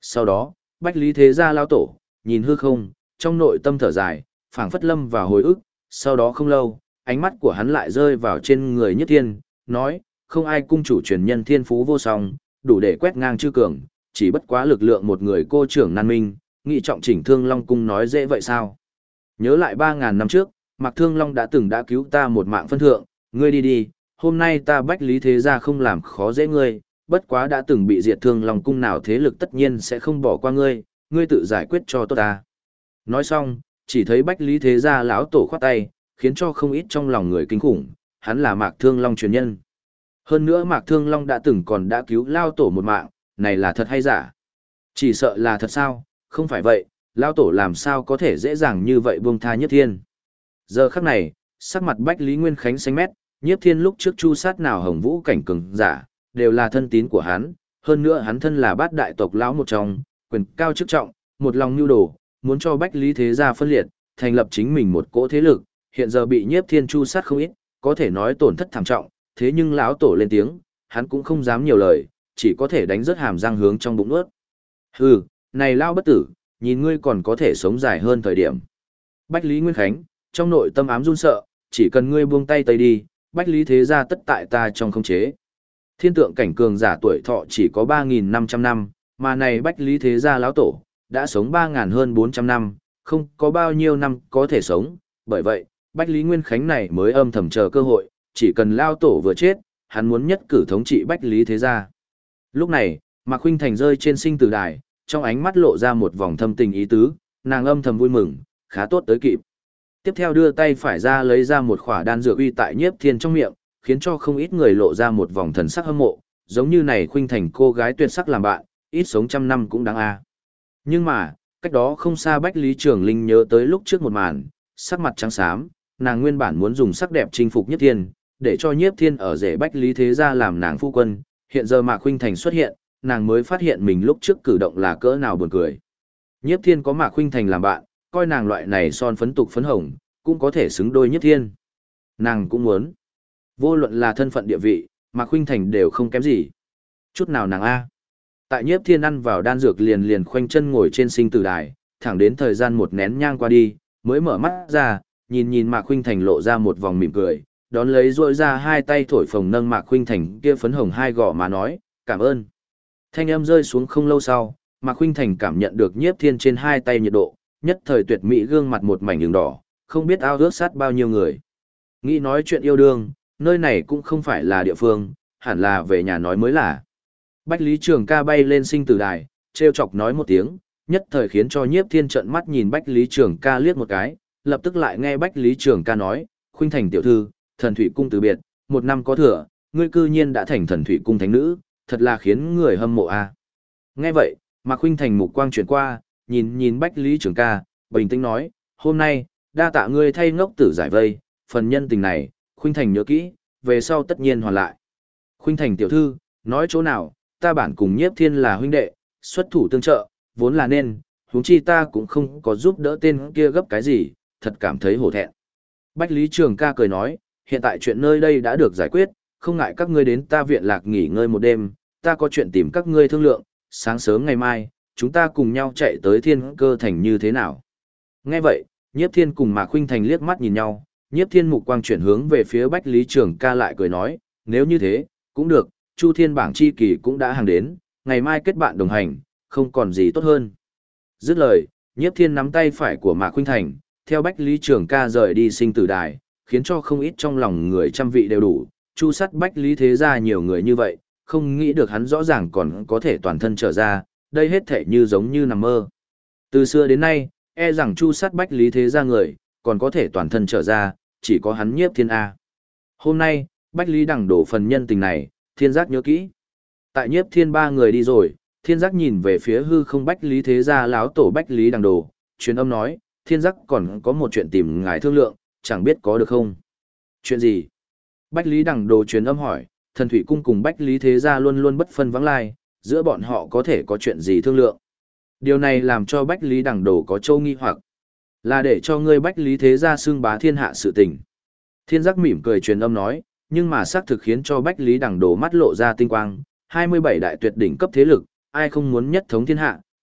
Sau đó, Bách Lý Thế Gia lão tổ, nhìn hư không, trong nội tâm thở dài, phảng phất lâm vào hồi ức, sau đó không lâu, ánh mắt của hắn lại rơi vào trên người Nhất Thiên, nói, không ai cung chủ truyền nhân thiên phú vô song, đủ để quét ngang chư cường, chỉ bất quá lực lượng một người cô trưởng nan minh, nghị trọng chỉnh Thương Long cung nói dễ vậy sao? Nhớ lại 3.000 năm trước, Mạc Thương Long đã cứu ta một mạng phân thượng, ngươi đi đi, hôm nay ta Bách Lý Thế Gia không làm khó dễ ngươi, bất quá đã từng bị diệt Thương Long cung nào thế lực tất nhiên sẽ không bỏ qua ngươi, ngươi tự giải quyết cho tốt ta. Nói xong, chỉ thấy Bách Lý Thế Gia lão tổ khoát tay, khiến cho không ít trong lòng người kinh khủng, hắn là Mạc Thương Long truyền nhân. Hơn nữa Mạc Thương Long đã cứu lao tổ một mạng, này là thật hay giả? Chỉ sợ là thật sao, không phải vậy, lao tổ làm sao có thể dễ dàng như vậy buông tha Nhất Thiên. Giờ khắc này, sắc mặt Bách Lý Nguyên Khánh xanh mét, Nhiếp Thiên lúc trước chu sát nào Hồng Vũ cảnh cường giả, đều là thân tín của hắn, hơn nữa hắn thân là bát đại tộc lão một trong, quyền cao chức trọng, một lòng nhu đồ, muốn cho Bách Lý Thế Gia phân liệt, thành lập chính mình một cỗ thế lực, hiện giờ bị Nhiếp Thiên chu sát không ít, có thể nói tổn thất thảm trọng, thế nhưng lão tổ lên tiếng, hắn cũng không dám nhiều lời, chỉ có thể đánh rớt hàm răng hướng trong bụng nuốt. Hừ, này lão bất tử, nhìn ngươi còn có thể sống dài hơn thời điểm. Bách Lý Nguyên Khánh, trong nội tâm ám run sợ, chỉ cần ngươi buông tay tây đi, Bách Lý Thế Gia tất tại ta trong khống chế. Thiên tượng cảnh cường giả tuổi thọ chỉ có 3.500 năm, mà này Bách Lý Thế Gia lão tổ, đã sống 3.000 hơn 400 năm, không có bao nhiêu năm có thể sống, bởi vậy, Bách Lý Nguyên Khánh này mới âm thầm chờ cơ hội, chỉ cần lão tổ vừa chết, hắn muốn nhất cử thống trị Bách Lý Thế Gia. Lúc này, Mạc Khuynh Thành rơi trên sinh tử đài, trong ánh mắt lộ ra một vòng thâm tình ý tứ, nàng âm thầm vui mừng, khá tốt tới kịp. Tiếp theo đưa tay phải ra lấy ra một khỏa đan dược uy tại Nhiếp Thiên trong miệng, khiến cho không ít người lộ ra một vòng thần sắc hâm mộ, giống như này Khuynh Thành cô gái tuyệt sắc làm bạn, ít sống trăm năm cũng đáng a. Nhưng mà, cách đó không xa Bách Lý Trường Linh nhớ tới lúc trước một màn, sắc mặt trắng xám, nàng nguyên bản muốn dùng sắc đẹp chinh phục Nhiếp Thiên, để cho Nhiếp Thiên ở rể Bách Lý Thế Gia làm nàng phu quân, hiện giờ Mạc Khuynh Thành xuất hiện, nàng mới phát hiện mình lúc trước cử động là cỡ nào buồn cười. Nhiếp Thiên có Mạc Khuynh Thành làm bạn, coi nàng loại này son phấn tục phấn hồng, cũng có thể xứng đôi Nhiếp Thiên. Nàng cũng muốn. Vô luận là thân phận địa vị, Mạc Khuynh Thành đều không kém gì. Chút nào nàng a. Tại Nhiếp Thiên ăn vào đan dược liền khoanh chân ngồi trên sinh tử đài, thẳng đến thời gian một nén nhang qua đi, mới mở mắt ra, nhìn Mạc Khuynh Thành lộ ra một vòng mỉm cười, đón lấy duỗi ra hai tay thổi phồng nâng Mạc Khuynh Thành kia phấn hồng hai gò má nói, cảm ơn. Thanh âm rơi xuống không lâu sau, Mạc Khuynh Thành cảm nhận được Nhiếp Thiên trên hai tay nhiệt độ, nhất thời tuyệt mỹ gương mặt một mảnh đường đỏ, không biết ao ước sát bao nhiêu người. Nghĩ nói chuyện yêu đương, nơi này cũng không phải là địa phương, hẳn là về nhà nói mới là. Bách Lý Trường Ca bay lên sinh tử đài, trêu chọc nói một tiếng, nhất thời khiến cho Nhiếp Thiên trợn mắt nhìn Bách Lý Trường Ca liếc một cái, lập tức lại nghe Bách Lý Trường Ca nói, Khuynh Thành tiểu thư, Thần Thủy cung từ biệt, một năm có thừa, ngươi cư nhiên đã thành Thần Thủy cung thánh nữ, thật là khiến người hâm mộ a. Nghe vậy, Mạc Khuynh Thành mục quang chuyển qua, nhìn Bách Lý Trường Ca, bình tĩnh nói, hôm nay, đa tạ ngươi thay ngốc tử giải vây, phần nhân tình này, Khuynh Thành nhớ kỹ, về sau tất nhiên hoàn lại. Khuynh Thành tiểu thư, nói chỗ nào, ta bản cùng Nhiếp Thiên là huynh đệ, xuất thủ tương trợ, vốn là nên, huống chi ta cũng không có giúp đỡ tên kia gấp cái gì, thật cảm thấy hổ thẹn. Bách Lý Trường Ca cười nói, hiện tại chuyện nơi đây đã được giải quyết, không ngại các ngươi đến ta viện lạc nghỉ ngơi một đêm, ta có chuyện tìm các ngươi thương lượng, sáng sớm ngày mai, chúng ta cùng nhau chạy tới Thiên Cơ Thành như thế nào. Nghe vậy, Nhiếp Thiên cùng Mạc Khuynh Thành liếc mắt nhìn nhau, Nhiếp Thiên mục quang chuyển hướng về phía Bách Lý Trường Ca lại cười nói, nếu như thế, cũng được, Chu Thiên bảng chi kỳ cũng đã hàng đến, ngày mai kết bạn đồng hành, không còn gì tốt hơn. Dứt lời, Nhiếp Thiên nắm tay phải của Mạc Khuynh Thành, theo Bách Lý Trường Ca rời đi sinh tử đài, khiến cho không ít trong lòng người trăm vị đều đủ, chu sát Bách Lý Thế Gia nhiều người như vậy, không nghĩ được hắn rõ ràng còn có thể toàn thân trở ra, đây hết thể như giống như nằm mơ. Từ xưa đến nay, e rằng chu sát Bách Lý Thế Gia người, còn có thể toàn thân trở ra, chỉ có hắn Nhiếp Thiên A. Hôm nay, Bách Lý đẳng đổ phần nhân tình này, Thiên Giác nhớ kỹ. Tại Nhiếp Thiên ba người đi rồi, Thiên Giác nhìn về phía hư không Bách Lý Thế Gia lão tổ Bách Lý đẳng đồ, truyền âm nói, Thiên Giác còn có một chuyện tìm ngài thương lượng, chẳng biết có được không? Chuyện gì? Bách Lý đẳng đồ truyền âm hỏi, Thần Thủy cung cùng Bách Lý Thế Gia luôn luôn bất phân vắng lai, giữa bọn họ có thể có chuyện gì thương lượng? Điều này làm cho Bách Lý đẳng đồ có châu nghi hoặc, là để cho ngươi Bách Lý Thế Gia xưng bá thiên hạ sự tình. Thiên Giác mỉm cười truyền âm nói, nhưng mà xác thực khiến cho Bách Lý đẳng đồ mắt lộ ra tinh quang, 27 đại tuyệt đỉnh cấp thế lực, ai không muốn nhất thống thiên hạ,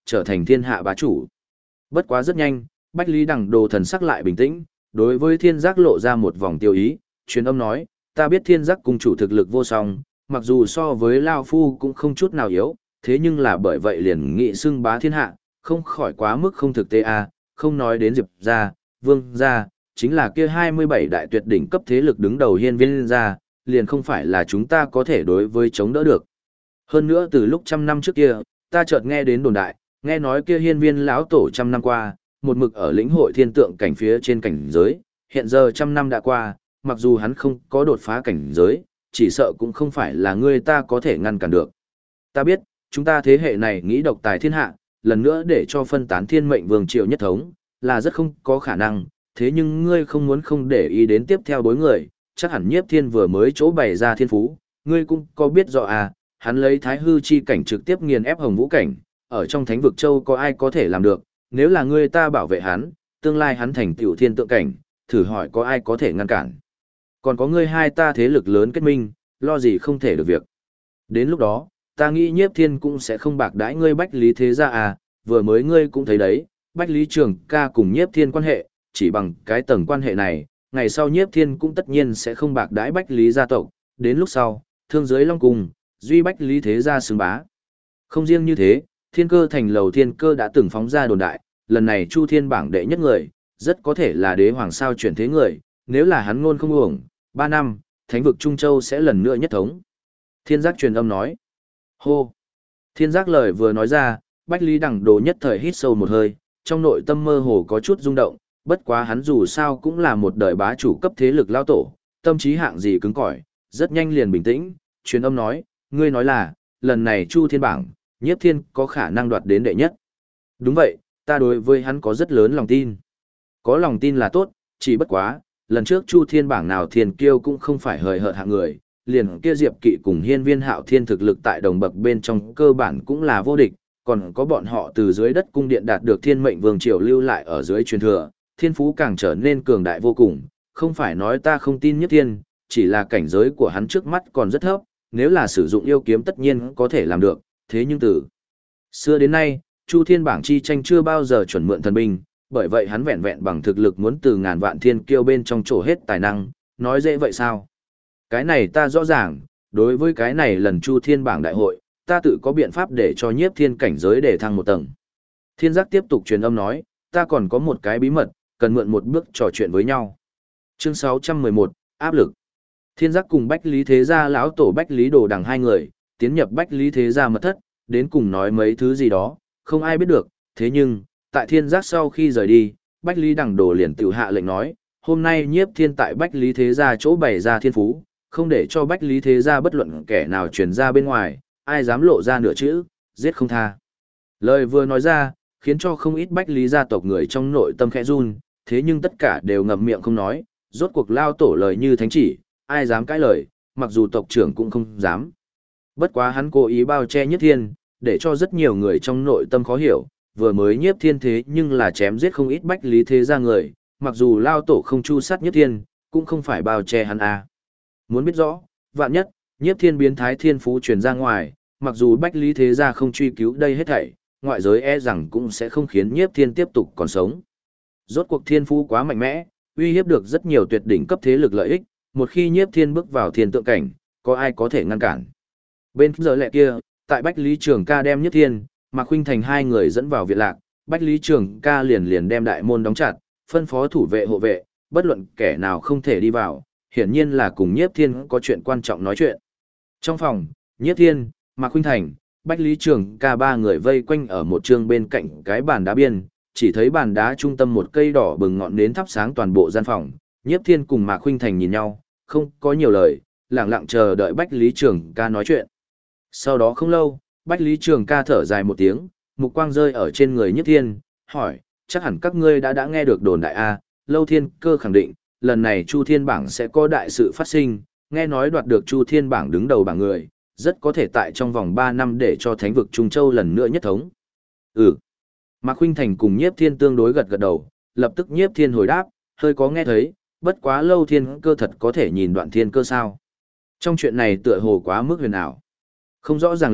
trở thành thiên hạ bá chủ. Bất quá rất nhanh, Bách Lý Đằng Đồ thần sắc lại bình tĩnh, đối với thiên giác lộ ra một vòng tiêu ý, truyền âm nói, ta biết thiên giác cung chủ thực lực vô song, mặc dù so với Lao Phu cũng không chút nào yếu, thế nhưng là bởi vậy liền nghị xưng bá thiên hạ, không khỏi quá mức không thực tế a. Không nói đến Diệp gia, Vương gia, chính là kia 27 đại tuyệt đỉnh cấp thế lực đứng đầu hiên viên gia, liền không phải là chúng ta có thể đối với chống đỡ được. Hơn nữa từ lúc trăm năm trước kia, ta chợt nghe đến đồn đại, nghe nói kia hiên viên lão tổ trăm năm qua, một mực ở lĩnh hội thiên tượng cảnh phía trên cảnh giới, hiện giờ trăm năm đã qua, mặc dù hắn không có đột phá cảnh giới, chỉ sợ cũng không phải là người ta có thể ngăn cản được. Ta biết, chúng ta thế hệ này nghĩ độc tài thiên hạ, lần nữa để cho phân tán thiên mệnh vương triều nhất thống, là rất không có khả năng, thế nhưng ngươi không muốn không để ý đến tiếp theo đối người, chắc hẳn Nhiếp Thiên vừa mới chỗ bày ra thiên phú, ngươi cũng có biết rõ à, hắn lấy thái hư chi cảnh trực tiếp nghiền ép hồng vũ cảnh, ở trong thánh vực châu có ai có thể làm được, nếu là ngươi ta bảo vệ hắn, tương lai hắn thành tiểu thiên tượng cảnh, thử hỏi có ai có thể ngăn cản. Còn có ngươi hai ta thế lực lớn kết minh, lo gì không thể được việc. Đến lúc đó, ta nghĩ Nhiếp Thiên cũng sẽ không bạc đãi ngươi Bách Lý thế gia à, vừa mới ngươi cũng thấy đấy, Bách Lý Trường ca cùng Nhiếp Thiên quan hệ, chỉ bằng cái tầng quan hệ này, ngày sau Nhiếp Thiên cũng tất nhiên sẽ không bạc đãi Bách Lý gia tộc, đến lúc sau, thương giới long cùng, duy Bách Lý thế gia xứng bá. Không riêng như thế, Thiên Cơ thành lầu Thiên Cơ đã từng phóng ra đồn đại, lần này Chu Thiên bảng đệ nhất người, rất có thể là đế hoàng sao chuyển thế người, nếu là hắn ngôn không uổng, 3 năm, thánh vực Trung Châu sẽ lần nữa nhất thống. Thiên giác truyền âm nói. Hô! Thiên giác lời vừa nói ra, Bách Lý Đằng Đồ nhất thời hít sâu một hơi, trong nội tâm mơ hồ có chút rung động, bất quá hắn dù sao cũng là một đời bá chủ cấp thế lực lao tổ, tâm trí hạng gì cứng cỏi, rất nhanh liền bình tĩnh, truyền âm nói, ngươi nói là, lần này Chu Thiên bảng, Nhiếp Thiên có khả năng đoạt đến đệ nhất. Đúng vậy, ta đối với hắn có rất lớn lòng tin. Có lòng tin là tốt, chỉ bất quá, lần trước Chu Thiên bảng nào Thiên Kiêu cũng không phải hời hợt hạng người, liền kia Diệp Kỵ cùng Hiên Viên Hạo Thiên thực lực tại đồng bậc bên trong cơ bản cũng là vô địch, còn có bọn họ từ dưới đất cung điện đạt được Thiên Mệnh Vương triều lưu lại ở dưới truyền thừa, thiên phú càng trở nên cường đại vô cùng, không phải nói ta không tin Nhất Thiên, chỉ là cảnh giới của hắn trước mắt còn rất thấp, nếu là sử dụng yêu kiếm tất nhiên có thể làm được, thế nhưng từ xưa đến nay, Chu Thiên bảng chi tranh chưa bao giờ chuẩn mượn thần binh, bởi vậy hắn vẹn vẹn bằng thực lực muốn từ ngàn vạn thiên kiêu bên trong trổ hết tài năng, nói dễ vậy sao? Cái này ta rõ ràng, đối với cái này lần Chu Thiên bảng đại hội, ta tự có biện pháp để cho Nhiếp Thiên cảnh giới để thăng một tầng. Thiên giác tiếp tục truyền âm nói, ta còn có một cái bí mật, cần mượn một bước trò chuyện với nhau. Chương 611, áp lực. Thiên giác cùng Bách Lý Thế Gia lão tổ Bách Lý Đồ Đằng hai người, tiến nhập Bách Lý Thế Gia mật thất, đến cùng nói mấy thứ gì đó, không ai biết được, thế nhưng, tại Thiên giác sau khi rời đi, Bách Lý Đằng Đồ liền tự hạ lệnh nói, hôm nay Nhiếp Thiên tại Bách Lý Thế Gia chỗ bày ra thiên phú, không để cho Bách Lý Thế Gia bất luận kẻ nào truyền ra bên ngoài, ai dám lộ ra nửa chữ, giết không tha. Lời vừa nói ra, khiến cho không ít Bách Lý gia tộc người trong nội tâm khẽ run, thế nhưng tất cả đều ngậm miệng không nói, rốt cuộc lao tổ lời như thánh chỉ, ai dám cãi lời, mặc dù tộc trưởng cũng không dám. Bất quá hắn cố ý bao che Nhiếp Thiên, để cho rất nhiều người trong nội tâm khó hiểu, vừa mới Nhiếp Thiên thế nhưng là chém giết không ít Bách Lý Thế Gia người, mặc dù lao tổ không chu sát Nhiếp Thiên, cũng không phải bao che hắn à. Muốn biết rõ, vạn nhất, Nhiếp Thiên biến thái thiên phú truyền ra ngoài, mặc dù Bách Lý Thế Gia không truy cứu đây hết thảy, ngoại giới e rằng cũng sẽ không khiến Nhiếp Thiên tiếp tục còn sống. Rốt cuộc thiên phú quá mạnh mẽ, uy hiếp được rất nhiều tuyệt đỉnh cấp thế lực lợi ích, một khi Nhiếp Thiên bước vào thiên tượng cảnh, có ai có thể ngăn cản. Bên giờ lẹ kia, tại Bách Lý Trường Ca đem Nhiếp Thiên, Mạc Khuynh Thành hai người dẫn vào viện lạc, Bách Lý Trường Ca liền đem đại môn đóng chặt, phân phó thủ vệ hộ vệ, bất luận kẻ nào không thể đi vào, hiển nhiên là cùng Nhiếp Thiên có chuyện quan trọng nói chuyện. Trong phòng, Nhiếp Thiên, Mạc Khuynh Thành, Bách Lý Trường Ca ba người vây quanh ở một trường bên cạnh cái bàn đá biên, chỉ thấy bàn đá trung tâm một cây đỏ bừng ngọn nến thắp sáng toàn bộ gian phòng, Nhiếp Thiên cùng Mạc Khuynh Thành nhìn nhau, không có nhiều lời, lặng lặng chờ đợi Bách Lý Trường Ca nói chuyện. Sau đó không lâu, Bách Lý Trường Ca thở dài một tiếng, mục quang rơi ở trên người Nhiếp Thiên, hỏi, chắc hẳn các ngươi đã nghe được đồn đại A, Lâu Thiên Cơ khẳng định, lần này Chu Thiên bảng sẽ có đại sự phát sinh, nghe nói đoạt được Chu Thiên bảng đứng đầu bảng người, rất có thể tại trong vòng 3 năm để cho thánh vực Trung Châu lần nữa nhất thống. Ừ. Mạc Khuynh Thành cùng Nhiếp Thiên tương đối gật gật đầu, lập tức Nhiếp Thiên hồi đáp, hơi có nghe thấy, bất quá Lâu Thiên Cơ thật có thể nhìn Đoạn Thiên Cơ sao? Trong chuyện này tựa hồ quá mức huyền ảo. Không rõ ràng lắm,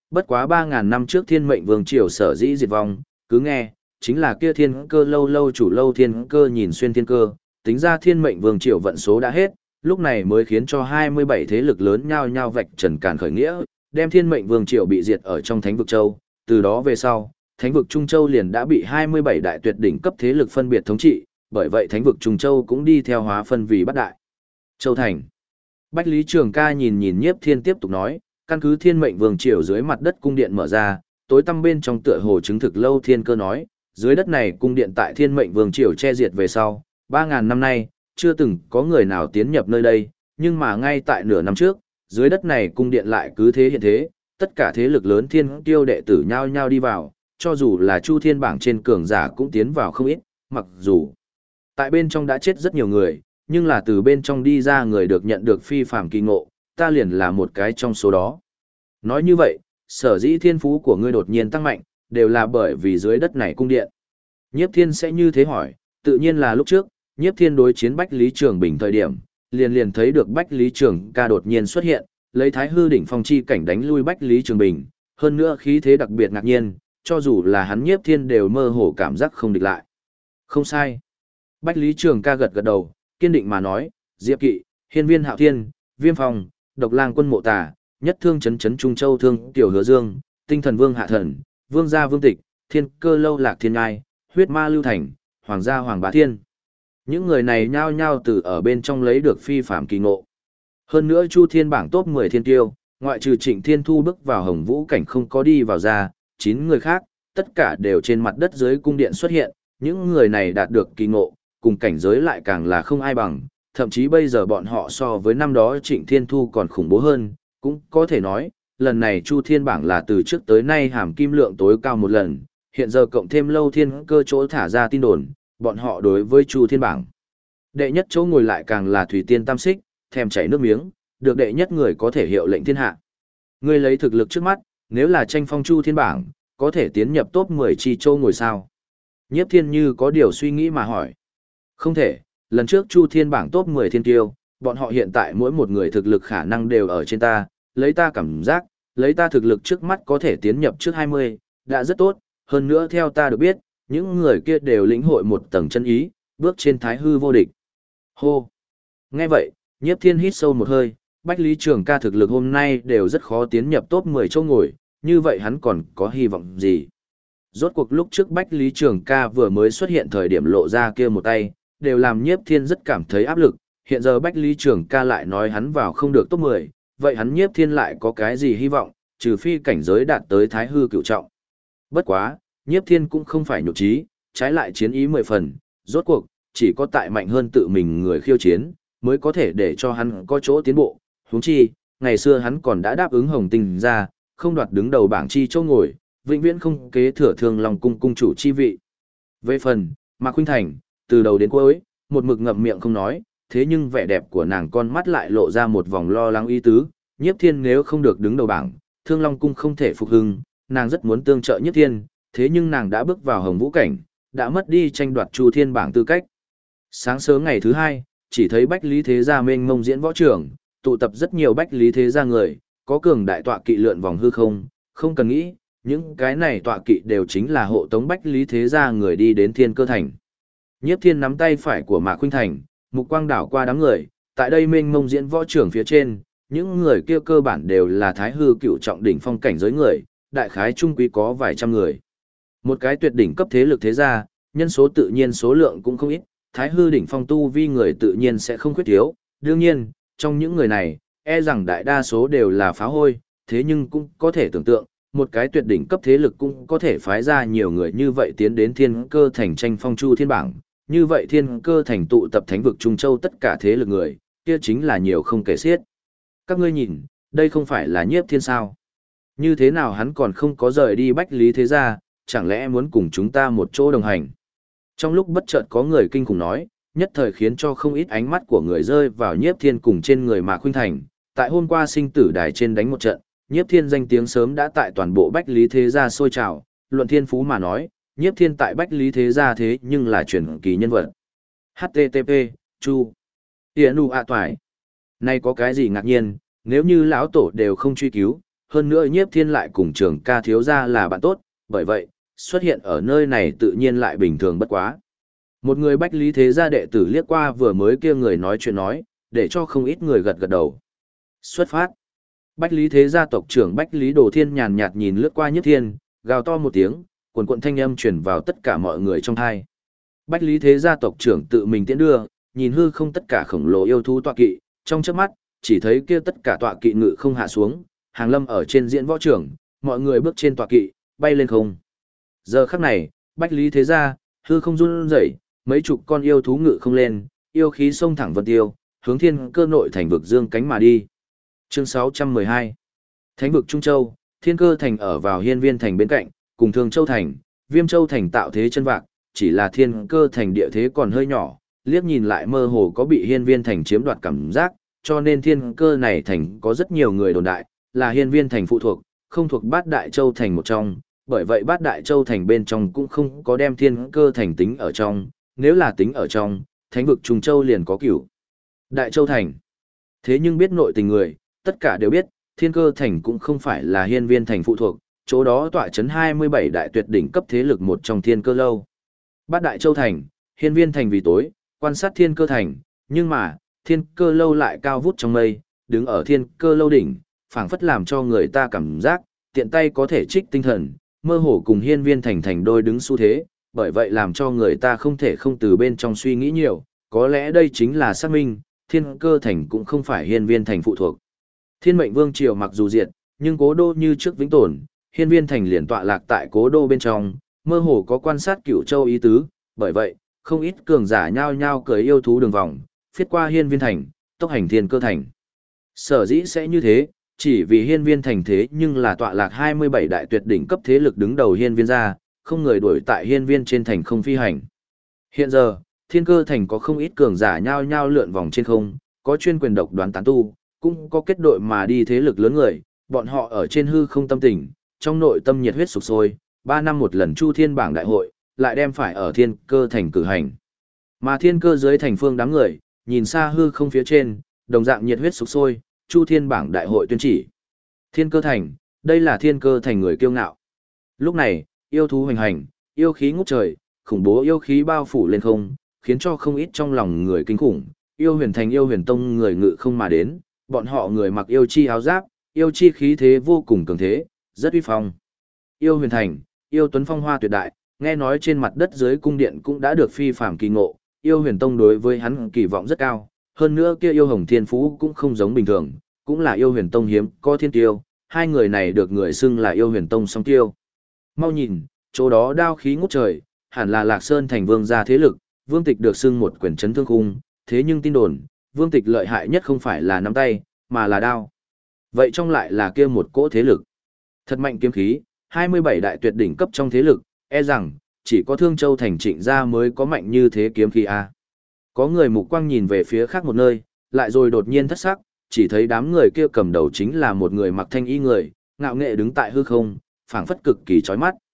bất quá 3.000 năm trước thiên mệnh vương triều sở dĩ diệt vong, cứ nghe, chính là kia thiên cơ lâu lâu chủ lâu thiên cơ nhìn xuyên thiên cơ, tính ra thiên mệnh vương triều vận số đã hết, lúc này mới khiến cho 27 thế lực lớn nhao nhao vạch trần càn khởi nghĩa, đem thiên mệnh vương triều bị diệt ở trong thánh vực châu, từ đó về sau, thánh vực Trung Châu liền đã bị 27 đại tuyệt đỉnh cấp thế lực phân biệt thống trị, bởi vậy thánh vực Trung Châu cũng đi theo hóa phân vì bát đại. Châu Thành. Bách Lý Trường Ca nhìn nhìn Nhiếp Thiên tiếp tục nói, căn cứ thiên mệnh vương triều dưới mặt đất cung điện mở ra, tối tăm bên trong tựa hồ chứng thực lâu thiên cơ nói, dưới đất này cung điện tại thiên mệnh vương triều che diệt về sau, 3.000 năm nay, chưa từng có người nào tiến nhập nơi đây, nhưng mà ngay tại nửa năm trước, dưới đất này cung điện lại cứ thế hiện thế, tất cả thế lực lớn thiên tiêu đệ tử nhao nhao đi vào, cho dù là Chu Thiên bảng trên cường giả cũng tiến vào không ít, mặc dù tại bên trong đã chết rất nhiều người, nhưng là từ bên trong đi ra người được nhận được phi phàm kỳ ngộ, ta liền là một cái trong số đó. Nói như vậy, sở dĩ thiên phú của ngươi đột nhiên tăng mạnh, đều là bởi vì dưới đất này cung điện. Nhiếp Thiên sẽ như thế hỏi, tự nhiên là lúc trước, Nhiếp Thiên đối chiến Bách Lý Trường Bình thời điểm, liền thấy được Bách Lý Trường Ca đột nhiên xuất hiện, lấy Thái Hư đỉnh phong chi cảnh đánh lui Bách Lý Trường Bình, hơn nữa khí thế đặc biệt ngạc nhiên, cho dù là hắn Nhiếp Thiên đều mơ hồ cảm giác không địch lại. Không sai. Bách Lý Trường Ca gật gật đầu, kiên định mà nói, Diệp Kỵ, Hiên Viên Hạo Thiên, Viêm Phong, Độc Lang Quân Mộ Tà, Nhất Thương Chấn Chấn Trung Châu Thương Tiểu Hứa Dương, Tinh Thần Vương Hạ Thần, Vương Gia Vương Tịch, Thiên Cơ Lâu Lạc Thiên Ngai, Huyết Ma Lưu Thành, Hoàng Gia Hoàng Bá Thiên. Những người này nhao nhao từ ở bên trong lấy được phi phạm kỳ ngộ. Hơn nữa Chu Thiên bảng top 10 thiên tiêu, ngoại trừ Trịnh Thiên Thu bước vào Hồng Vũ cảnh không có đi vào ra, 9 người khác, tất cả đều trên mặt đất dưới cung điện xuất hiện, những người này đạt được kỳ ngộ, cùng cảnh giới lại càng là không ai bằng, thậm chí bây giờ bọn họ so với năm đó Trịnh Thiên Thu còn khủng bố hơn, cũng có thể nói, lần này Chu Thiên bảng là từ trước tới nay hàm kim lượng tối cao một lần, hiện giờ cộng thêm lâu thiên cơ chỗ thả ra tin đồn, bọn họ đối với Chu Thiên bảng. Đệ nhất chỗ ngồi lại càng là Thủy Tiên Tam Xích, thèm chảy nước miếng, được đệ nhất người có thể hiệu lệnh thiên hạ. Ngươi lấy thực lực trước mắt, nếu là tranh phong Chu Thiên bảng, có thể tiến nhập top 10 chi châu ngồi sao? Nhiếp Thiên như có điều suy nghĩ mà hỏi. Không thể, lần trước Chu Thiên bảng top 10 thiên tiêu, bọn họ hiện tại mỗi một người thực lực khả năng đều ở trên ta, lấy ta cảm giác, lấy ta thực lực trước mắt có thể tiến nhập trước 20, đã rất tốt, hơn nữa theo ta được biết, những người kia đều lĩnh hội một tầng chân ý, bước trên thái hư vô địch. Hô! Nghe vậy, Nhiếp Thiên hít sâu một hơi, Bách Lý Trường Ca thực lực hôm nay đều rất khó tiến nhập top 10 chỗ ngồi, như vậy hắn còn có hy vọng gì? Rốt cuộc lúc trước Bách Lý Trường Ca vừa mới xuất hiện thời điểm lộ ra kia một tay, đều làm Nhiếp Thiên rất cảm thấy áp lực, hiện giờ Bách Lý Trường Ca lại nói hắn vào không được top 10, vậy hắn Nhiếp Thiên lại có cái gì hy vọng, trừ phi cảnh giới đạt tới thái hư cửu trọng. Bất quá, Nhiếp Thiên cũng không phải nhục trí, trái lại chiến ý 10 phần, rốt cuộc, chỉ có tại mạnh hơn tự mình người khiêu chiến, mới có thể để cho hắn có chỗ tiến bộ, huống chi, ngày xưa hắn còn đã đáp ứng Hồng Tinh ra, không đoạt đứng đầu bảng chi chỗ ngồi, vĩnh viễn không kế thừa Thương Long cung cung chủ chi vị. Về phần, Mạc Khuynh Thành, từ đầu đến cuối, một mực ngậm miệng không nói, thế nhưng vẻ đẹp của nàng con mắt lại lộ ra một vòng lo lắng ý tứ, Nhiếp Thiên nếu không được đứng đầu bảng, Thương Long cung không thể phục hưng, nàng rất muốn tương trợ Nhiếp Thiên, thế nhưng nàng đã bước vào Hồng Vũ cảnh, đã mất đi tranh đoạt Chu Thiên bảng tư cách. Sáng sớm ngày thứ hai, chỉ thấy Bách Lý Thế Gia mênh mông diễn võ trường, tụ tập rất nhiều Bách Lý Thế Gia người, có cường đại tọa kỵ lượn vòng hư không, không cần nghĩ, những cái này tọa kỵ đều chính là hộ tống Bách Lý Thế Gia người đi đến Thiên Cơ Thành. Nhiếp Thiên nắm tay phải của Mạc Khuynh Thành, mục quang đảo qua đám người, tại đây mênh mông diễn võ trường phía trên, những người kia cơ bản đều là thái hư cựu trọng đỉnh phong cảnh giới người, đại khái trung quý có vài trăm người. Một cái tuyệt đỉnh cấp thế lực thế gia, nhân số tự nhiên số lượng cũng không ít, thái hư đỉnh phong tu vi người tự nhiên sẽ không khuyết thiếu, đương nhiên, trong những người này, e rằng đại đa số đều là phá hôi, thế nhưng cũng có thể tưởng tượng, một cái tuyệt đỉnh cấp thế lực cũng có thể phái ra nhiều người như vậy tiến đến Thiên Cơ Thành tranh phong Chu Thiên bảng, như vậy Thiên Cơ Thành tụ tập thánh vực Trung Châu tất cả thế lực người, kia chính là nhiều không kể xiết. Các ngươi nhìn, đây không phải là Nhiếp Thiên sao? Như thế nào hắn còn không có rời đi Bách Lý Thế Gia, chẳng lẽ muốn cùng chúng ta một chỗ đồng hành? Trong lúc bất chợt có người kinh khủng nói, nhất thời khiến cho không ít ánh mắt của người rơi vào Nhiếp Thiên cùng trên người Mạc Khuynh Thành. Tại hôm qua sinh tử đài trên đánh một trận, Nhiếp Thiên danh tiếng sớm đã tại toàn bộ Bách Lý Thế Gia sôi trào, luận thiên phú mà nói, Nhiếp Thiên tại Bách Lý Thế Gia thế nhưng là truyền kỳ nhân vật. HTTP, Chu. Tiễn a toại. Nay có cái gì ngạc nhiên, nếu như lão tổ đều không truy cứu, hơn nữa Nhiếp Thiên lại cùng Trường Ca thiếu gia là bạn tốt, bởi vậy, xuất hiện ở nơi này tự nhiên lại bình thường bất quá. Một người Bách Lý Thế gia đệ tử liếc qua vừa mới kia người nói chuyện nói, để cho không ít người gật gật đầu. Xuất phát. Bách Lý Thế gia tộc trưởng Bách Lý Đồ Thiên nhàn nhạt nhìn lướt qua Nhiếp Thiên, gào to một tiếng, quần quần thanh âm truyền vào tất cả mọi người trong tai. Bách Lý Thế gia tộc trưởng tự mình tiễn đưa, nhìn hư không tất cả khổng lồ yêu thú tọa kỵ, trong chớp mắt, chỉ thấy kia tất cả tọa kỵ ngự không hạ xuống, hàng lâm ở trên diễn võ trường, mọi người bước trên tọa kỵ, bay lên không. Giờ khắc này, Bách Lý Thế gia, hư không run rẩy, mấy chục con yêu thú ngự không lên, yêu khí xông thẳng vân tiêu, hướng thiên cơ nội thành vực dương cánh mà đi. Chương 612. Thánh vực Trung Châu, Thiên Cơ thành ở vào Hiên Viên thành bên cạnh, cùng Thường Châu thành, Viêm Châu thành tạo thế chân vạc, chỉ là Thiên Cơ thành địa thế còn hơi nhỏ, liếc nhìn lại mơ hồ có bị Hiên Viên thành chiếm đoạt cảm giác, cho nên Thiên Cơ này thành có rất nhiều người đồn đại, là Hiên Viên thành phụ thuộc, không thuộc Bát Đại Châu thành một trong, bởi vậy Bát Đại Châu thành bên trong cũng không có đem Thiên Cơ thành tính ở trong, nếu là tính ở trong, Thánh vực Trung Châu liền có Cửu Đại Châu thành. Thế nhưng biết nội tình người, tất cả đều biết, Thiên Cơ thành cũng không phải là Hiên Viên thành phụ thuộc, chỗ đó tọa chấn 27 đại tuyệt đỉnh cấp thế lực một trong Thiên Cơ lâu. Bát Đại Châu thành, Hiên Viên thành vì tối, quan sát Thiên Cơ thành, nhưng mà, Thiên Cơ lâu lại cao vút trong mây, đứng ở Thiên Cơ lâu đỉnh, phảng phất làm cho người ta cảm giác, tiện tay có thể trích tinh thần, mơ hồ cùng Hiên Viên thành thành đôi đứng xu thế, bởi vậy làm cho người ta không thể không từ bên trong suy nghĩ nhiều, có lẽ đây chính là xác minh, Thiên Cơ thành cũng không phải Hiên Viên thành phụ thuộc. Thiên mệnh vương triều mặc dù diệt, nhưng cố đô như trước vĩnh tồn, Hiên Viên thành liền tọa lạc tại cố đô bên trong, mơ hồ có quan sát Cửu Châu ý tứ, bởi vậy, không ít cường giả nhao nhao cưỡi yêu thú đường vòng, phiết qua Hiên Viên thành, tốc hành Thiên Cơ thành. Sở dĩ sẽ như thế, chỉ vì Hiên Viên thành thế nhưng là tọa lạc 27 đại tuyệt đỉnh cấp thế lực đứng đầu Hiên Viên gia, không người đuổi tại Hiên Viên trên thành không phi hành. Hiện giờ, Thiên Cơ thành có không ít cường giả nhao nhao lượn vòng trên không, có chuyên quyền độc đoán tán tu, cũng có kết đội mà đi thế lực lớn người, bọn họ ở trên hư không tâm tình, trong nội tâm nhiệt huyết sục sôi, 3 năm một lần Chu Thiên bảng đại hội, lại đem phải ở Thiên Cơ thành cử hành. Mà Thiên Cơ dưới thành phương đám người, nhìn xa hư không phía trên, đồng dạng nhiệt huyết sục sôi, Chu Thiên bảng đại hội tuyên chỉ. Thiên Cơ thành, đây là Thiên Cơ thành người kiêu ngạo. Lúc này, yêu thú hoành hành, yêu khí ngút trời, khủng bố yêu khí bao phủ lên không, khiến cho không ít trong lòng người kinh khủng. Yêu huyền thành yêu huyền tông người ngự không mà đến, bọn họ người mặc yêu chi áo giáp, yêu chi khí thế vô cùng cường thế, rất uy phong. Yêu huyền thành, yêu tuấn phong hoa tuyệt đại, nghe nói trên mặt đất dưới cung điện cũng đã được phi phàm kỳ ngộ, yêu huyền tông đối với hắn kỳ vọng rất cao, hơn nữa kia yêu hồng thiên phú cũng không giống bình thường, cũng là yêu huyền tông hiếm có thiên tiêu, hai người này được người xưng là yêu huyền tông song tiêu. Mau nhìn, chỗ đó đao khí ngút trời, hẳn là Lạc Sơn thành vương gia thế lực, Vương Tịch được xưng một quyền chấn thương khung, thế nhưng tin đồn, Vương Tịch lợi hại nhất không phải là nắm tay, mà là đao. Vậy trong lại là kia một cỗ thế lực. Thật mạnh kiếm khí, 27 đại tuyệt đỉnh cấp trong thế lực, e rằng, chỉ có Thương Châu thành Trịnh gia mới có mạnh như thế kiếm khí a. Có người mục quang nhìn về phía khác một nơi, lại rồi đột nhiên thất sắc, chỉ thấy đám người kia cầm đầu chính là một người mặc thanh y người, ngạo nghệ đứng tại hư không, phảng phất cực kỳ chói mắt.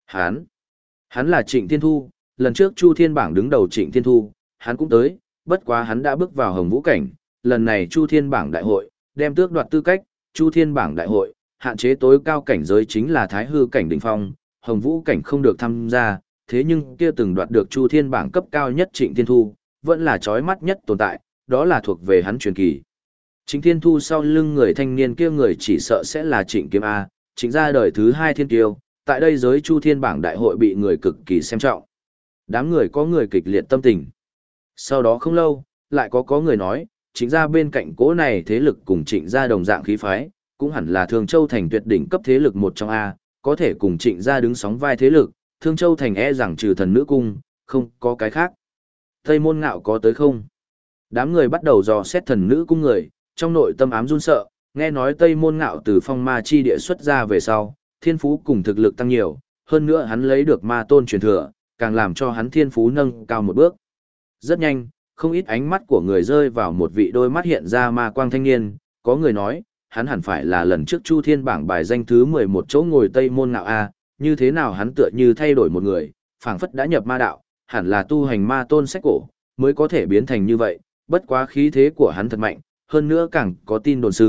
Hắn là Trịnh Thiên Thu, lần trước Chu Thiên bảng đứng đầu Trịnh Thiên Thu, hắn cũng tới, bất quá hắn đã bước vào Hồng Vũ cảnh, lần này Chu Thiên bảng đại hội, đem tước đoạt tư cách, Chu Thiên bảng đại hội, hạn chế tối cao cảnh giới chính là Thái Hư cảnh đỉnh phong, Hồng Vũ cảnh không được tham gia, thế nhưng kia từng đoạt được Chu Thiên bảng cấp cao nhất Trịnh Thiên Thu, vẫn là chói mắt nhất tồn tại, đó là thuộc về hắn truyền kỳ. Trịnh Thiên Thu sau lưng người thanh niên kia người chỉ sợ sẽ là Trịnh Kiếm A, chính ra đời thứ 2 thiên kiêu, tại đây giới Chu Thiên bảng đại hội bị người cực kỳ xem trọng. Đám người có người kịch liệt tâm tình. Sau đó không lâu, lại có người nói, chính ra bên cạnh cố này thế lực cùng Trịnh gia đồng dạng khí phái, cũng hẳn là Thương Châu thành tuyệt đỉnh cấp thế lực một trong A, có thể cùng Trịnh gia đứng sóng vai thế lực, Thương Châu thành e rằng trừ thần nữ cung, không có cái khác. Tây Môn Ngạo có tới không? Đám người bắt đầu dò xét thần nữ cung người, trong nội tâm ám run sợ, nghe nói Tây Môn Ngạo từ phong ma chi địa xuất ra về sau, thiên phú cùng thực lực tăng nhiều, hơn nữa hắn lấy được ma tôn truyền thừa, càng làm cho hắn thiên phú nâng cao một bước. Rất nhanh, không ít ánh mắt của người rơi vào một vị đôi mắt hiện ra ma quang thanh niên, có người nói, hắn hẳn phải là lần trước Chu Thiên bảng bài danh thứ 11 chỗ ngồi Tây Môn Ngạo A, như thế nào hắn tựa như thay đổi một người, phảng phất đã nhập ma đạo, hẳn là tu hành ma tôn sách cổ, mới có thể biến thành như vậy, bất quá khí thế của hắn thật mạnh, hơn nữa càng có tin đồn xưng,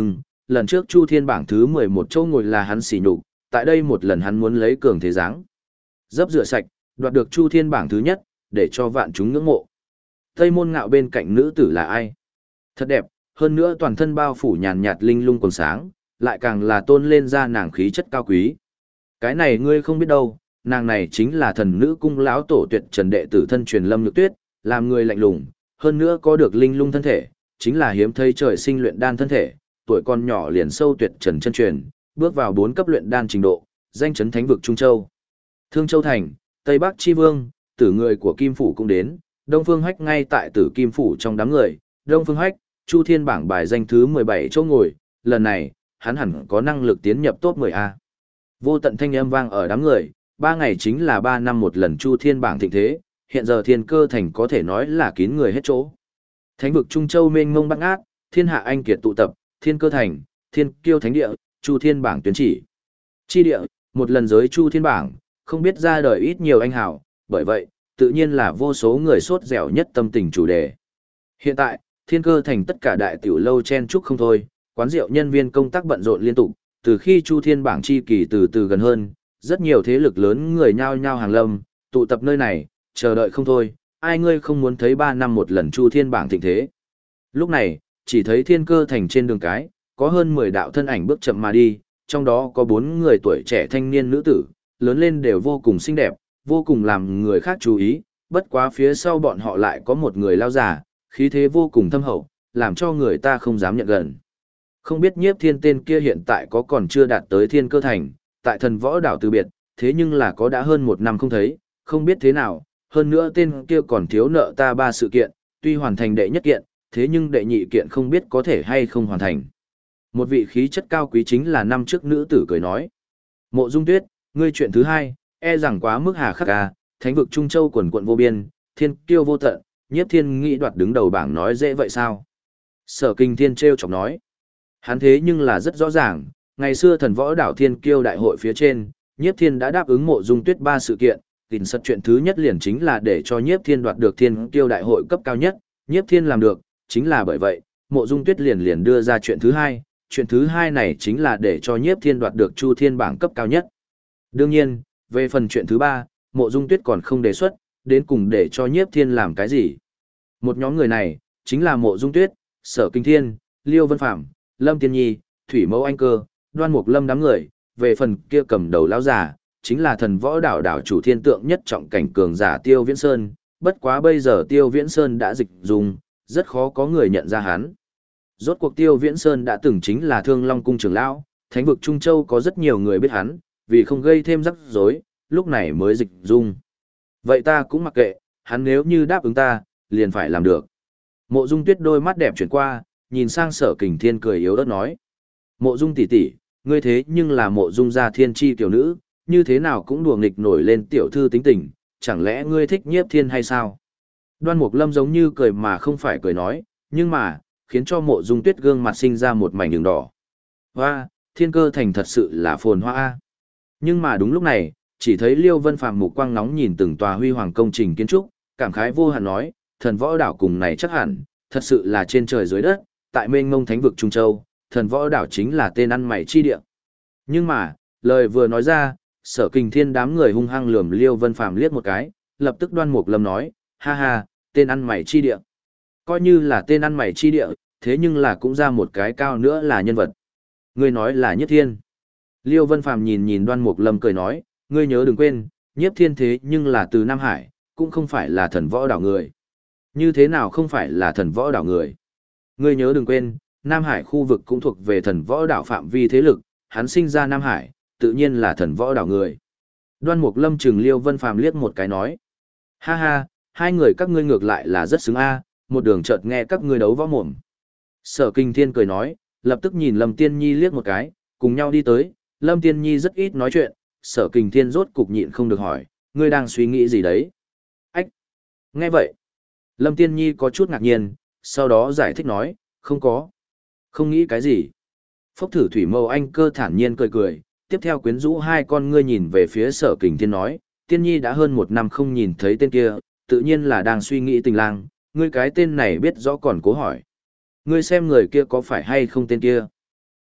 lần trước Chu Thiên bảng thứ 11 châu ngồi là hắn xỉ nhục, tại đây một lần hắn muốn lấy cường thế dáng. Dấp rửa sạch, đoạt được Chu Thiên bảng thứ nhất, để cho vạn chúng ngưỡng mộ. Tây Môn Ngạo bên cạnh nữ tử là ai? Thật đẹp, hơn nữa toàn thân bao phủ nhàn nhạt linh lung còn sáng, lại càng là tôn lên ra nàng khí chất cao quý. Cái này ngươi không biết đâu, nàng này chính là thần nữ cung lão tổ tuyệt trần đệ tử thân truyền Lâm Nhược Tuyết, làm người lạnh lùng, hơn nữa có được linh lung thân thể, chính là hiếm thấy trời sinh luyện đan thân thể, tuổi còn nhỏ liền sâu tuyệt trần chân truyền, bước vào 4 cấp luyện đan trình độ, danh chấn thánh vực Trung Châu. Thương Châu thành, Tây Bắc chi vương, tử người của Kim phủ cũng đến, Đông Phương Hách ngay tại Tử Kim phủ trong đám người, Đông Phương Hách, Chu Thiên bảng bài danh thứ 17 chỗ ngồi, lần này, hắn hẳn có năng lực tiến nhập top 10A. Vô tận thanh âm vang ở đám người, 3 ngày chính là 3 năm một lần Chu Thiên bảng thịnh thế, hiện giờ Thiên Cơ thành có thể nói là kín người hết chỗ. Thánh vực Trung Châu mênh mông bát ngát, thiên hạ anh kiệt tụ tập, Thiên Cơ thành, Thiên Kiêu thánh địa, Chu Thiên bảng tuyến chỉ. Chi địa, một lần giới Chu Thiên bảng, không biết ra đời ít nhiều anh hảo, bởi vậy, tự nhiên là vô số người sốt dẻo nhất tâm tình chủ đề. Hiện tại, Thiên Cơ thành tất cả đại tiểu lâu chen chúc không thôi, quán rượu nhân viên công tác bận rộn liên tục, từ khi Chu Thiên bảng chi kỳ từ từ gần hơn, rất nhiều thế lực lớn người nhao nhao hàng lâm, tụ tập nơi này, chờ đợi không thôi, ai ngươi không muốn thấy 3 năm một lần Chu Thiên bảng thịnh thế. Lúc này, chỉ thấy Thiên Cơ thành trên đường cái, có hơn 10 đạo thân ảnh bước chậm mà đi, trong đó có 4 người tuổi trẻ thanh niên nữ tử, lớn lên đều vô cùng xinh đẹp, vô cùng làm người khác chú ý, bất quá phía sau bọn họ lại có một người lao giả, khí thế vô cùng thâm hậu, làm cho người ta không dám nhận gần. Không biết Nhiếp Thiên tên kia hiện tại có còn chưa đạt tới Thiên Cơ thành, tại Thần Võ đảo từ biệt, thế nhưng là có đã hơn 1 năm không thấy, không biết thế nào, hơn nữa tên kia còn thiếu nợ ta 3 sự kiện, tuy hoàn thành đệ nhất kiện, thế nhưng đệ nhị kiện không biết có thể hay không hoàn thành. Một vị khí chất cao quý chính là năm trước nữ tử cười nói. Mộ Dung Tuyết, ngươi chuyện thứ hai, e rằng quá mức hà khắc à, thánh vực Trung Châu quần quận vô biên, thiên kiêu vô tận, Nhiếp Thiên nghĩ đoạt đứng đầu bảng nói dễ vậy sao? Sở Kinh Thiên trêu chọc nói. Hắn thế nhưng là rất rõ ràng, ngày xưa Thần Võ đảo thiên kiêu đại hội phía trên, Nhiếp Thiên đã đáp ứng Mộ Dung Tuyết 3 sự kiện, tình sật chuyện thứ nhất liền chính là để cho Nhiếp Thiên đoạt được thiên kiêu đại hội cấp cao nhất, Nhiếp Thiên làm được, chính là bởi vậy, Mộ Dung Tuyết liền đưa ra chuyện thứ hai, chuyện thứ hai này chính là để cho Nhiếp Thiên đoạt được Chu Thiên bảng cấp cao nhất. Đương nhiên, về phần chuyện thứ ba, Mộ Dung Tuyết còn không đề xuất, đến cùng để cho Nhiếp Thiên làm cái gì. Một nhóm người này, chính là Mộ Dung Tuyết, Sở Kinh Thiên, Liêu Vân Phạm, Lâm Tiên Nhi, Thủy Mẫu Anh Cơ, Đoan Mục Lâm đám người, về phần kia cầm đầu lão giả, chính là Thần Võ đảo đảo chủ thiên tượng nhất trọng cảnh cường giả Tiêu Viễn Sơn, bất quá bây giờ Tiêu Viễn Sơn đã dịch dùng, rất khó có người nhận ra hắn. Rốt cuộc Tiêu Viễn Sơn đã từng chính là Thương Long cung trưởng lão, thánh vực Trung Châu có rất nhiều người biết hắn, vì không gây thêm rắc rối, lúc này mới dịch dung. Vậy ta cũng mặc kệ, hắn nếu như đáp ứng ta, liền phải làm được. Mộ Dung Tuyết đôi mắt đẹp chuyển qua, nhìn sang Sở Kình Thiên cười yếu ớt nói. Mộ Dung tỷ tỷ, ngươi thế nhưng là Mộ Dung gia thiên chi tiểu nữ, như thế nào cũng đùa nghịch nổi lên tiểu thư tính tình, chẳng lẽ ngươi thích Nhiếp Thiên hay sao? Đoan Mục Lâm giống như cười mà không phải cười nói, nhưng mà, khiến cho Mộ Dung Tuyết gương mặt sinh ra một mảnh đường đỏ. Hoa, Thiên Cơ thành thật sự là phồn hoa a. Nhưng mà đúng lúc này, chỉ thấy Liêu Vân Phàm mục quang nóng nhìn từng tòa huy hoàng công trình kiến trúc, cảm khái vô hạn nói, Thần Võ đảo cùng này chắc hẳn, thật sự là trên trời dưới đất, tại mênh mông thánh vực Trung Châu, Thần Võ đảo chính là tên ăn mày chi địa. Nhưng mà, lời vừa nói ra, Sở Kình Thiên đám người hung hăng lườm Liêu Vân Phàm liếc một cái, lập tức Đoan Mục Lâm nói, ha ha, tên ăn mày chi địa. Coi như là tên ăn mày chi địa, thế nhưng là cũng ra một cái cao nữa là nhân vật. Ngươi nói là Nhiếp Thiên. Liêu Vân Phàm nhìn nhìn Đoan Mục Lâm cười nói, ngươi nhớ đừng quên, Nhiếp Thiên thế nhưng là từ Nam Hải, cũng không phải là Thần Võ đảo người. Như thế nào không phải là Thần Võ đảo người? Ngươi nhớ đừng quên, Nam Hải khu vực cũng thuộc về Thần Võ đảo phạm vi thế lực, hắn sinh ra Nam Hải, tự nhiên là Thần Võ đảo người. Đoan Mục Lâm trừng Liêu Vân Phàm liếc một cái nói, ha ha, hai người các ngươi ngược lại là rất xứng a, một đường chợt nghe các ngươi đấu võ mồm. Sở Kinh Thiên cười nói, lập tức nhìn Lâm Tiên Nhi liếc một cái, cùng nhau đi tới, Lâm Tiên Nhi rất ít nói chuyện, Sở Kinh Thiên rốt cục nhịn không được hỏi, ngươi đang suy nghĩ gì đấy? Ách! Nghe vậy, Lâm Tiên Nhi có chút ngạc nhiên, sau đó giải thích nói, không có. Không nghĩ cái gì? Phốc Thử Thủy Mâu Anh Cơ thản nhiên cười cười, tiếp theo quyến rũ hai con ngươi nhìn về phía Sở Kình Thiên nói, Tiên Nhi đã hơn 1 năm không nhìn thấy tên kia, tự nhiên là đang suy nghĩ tình lang, ngươi cái tên này biết rõ còn cố hỏi. Ngươi xem người kia có phải hay không tên kia?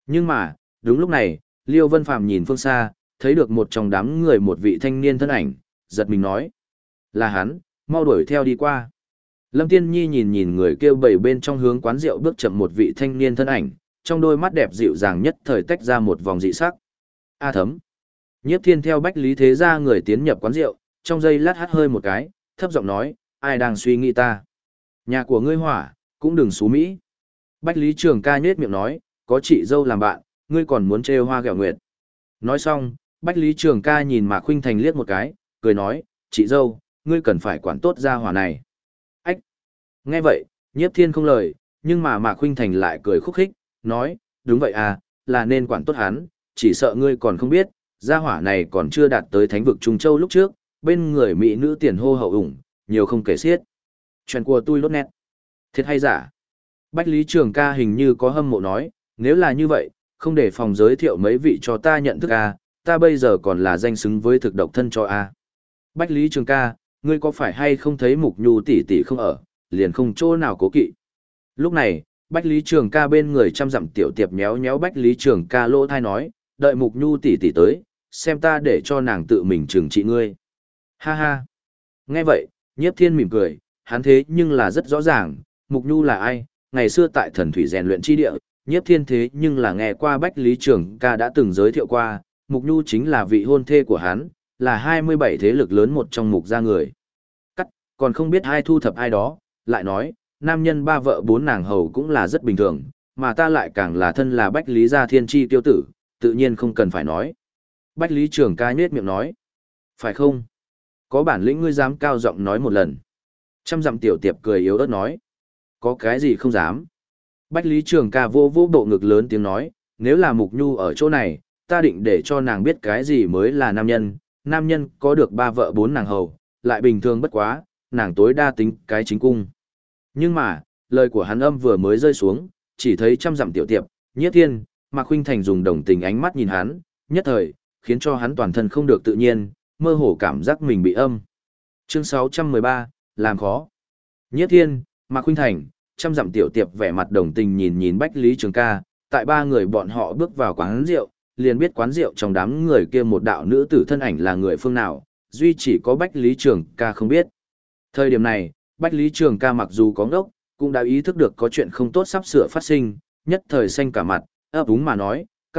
Nhưng mà, đúng lúc này, Liêu Vân Phàm nhìn phương xa, thấy được một trong đám người một vị thanh niên thân ảnh, giật mình nói. Là hắn, mau đuổi theo đi qua. Lâm Tiên Nhi nhìn nhìn người kêu bảy bên trong hướng quán rượu bước chậm một vị thanh niên thân ảnh, trong đôi mắt đẹp dịu dàng nhất thời tách ra một vòng dị sắc. A Thấm. Nhiếp Thiên theo Bách Lý Thế Gia người tiến nhập quán rượu, trong giây lát hắt hơi một cái, thấp giọng nói, ai đang suy nghĩ ta? Nhà của ngươi hỏa, cũng đừng xú Mỹ. Bách Lý Trường ca nhết miệng nói, có chị dâu làm bạn, ngươi còn muốn trêu hoa ghẹo nguyệt. Nói xong, Bách Lý Trường ca nhìn Mạc Khuynh Thành liếc một cái, cười nói, chị dâu, ngươi cần phải quản tốt gia hỏa này. Ách! Nghe vậy, Nhiếp Thiên không lời, nhưng mà Mạc Khuynh Thành lại cười khúc khích, nói, đúng vậy à, là nên quản tốt hắn, chỉ sợ ngươi còn không biết, gia hỏa này còn chưa đạt tới thánh vực Trung Châu lúc trước, bên người mỹ nữ tiền hô hậu ủng, nhiều không kể xiết. Chuyện của tôi lốt nét. Thiệt hay giả? Bách Lý Trường ca hình như có hâm mộ nói, nếu là như vậy, không để phòng giới thiệu mấy vị cho ta nhận thức à, ta bây giờ còn là danh xứng với thực độc thân cho à. Bách Lý Trường ca, ngươi có phải hay không thấy Mục Nhu tỷ tỷ không ở, liền không chỗ nào cố kỵ. Lúc này, Bách Lý Trường ca bên người trăm dặm tiểu tiệp méo méo Bách Lý Trường ca lỗ thai nói, đợi Mục Nhu tỷ tỷ tới, xem ta để cho nàng tự mình trừng trị ngươi. Ha ha. Nghe vậy, Nhiếp Thiên mỉm cười, hắn thế nhưng là rất rõ ràng, Mục Nhu là ai, ngày xưa tại thần thủy rèn luyện chi địa, Nhiếp Thiên thế nhưng là nghe qua Bách Lý Trường ca đã từng giới thiệu qua, Mục Nhu chính là vị hôn thê của hắn, là 27 thế lực lớn một trong mục gia người. Cắt, còn không biết ai thu thập ai đó, lại nói, nam nhân ba vợ bốn nàng hầu cũng là rất bình thường, mà ta lại càng là thân là Bách Lý gia thiên chi tiêu tử, tự nhiên không cần phải nói. Bách Lý Trường ca nhếch miệng nói, phải không? Có bản lĩnh ngươi dám cao giọng nói một lần. Trăm dặm tiểu tiệp cười yếu ớt nói, có cái gì không dám. Bách Lý Trường ca vô vô bộ ngực lớn tiếng nói, nếu là Mục Nhu ở chỗ này, ta định để cho nàng biết cái gì mới là nam nhân có được ba vợ bốn nàng hầu, lại bình thường bất quá, nàng tối đa tính cái chính cung. Nhưng mà, lời của hắn âm vừa mới rơi xuống, chỉ thấy trăm dặm tiểu tiệp, Nhiếp Thiên, Mạc Khuynh Thành dùng đồng tình ánh mắt nhìn hắn, nhất thời, khiến cho hắn toàn thân không được tự nhiên, mơ hồ cảm giác mình bị âm. Chương 613, làm khó. Nhiếp Thiên, Mạc Khuynh Thành, trăm dặm tiểu tiệp vẻ mặt đồng tình nhìn nhìn Bách Lý Trường ca, tại ba người bọn họ bước vào quán rượu, liền biết quán rượu trong đám người kia một đạo nữ tử thân ảnh là người phương nào, duy chỉ có Bách Lý Trường ca không biết. Thời điểm này, Bách Lý Trường ca mặc dù có ngốc, cũng đã ý thức được có chuyện không tốt sắp sửa phát sinh, nhất thời xanh cả mặt, ấp úng mà nói, các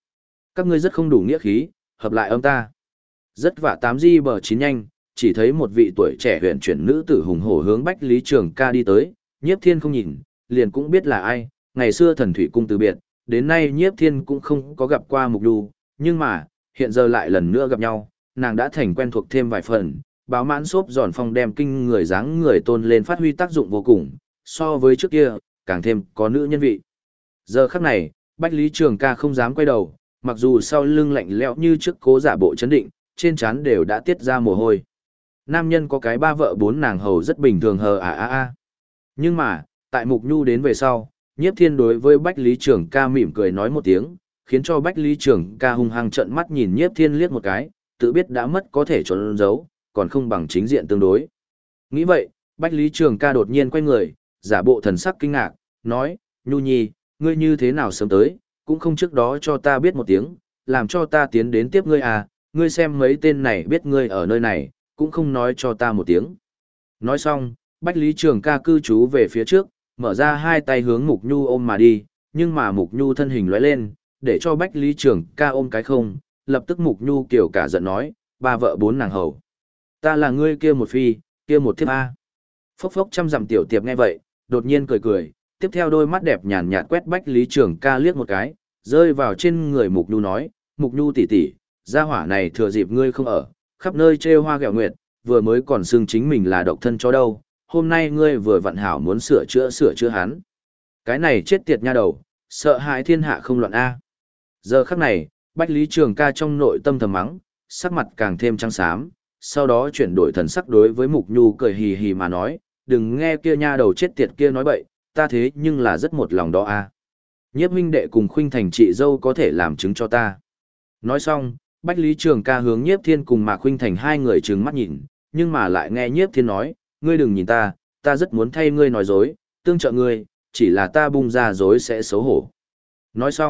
ngươi rất không đủ nghĩa khí, hợp lại âm ta. Rất vả tám di bờ chín nhanh, chỉ thấy một vị tuổi trẻ huyền chuyển nữ tử hùng hổ hướng Bách Lý Trường ca đi tới, Nhiếp Thiên không nhìn, liền cũng biết là ai, ngày xưa thần thủy cung từ biệt, đến nay Nhiếp Thiên cũng không có gặp qua Mục Nhu, nhưng mà, hiện giờ lại lần nữa gặp nhau, nàng đã thành quen thuộc thêm vài phần, báo mãn xốp giòn phong đem kinh người dáng người tôn lên phát huy tác dụng vô cùng, so với trước kia, càng thêm có nữ nhân vị. Giờ khắc này, Bách Lý Trường ca không dám quay đầu, mặc dù sau lưng lạnh lẽo như trước cố giả bộ chấn định, trên trán đều đã tiết ra mồ hôi. Nam nhân có cái ba vợ bốn nàng hầu rất bình thường hờ à. Nhưng mà, tại Mục Nhu đến về sau, Nhiếp Thiên đối với Bách Lý Trường ca mỉm cười nói một tiếng, khiến cho Bách Lý Trường ca hung hăng trợn mắt nhìn Nhiếp Thiên liếc một cái, tự biết đã mất có thể trốn giấu, còn không bằng chính diện tương đối. Nghĩ vậy, Bách Lý Trường ca đột nhiên quay người, giả bộ thần sắc kinh ngạc, nói, Nhu Nhi, ngươi như thế nào sớm tới, cũng không trước đó cho ta biết một tiếng, làm cho ta tiến đến tiếp ngươi à, ngươi xem mấy tên này biết ngươi ở nơi này, cũng không nói cho ta một tiếng. Nói xong, Bách Lý Trường ca cư trú về phía trước, mở ra hai tay hướng Mục Nhu ôm mà đi, nhưng mà Mục Nhu thân hình lóe lên, để cho Bách Lý Trường ca ôm cái không, lập tức Mục Nhu kiểu cả giận nói, ba vợ bốn nàng hầu. Ta là ngươi kia một phi, kia một thiếp A. Phốc phốc trăm dặm tiểu tiệp nghe vậy, đột nhiên cười cười, tiếp theo đôi mắt đẹp nhàn nhạt quét Bách Lý Trường ca liếc một cái, rơi vào trên người Mục Nhu nói, Mục Nhu tỷ tỷ, gia hỏa này thừa dịp ngươi không ở, khắp nơi trêu hoa ghẹo nguyệt, vừa mới còn xưng chính mình là độc thân cho đâu, hôm nay ngươi vừa vặn hảo muốn sửa chữa hắn. Cái này chết tiệt nha đầu, sợ hãi thiên hạ không loạn A. Giờ khắc này, Bách Lý Trường ca trong nội tâm thầm mắng, sắc mặt càng thêm trắng xám, sau đó chuyển đổi thần sắc đối với Mục Nhu cười hì hì mà nói, đừng nghe kia nha đầu chết tiệt kia nói bậy, ta thế nhưng là rất một lòng đó A. Nhiếp huynh đệ cùng Khuynh Thành chị dâu có thể làm chứng cho ta. Nói xong, Bách Lý Trường ca hướng Nhiếp Thiên cùng Mạc Khuynh Thành hai người trừng mắt nhìn, nhưng mà lại nghe Nhiếp Thiên nói, ngươi đừng nhìn ta rất muốn thay ngươi nói dối, tương trợ ngươi, chỉ là ta bung ra dối sẽ xấu hổ. Nói xong,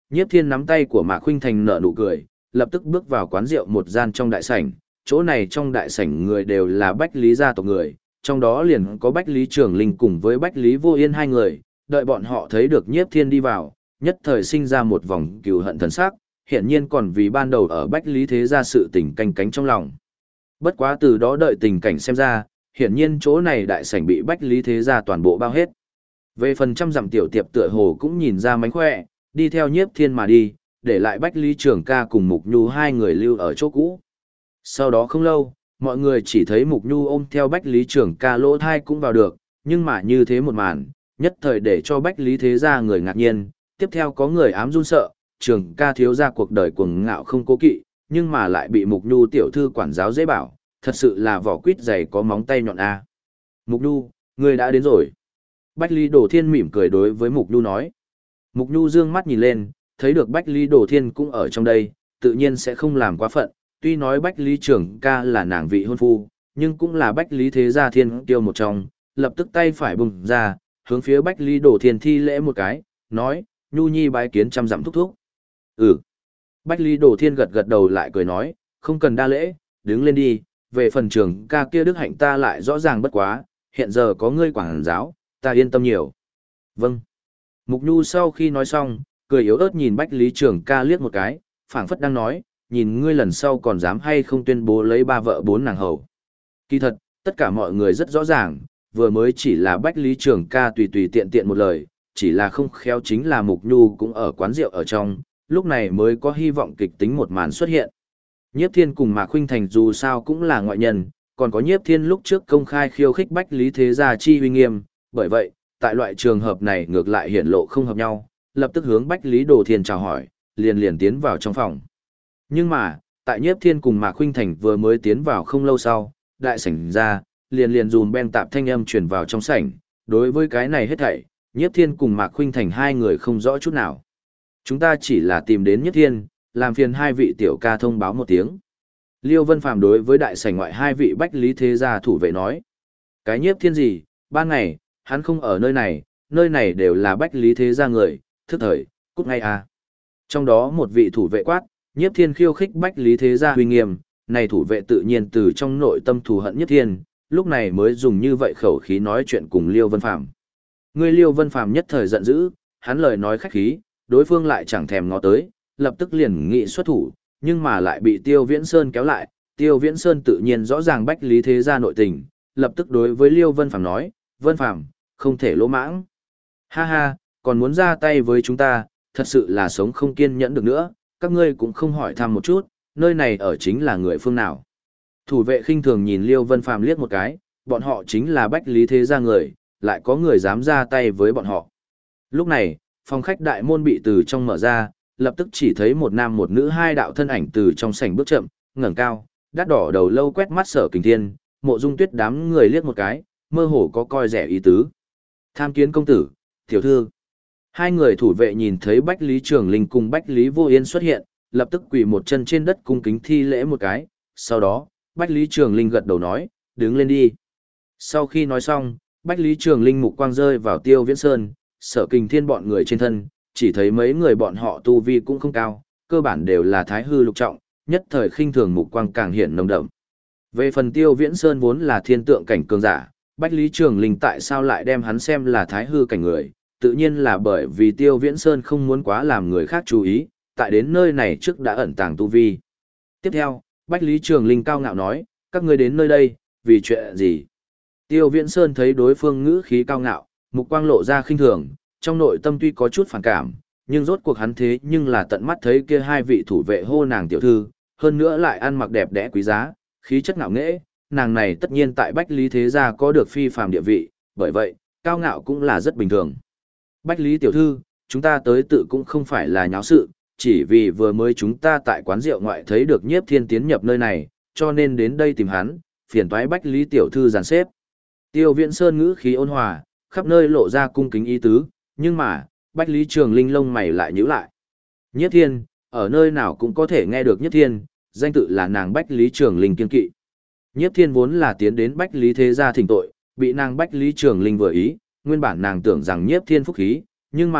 Nhiếp Thiên nắm tay của Mạc Khuynh Thành nở nụ cười, lập tức bước vào quán rượu một gian trong đại sảnh, chỗ này trong đại sảnh người đều là Bách Lý gia tộc người, trong đó liền có Bách Lý Trường Linh cùng với Bách Lý Vô Yên hai người, đợi bọn họ thấy được Nhiếp Thiên đi vào, nhất thời sinh ra một vòng cừu hận thần sắc, hiển nhiên còn vì ban đầu ở Bách Lý thế gia sự tình canh cánh trong lòng. Bất quá từ đó đợi tình cảnh xem ra, hiển nhiên chỗ này đại sảnh bị Bách Lý thế gia toàn bộ bao hết. Về phần trăm dặm tiểu tiệp tựa hồ cũng nhìn ra mánh khỏe, đi theo Nhiếp Thiên mà đi, để lại Bách Lý Trường ca cùng Mục Nhu hai người lưu ở chỗ cũ. Sau đó không lâu, mọi người chỉ thấy Mục Nhu ôm theo Bách Lý Trường ca lỗ thai cũng vào được, nhưng mà như thế một màn, nhất thời để cho Bách Lý thế gia người ngạc nhiên, tiếp theo có người ám run sợ, Trường ca thiếu gia cuộc đời cuồng ngạo không cố kỵ, nhưng mà lại bị Mục Nhu tiểu thư quản giáo dễ bảo, thật sự là vỏ quýt dày có móng tay nhọn a. Mục Nhu, người đã đến rồi. Bách Lý Đồ Thiên mỉm cười đối với Mục Nhu nói. Mục Nhu dương mắt nhìn lên, thấy được Bách Lý Đồ Thiên cũng ở trong đây, tự nhiên sẽ không làm quá phận, tuy nói Bách Lý Trường ca là nàng vị hôn phu, nhưng cũng là Bách Lý thế gia thiên tiêu một trong, lập tức tay phải bùng ra, hướng phía Bách Lý Đồ Thiên thi lễ một cái, nói, Nhu nhi bái kiến trăm dặm thúc thúc. Ừ. Bách Lý Đồ Thiên gật gật đầu lại cười nói, không cần đa lễ, đứng lên đi, về phần trường ca kia đức hạnh ta lại rõ ràng bất quá, hiện giờ có ngươi quản giáo, ta yên tâm nhiều. Vâng. Mục Nhu sau khi nói xong, cười yếu ớt nhìn Bách Lý Trường ca liếc một cái, phảng phất đang nói, nhìn ngươi lần sau còn dám hay không tuyên bố lấy 3 vợ 4 nàng hầu. Kỳ thật, tất cả mọi người rất rõ ràng, vừa mới chỉ là Bách Lý Trường ca tùy tùy tiện tiện một lời, chỉ là không khéo chính là Mục Nhu cũng ở quán rượu ở trong, lúc này mới có hy vọng kịch tính một màn xuất hiện. Nhiếp Thiên cùng Mạc Khuynh Thành dù sao cũng là ngoại nhân, còn có Nhiếp Thiên lúc trước công khai khiêu khích Bách Lý thế gia chi uy nghiêm, bởi vậy, tại loại trường hợp này ngược lại hiển lộ không hợp nhau, lập tức hướng Bách Lý Đồ Thiên chào hỏi, liền tiến vào trong phòng. Nhưng mà, tại Nhiếp Thiên cùng Mạc Khuynh Thành vừa mới tiến vào không lâu sau, đại sảnh ra, liền dùm ben tạp thanh âm truyền vào trong sảnh, đối với cái này hết thảy, Nhiếp Thiên cùng Mạc Khuynh Thành hai người không rõ chút nào. Chúng ta chỉ là tìm đến Nhiếp Thiên, làm phiền hai vị tiểu ca thông báo một tiếng. Liêu Vân Phàm đối với đại sảnh ngoại hai vị Bách Lý thế gia thủ vệ nói. Cái Nhiếp Thiên gì, ban ngày, hắn không ở nơi này đều là Bách Lý thế gia người, thức thời, cút ngay à. Trong đó một vị thủ vệ quát, Nhiếp Thiên khiêu khích Bách Lý thế gia huy nghiêm, này thủ vệ tự nhiên từ trong nội tâm thù hận Nhiếp Thiên, lúc này mới dùng như vậy khẩu khí nói chuyện cùng Liêu Vân Phàm. Người Liêu Vân Phàm nhất thời giận dữ, hắn lời nói khách khí, đối phương lại chẳng thèm ngó tới, lập tức liền nghị xuất thủ, nhưng mà lại bị Tiêu Viễn Sơn kéo lại, Tiêu Viễn Sơn tự nhiên rõ ràng Bách Lý thế gia nội tình, lập tức đối với Liêu Vân Phàm nói, Vân Phàm, không thể lỗ mãng. Ha ha, còn muốn ra tay với chúng ta, thật sự là sống không kiên nhẫn được nữa, các ngươi cũng không hỏi thăm một chút, nơi này ở chính là người phương nào. Thủ vệ khinh thường nhìn Liêu Vân Phàm liếc một cái, bọn họ chính là Bách Lý thế gia người, lại có người dám ra tay với bọn họ. Lúc này, phòng khách đại môn bị từ trong mở ra, lập tức chỉ thấy một nam một nữ hai đạo thân ảnh từ trong sảnh bước chậm, ngẩng cao, đắt đỏ đầu lâu quét mắt Sở Kình Thiên, Mộ Dung Tuyết đám người liếc một cái, mơ hồ có coi rẻ ý tứ. Tham kiến công tử, tiểu thư. Hai người thủ vệ nhìn thấy Bách Lý Trường Linh cùng Bách Lý Vô Yên xuất hiện, lập tức quỳ một chân trên đất cung kính thi lễ một cái, sau đó, Bách Lý Trường Linh gật đầu nói, đứng lên đi. Sau khi nói xong, Bách Lý Trường Linh mục quang rơi vào Tiêu Viễn Sơn, Sở Kình Thiên bọn người trên thân, chỉ thấy mấy người bọn họ tu vi cũng không cao, cơ bản đều là thái hư lục trọng, nhất thời khinh thường mục quang càng hiện nồng đậm. Về phần Tiêu Viễn Sơn vốn là thiên tượng cảnh cường giả, Bách Lý Trường Linh tại sao lại đem hắn xem là thái hư cảnh người, tự nhiên là bởi vì Tiêu Viễn Sơn không muốn quá làm người khác chú ý, tại đến nơi này trước đã ẩn tàng tu vi. Tiếp theo, Bách Lý Trường Linh cao ngạo nói, các ngươi đến nơi đây, vì chuyện gì? Tiêu Viễn Sơn thấy đối phương ngữ khí cao ngạo, mục quang lộ ra khinh thường, trong nội tâm tuy có chút phản cảm, nhưng rốt cuộc hắn thế nhưng là tận mắt thấy kia hai vị thủ vệ hô nàng tiểu thư, hơn nữa lại ăn mặc đẹp đẽ quý giá, khí chất ngạo nghễ, nàng này tất nhiên tại Bách Lý thế gia có được phi phàm địa vị, bởi vậy, cao ngạo cũng là rất bình thường. Bách Lý tiểu thư, chúng ta tới tự cũng không phải là nháo sự, chỉ vì vừa mới chúng ta tại quán rượu ngoại thấy được Nhiếp Thiên tiến nhập nơi này, cho nên đến đây tìm hắn, phiền toái Bách Lý tiểu thư dàn xếp. Tiêu Viễn Sơn ngữ khí ôn hòa, khắp nơi lộ ra cung kính ý tứ, nhưng mà, Bách Lý Trường Linh lông mày lại nhíu lại. Nhiếp Thiên, ở nơi nào cũng có thể nghe được Nhiếp Thiên, danh tự là nàng Bách Lý Trường Linh kiên kỵ. Nhiếp Thiên vốn là tiến đến Bách Lý thế gia thỉnh tội, bị nàng Bách Lý Trường Linh vừa ý, nguyên bản nàng tưởng rằng Nhiếp Thiên phúc khí, nhưng mà,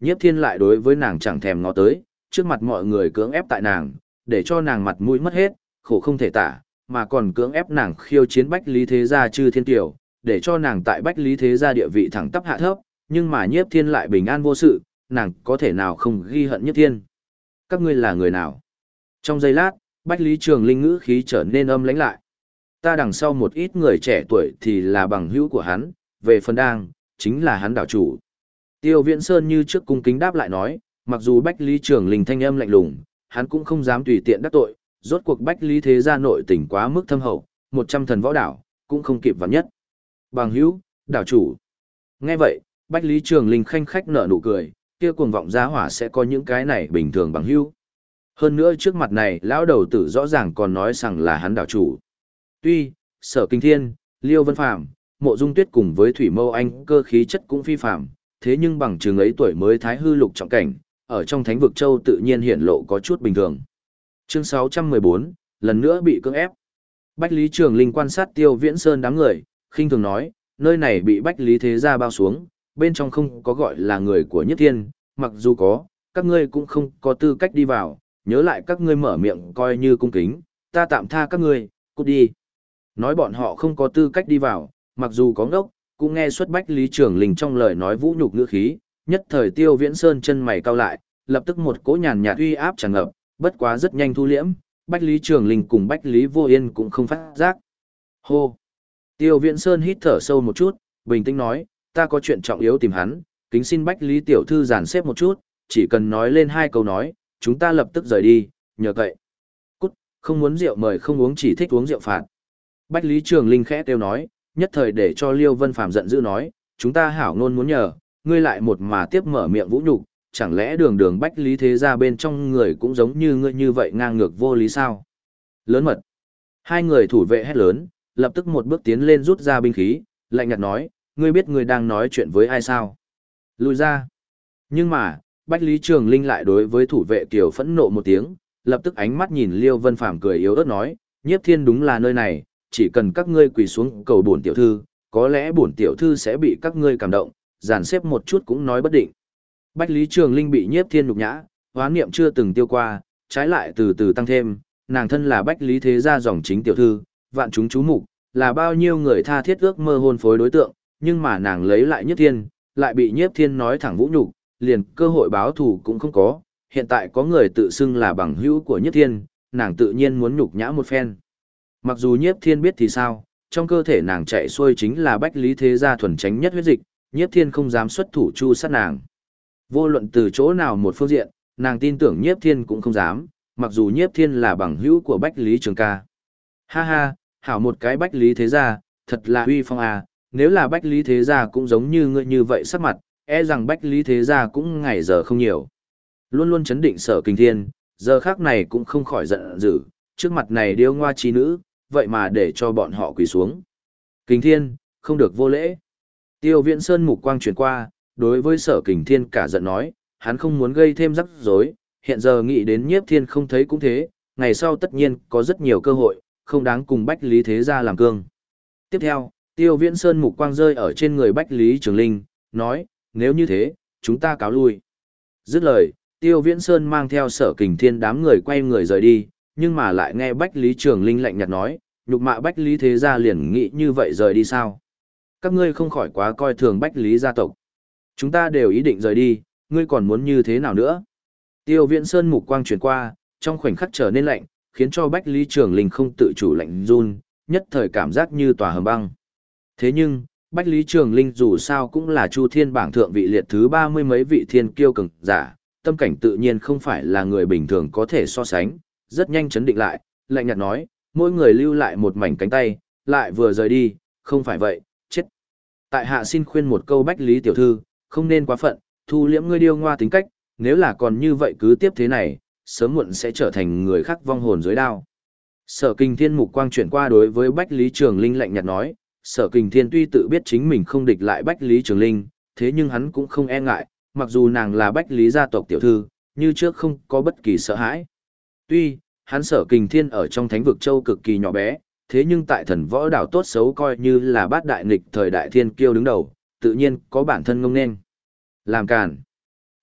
Nhiếp Thiên lại đối với nàng chẳng thèm ngó tới, trước mặt mọi người cưỡng ép tại nàng, để cho nàng mặt mũi mất hết, khổ không thể tả, mà còn cưỡng ép nàng khiêu chiến Bách Lý Thế Gia Chư Thiên Tiểu, để cho nàng tại Bách Lý Thế Gia địa vị thẳng tắp hạ thấp, nhưng mà Nhiếp Thiên lại bình an vô sự, nàng có thể nào không ghi hận Nhiếp Thiên. Các ngươi là người nào? Trong giây lát, Bách Lý Trường Linh ngữ khí trở nên âm lãnh lại. Ta đằng sau một ít người trẻ tuổi thì là bằng hữu của hắn, về phần đang, chính là hắn đảo chủ. Tiêu Viễn Sơn như trước cung kính đáp lại nói, mặc dù Bách Lý Trường Linh thanh âm lạnh lùng, hắn cũng không dám tùy tiện đắc tội, rốt cuộc Bách Lý Thế Gia nội tình quá mức thâm hậu, 100 thần võ đảo, cũng không kịp vào nhất. Bằng hữu, đảo chủ. Nghe vậy, Bách Lý Trường Linh khanh khách nở nụ cười, kia cuồng vọng giá hỏa sẽ có những cái này bình thường bằng hữu. Hơn nữa trước mặt này, lão đầu tử rõ ràng còn nói rằng là hắn đảo chủ. Tuy, Sở Kinh Thiên, Liêu Vân Phàm, Mộ Dung Tuyết cùng với Thủy Mâu Anh cơ khí chất cũng phi phàm, thế nhưng bằng chừng ấy tuổi mới thái hư lục trọng cảnh, ở trong Thánh vực châu tự nhiên hiển lộ có chút bình thường. Chương 614, lần nữa bị cưỡng ép. Bách Lý Trường Linh quan sát Tiêu Viễn Sơn đám người, khinh thường nói, nơi này bị Bách Lý Thế Gia bao xuống, bên trong không có gọi là người của Nhất Thiên, mặc dù có, các ngươi cũng không có tư cách đi vào, nhớ lại các ngươi mở miệng coi như cung kính, ta tạm tha các ngươi, cút đi. Nói bọn họ không có tư cách đi vào, mặc dù có ngốc, cũng nghe xuất Bách Lý Trường Linh trong lời nói vũ nhục ngữ khí, nhất thời Tiêu Viễn Sơn chân mày cau lại, lập tức một cỗ nhàn nhạt uy áp tràn ngập, bất quá rất nhanh thu liễm, Bách Lý Trường Linh cùng Bách Lý Vô Yên cũng không phát giác. Hô! Tiêu Viễn Sơn hít thở sâu một chút, bình tĩnh nói, ta có chuyện trọng yếu tìm hắn, kính xin Bách Lý tiểu thư giàn xếp một chút, chỉ cần nói lên 2 câu nói, chúng ta lập tức rời đi, nhờ cậy. Cút, không muốn rượu mời không uống chỉ thích uống rượu phạt. Bách Lý Trường Linh khẽ kêu nói, nhất thời để cho Liêu Vân Phàm giận dữ nói, chúng ta hảo ngôn muốn nhờ, ngươi lại một mà tiếp mở miệng vũ nhục, chẳng lẽ đường đường Bách Lý Thế Gia bên trong người cũng giống như ngươi như vậy ngang ngược vô lý sao? Lớn mật. 2 người thủ vệ hét lớn, lập tức một bước tiến lên rút ra binh khí, lạnh nhạt nói, ngươi biết ngươi đang nói chuyện với ai sao? Lùi ra. Nhưng mà, Bách Lý Trường Linh lại đối với thủ vệ kiều phẫn nộ một tiếng, lập tức ánh mắt nhìn Liêu Vân Phàm cười yếu ớt nói, Nhiếp Thiên đúng là nơi này, chỉ cần các ngươi quỳ xuống cầu bổn tiểu thư, có lẽ bổn tiểu thư sẽ bị các ngươi cảm động, dàn xếp một chút cũng nói bất định. Bách Lý Trường Linh bị Nhiếp Thiên nhục nhã, hoán niệm chưa từng tiêu qua, trái lại từ từ tăng thêm, nàng thân là Bách Lý Thế Gia dòng chính tiểu thư, vạn chúng chú mục, là bao nhiêu người tha thiết ước mơ hôn phối đối tượng, nhưng mà nàng lấy lại Nhiếp Thiên, lại bị Nhiếp Thiên nói thẳng vũ nhục, liền cơ hội báo thù cũng không có, hiện tại có người tự xưng là bằng hữu của Nhiếp Thiên, nàng tự nhiên muốn nhục nhã một phen. Mặc dù Nhiếp Thiên biết thì sao, trong cơ thể nàng chạy xuôi chính là Bách Lý Thế Gia thuần chánh nhất huyết dịch, Nhiếp Thiên không dám xuất thủ chu sát nàng. Vô luận từ chỗ nào một phương diện, nàng tin tưởng Nhiếp Thiên cũng không dám, mặc dù Nhiếp Thiên là bằng hữu của Bách Lý Trường ca. Ha ha, hảo một cái Bách Lý Thế Gia, thật là uy phong à, nếu là Bách Lý Thế Gia cũng giống như ngươi như vậy sắc mặt, e rằng Bách Lý Thế Gia cũng ngày giờ không nhiều. Luôn luôn chấn định Sở Kinh Thiên, giờ khác này cũng không khỏi giận dữ, trước mặt này điêu ngoa trí nữ, vậy mà để cho bọn họ quỳ xuống. Kinh Thiên, không được vô lễ. Tiêu Viễn Sơn mục quang chuyển qua, đối với Sở Kinh Thiên cả giận nói, hắn không muốn gây thêm rắc rối, hiện giờ nghĩ đến Nhiếp Thiên không thấy cũng thế, ngày sau tất nhiên có rất nhiều cơ hội, không đáng cùng Bách Lý Thế Gia làm cương. Tiếp theo, Tiêu Viễn Sơn mục quang rơi ở trên người Bách Lý Trường Linh, nói, nếu như thế, chúng ta cáo lui. Dứt lời, Tiêu Viễn Sơn mang theo Sở Kình Thiên đám người quay người rời đi, nhưng mà lại nghe Bách Lý Trường Linh lạnh nhạt nói, nhục mạ Bách Lý Thế Gia liền nghĩ như vậy rời đi sao? Các ngươi không khỏi quá coi thường Bách Lý gia tộc. Chúng ta đều ý định rời đi, ngươi còn muốn như thế nào nữa? Tiêu Viễn Sơn mục quang chuyển qua, trong khoảnh khắc trở nên lạnh, khiến cho Bách Lý Trường Linh không tự chủ lạnh run, nhất thời cảm giác như tòa hầm băng. Thế nhưng, Bách Lý Trường Linh dù sao cũng là Chu Thiên bảng thượng vị liệt thứ 30 mấy vị thiên kiêu cường giả, tâm cảnh tự nhiên không phải là người bình thường có thể so sánh, rất nhanh chấn định lại, lạnh nhạt nói, mỗi người lưu lại một mảnh cánh tay, lại vừa rời đi, không phải vậy, chết. Tại hạ xin khuyên một câu Bách Lý tiểu thư, không nên quá phận, thu liễm ngươi điêu ngoa tính cách, nếu là còn như vậy cứ tiếp thế này, sớm muộn sẽ trở thành người khác vong hồn dưới đao. Sở Kình Thiên mục quang chuyển qua đối với Bách Lý Trường Linh lạnh nhạt nói, Sở Kình Thiên tuy tự biết chính mình không địch lại Bách Lý Trường Linh, thế nhưng hắn cũng không e ngại, mặc dù nàng là Bách Lý gia tộc tiểu thư, như trước không có bất kỳ sợ hãi. Tuy, hắn Sở Kình Thiên ở trong Thánh vực châu cực kỳ nhỏ bé, thế nhưng tại thần võ đảo tốt xấu coi như là bát đại nghịch thời đại thiên kiêu đứng đầu, tự nhiên có bản thân ngông nên. Làm càn.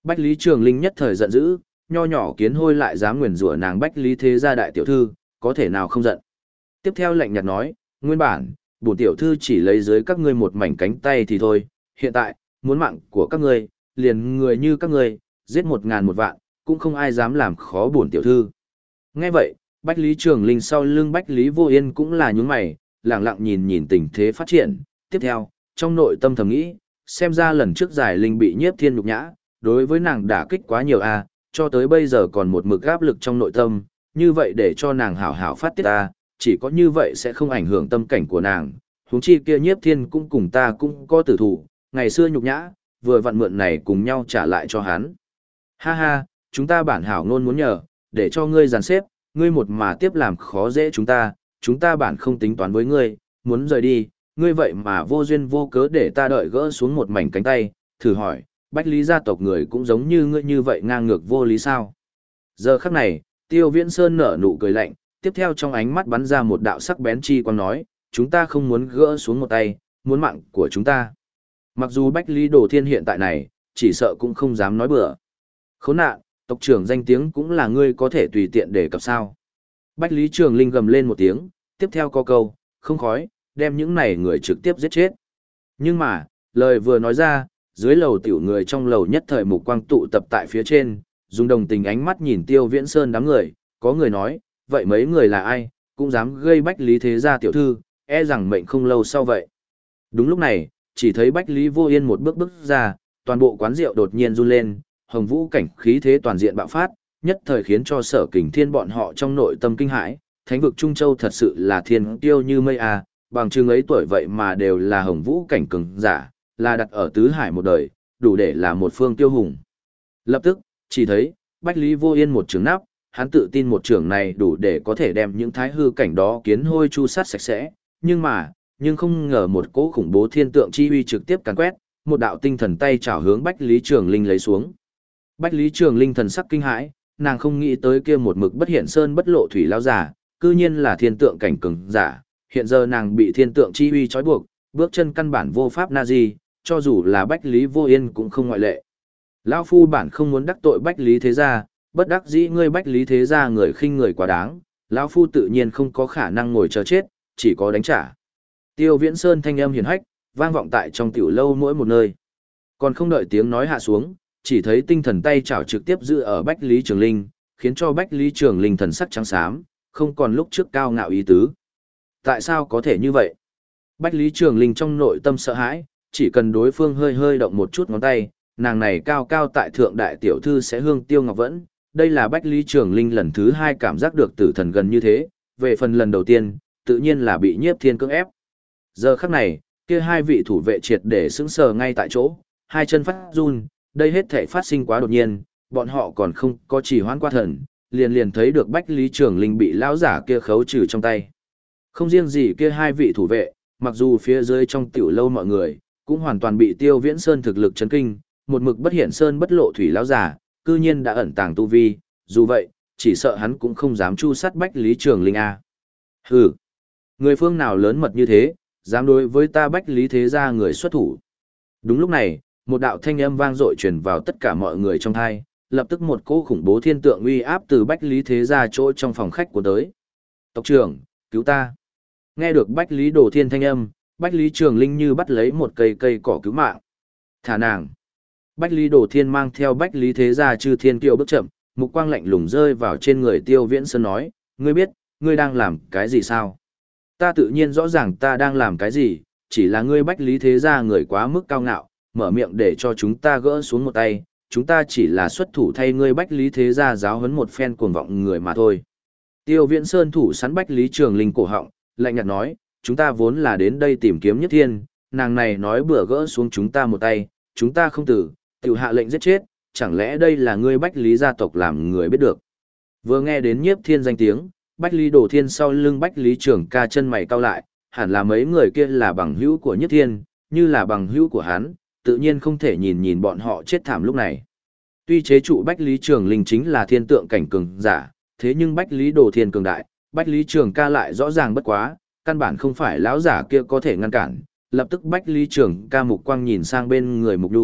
Bách Lý Trường Linh nhất thời giận dữ, nho nhỏ kiến hôi lại dám nguyền rủa nàng Bách Lý thế gia đại tiểu thư, có thể nào không giận. Tiếp theo lạnh nhạt nói, nguyên bản, bổn tiểu thư chỉ lấy dưới các ngươi một mảnh cánh tay thì thôi, hiện tại, muốn mạng của các ngươi, liền người như các ngươi, giết 1.000 1 vạn, cũng không ai dám làm khó bổn tiểu thư. Nghe vậy, Bách Lý Trường Linh sau lưng Bách Lý Vô Yên cũng là nhún mày, lặng lặng nhìn nhìn tình thế phát triển. Tiếp theo, trong nội tâm thầm nghĩ, xem ra lần trước giải linh bị nhiếp thiên nhục nhã, đối với nàng đả kích quá nhiều a, cho tới bây giờ còn một mực áp lực trong nội tâm, như vậy để cho nàng hảo hảo phát tiết ta, chỉ có như vậy sẽ không ảnh hưởng tâm cảnh của nàng. Huống chi kia nhiếp thiên cũng cùng ta cũng có tử thủ, ngày xưa nhục nhã, vừa vặn mượn này cùng nhau trả lại cho hắn. Ha ha, chúng ta bản hảo ngôn muốn nhờ, để cho ngươi dàn xếp, ngươi một mà tiếp làm khó dễ chúng ta bản không tính toán với ngươi, muốn rời đi, ngươi vậy mà vô duyên vô cớ để ta đợi gỡ xuống một mảnh cánh tay, thử hỏi, Bách Lý gia tộc người cũng giống như ngươi như vậy ngang ngược vô lý sao? Giờ khắc này, Tiêu Viễn Sơn nở nụ cười lạnh, tiếp theo trong ánh mắt bắn ra một đạo sắc bén chi quang nói, chúng ta không muốn gỡ xuống một tay, muốn mạng của chúng ta. Mặc dù Bách Lý Đồ Thiên hiện tại này, chỉ sợ cũng không dám nói bừa. Khốn nạn, tộc trưởng danh tiếng cũng là ngươi có thể tùy tiện để cập sao. Bách Lý Trường Linh gầm lên một tiếng, tiếp theo có câu, không khói, đem những này người trực tiếp giết chết. Nhưng mà, lời vừa nói ra, dưới lầu tiểu người trong lầu nhất thời mục quang tụ tập tại phía trên, dùng đồng tình ánh mắt nhìn Tiêu Viễn Sơn đám người, có người nói, vậy mấy người là ai, cũng dám gây Bách Lý thế gia tiểu thư, e rằng mệnh không lâu sau vậy. Đúng lúc này, chỉ thấy Bách Lý Vô Yên một bước bước ra, toàn bộ quán rượu đột nhiên run lên, hồng vũ cảnh khí thế toàn diện bạo phát, nhất thời khiến cho Sở Kình Thiên bọn họ trong nội tâm kinh hãi, thánh vực Trung Châu thật sự là thiên tiêu như mây à, bằng chừng ấy tuổi vậy mà đều là hồng vũ cảnh cường giả, là đặt ở tứ hải một đời, đủ để là một phương tiêu hùng. Lập tức, chỉ thấy, Bách Lý Vô Yên một trường nắp, hắn tự tin một trường này đủ để có thể đem những thái hư cảnh đó kiến hôi chu sát sạch sẽ, nhưng không ngờ một cỗ khủng bố thiên tượng chi uy trực tiếp càn quét, một đạo tinh thần tay chảo hướng Bách Lý Trường Linh lấy xuống. Bách Lý Trường Linh thần sắc kinh hãi, nàng không nghĩ tới kia một mực bất hiện sơn bất lộ thủy lao giả, cư nhiên là thiên tượng cảnh cường giả, hiện giờ nàng bị thiên tượng chi uy trói buộc, bước chân căn bản vô pháp na di, cho dù là Bách Lý Vô Yên cũng không ngoại lệ. Lão phu bản không muốn đắc tội Bách Lý thế gia, bất đắc dĩ ngươi Bách Lý thế gia người khinh người quá đáng, lão phu tự nhiên không có khả năng ngồi chờ chết, chỉ có đánh trả. Tiêu Viễn Sơn thanh âm hiền hách, vang vọng tại trong tiểu lâu mỗi một nơi. Còn không đợi tiếng nói hạ xuống, chỉ thấy tinh thần tay chảo trực tiếp giữ ở Bách Lý Trường Linh, khiến cho Bách Lý Trường Linh thần sắc trắng xám, không còn lúc trước cao ngạo ý tứ. Tại sao có thể như vậy? Bách Lý Trường Linh trong nội tâm sợ hãi, chỉ cần đối phương hơi hơi động một chút ngón tay, nàng này cao cao tại thượng đại tiểu thư sẽ hương tiêu ngọc vẫn. Đây là Bách Lý Trường Linh lần thứ 2 cảm giác được tử thần gần như thế, về phần lần đầu tiên, tự nhiên là bị nhiếp thiên cưỡng ép. Giờ khắc này, kia hai vị thủ vệ triệt để sững sờ ngay tại chỗ, hai chân phát run, đây hết thể phát sinh quá đột nhiên, bọn họ còn không có trì hoãn qua thần, liền thấy được Bách Lý Trường Linh bị lão giả kia khấu trừ trong tay. Không riêng gì kia hai vị thủ vệ, mặc dù phía dưới trong tiểu lâu mọi người, cũng hoàn toàn bị Tiêu Viễn Sơn thực lực chấn kinh, một mực bất hiện sơn bất lộ thủy lão giả, cư nhiên đã ẩn tàng tu vi, dù vậy, chỉ sợ hắn cũng không dám chu sát Bách Lý Trường Linh a. Hừ, người phương nào lớn mật như thế, dám đối với ta Bách Lý thế gia người xuất thủ. Đúng lúc này, một đạo thanh âm vang dội truyền vào tất cả mọi người trong tai, lập tức một cỗ khủng bố thiên tượng uy áp từ Bách Lý thế gia chỗ trong phòng khách của tới. Tộc trưởng, cứu ta. Nghe được Bách Lý Đồ Thiên thanh âm, Bách Lý Trường Linh như bắt lấy một cây cỏ cứu mạng. Thả nàng. Bách Lý Đồ Thiên mang theo Bách Lý thế gia chư thiên kiều bước chậm, mục quang lạnh lùng rơi vào trên người Tiêu Viễn Sơn nói, ngươi biết, ngươi đang làm cái gì sao? Ta tự nhiên rõ ràng ta đang làm cái gì, chỉ là ngươi Bách Lý thế gia người quá mức cao ngạo, mở miệng để cho chúng ta gỡ xuống một tay, chúng ta chỉ là xuất thủ thay ngươi Bách Lý thế gia giáo huấn một phen cuồng vọng người mà thôi. Tiêu Viễn Sơn thủ sẵn Bách Lý Trường Linh cổ họng, lạnh nhạt nói, chúng ta vốn là đến đây tìm kiếm Nhất Thiên, nàng này nói bữa gỡ xuống chúng ta một tay, chúng ta không tử, tiểu hạ lệnh giết chết, chẳng lẽ đây là ngươi Bách Lý gia tộc làm người biết được. Vừa nghe đến Nhiếp Thiên danh tiếng, Bách Lý Đồ Thiên sau lưng Bách Lý Trường ca chân mày cau lại, hẳn là mấy người kia là bằng hữu của Nhất Thiên, như là bằng hữu của hắn, tự nhiên không thể nhìn bọn họ chết thảm lúc này. Tuy chế trụ Bách Lý Trường Linh chính là thiên tượng cảnh cường giả, thế nhưng Bách Lý Đồ Thiên cường đại, Bách Lý Trường ca lại rõ ràng bất quá, căn bản không phải lão giả kia có thể ngăn cản. Lập tức Bách Lý Trường ca mục quang nhìn sang bên người Mục Nhu,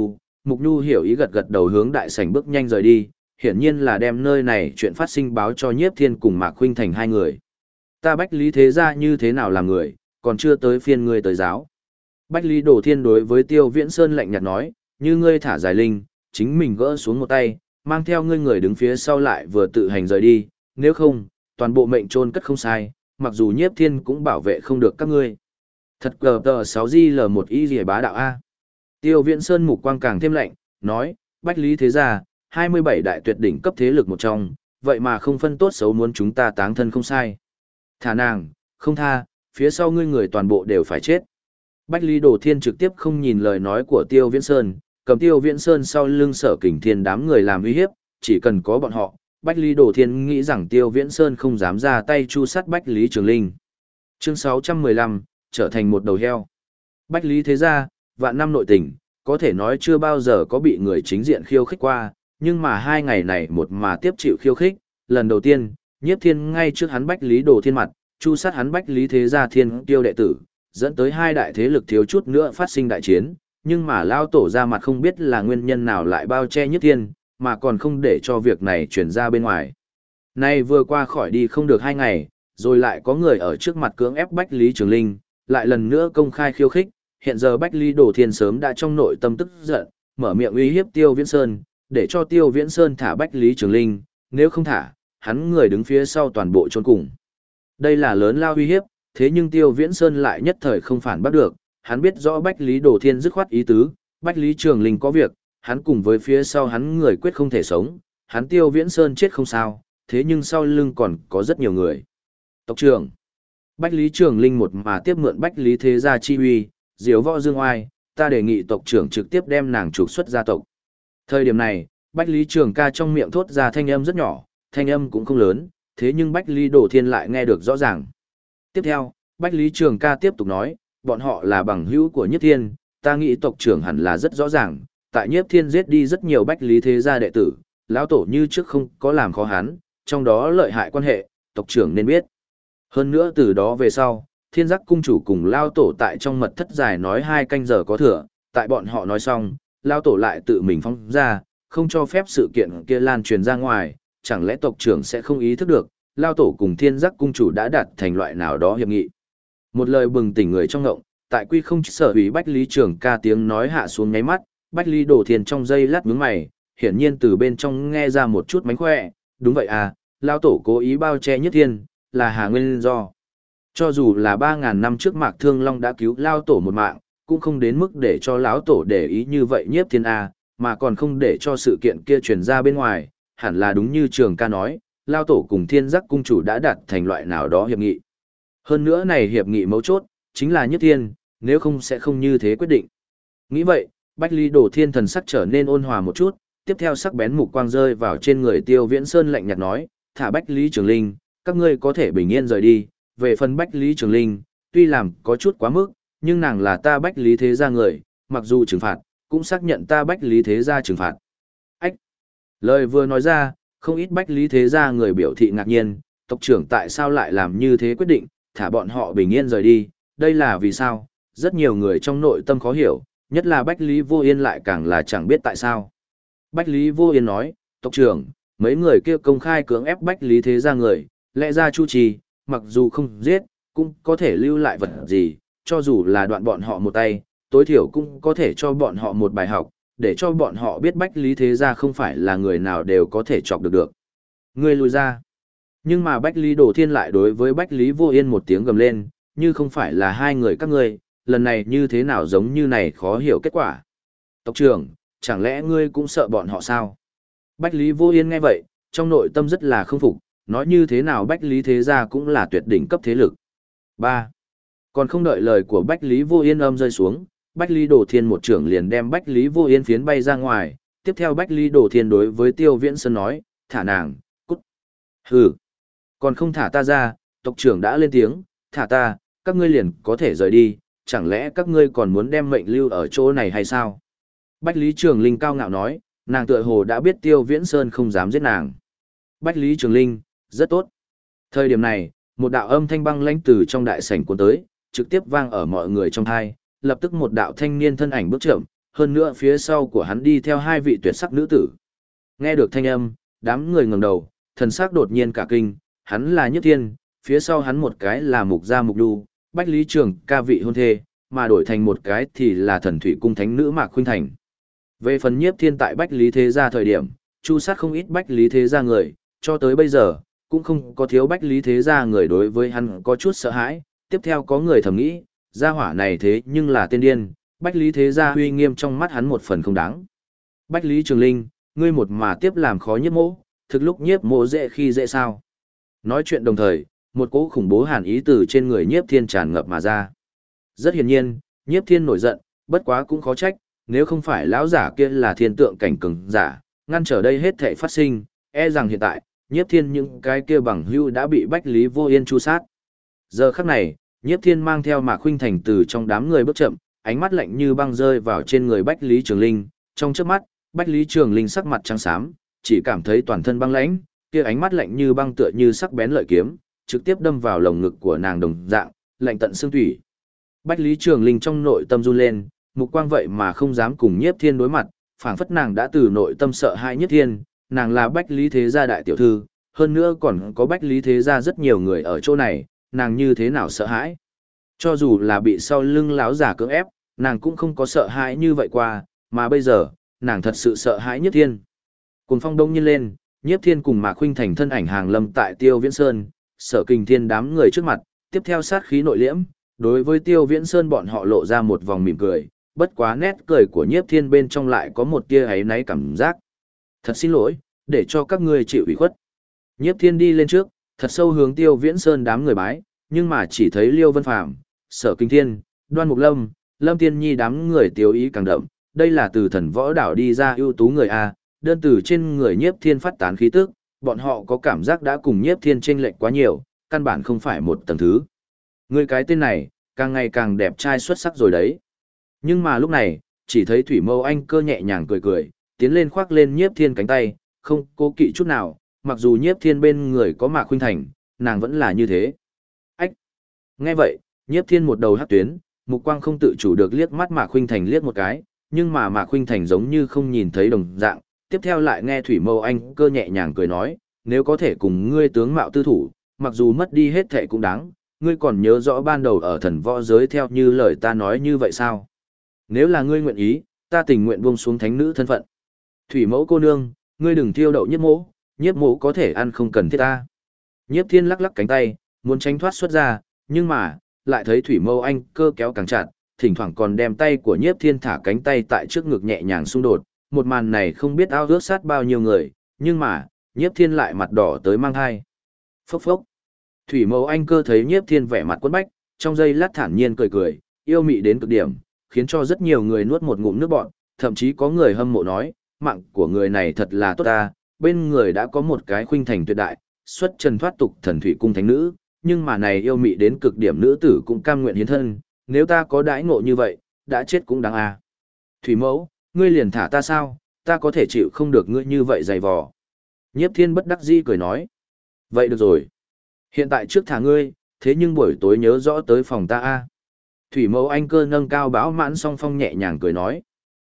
Mục Nhu hiểu ý gật gật đầu hướng đại sảnh bước nhanh rời đi, hiển nhiên là đem nơi này chuyện phát sinh báo cho Nhiếp Thiên cùng Mạc Khuynh Thành hai người. Ta Bách Lý Thế Gia như thế nào làm người, còn chưa tới phiên ngươi tới giáo. Bách Lý Đổ Thiên đối với Tiêu Viễn Sơn lạnh nhạt nói, như ngươi thả giải linh, chính mình gỡ xuống một tay, mang theo ngươi người đứng phía sau lại vừa tự hành rời đi, nếu không, toàn bộ mệnh trôn cất không sai, mặc dù Nhiếp Thiên cũng bảo vệ không được các ngươi. Thật cờ tờ 6GL1 y rìa bá đạo A. Tiêu Viễn Sơn mục quang càng thêm lạnh, nói, Bách Lý Thế Gia, 27 đại tuyệt đỉnh cấp thế lực một trong, vậy mà không phân tốt xấu muốn chúng ta táng thân không sai. Thả nàng, không tha, phía sau ngươi người toàn bộ đều phải chết. Bách Lý Đồ Thiên trực tiếp không nhìn lời nói của Tiêu Viễn Sơn, cầm Tiêu Viễn Sơn sau lưng Sở Kình Thiên đám người làm uy hiếp, chỉ cần có bọn họ, Bách Lý Đồ Thiên nghĩ rằng Tiêu Viễn Sơn không dám ra tay chu sát Bách Lý Trường Linh. Chương 615, trở thành một đầu heo. Bách Lý Thế Gia, vạn năm nội tình, có thể nói chưa bao giờ có bị người chính diện khiêu khích qua, nhưng mà hai ngày này một mà tiếp chịu khiêu khích, lần đầu tiên, Nhiếp Thiên ngay trước hắn Bách Lý Đồ Thiên mặt, chu sát hắn Bách Lý Thế Gia Thiên Tiêu đệ tử, dẫn tới hai đại thế lực thiếu chút nữa phát sinh đại chiến, nhưng mà lao tổ ra mặt không biết là nguyên nhân nào lại bao che Nhiếp Thiên, mà còn không để cho việc này truyền ra bên ngoài. Nay vừa qua khỏi đi không được 2 ngày, rồi lại có người ở trước mặt cưỡng ép Bách Lý Trường Linh, lại lần nữa công khai khiêu khích, hiện giờ Bách Lý Đồ Thiên sớm đã trong nội tâm tức giận, mở miệng uy hiếp Tiêu Viễn Sơn, để cho Tiêu Viễn Sơn thả Bách Lý Trường Linh, nếu không thả, hắn người đứng phía sau toàn bộ chôn cùng. Đây là lớn lao uy hiếp, thế nhưng Tiêu Viễn Sơn lại nhất thời không phản bắt được, hắn biết rõ Bách Lý Đồ Thiên dứt khoát ý tứ, Bách Lý Trường Linh có việc, hắn cùng với phía sau hắn người quyết không thể sống, hắn Tiêu Viễn Sơn chết không sao, thế nhưng sau lưng còn có rất nhiều người. Tộc trưởng, Bách Lý Trường Linh một mà tiếp mượn Bách Lý Thế Gia chi uy, diếu võ dương oai, ta đề nghị tộc trưởng trực tiếp đem nàng trục xuất gia tộc. Thời điểm này, Bách Lý Trường ca trong miệng thốt ra thanh âm rất nhỏ, thanh âm cũng không lớn, thế nhưng Bách Lý Đồ Thiên lại nghe được rõ ràng. Tiếp theo, Bách Lý Trường ca tiếp tục nói, bọn họ là bằng hữu của Nhiếp Thiên, ta nghĩ tộc trưởng hẳn là rất rõ ràng, tại Nhiếp Thiên giết đi rất nhiều Bách Lý Thế Gia đệ tử, lão tổ như trước không có làm khó hắn, trong đó lợi hại quan hệ, tộc trưởng nên biết. Hơn nữa từ đó về sau, Thiên Giác cung chủ cùng lão tổ tại trong mật thất dài nói 2 canh giờ có thừa, tại bọn họ nói xong, lão tổ lại tự mình phóng ra, không cho phép sự kiện kia lan truyền ra ngoài, chẳng lẽ tộc trưởng sẽ không ý thức được, lão tổ cùng Thiên Giác cung chủ đã đạt thành loại nào đó hiệp nghị. Một lời bừng tỉnh người trong ngộng, tại quy không sở ủy Bách Lý Trường ca tiếng nói hạ xuống nháy mắt, Bách Lý Đồ Thiên trong giây lát nhướng mày, hiển nhiên từ bên trong nghe ra một chút mánh khỏe, đúng vậy à, lão tổ cố ý bao che Nhất Thiên, là hà nguyên do. Cho dù là 3.000 năm trước Mạc Thương Long đã cứu lão tổ một mạng, cũng không đến mức để cho lão tổ để ý như vậy Nhiếp Thiên a, mà còn không để cho sự kiện kia truyền ra bên ngoài, hẳn là đúng như Trường ca nói, lão tổ cùng Thiên Giác cung chủ đã đạt thành loại nào đó hiệp nghị. Hơn nữa này hiệp nghị mấu chốt, chính là Nhất Thiên, nếu không sẽ không như thế quyết định. Nghĩ vậy, Bách Lý Đồ Thiên thần sắc trở nên ôn hòa một chút, tiếp theo sắc bén mục quang rơi vào trên người Tiêu Viễn Sơn lạnh nhạt nói, thả Bách Lý Trường Linh, các ngươi có thể bình yên rời đi, về phần Bách Lý Trường Linh, tuy làm có chút quá mức, nhưng nàng là ta Bách Lý Thế Gia người, mặc dù trừng phạt, cũng xác nhận ta Bách Lý Thế Gia trừng phạt. Ách! Lời vừa nói ra, không ít Bách Lý Thế Gia người biểu thị ngạc nhiên, tộc trưởng tại sao lại làm như thế quyết định, thả bọn họ bình yên rời đi, đây là vì sao, rất nhiều người trong nội tâm khó hiểu, nhất là Bách Lý Vô Yên lại càng là chẳng biết tại sao. Bách Lý Vô Yên nói, tộc trưởng, mấy người kia công khai cưỡng ép Bách Lý Thế Gia người, lẽ ra chu trì, mặc dù không giết, cũng có thể lưu lại vật gì, cho dù là đoạn bọn họ một tay, tối thiểu cũng có thể cho bọn họ một bài học, để cho bọn họ biết Bách Lý Thế Gia không phải là người nào đều có thể chọc được. Ngươi lùi ra. Nhưng mà Bách Lý Đồ Thiên lại đối với Bách Lý Vô Yên một tiếng gầm lên, như không phải là hai người các ngươi, lần này như thế nào giống như này khó hiểu kết quả. Tộc trưởng, chẳng lẽ ngươi cũng sợ bọn họ sao? Bách Lý Vô Yên nghe vậy, trong nội tâm rất là không phục, nói như thế nào Bách Lý Thế Gia cũng là tuyệt đỉnh cấp thế lực. 3. Còn không đợi lời của Bách Lý Vô Yên âm rơi xuống, Bách Lý Đồ Thiên một trưởng liền đem Bách Lý Vô Yên phiến bay ra ngoài, tiếp theo Bách Lý Đồ Thiên đối với Tiêu Viễn Sơn nói, thả nàng, cút. Hừ. Còn không thả ta ra, tộc trưởng đã lên tiếng, thả ta, các ngươi liền có thể rời đi, chẳng lẽ các ngươi còn muốn đem mệnh lưu ở chỗ này hay sao? Bách Lý Trường Linh cao ngạo nói, nàng tựa hồ đã biết Tiêu Viễn Sơn không dám giết nàng. Bách Lý Trường Linh, rất tốt. Thời điểm này, một đạo âm thanh băng lãnh từ trong đại sảnh cuốn tới, trực tiếp vang ở mọi người trong tai, lập tức một đạo thanh niên thân ảnh bước chậm, hơn nữa phía sau của hắn đi theo hai vị tuyệt sắc nữ tử. Nghe được thanh âm, đám người ngẩng đầu, thần sắc đột nhiên cả kinh, hắn là Nhiếp Thiên, phía sau hắn một cái là Mục Gia Mục Đu, Bách Lý Trường ca vị hôn thê, mà đổi thành một cái thì là Thần Thủy cung thánh nữ Mạc Khuynh Thành. Về phần Nhiếp Thiên tại Bách Lý Thế Gia thời điểm, chu sát không ít Bách Lý Thế Gia người, cho tới bây giờ, cũng không có thiếu Bách Lý Thế Gia người đối với hắn có chút sợ hãi. Tiếp theo có người thầm nghĩ, gia hỏa này thế nhưng là tên điên, Bách Lý Thế Gia uy nghiêm trong mắt hắn một phần không đáng. Bách Lý Trường Linh, ngươi một mà tiếp làm khó Nhiếp Mỗ, thực lúc Nhiếp Mỗ dễ khi dễ sao. Nói chuyện đồng thời, một cỗ khủng bố hàn ý từ trên người Nhiếp Thiên tràn ngập mà ra. Rất hiển nhiên, Nhiếp Thiên nổi giận, bất quá cũng khó trách, nếu không phải lão giả kia là thiên tượng cảnh cường giả, ngăn trở đây hết thảy phát sinh, e rằng hiện tại, Nhiếp Thiên những cái kia bằng hữu đã bị Bách Lý Vô Yên chu sát. Giờ khắc này, Nhiếp Thiên mang theo Mạc Khuynh Thành từ trong đám người bước chậm, ánh mắt lạnh như băng rơi vào trên người Bách Lý Trường Linh, trong chớp mắt, Bách Lý Trường Linh sắc mặt trắng xám, chỉ cảm thấy toàn thân băng lãnh, kia ánh mắt lạnh như băng tựa như sắc bén lợi kiếm, trực tiếp đâm vào lồng ngực của nàng đồng dạng, lạnh tận xương thủy. Bách Lý Trường Linh trong nội tâm run lên, mục quang vậy mà không dám cùng Nhiếp Thiên đối mặt, phảng phất nàng đã từ nội tâm sợ hãi Nhiếp Thiên, nàng là Bách Lý Thế Gia đại tiểu thư, hơn nữa còn có Bách Lý Thế Gia rất nhiều người ở chỗ này, nàng như thế nào sợ hãi. Cho dù là bị sau lưng láo giả cưỡng ép, nàng cũng không có sợ hãi như vậy qua, mà bây giờ, nàng thật sự sợ hãi Nhiếp Thiên. Cùng phong đông nhiên lên, Nhiếp Thiên cùng Mạc Khuynh Thành thân ảnh hàng lâm tại Tiêu Viễn Sơn, Sở Kình Thiên đám người trước mặt, tiếp theo sát khí nội liễm, đối với Tiêu Viễn Sơn bọn họ lộ ra một vòng mỉm cười, bất quá nét cười của Nhiếp Thiên bên trong lại có một tia áy náy cảm giác. Thật xin lỗi, để cho các ngươi chịu ủy khuất. Nhiếp Thiên đi lên trước, thật sâu hướng Tiêu Viễn Sơn đám người bái, nhưng mà chỉ thấy Liêu Vân Phàm, Sở Kình Thiên, Đoan Mục Lâm, Lâm Tiên Nhi đám người tiêu ý càng đậm, đây là từ Thần Võ Đảo đi ra ưu tú người a, đơn từ trên người Nhiếp Thiên phát tán khí tức, bọn họ có cảm giác đã cùng Nhiếp Thiên chênh lệch quá nhiều, căn bản không phải một tầng thứ. Người cái tên này, càng ngày càng đẹp trai xuất sắc rồi đấy. Nhưng mà lúc này, chỉ thấy Thủy Mâu Anh Cơ nhẹ nhàng cười cười, tiến lên khoác lên Nhiếp Thiên cánh tay, không cố kỵ chút nào, mặc dù Nhiếp Thiên bên người có Mạc Khuynh Thành, nàng vẫn là như thế. Ách! Nghe vậy, Nhiếp Thiên một đầu hắc tuyến, mục quang không tự chủ được liếc mắt Mạc Khuynh Thành liếc một cái, nhưng mà Mạc Khuynh Thành giống như không nhìn thấy đồng dạng, tiếp theo lại nghe Thủy Mâu Anh Cơ nhẹ nhàng cười nói, nếu có thể cùng ngươi tướng mạo tư thủ, mặc dù mất đi hết thệ cũng đáng, ngươi còn nhớ rõ ban đầu ở thần võ giới theo như lời ta nói như vậy sao? Nếu là ngươi nguyện ý, ta tình nguyện buông xuống thánh nữ thân phận. Thủy Mẫu cô nương, ngươi đừng thiêu đậu Nhiếp Mỗ, Nhiếp Mỗ có thể ăn không cần thiết ta. Nhiếp Thiên lắc lắc cánh tay, muốn tránh thoát xuất ra, nhưng mà, lại thấy Thủy Mâu Anh Cơ kéo càng chặt, thỉnh thoảng còn đem tay của Nhiếp Thiên thả cánh tay tại trước ngực nhẹ nhàng xung đột, một màn này không biết ao ước sát bao nhiêu người, nhưng mà, Nhiếp Thiên lại mặt đỏ tới mang hai. Phốc phốc. Thủy Mâu Anh Cơ thấy Nhiếp Thiên vẻ mặt quẫn bách, trong giây lát thản nhiên cười cười, yêu mị đến cực điểm, khiến cho rất nhiều người nuốt một ngụm nước bọt, thậm chí có người hâm mộ nói, mạng của người này thật là tốt ta, bên người đã có một cái Khuynh Thành tuyệt đại, xuất trần thoát tục Thần Thủy cung thánh nữ, nhưng mà này yêu mị đến cực điểm nữ tử cũng cam nguyện hiến thân, nếu ta có đãi ngộ như vậy, đã chết cũng đáng à. Thủy Mẫu, ngươi liền thả ta sao, ta có thể chịu không được ngươi như vậy dày vò. Nhiếp Thiên bất đắc dĩ cười nói, vậy được rồi. Hiện tại trước thả ngươi, thế nhưng buổi tối nhớ rõ tới phòng ta a. Thủy Mẫu Anh Cơ nâng cao bão mãn song phong nhẹ nhàng cười nói.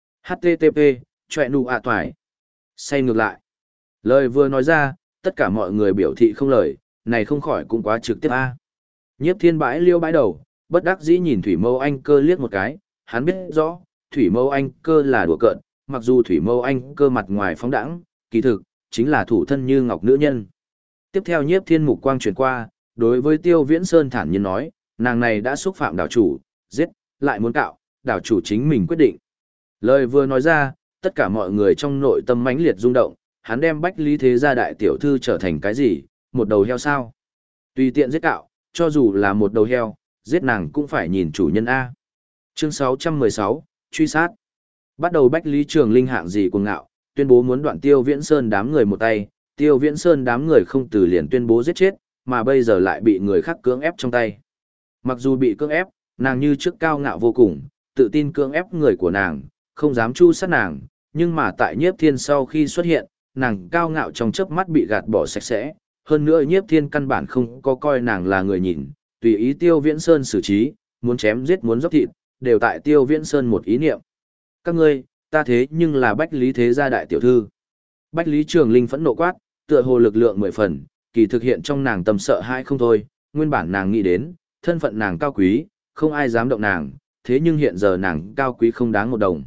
HTTP, chọe nụ ạ toài. Say ngược lại. Lời vừa nói ra, tất cả mọi người biểu thị không lời, này không khỏi cũng quá trực tiếp a. Nhiếp Thiên bãi liêu bãi đầu, bất đắc dĩ nhìn Thủy Mâu Anh Cơ liếc một cái, hắn biết rõ, Thủy Mâu Anh Cơ là đùa cợt, mặc dù Thủy Mâu Anh Cơ mặt ngoài phóng đãng, kỳ thực, chính là thủ thân như ngọc nữ nhân. Tiếp theo Nhiếp Thiên mục quang chuyển qua, đối với Tiêu Viễn Sơn thản nhiên nói, nàng này đã xúc phạm đảo chủ, giết, lại muốn cạo, đảo chủ chính mình quyết định. Lời vừa nói ra, tất cả mọi người trong nội tâm mãnh liệt rung động, hắn đem Bách Lý Thế Gia đại tiểu thư trở thành cái gì, một đầu heo sao? Tùy tiện giết cạo, cho dù là một đầu heo, giết nàng cũng phải nhìn chủ nhân A. Chương 616, truy sát. Bắt đầu Bách Lý Trường Linh hạng gì cuồng ngạo, tuyên bố muốn đoạn Tiêu Viễn Sơn đám người một tay, Tiêu Viễn Sơn đám người không từ liền tuyên bố giết chết, mà bây giờ lại bị người khác cưỡng ép trong tay. Mặc dù bị cưỡng ép, nàng như trước cao ngạo vô cùng, tự tin cưỡng ép người của nàng, không dám chu sát nàng, nhưng mà tại Nhiếp Thiên sau khi xuất hiện, nàng cao ngạo trong chớp mắt bị gạt bỏ sạch sẽ, hơn nữa Nhiếp Thiên căn bản không có coi nàng là người nhìn, tùy ý Tiêu Viễn Sơn xử trí, muốn chém giết muốn dốc thịt, đều tại Tiêu Viễn Sơn một ý niệm. Các ngươi, ta thế nhưng là Bách Lý Thế Gia đại tiểu thư. Bách Lý Trường Linh phẫn nộ quát, tựa hồ lực lượng 10 phần, kỳ thực hiện trong nàng tâm sợ hai không thôi, nguyên bản nàng nghĩ đến, thân phận nàng cao quý, không ai dám động nàng, thế nhưng hiện giờ nàng cao quý không đáng một đồng.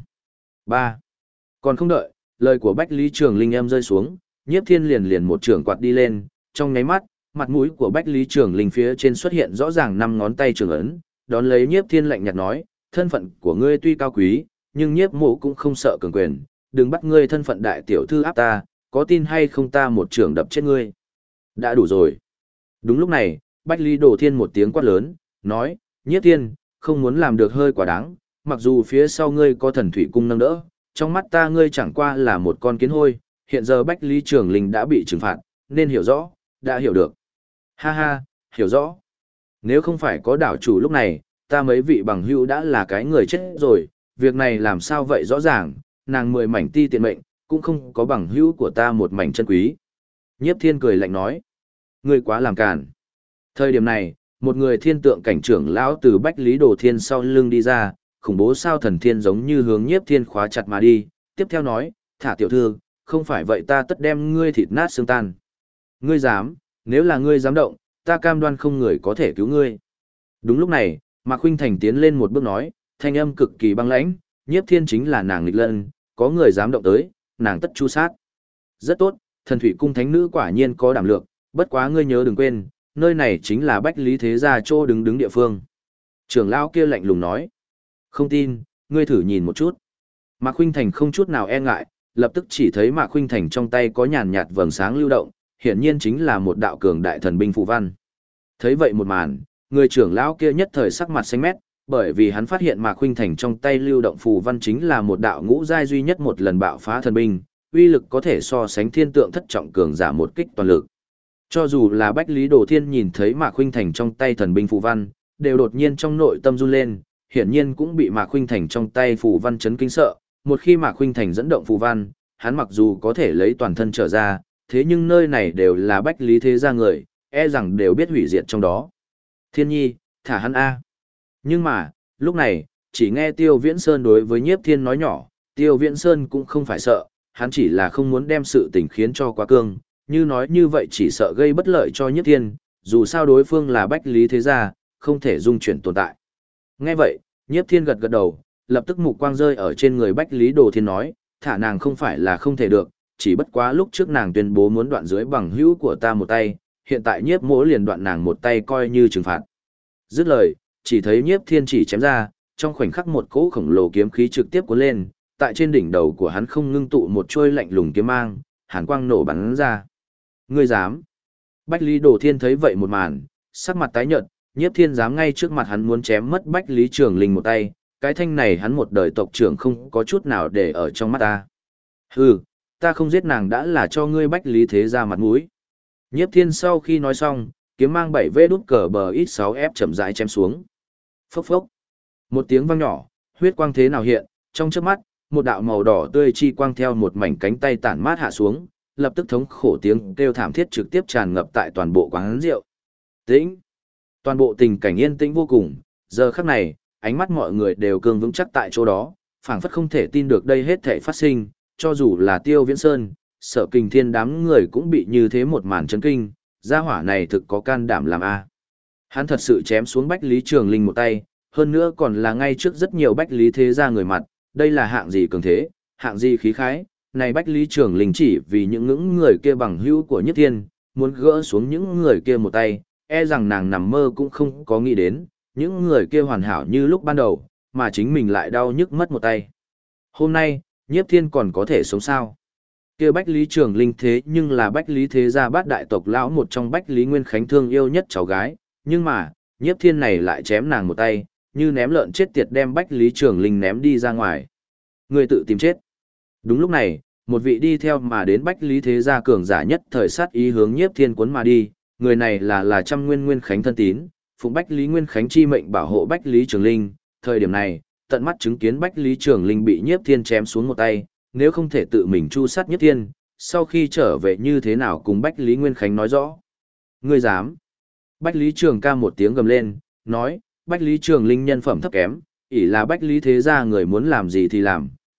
3. Còn không đợi, lời của Bách Lý Trường Linh em rơi xuống, Nhiếp Thiên liền liền một trường quạt đi lên, trong nháy mắt, mặt mũi của Bách Lý Trường Linh phía trên xuất hiện rõ ràng 5 ngón tay trường ấn, đón lấy Nhiếp Thiên lạnh nhạt nói, thân phận của ngươi tuy cao quý, nhưng Nhiếp Mộ cũng không sợ cường quyền, đừng bắt ngươi thân phận đại tiểu thư áp ta, có tin hay không ta một trường đập chết ngươi. Đã đủ rồi. Đúng lúc này, Bách Lý Đồ Thiên một tiếng quát lớn, nói, Nhiếp Thiên, không muốn làm được hơi quá đáng, mặc dù phía sau ngươi có thần thủy cung nâng đỡ, trong mắt ta ngươi chẳng qua là một con kiến hôi, hiện giờ Bách Lý Trường Linh đã bị trừng phạt, nên hiểu rõ, đã hiểu được. Ha ha, hiểu rõ. Nếu không phải có đảo chủ lúc này, ta mấy vị bằng hữu đã là cái người chết rồi, việc này làm sao vậy rõ ràng, nàng 10 mảnh ti tiện mệnh, cũng không có bằng hữu của ta một mảnh chân quý. Nhiếp Thiên cười lạnh nói, ngươi quá làm càn. Thời điểm này, một người thiên tượng cảnh trưởng lão từ Bách Lý Đồ Thiên sau lưng đi ra, khủng bố sao thần thiên giống như hướng Nhiếp Thiên khóa chặt mà đi, tiếp theo nói, thả tiểu thư, không phải vậy ta tất đem ngươi thịt nát xương tan. Ngươi dám, nếu là ngươi dám động, ta cam đoan không người có thể cứu ngươi. Đúng lúc này, Mạc Khuynh Thành tiến lên một bước nói, thanh âm cực kỳ băng lãnh, Nhiếp Thiên chính là nàng nghịch lân, có người dám động tới, nàng tất chu sát. Rất tốt, thần thủy cung thánh nữ quả nhiên có đảm lượng, bất quá ngươi nhớ đừng quên, nơi này chính là Bách Lý Thế Gia chỗ đứng địa phương. Trưởng lão kia lạnh lùng nói, không tin, ngươi thử nhìn một chút. Mạc Khuynh Thành không chút nào e ngại, lập tức chỉ thấy Mạc Khuynh Thành trong tay có nhàn nhạt vầng sáng lưu động, hiển nhiên chính là một đạo cường đại thần binh phù văn. Thấy vậy một màn, người trưởng lão kia nhất thời sắc mặt xanh mét, bởi vì hắn phát hiện Mạc Khuynh Thành trong tay lưu động phù văn chính là một đạo ngũ giai duy nhất một lần bạo phá thần binh, uy lực có thể so sánh thiên tượng thất trọng cường giả một kích toàn lực. Cho dù là Bách Lý Đồ Thiên nhìn thấy Mạc Khuynh Thành trong tay thần binh phù văn, đều đột nhiên trong nội tâm run lên, hiển nhiên cũng bị Mạc Khuynh Thành trong tay phù văn chấn kinh sợ, một khi Mạc Khuynh Thành dẫn động phù văn, hắn mặc dù có thể lấy toàn thân trở ra, thế nhưng nơi này đều là Bách Lý Thế Gia người, e rằng đều biết hủy diệt trong đó. Thiên Nhi, thả hắn A. Nhưng mà, lúc này, chỉ nghe Tiêu Viễn Sơn đối với Nhiếp Thiên nói nhỏ, Tiêu Viễn Sơn cũng không phải sợ, hắn chỉ là không muốn đem sự tình khiến cho quá cương, như nói như vậy chỉ sợ gây bất lợi cho Nhiếp Thiên, dù sao đối phương là Bách Lý Thế Gia, không thể dung chuyển tồn tại. Nghe vậy, Nhiếp Thiên gật gật đầu, lập tức mục quang rơi ở trên người Bách Lý Đồ Thiên nói, thả nàng không phải là không thể được, chỉ bất quá lúc trước nàng tuyên bố muốn đoạn dưới bằng hữu của ta một tay, hiện tại Nhiếp Mỗ liền đoạn nàng một tay coi như trừng phạt. Dứt lời, chỉ thấy Nhiếp Thiên chỉ chém ra, trong khoảnh khắc một cỗ khổng lồ kiếm khí trực tiếp cuốn lên, tại trên đỉnh đầu của hắn không ngưng tụ một chuôi lạnh lùng kiếm mang, hàn quang nổ bắn ra. Ngươi dám? Bách Lý Đồ Thiên thấy vậy một màn, sắc mặt tái nhợt, Nhiếp Thiên dám ngay trước mặt hắn muốn chém mất Bách Lý Trường Linh một tay, cái thanh này hắn một đời tộc trưởng không có chút nào để ở trong mắt ta. Hừ, ta không giết nàng đã là cho ngươi Bách Lý Thế Gia mặt mũi. Nhiếp Thiên sau khi nói xong, kiếm mang 7V đút cờ bờ ít 6F chậm rãi chém xuống. Phốc phốc. Một tiếng vang nhỏ, huyết quang thế nào hiện, trong chớp mắt, một đạo màu đỏ tươi chi quang theo một mảnh cánh tay tản mát hạ xuống, lập tức thống khổ tiếng kêu thảm thiết trực tiếp tràn ngập tại toàn bộ quán rượu. Tĩnh. Toàn bộ tình cảnh yên tĩnh vô cùng, giờ khắc này, ánh mắt mọi người đều cương vững chắc tại chỗ đó, phảng phất không thể tin được đây hết thảy phát sinh, cho dù là Tiêu Viễn Sơn, Sở Kình Thiên đám người cũng bị như thế một màn chấn kinh, gia hỏa này thực có can đảm làm a. Hắn thật sự chém xuống Bách Lý Trường Linh một tay, hơn nữa còn là ngay trước rất nhiều Bách Lý Thế Gia người mặt, đây là hạng gì cường thế, hạng gì khí khái, này Bách Lý Trường Linh chỉ vì những người kia bằng hữu của Nhất Thiên, muốn gỡ xuống những người kia một tay, e rằng nàng nằm mơ cũng không có nghĩ đến, những người kia hoàn hảo như lúc ban đầu, mà chính mình lại đau nhức mất một tay. Hôm nay, Nhiếp Thiên còn có thể sống sao? Kia Bách Lý Trường Linh thế nhưng là Bách Lý Thế Gia bát đại tộc lão một trong Bách Lý Nguyên Khánh thương yêu nhất cháu gái, nhưng mà, Nhiếp Thiên này lại chém nàng một tay, như ném lợn chết tiệt đem Bách Lý Trường Linh ném đi ra ngoài. Người tự tìm chết. Đúng lúc này, một vị đi theo mà đến Bách Lý Thế Gia cường giả nhất thời sát ý hướng Nhiếp Thiên cuốn mà đi, người này là Trăm Nguyên Nguyên Khánh thân tín, phụng Bách Lý Nguyên Khánh chi mệnh bảo hộ Bách Lý Trường Linh, thời điểm này, tận mắt chứng kiến Bách Lý Trường Linh bị Nhiếp Thiên chém xuống một tay, nếu không thể tự mình chu sát Nhiếp Thiên, sau khi trở về như thế nào cùng Bách Lý Nguyên Khánh nói rõ. Ngươi dám? Bách Lý Trường ca một tiếng gầm lên, nói, Bách Lý Trường Linh nhân phẩm thấp kém, ỷ là Bách Lý Thế Gia người muốn làm gì thì làm,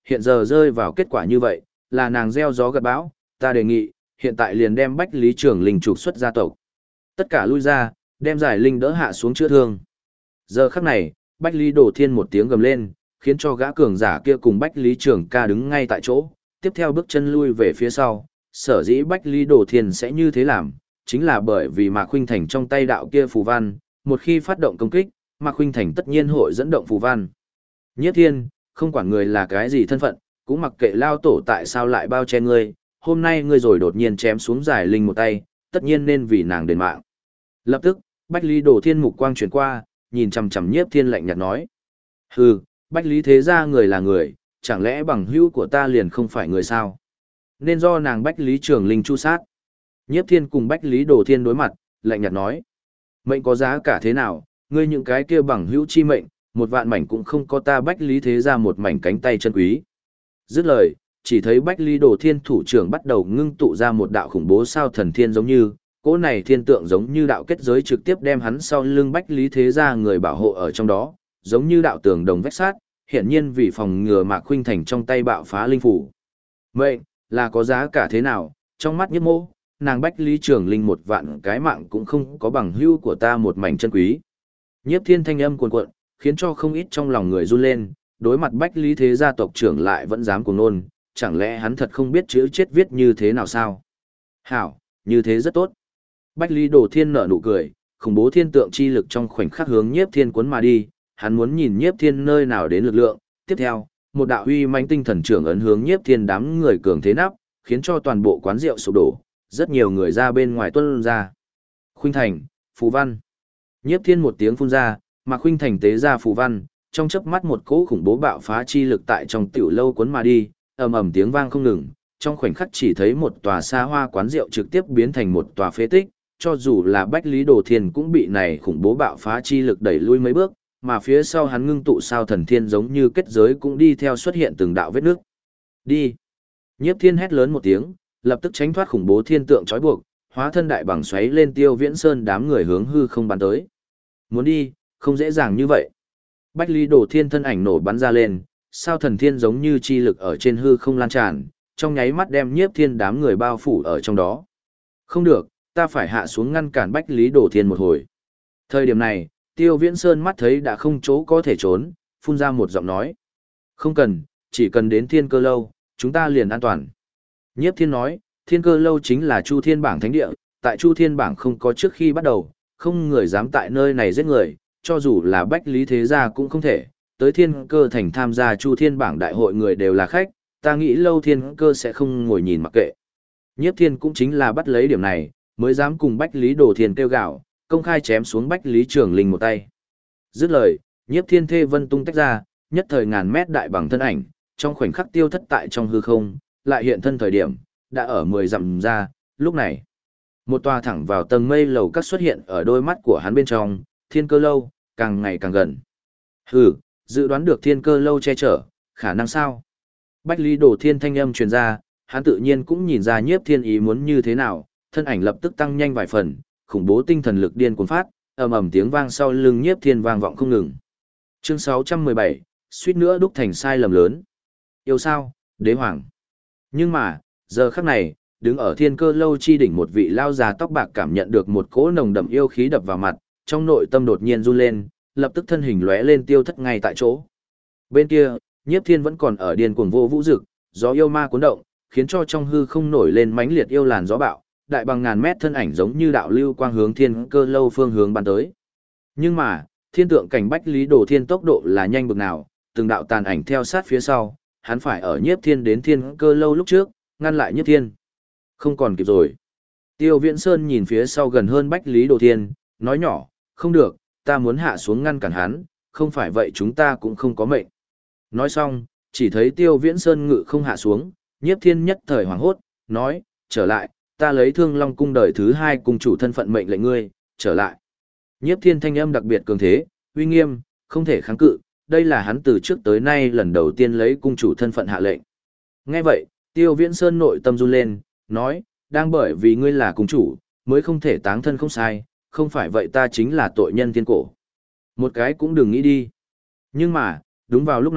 hiện giờ rơi vào kết quả như vậy, là nàng gieo gió gặt bão, ta đề nghị, hiện tại liền đem Bách Lý Trường Linh trục xuất gia tộc. Tất cả lui ra, đem Giải Linh đỡ hạ xuống chữa thương. Giờ khắc này, Bách Lý Đồ Thiên một tiếng gầm lên, khiến cho gã cường giả kia cùng Bách Lý Trường Ca đứng ngay tại chỗ, tiếp theo bước chân lui về phía sau. Sở dĩ Bách Lý Đồ Thiên sẽ như thế làm, chính là bởi vì Mạc Khuynh Thành trong tay đạo kia phù văn, một khi phát động công kích, Mạc Khuynh Thành tất nhiên hội dẫn động phù văn. Nhiếp Thiên, không quản người là cái gì thân phận, cũng mặc kệ lao tổ tại sao lại bao che ngươi, hôm nay ngươi rồi đột nhiên chém xuống Giải Linh một tay, tất nhiên nên vì nàng đền mạng. Lập tức, Bách Lý Đồ Thiên mục quang chuyển qua, nhìn chằm chằm Nhiếp Thiên lạnh nhạt nói: "Hừ, Bách Lý thế gia người là người, chẳng lẽ bằng hữu của ta liền không phải người sao? Nên do nàng Bách Lý Trường Linh chu sát." Nhiếp Thiên cùng Bách Lý Đồ Thiên đối mặt, lạnh nhạt nói: "Mệnh có giá cả thế nào, ngươi những cái kia bằng hữu chi mệnh, một vạn mảnh cũng không có ta Bách Lý thế gia một mảnh cánh tay chân quý." Dứt lời, chỉ thấy Bách Lý Đồ Thiên thủ trưởng bắt đầu ngưng tụ ra một đạo khủng bố sao thần thiên giống như, cỗ này thiên tượng giống như đạo kết giới trực tiếp đem hắn sau lưng Bách Lý thế gia người bảo hộ ở trong đó, giống như đạo tường đồng vách sát, hiển nhiên vì phòng ngừa Mạc Khuynh Thành trong tay bạo phá linh phủ. Mệnh là có giá cả thế nào, trong mắt Nhiếp Mộ, nàng Bách Lý Trường Linh một vạn cái mạng cũng không có bằng hữu của ta một mảnh chân quý. Nhiếp Thiên thanh âm cuồn cuộn, khiến cho không ít trong lòng người run lên, đối mặt Bách Lý thế gia tộc trưởng lại vẫn dám cuồng nôn, chẳng lẽ hắn thật không biết chữ chết viết như thế nào sao? Hảo, như thế rất tốt. Bách Lý Đồ Thiên nở nụ cười, khủng bố thiên tượng chi lực trong khoảnh khắc hướng Nhiếp Thiên cuốn mà đi, hắn muốn nhìn Nhiếp Thiên nơi nào đến lực lượng. Tiếp theo, một đạo uy mãnh tinh thần trưởng ấn hướng Nhiếp Thiên đám người cường thế nắp, khiến cho toàn bộ quán rượu sụp đổ, rất nhiều người ra bên ngoài tuôn ra. Khuynh Thành, phù văn. Nhiếp Thiên một tiếng phun ra, mà Khuynh Thành tế ra phù văn, trong chớp mắt một cỗ khủng bố bạo phá chi lực tại trong tiểu lâu cuốn mà đi, ầm ầm tiếng vang không ngừng, trong khoảnh khắc chỉ thấy một tòa xa hoa quán rượu trực tiếp biến thành một tòa phế tích, cho dù là Bách Lý Đồ Thiên cũng bị này khủng bố bạo phá chi lực đẩy lui mấy bước, mà phía sau hắn ngưng tụ sao thần thiên giống như kết giới cũng đi theo xuất hiện từng đạo vết nước. Đi! Nhiếp Thiên hét lớn một tiếng, lập tức tránh thoát khủng bố thiên tượng trói buộc, hóa thân đại bằng xoáy lên Tiêu Viễn Sơn đám người hướng hư không bắn tới. Muốn đi, không dễ dàng như vậy. Bách Lý Đồ Thiên thân ảnh nổ bắn ra lên, sao thần thiên giống như chi lực ở trên hư không lan tràn, trong nháy mắt đem Nhiếp Thiên đám người bao phủ ở trong đó. Không được, ta phải hạ xuống ngăn cản Bách Lý Đồ Thiên một hồi. Thời điểm này, Tiêu Viễn Sơn mắt thấy đã không chỗ có thể trốn, phun ra một giọng nói. Không cần, chỉ cần đến Thiên Cơ Lâu, chúng ta liền an toàn. Nhiếp Thiên nói, Thiên Cơ Lâu chính là Chu Thiên Bảng thánh địa, tại Chu Thiên Bảng không có trước khi bắt đầu, không người dám tại nơi này giết người, cho dù là Bách Lý thế gia cũng không thể, tới Thiên Cơ thành tham gia Chu Thiên Bảng đại hội người đều là khách, ta nghĩ Lâu Thiên Cơ sẽ không ngồi nhìn mặc kệ. Nhiếp Thiên cũng chính là bắt lấy điểm này, mới dám cùng Bách Lý Đồ Thiên kêu gạo, công khai chém xuống Bách Lý Trường Linh một tay. Dứt lời, Nhiếp Thiên thê vân tung tách ra, nhất thời ngàn mét đại bằng thân ảnh, trong khoảnh khắc tiêu thất tại trong hư không, lại hiện thân thời điểm, đã ở 10 dặm ra, lúc này. Một tòa thẳng vào tầng mây lầu các xuất hiện ở đôi mắt của hắn bên trong, Thiên Cơ Lâu, càng ngày càng gần. Hừ, dự đoán được Thiên Cơ Lâu che chở, khả năng sao? Bách Lý Đồ Thiên thanh âm truyền ra, hắn tự nhiên cũng nhìn ra Nhiếp Thiên ý muốn như thế nào, thân ảnh lập tức tăng nhanh vài phần, khủng bố tinh thần lực điên cuồng phát, ầm ầm tiếng vang sau lưng Nhiếp Thiên vang vọng không ngừng. Chương 617, suýt nữa đúc thành sai lầm lớn. Yêu sao, đế hoàng. Nhưng mà, giờ khắc này, đứng ở Thiên Cơ Lâu chi đỉnh một vị lao già tóc bạc cảm nhận được một cỗ nồng đậm yêu khí đập vào mặt, trong nội tâm đột nhiên run lên, lập tức thân hình lóe lên tiêu thất ngay tại chỗ. Bên kia, Nhiếp Thiên vẫn còn ở điên cuồng vô vũ dực, gió yêu ma cuốn động, khiến cho trong hư không nổi lên mãnh liệt yêu làn gió bạo, đại bằng ngàn mét thân ảnh giống như đạo lưu quang hướng Thiên Cơ Lâu phương hướng bắn tới. Nhưng mà, thiên tượng cảnh Bách Lý Đồ Thiên tốc độ là nhanh bực nào, từng đạo tàn ảnh theo sát phía sau, hắn phải ở Nhiếp Thiên đến Thiên Cơ Lâu lúc trước, ngăn lại Nhiếp Thiên. Không còn kịp rồi. Tiêu Viễn Sơn nhìn phía sau gần hơn Bách Lý Đồ Thiên, nói nhỏ, không được, ta muốn hạ xuống ngăn cản hắn, không phải vậy chúng ta cũng không có mệnh. Nói xong, chỉ thấy Tiêu Viễn Sơn ngự không hạ xuống, Nhiếp Thiên nhất thời hoảng hốt, nói, trở lại, ta lấy Thương Long cung đời thứ 2 cùng chủ thân phận mệnh lệnh ngươi, trở lại. Nhiếp Thiên thanh âm đặc biệt cường thế, uy nghiêm, không thể kháng cự, đây là hắn từ trước tới nay lần đầu tiên lấy cung chủ thân phận hạ lệnh. Nghe vậy, Tiêu Viễn Sơn nội tâm run lên, nói, đang bởi vì ngươi là cung chủ, mới không thể táng thân không sai, không phải vậy ta chính là tội nhân thiên cổ. Một cái cũng đừng nghĩ đi. Nhưng mà, đúng vào lúc này,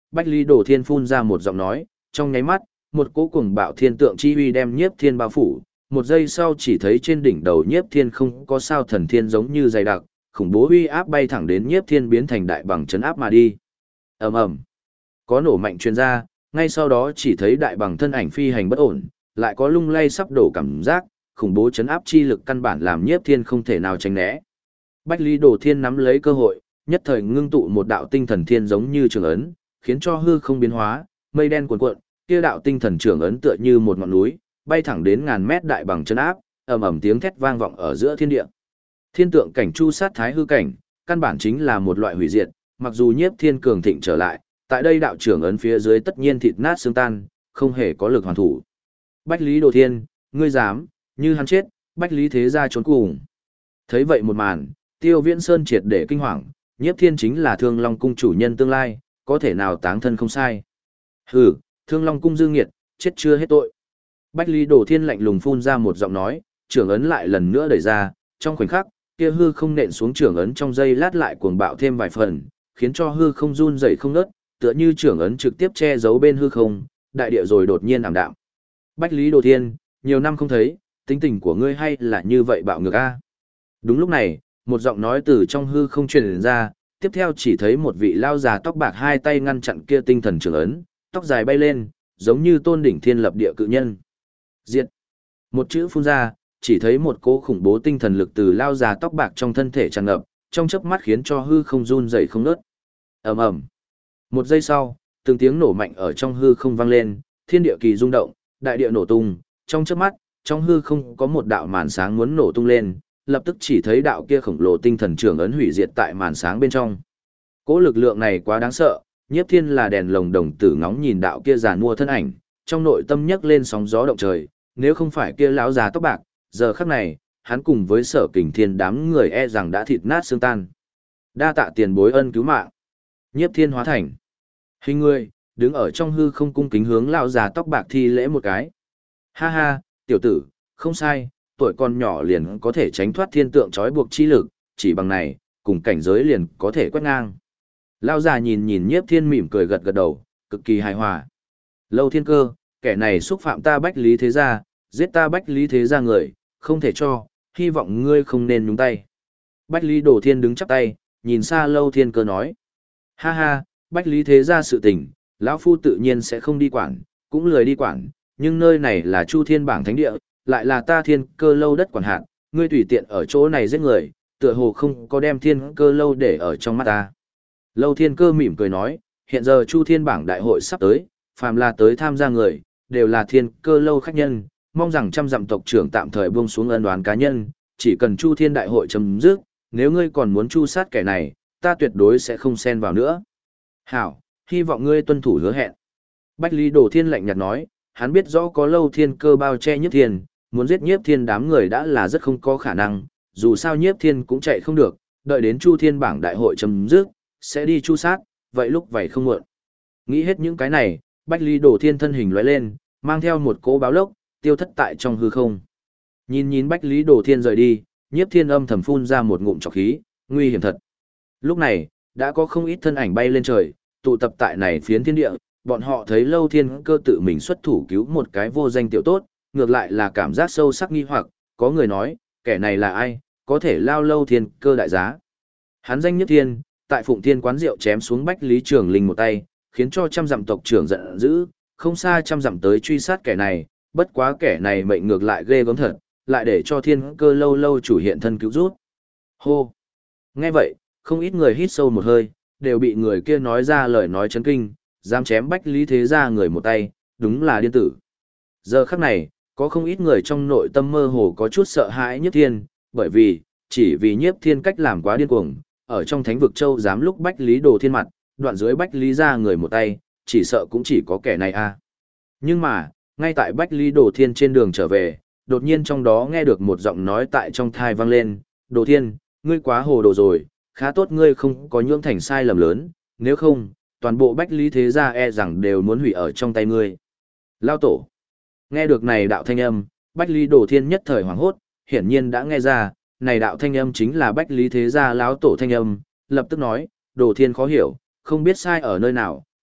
Bách Lý Đồ Thiên phun ra một giọng nói, trong nháy mắt, một cỗ cuồng bạo thiên tượng chi uy đem Nhiếp Thiên bao phủ, một giây sau chỉ thấy trên đỉnh đầu Nhiếp Thiên không có sao thần thiên giống như dày đặc, khủng bố uy áp bay thẳng đến Nhiếp Thiên biến thành đại bằng chấn áp mà đi. Ầm ầm. Có nổ mạnh truyền ra, ngay sau đó chỉ thấy đại bằng thân ảnh phi hành bất ổn, lại có lung lay sắp đổ cảm giác, khủng bố chấn áp chi lực căn bản làm Nhiếp Thiên không thể nào tránh né. Bách Lý Đồ Thiên nắm lấy cơ hội, nhất thời ngưng tụ một đạo tinh thần thiên giống như trường ấn, khiến cho hư không biến hóa, mây đen cuồn cuộn, kia đạo tinh thần trường ấn tựa như một ngọn núi, bay thẳng đến ngàn mét đại bằng chấn áp, ầm ầm tiếng thét vang vọng ở giữa thiên địa. Thiên tượng cảnh chu sát thái hư cảnh, căn bản chính là một loại hủy diệt, mặc dù Nhiếp Thiên cường thịnh trở lại, tại đây đạo trưởng ấn phía dưới tất nhiên thịt nát xương tan, không hề có lực hoàn thủ. Bách Lý Đồ Thiên, ngươi dám, như hắn chết, Bách Lý thế gia trốn cùng. Thấy vậy một màn, Tiêu Viễn Sơn triệt để kinh hoàng, Nhiếp Thiên chính là Thương Long cung chủ nhân tương lai, có thể nào táng thân không sai. Hừ, Thương Long cung dư nghiệt, chết chưa hết tội. Bách Lý Đồ Thiên lạnh lùng phun ra một giọng nói, trưởng ấn lại lần nữa đẩy ra, trong khoảnh khắc, kia hư không nện xuống trưởng ấn trong giây lát lại cuồng bạo thêm vài phần, khiến cho hư không run rẩy không ngớt, tựa như trưởng ấn trực tiếp che giấu bên hư không, đại địa rồi đột nhiên ảm đạm. Bách Lý Đồ Thiên, nhiều năm không thấy, tính tình của ngươi hay là như vậy bạo ngược a? Đúng lúc này, một giọng nói từ trong hư không truyền ra, tiếp theo chỉ thấy một vị lao già tóc bạc hai tay ngăn chặn kia tinh thần trưởng ấn, tóc dài bay lên, giống như tôn đỉnh thiên lập địa cự nhân. Diệt. Một chữ phun ra, chỉ thấy một cỗ khủng bố tinh thần lực từ lao già tóc bạc trong thân thể tràn ngập, trong chớp mắt khiến cho hư không run rẩy không ngớt. Ầm ầm. Một giây sau, từng tiếng nổ mạnh ở trong hư không vang lên, thiên địa kỳ rung động, đại địa nổ tung, trong chớp mắt, trong hư không có một đạo màn sáng muốn nổ tung lên, lập tức chỉ thấy đạo kia khổng lồ tinh thần trưởng ấn hủy diệt tại màn sáng bên trong. Cỗ lực lượng này quá đáng sợ, Nhiếp Thiên là đèn lồng đồng tử ngóng nhìn đạo kia giàn mua thân ảnh, trong nội tâm nhấc lên sóng gió động trời, nếu không phải kia lão già tóc bạc, giờ khắc này, hắn cùng với Sở Kình Thiên đám người e rằng đã thịt nát xương tan. Đa tạ tiền bối ân cứu mạng. Nhiếp Thiên hóa thành hình người, đứng ở trong hư không cung kính hướng lão già tóc bạc thi lễ một cái. Ha ha, tiểu tử, không sai, tuổi còn nhỏ liền có thể tránh thoát thiên tượng trói buộc chi lực, chỉ bằng này, cùng cảnh giới liền có thể quét ngang. Lão già nhìn nhìn Nhiếp Thiên mỉm cười gật gật đầu, cực kỳ hài hòa. Lâu Thiên Cơ, kẻ này xúc phạm ta Bách Lý thế gia, giết ta Bách Lý thế gia người, không thể cho, hy vọng ngươi không nên nhúng tay. Bách Lý Đồ Thiên đứng chắp tay, nhìn xa Lâu Thiên Cơ nói. Ha ha, Bách Lý thế gia sự tình, lão phu tự nhiên sẽ không đi quản, cũng lười đi quản, nhưng nơi này là Chu Thiên bảng thánh địa, lại là ta Thiên Cơ lâu đất quản hạt, ngươi tùy tiện ở chỗ này giết người, tựa hồ không có đem Thiên Cơ lâu để ở trong mắt ta. Lâu Thiên Cơ mỉm cười nói, hiện giờ Chu Thiên bảng đại hội sắp tới, phàm là tới tham gia người, đều là Thiên Cơ lâu khách nhân, mong rằng trăm dặm tộc trưởng tạm thời buông xuống ân oán cá nhân, chỉ cần Chu Thiên đại hội chấm dứt, nếu ngươi còn muốn chu sát kẻ này, ta tuyệt đối sẽ không xen vào nữa. Hảo, hy vọng ngươi tuân thủ hứa hẹn. Bách Lý Đồ Thiên lạnh nhạt nói, hắn biết rõ có Lâu Thiên Cơ bao che Nhiếp Thiên, muốn giết Nhiếp Thiên đám người đã là rất không có khả năng, dù sao Nhiếp Thiên cũng chạy không được, đợi đến Chu Thiên bảng đại hội chấm dứt, sẽ đi chu sát, vậy lúc vậy không muộn. Nghĩ hết những cái này, Bách Lý Đồ Thiên thân hình lóe lên, mang theo một cỗ báo lốc, tiêu thất tại trong hư không. Nhìn nhìn Bách Lý Đồ Thiên rời đi, Nhiếp Thiên âm thầm phun ra một ngụm trọc khí, nguy hiểm thật. Lúc này, đã có không ít thân ảnh bay lên trời, tụ tập tại này phiến thiên địa, bọn họ thấy Lâu Thiên Cơ tự mình xuất thủ cứu một cái vô danh tiểu tốt, ngược lại là cảm giác sâu sắc nghi hoặc, có người nói, kẻ này là ai, có thể lao Lâu Thiên Cơ đại giá. Hắn danh Nhất Thiên, tại Phụng Thiên quán rượu chém xuống Bách Lý Trường Linh một tay, khiến cho trăm dặm tộc trưởng giận dữ, không xa trăm dặm tới truy sát kẻ này, bất quá kẻ này mệnh ngược lại ghê gớm thật, lại để cho Thiên Cơ lâu lâu chủ hiện thân cứu rút. Hô! Nghe vậy, không ít người hít sâu một hơi, đều bị người kia nói ra lời nói chấn kinh, dám chém Bách Lý thế gia người một tay, đúng là điên tử. Giờ khắc này, có không ít người trong nội tâm mơ hồ có chút sợ hãi Nhiếp Thiên, bởi vì, chỉ vì Nhiếp Thiên cách làm quá điên cuồng, ở trong Thánh vực châu dám lúc Bách Lý Đồ Thiên mặt, đoạn dưới Bách Lý ra người một tay, chỉ sợ cũng chỉ có kẻ này a. Nhưng mà, ngay tại Bách Lý Đồ Thiên trên đường trở về, đột nhiên trong đó nghe được một giọng nói tại trong thai vang lên, Đồ Thiên, ngươi quá hồ đồ rồi, khá tốt ngươi không có nhưỡng thành sai lầm lớn, nếu không, toàn bộ Bách Lý thế gia e rằng đều muốn hủy ở trong tay ngươi. Lao tổ. Nghe được này đạo thanh âm, Bách Lý Đồ Thiên nhất thời hoảng hốt, hiển nhiên đã nghe ra, này đạo thanh âm chính là Bách Lý thế gia lão tổ thanh âm, lập tức nói, Đồ Thiên khó hiểu, không biết sai ở nơi nào,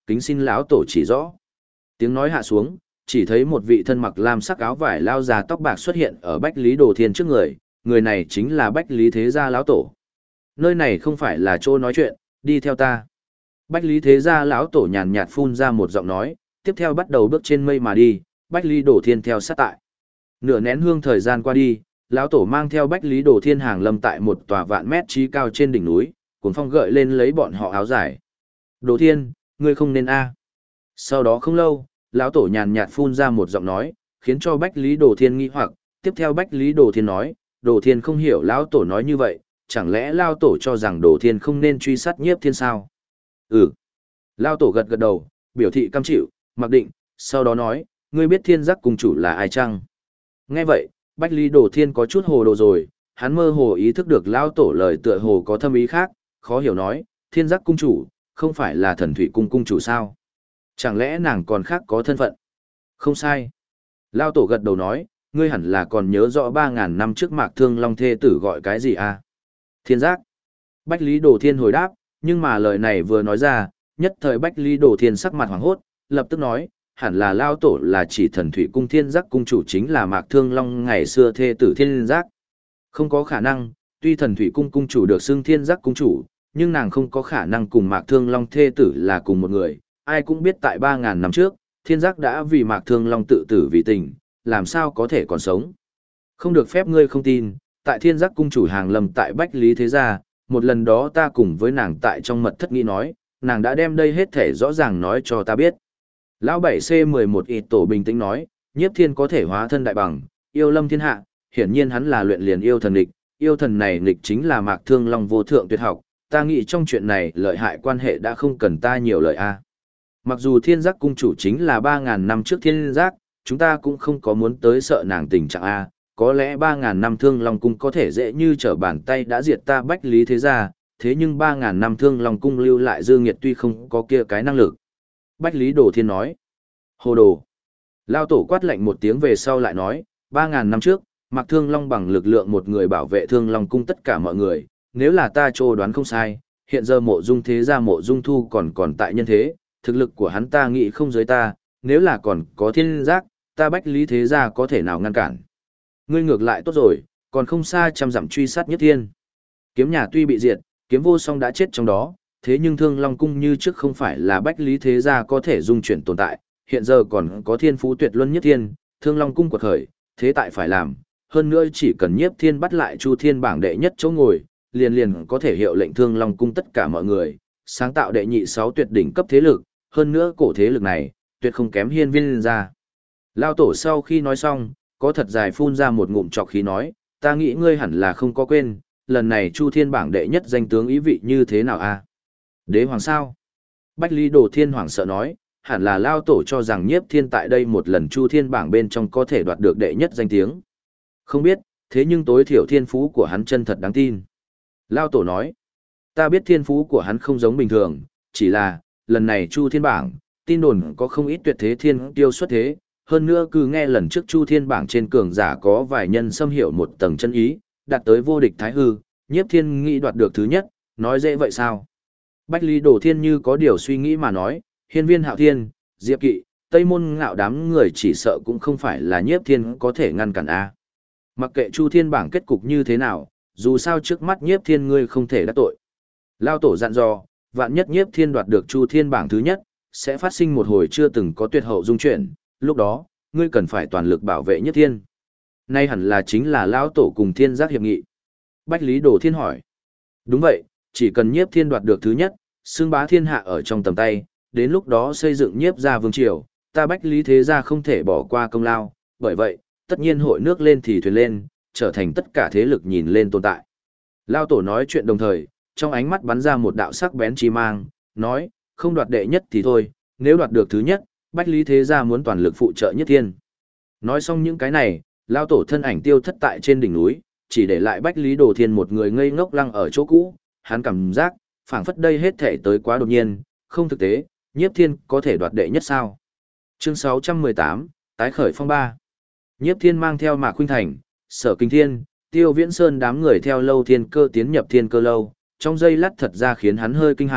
kính xin lão tổ chỉ rõ. Tiếng nói hạ xuống, chỉ thấy một vị thân mặc lam sắc áo vải lao già tóc bạc xuất hiện ở Bách Lý Đồ Thiên trước người, người này chính là Bách Lý Thế Gia lão tổ. Nơi này không phải là chỗ nói chuyện, đi theo ta. Bách Lý Thế Gia lão tổ nhàn nhạt phun ra một giọng nói, tiếp theo bắt đầu bước trên mây mà đi, Bách Lý Đồ Thiên theo sát tại. Nửa nén hương thời gian qua đi, lão tổ mang theo Bách Lý Đồ Thiên hàng lâm tại một tòa vạn mét trí cao trên đỉnh núi, cuốn phong gợi lên lấy bọn họ áo dài. Đồ Thiên, ngươi không nên a. Sau đó không lâu, lão tổ nhàn nhạt phun ra một giọng nói, khiến cho Bách Lý Đồ Thiên nghi hoặc, tiếp theo Bách Lý Đồ Thiên nói, Đồ Thiên không hiểu lão tổ nói như vậy, chẳng lẽ lão tổ cho rằng Đồ Thiên không nên truy sát Nhiếp Thiên sao? Ừ. Lão tổ gật gật đầu, biểu thị cam chịu, mặc định, sau đó nói, ngươi biết Thiên Giác cung chủ là ai chăng? Nghe vậy, Bách Lý Đồ Thiên có chút hồ đồ rồi, hắn mơ hồ ý thức được lão tổ lời tựa hồ có thâm ý khác, khó hiểu nói, Thiên Giác cung chủ, không phải là Thần Thủy cung cung chủ sao? Chẳng lẽ nàng còn khác có thân phận? Không sai. Lão tổ gật đầu nói, ngươi hẳn là còn nhớ rõ 3.000 năm trước Mạc Thương Long thê tử gọi cái gì à? Thiên Giác. Bách Lý Đồ Thiên hồi đáp, nhưng mà lời này vừa nói ra, nhất thời Bách Lý Đồ Thiên sắc mặt hoảng hốt, lập tức nói, hẳn là Lão tổ là chỉ Thần Thủy cung Thiên Giác cung chủ chính là Mạc Thương Long ngày xưa thê tử Thiên Giác. Không có khả năng, tuy Thần Thủy cung cung chủ được xưng Thiên Giác cung chủ, nhưng nàng không có khả năng cùng Mạc Thương Long thê tử là cùng một người. Ai cũng biết tại 3.000 năm trước, Thiên Giác đã vì Mạc Thương Long tự tử vì tình, làm sao có thể còn sống. Không được phép ngươi không tin, tại Thiên Giác cung chủ hàng lâm tại Bách Lý Thế Gia, một lần đó ta cùng với nàng tại trong mật thất nghĩ nói, nàng đã đem đây hết thể rõ ràng nói cho ta biết. Lão 7C11 ít tổ bình tĩnh nói, Nhiếp Thiên có thể hóa thân đại bằng, yêu lâm thiên hạ, hiển nhiên hắn là luyện liền yêu thần nghịch, yêu thần này nghịch chính là Mạc Thương Long vô thượng tuyệt học, ta nghĩ trong chuyện này lợi hại quan hệ đã không cần ta nhiều lời a. Mặc dù Thiên Giác cung chủ chính là 3.000 năm trước Thiên Giác, chúng ta cũng không có muốn tới sợ nàng tình trạng a. Có lẽ 3.000 năm Thương Long cung có thể dễ như trở bàn tay đã diệt ta Bách Lý Thế Gia, thế nhưng 3.000 năm Thương Long cung lưu lại dư nghiệt tuy không có kia cái năng lực. Bách Lý Đồ Thiên nói. Hồ đồ. Lao tổ quát lạnh một tiếng về sau lại nói, 3.000 năm trước, Mạc Thương Long bằng lực lượng một người bảo vệ Thương Long cung tất cả mọi người, nếu là ta trô đoán không sai, hiện giờ Mộ Dung Thế Gia Mộ Dung Thu còn tại nhân thế, thực lực của hắn ta nghĩ không giới ta, nếu là còn có Thiên Giác, ta Bách Lý Thế Gia có thể nào ngăn cản. Ngươi ngược lại tốt rồi, còn không xa trăm dặm truy sát Nhất Thiên. Kiếm nhà tuy bị diệt, Kiếm Vô Song đã chết trong đó, thế nhưng Thương Long cung như trước không phải là Bách Lý Thế Gia có thể dung chuyển tồn tại, hiện giờ còn có thiên phú tuyệt luân Nhất Thiên, Thương Long cung quật khởi, thế tại phải làm, hơn nữa chỉ cần Nhiếp Thiên bắt lại Chu Thiên bảng đệ nhất chỗ ngồi, liền có thể hiệu lệnh Thương Long cung tất cả mọi người, sáng tạo đệ nhị 6 tuyệt đỉnh cấp thế lực, hơn nữa cổ thế lực này, tuyệt không kém Hiên Viên gia. Lao tổ sau khi nói xong, có thật dài phun ra một ngụm trọc khí nói, ta nghĩ ngươi hẳn là không có quên, lần này Chu Thiên bảng đệ nhất danh tướng ý vị như thế nào a? Đế hoàng sao? Bách Lý Đồ Thiên hoàng sợ nói, hẳn là Lao tổ cho rằng Nhiếp Thiên tại đây một lần Chu Thiên bảng bên trong có thể đoạt được đệ nhất danh tiếng. Không biết, thế nhưng tối thiểu thiên phú của hắn chân thật đáng tin. Lao tổ nói, ta biết thiên phú của hắn không giống bình thường, chỉ là, lần này Chu Thiên bảng, tin đồn có không ít tuyệt thế thiên tiêu xuất thế, hơn nữa cứ nghe lần trước Chu Thiên bảng trên cường giả có vài nhân xâm hiểu một tầng chân ý, đạt tới vô địch thái hư, Nhiếp Thiên nghĩ đoạt được thứ nhất, nói dễ vậy sao? Bách Lý Đồ Thiên như có điều suy nghĩ mà nói, Hiên Viên Hạo Thiên, Diệp Kỵ, Tây Môn Ngạo đám người chỉ sợ cũng không phải là Nhiếp Thiên có thể ngăn cản a. Mặc kệ Chu Thiên bảng kết cục như thế nào, dù sao trước mắt Nhiếp Thiên ngươi không thể đắc tội. Lao tổ dặn dò, vạn nhất Nhiếp Thiên đoạt được Chu Thiên bảng thứ nhất, sẽ phát sinh một hồi chưa từng có tuyệt hậu dung chuyển, lúc đó, ngươi cần phải toàn lực bảo vệ Nhiếp Thiên. Nay hẳn là chính là Lão tổ cùng Thiên Giác hiệp nghị. Bách Lý Đồ Thiên hỏi. Đúng vậy, chỉ cần Nhiếp Thiên đoạt được thứ nhất, xương bá thiên hạ ở trong tầm tay, đến lúc đó xây dựng Nhiếp gia vương triều, ta Bách Lý Thế Gia không thể bỏ qua công lao, bởi vậy, tất nhiên hội nước lên thì thuyền lên, trở thành tất cả thế lực nhìn lên tồn tại. Lao tổ nói chuyện đồng thời, trong ánh mắt bắn ra một đạo sắc bén chi mang, nói, không đoạt đệ nhất thì thôi, nếu đoạt được thứ nhất, Bách Lý Thế Gia muốn toàn lực phụ trợ Nhất Thiên. Nói xong những cái này, Lao tổ thân ảnh tiêu thất tại trên đỉnh núi, chỉ để lại Bách Lý Đồ Thiên một người ngây ngốc lăng ở chỗ cũ, hắn cảm giác, phảng phất đây hết thể tới quá đột nhiên, không thực tế, Nhiếp Thiên có thể đoạt đệ nhất sao. Chương 618, tái khởi phong ba. Nhiếp Thiên mang theo Mạc Khuynh Thành, Sở Kinh Thiên, Tiêu Viễn Sơn đám người theo Lâu Thiên Cơ tiến nhập Thiên Cơ lâu, trong giây lát thật ra khiến hắn hơi kinh hãi,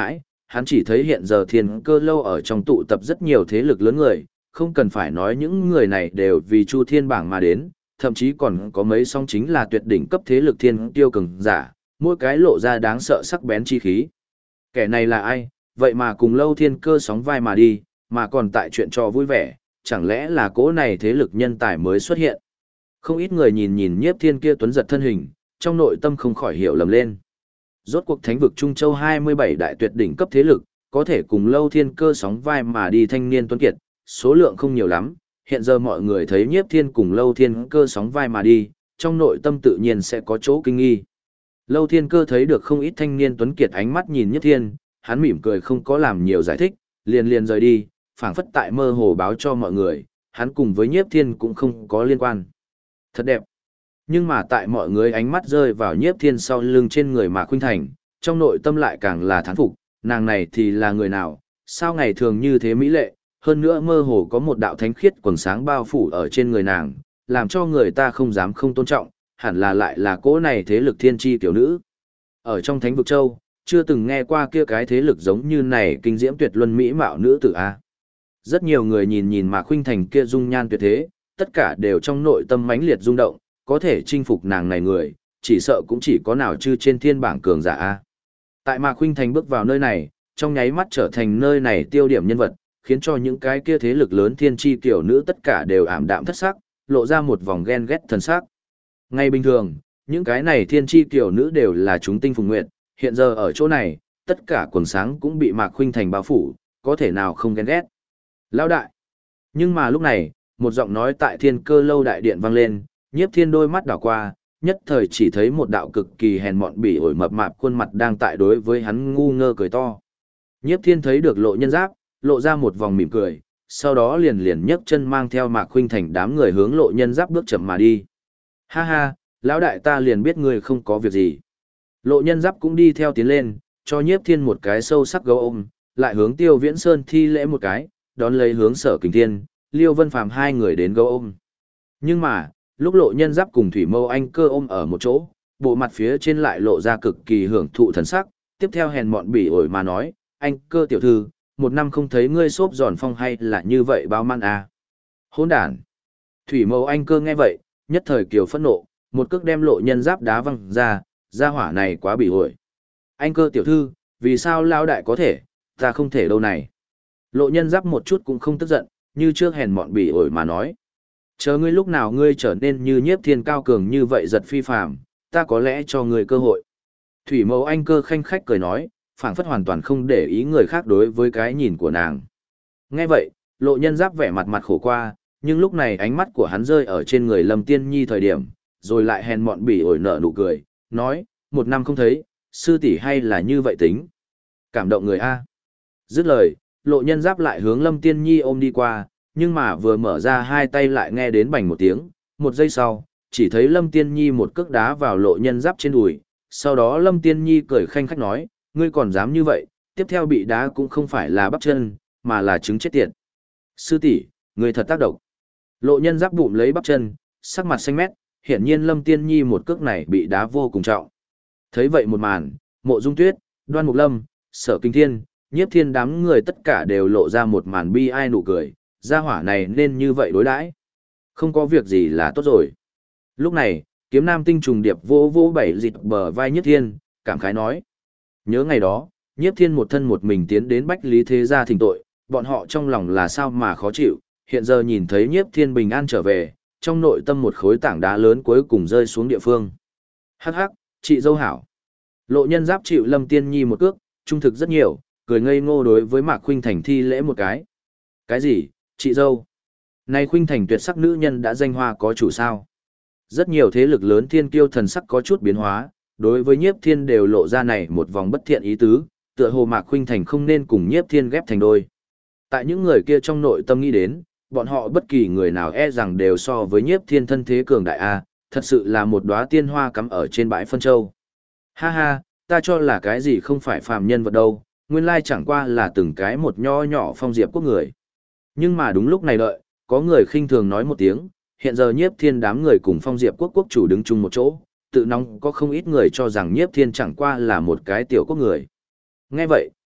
hắn chỉ thấy hiện giờ Thiên Cơ lâu ở trong tụ tập rất nhiều thế lực lớn người, không cần phải nói những người này đều vì Chu Thiên bảng mà đến, thậm chí còn có mấy song chính là tuyệt đỉnh cấp thế lực thiên tiêu cường giả, mỗi cái lộ ra đáng sợ sắc bén chi khí. Kẻ này là ai, vậy mà cùng Lâu Thiên Cơ sóng vai mà đi, mà còn tại chuyện trò vui vẻ, chẳng lẽ là cỗ này thế lực nhân tài mới xuất hiện. Không ít người nhìn nhìn Nhiếp Thiên kia tuấn giật thân hình, trong nội tâm không khỏi hiểu lầm lên. Rốt cuộc thánh vực Trung Châu 27 đại tuyệt đỉnh cấp thế lực, có thể cùng Lâu Thiên Cơ sóng vai mà đi thanh niên tuấn kiệt, số lượng không nhiều lắm, hiện giờ mọi người thấy Nhiếp Thiên cùng Lâu Thiên Cơ sóng vai mà đi, trong nội tâm tự nhiên sẽ có chỗ kinh nghi. Lâu Thiên Cơ thấy được không ít thanh niên tuấn kiệt ánh mắt nhìn Nhiếp Thiên, hắn mỉm cười không có làm nhiều giải thích, liền rời đi, phảng phất tại mơ hồ báo cho mọi người, hắn cùng với Nhiếp Thiên cũng không có liên quan. Thật đẹp. Nhưng mà tại mọi người ánh mắt rơi vào Nhiếp Thiên sau lưng trên người Mạc Khuynh Thành, trong nội tâm lại càng là thán phục, nàng này thì là người nào, sao ngày thường như thế mỹ lệ, hơn nữa mơ hồ có một đạo thánh khiết quầng sáng bao phủ ở trên người nàng, làm cho người ta không dám không tôn trọng, hẳn là lại là cỗ này thế lực thiên chi tiểu nữ. Ở trong Thánh vực Châu, chưa từng nghe qua kia cái thế lực giống như này kinh diễm tuyệt luân mỹ mạo nữ tử a. Rất nhiều người nhìn nhìn Mạc Khuynh Thành kia dung nhan tuyệt thế, tất cả đều trong nội tâm mãnh liệt rung động, có thể chinh phục nàng này người, chỉ sợ cũng chỉ có nào chư trên thiên bảng cường giả a. Tại Mạc Khuynh Thành bước vào nơi này, trong nháy mắt trở thành nơi này tiêu điểm nhân vật, khiến cho những cái kia thế lực lớn thiên chi tiểu nữ tất cả đều ảm đạm thất sắc, lộ ra một vòng ghen ghét thần sắc. Ngay bình thường, những cái này thiên chi tiểu nữ đều là chúng tinh phùng nguyệt, hiện giờ ở chỗ này, tất cả quần sáng cũng bị Mạc Khuynh Thành bao phủ, có thể nào không ghen ghét. Lão đại! Nhưng mà lúc này, một giọng nói tại Thiên Cơ lâu đại điện vang lên, Nhiếp Thiên đôi mắt đảo qua, nhất thời chỉ thấy một đạo cực kỳ hèn mọn bỉ ổi mập mạp khuôn mặt đang tại đối với hắn ngu ngơ cười to. Nhiếp Thiên thấy được Lộ Nhân Giáp, lộ ra một vòng mỉm cười, sau đó liền nhấc chân mang theo Mạc Khuynh Thành đám người hướng Lộ Nhân Giáp bước chậm mà đi. Ha ha, lão đại ta liền biết ngươi không có việc gì. Lộ Nhân Giáp cũng đi theo tiến lên, cho Nhiếp Thiên một cái sâu sắc gấu ôm, lại hướng Tiêu Viễn Sơn thi lễ một cái, đón lấy hướng Sở Kình Thiên, Liêu Vân Phàm hai người đến gấu ôm. Nhưng mà, lúc Lộ Nhân Giáp cùng Thủy Mâu Anh Cơ ôm ở một chỗ, bộ mặt phía trên lại lộ ra cực kỳ hưởng thụ thần sắc, tiếp theo hèn mọn bỉ ổi mà nói, anh Cơ tiểu thư, một năm không thấy ngươi xốp giòn phong hay là như vậy bao man à. Hỗn đản. Thủy Mâu Anh Cơ nghe vậy, nhất thời kiều phẫn nộ, một cước đem Lộ Nhân Giáp đá văng ra hỏa này quá bỉ ổi. Anh Cơ tiểu thư, vì sao lao đại có thể, ta không thể đâu này. Lộ Nhân Giáp một chút cũng không tức giận, như trước hèn mọn bỉ ổi mà nói. Chờ ngươi lúc nào ngươi trở nên như Nhiếp Thiên cao cường như vậy giật phi phàm, ta có lẽ cho ngươi cơ hội. Thủy Mâu Anh Cơ khanh khách cười nói, phảng phất hoàn toàn không để ý người khác đối với cái nhìn của nàng. Nghe vậy, Lộ Nhân Giáp vẻ mặt mặt khổ qua, nhưng lúc này ánh mắt của hắn rơi ở trên người Lâm Tiên Nhi thời điểm, rồi lại hèn mọn bỉ ổi nở nụ cười, nói, một năm không thấy, sư tỷ hay là như vậy tính. Cảm động người A. Dứt lời, Lộ Nhân Giáp lại hướng Lâm Tiên Nhi ôm đi qua, nhưng mà vừa mở ra hai tay lại nghe đến bành một tiếng, một giây sau, chỉ thấy Lâm Tiên Nhi một cước đá vào Lộ Nhân Giáp trên đùi, sau đó Lâm Tiên Nhi cười khanh khách nói, ngươi còn dám như vậy, tiếp theo bị đá cũng không phải là bắp chân, mà là trứng chết tiệt. Sư tỷ, ngươi thật tác động. Lộ Nhân Giáp bụng lấy bắp chân, sắc mặt xanh mét, hiển nhiên Lâm Tiên Nhi một cước này bị đá vô cùng trọng. Thấy vậy một màn, Mộ Dung Tuyết, Đoan Mục Lâm, Sở Kinh Thiên, Nhiếp Thiên đám người tất cả đều lộ ra một màn bi ai nụ cười, gia hỏa này nên như vậy đối đãi. Không có việc gì là tốt rồi. Lúc này, Kiếm Nam Tinh trùng điệp vô vô bảy dịt bờ vai Nhiếp Thiên, cảm khái nói. Nhớ ngày đó, Nhiếp Thiên một thân một mình tiến đến Bách Lý Thế Gia thỉnh tội, bọn họ trong lòng là sao mà khó chịu, hiện giờ nhìn thấy Nhiếp Thiên bình an trở về, trong nội tâm một khối tảng đá lớn cuối cùng rơi xuống địa phương. Hắc hắc, chị dâu hảo. Lộ Nhân Giáp chịu Lâm Tiên Nhi một cước, trung thực rất nhiều, cười ngây ngô đối với Mạc Khuynh Thành thi lễ một cái. Cái gì, chị dâu? Này Khuynh Thành tuyệt sắc nữ nhân đã danh hoa có chủ sao? Rất nhiều thế lực lớn thiên kiêu thần sắc có chút biến hóa, đối với Nhiếp Thiên đều lộ ra này một vòng bất thiện ý tứ, tựa hồ Mạc Khuynh Thành không nên cùng Nhiếp Thiên ghép thành đôi. Tại những người kia trong nội tâm nghĩ đến, bọn họ bất kỳ người nào e rằng đều so với Nhiếp Thiên thân thế cường đại a, thật sự là một đóa tiên hoa cắm ở trên bãi phân châu. Ha ha, ta cho là cái gì không phải phàm nhân vật đâu, nguyên lai chẳng qua là từng cái một nho nhỏ phong diệp quốc người. Nhưng mà đúng lúc này đợi, có người khinh thường nói một tiếng, hiện giờ Nhiếp Thiên đám người cùng phong diệp quốc quốc chủ đứng chung một chỗ, tự nóng có không ít người cho rằng Nhiếp Thiên chẳng qua là một cái tiểu quốc người. Nghe vậy,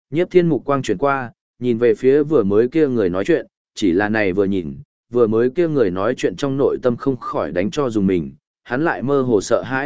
Nhiếp Thiên mục quang chuyển qua, nhìn về phía vừa mới kia người nói chuyện, chỉ là này vừa nhìn, vừa mới kia người nói chuyện trong nội tâm không khỏi đánh cho dùng mình, hắn lại mơ hồ sợ hãi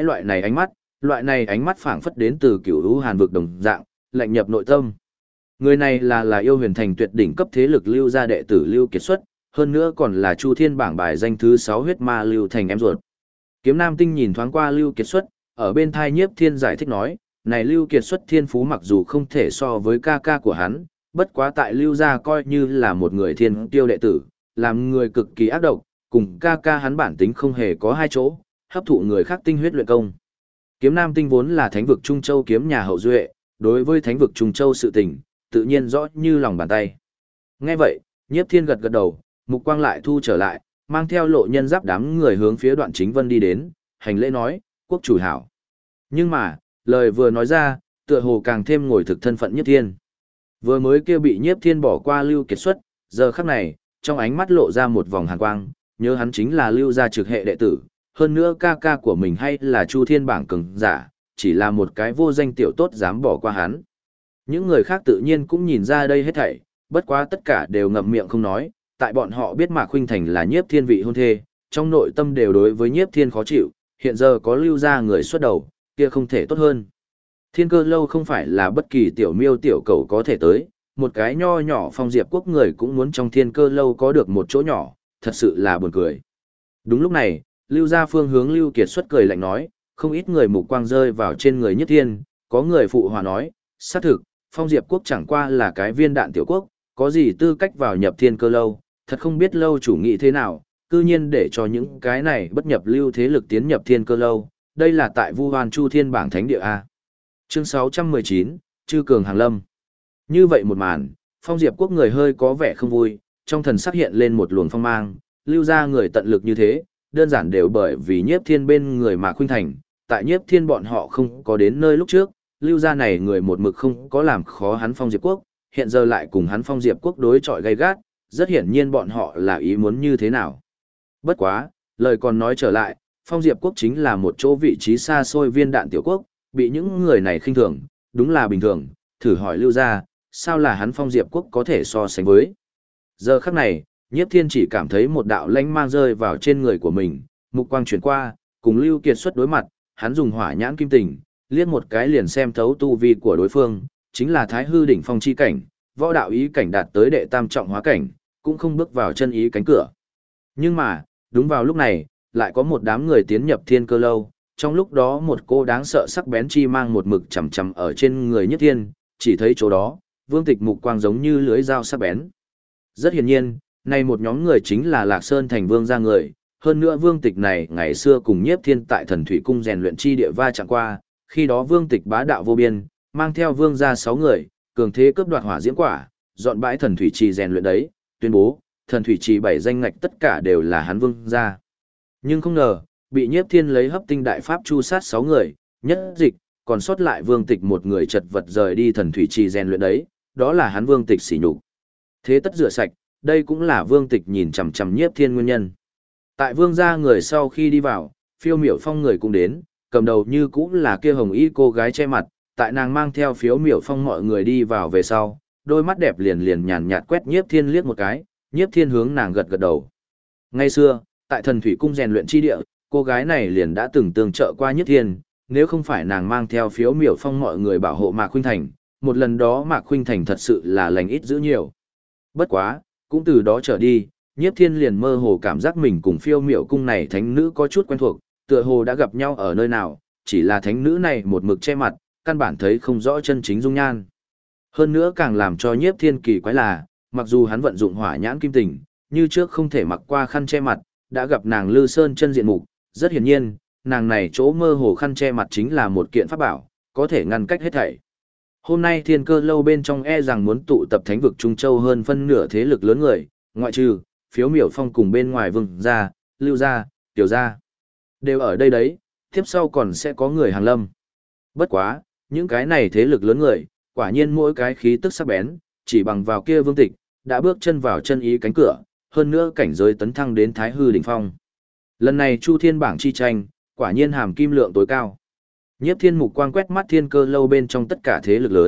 loại này ánh mắt phảng phất đến từ cửu lũ hàn vực đồng dạng, lạnh nhập nội tâm. Người này là yêu huyền thành tuyệt đỉnh cấp thế lực Lưu gia đệ tử Lưu Kiệt Xuất, hơn nữa còn là Chu Thiên bảng bài danh thứ 6 huyết ma Lưu Thành em ruột. Kiếm Nam Tinh nhìn thoáng qua Lưu Kiệt Xuất, ở bên thai Nhiếp Thiên giải thích nói, này Lưu Kiệt Xuất thiên phú mặc dù không thể so với ca ca của hắn, bất quá tại Lưu gia coi như là một người thiên tiêu đệ tử, làm người cực kỳ ác độc, cùng ca ca hắn bản tính không hề có hai chỗ, hấp thụ người khác tinh huyết luyện công. Kiếm Nam Tinh vốn là thánh vực Trung Châu kiếm nhà hậu duệ, đối với thánh vực Trung Châu sự tình, tự nhiên rõ như lòng bàn tay. Nghe vậy, Nhiếp Thiên gật gật đầu, mục quang lại thu trở lại, mang theo lộ nhân giáp đám người hướng phía Đoạn Chính Vân đi đến, hành lễ nói, quốc chủ hảo. Nhưng mà, lời vừa nói ra, tựa hồ càng thêm ngồi thực thân phận Nhiếp Thiên. Vừa mới kia bị Nhiếp Thiên bỏ qua Lưu Kiệt Xuất, giờ khắc này, trong ánh mắt lộ ra một vòng hàn quang, nhớ hắn chính là Lưu gia trực hệ đệ tử, hơn nữa ca ca của mình hay là Chu Thiên bảng cường giả, chỉ là một cái vô danh tiểu tốt dám bỏ qua hắn. Những người khác tự nhiên cũng nhìn ra đây hết thảy, bất quá tất cả đều ngậm miệng không nói, tại bọn họ biết Mạc Khuynh Thành là Nhiếp Thiên vị hôn thê, trong nội tâm đều đối với Nhiếp Thiên khó chịu, hiện giờ có Lưu gia người xuất đầu, kia không thể tốt hơn. Thiên Cơ lâu không phải là bất kỳ tiểu miêu tiểu cầu có thể tới, một cái nho nhỏ Phong Diệp quốc người cũng muốn trong Thiên Cơ lâu có được một chỗ nhỏ, thật sự là buồn cười. Đúng lúc này, Lưu gia phương hướng Lưu Kiệt Xuất cười lạnh nói, không ít người mục quang rơi vào trên người Nhất Thiên, có người phụ hòa nói, xác thực, Phong Diệp quốc chẳng qua là cái viên đạn tiểu quốc, có gì tư cách vào nhập Thiên Cơ lâu, thật không biết lâu chủ nghĩ thế nào, cư nhiên để cho những cái này bất nhập lưu thế lực tiến nhập Thiên Cơ lâu, đây là tại Vu Hoan Chu Thiên bảng thánh địa a. Chương 619, Chư cường hàng lâm. Như vậy một màn, Phong Diệp quốc người hơi có vẻ không vui, trong thần sắc hiện lên một luồng phong mang, Lưu gia người tận lực như thế, đơn giản đều bởi vì Nhiếp Thiên bên người Mạc Khuynh Thành, tại Nhiếp Thiên bọn họ không có đến nơi lúc trước, Lưu gia này người một mực không có làm khó hắn Phong Diệp quốc, hiện giờ lại cùng hắn Phong Diệp quốc đối chọi gay gắt, rất hiển nhiên bọn họ là ý muốn như thế nào. Bất quá, lời còn nói trở lại, Phong Diệp quốc chính là một chỗ vị trí xa xôi viên đạn tiểu quốc, bị những người này khinh thường, đúng là bình thường, thử hỏi Lưu gia, sao là hắn Phong Diệp quốc có thể so sánh với. Giờ khắc này, Nhiếp Thiên chỉ cảm thấy một đạo lãnh mang rơi vào trên người của mình, mục quang chuyển qua, cùng Lưu Kiệt Xuất đối mặt, hắn dùng hỏa nhãn kim tình, liếc một cái liền xem thấu tu vi của đối phương, chính là Thái Hư đỉnh phong chi cảnh, võ đạo ý cảnh đạt tới đệ tam trọng hóa cảnh, cũng không bước vào chân ý cánh cửa. Nhưng mà, đúng vào lúc này, lại có một đám người tiến nhập Thiên Cơ lâu, trong lúc đó một cô đáng sợ sắc bén chi mang một mực chằm chằm ở trên người Nhất Thiên, chỉ thấy chỗ đó, Vương Tịch mục quang giống như lưỡi dao sắc bén. Rất hiển nhiên, này một nhóm người chính là Lạc Sơn thành vương gia người, hơn nữa Vương Tịch này ngày xưa cùng Nhiếp Thiên tại Thần Thủy cung rèn luyện chi địa va chạm qua, khi đó Vương Tịch bá đạo vô biên, mang theo vương gia 6 người, cường thế cướp đoạt hỏa diễm quả, dọn bãi Thần Thủy trì rèn luyện đấy, tuyên bố, Thần Thủy trì 7 danh ngạch tất cả đều là hắn vương gia. Nhưng không ngờ, bị Nhiếp Thiên lấy hấp tinh đại pháp chu sát 6 người, nhất dịch, còn sót lại Vương Tịch một người chật vật rời đi Thần Thủy trì rèn luyện đấy, đó là hắn Vương Tịch sỉ nhục. Thế tất rửa sạch, đây cũng là Vương Tịch nhìn chằm chằm Nhiếp Thiên nguyên nhân. Tại vương gia người sau khi đi vào, Phiêu Miểu Phong người cũng đến, cầm đầu như cũng là kia hồng y cô gái che mặt, tại nàng mang theo Phiêu Miểu Phong mọi người đi vào về sau, đôi mắt đẹp liền liền nhàn nhạt quét Nhiếp Thiên liếc một cái, Nhiếp Thiên hướng nàng gật gật đầu. Ngày xưa, tại Thần Thủy cung rèn luyện chi địa, cô gái này liền đã từng tương trợ qua Nhiếp Thiên, nếu không phải nàng mang theo Phiêu Miểu Phong mọi người bảo hộ Mạc Khuynh Thành, một lần đó Mạc Khuynh Thành thật sự là lành ít dữ nhiều. Bất quá, cũng từ đó trở đi, Nhiếp Thiên liền mơ hồ cảm giác mình cùng Phiêu Miểu cung này thánh nữ có chút quen thuộc, tựa hồ đã gặp nhau ở nơi nào, chỉ là thánh nữ này một mực che mặt, căn bản thấy không rõ chân chính dung nhan. Hơn nữa càng làm cho Nhiếp Thiên kỳ quái là, mặc dù hắn vận dụng hỏa nhãn kim tình, như trước không thể mặc qua khăn che mặt, đã gặp nàng Lư Sơn chân diện mục, rất hiển nhiên, nàng này chỗ mơ hồ khăn che mặt chính là một kiện pháp bảo, có thể ngăn cách hết thảy. Hôm nay Thiên Cơ lâu bên trong e rằng muốn tụ tập thánh vực Trung Châu hơn phân nửa thế lực lớn người, ngoại trừ Phiếu Miểu Phong cùng bên ngoài Vương gia, Lưu gia, Tiểu gia, đều ở đây đấy, tiếp sau còn sẽ có người hàng lâm. Bất quá, những cái này thế lực lớn người, quả nhiên mỗi cái khí tức sắc bén, chỉ bằng vào kia Vương Tịch, đã bước chân vào chân ý cánh cửa, hơn nữa cảnh giới tấn thăng đến Thái Hư đỉnh phong. Lần này Chu Thiên bảng chi tranh, quả nhiên hàm kim lượng tối cao. Nhiếp Thiên mục quang quét mắt Thiên Cơ lâu bên trong tất cả thế lực lớn,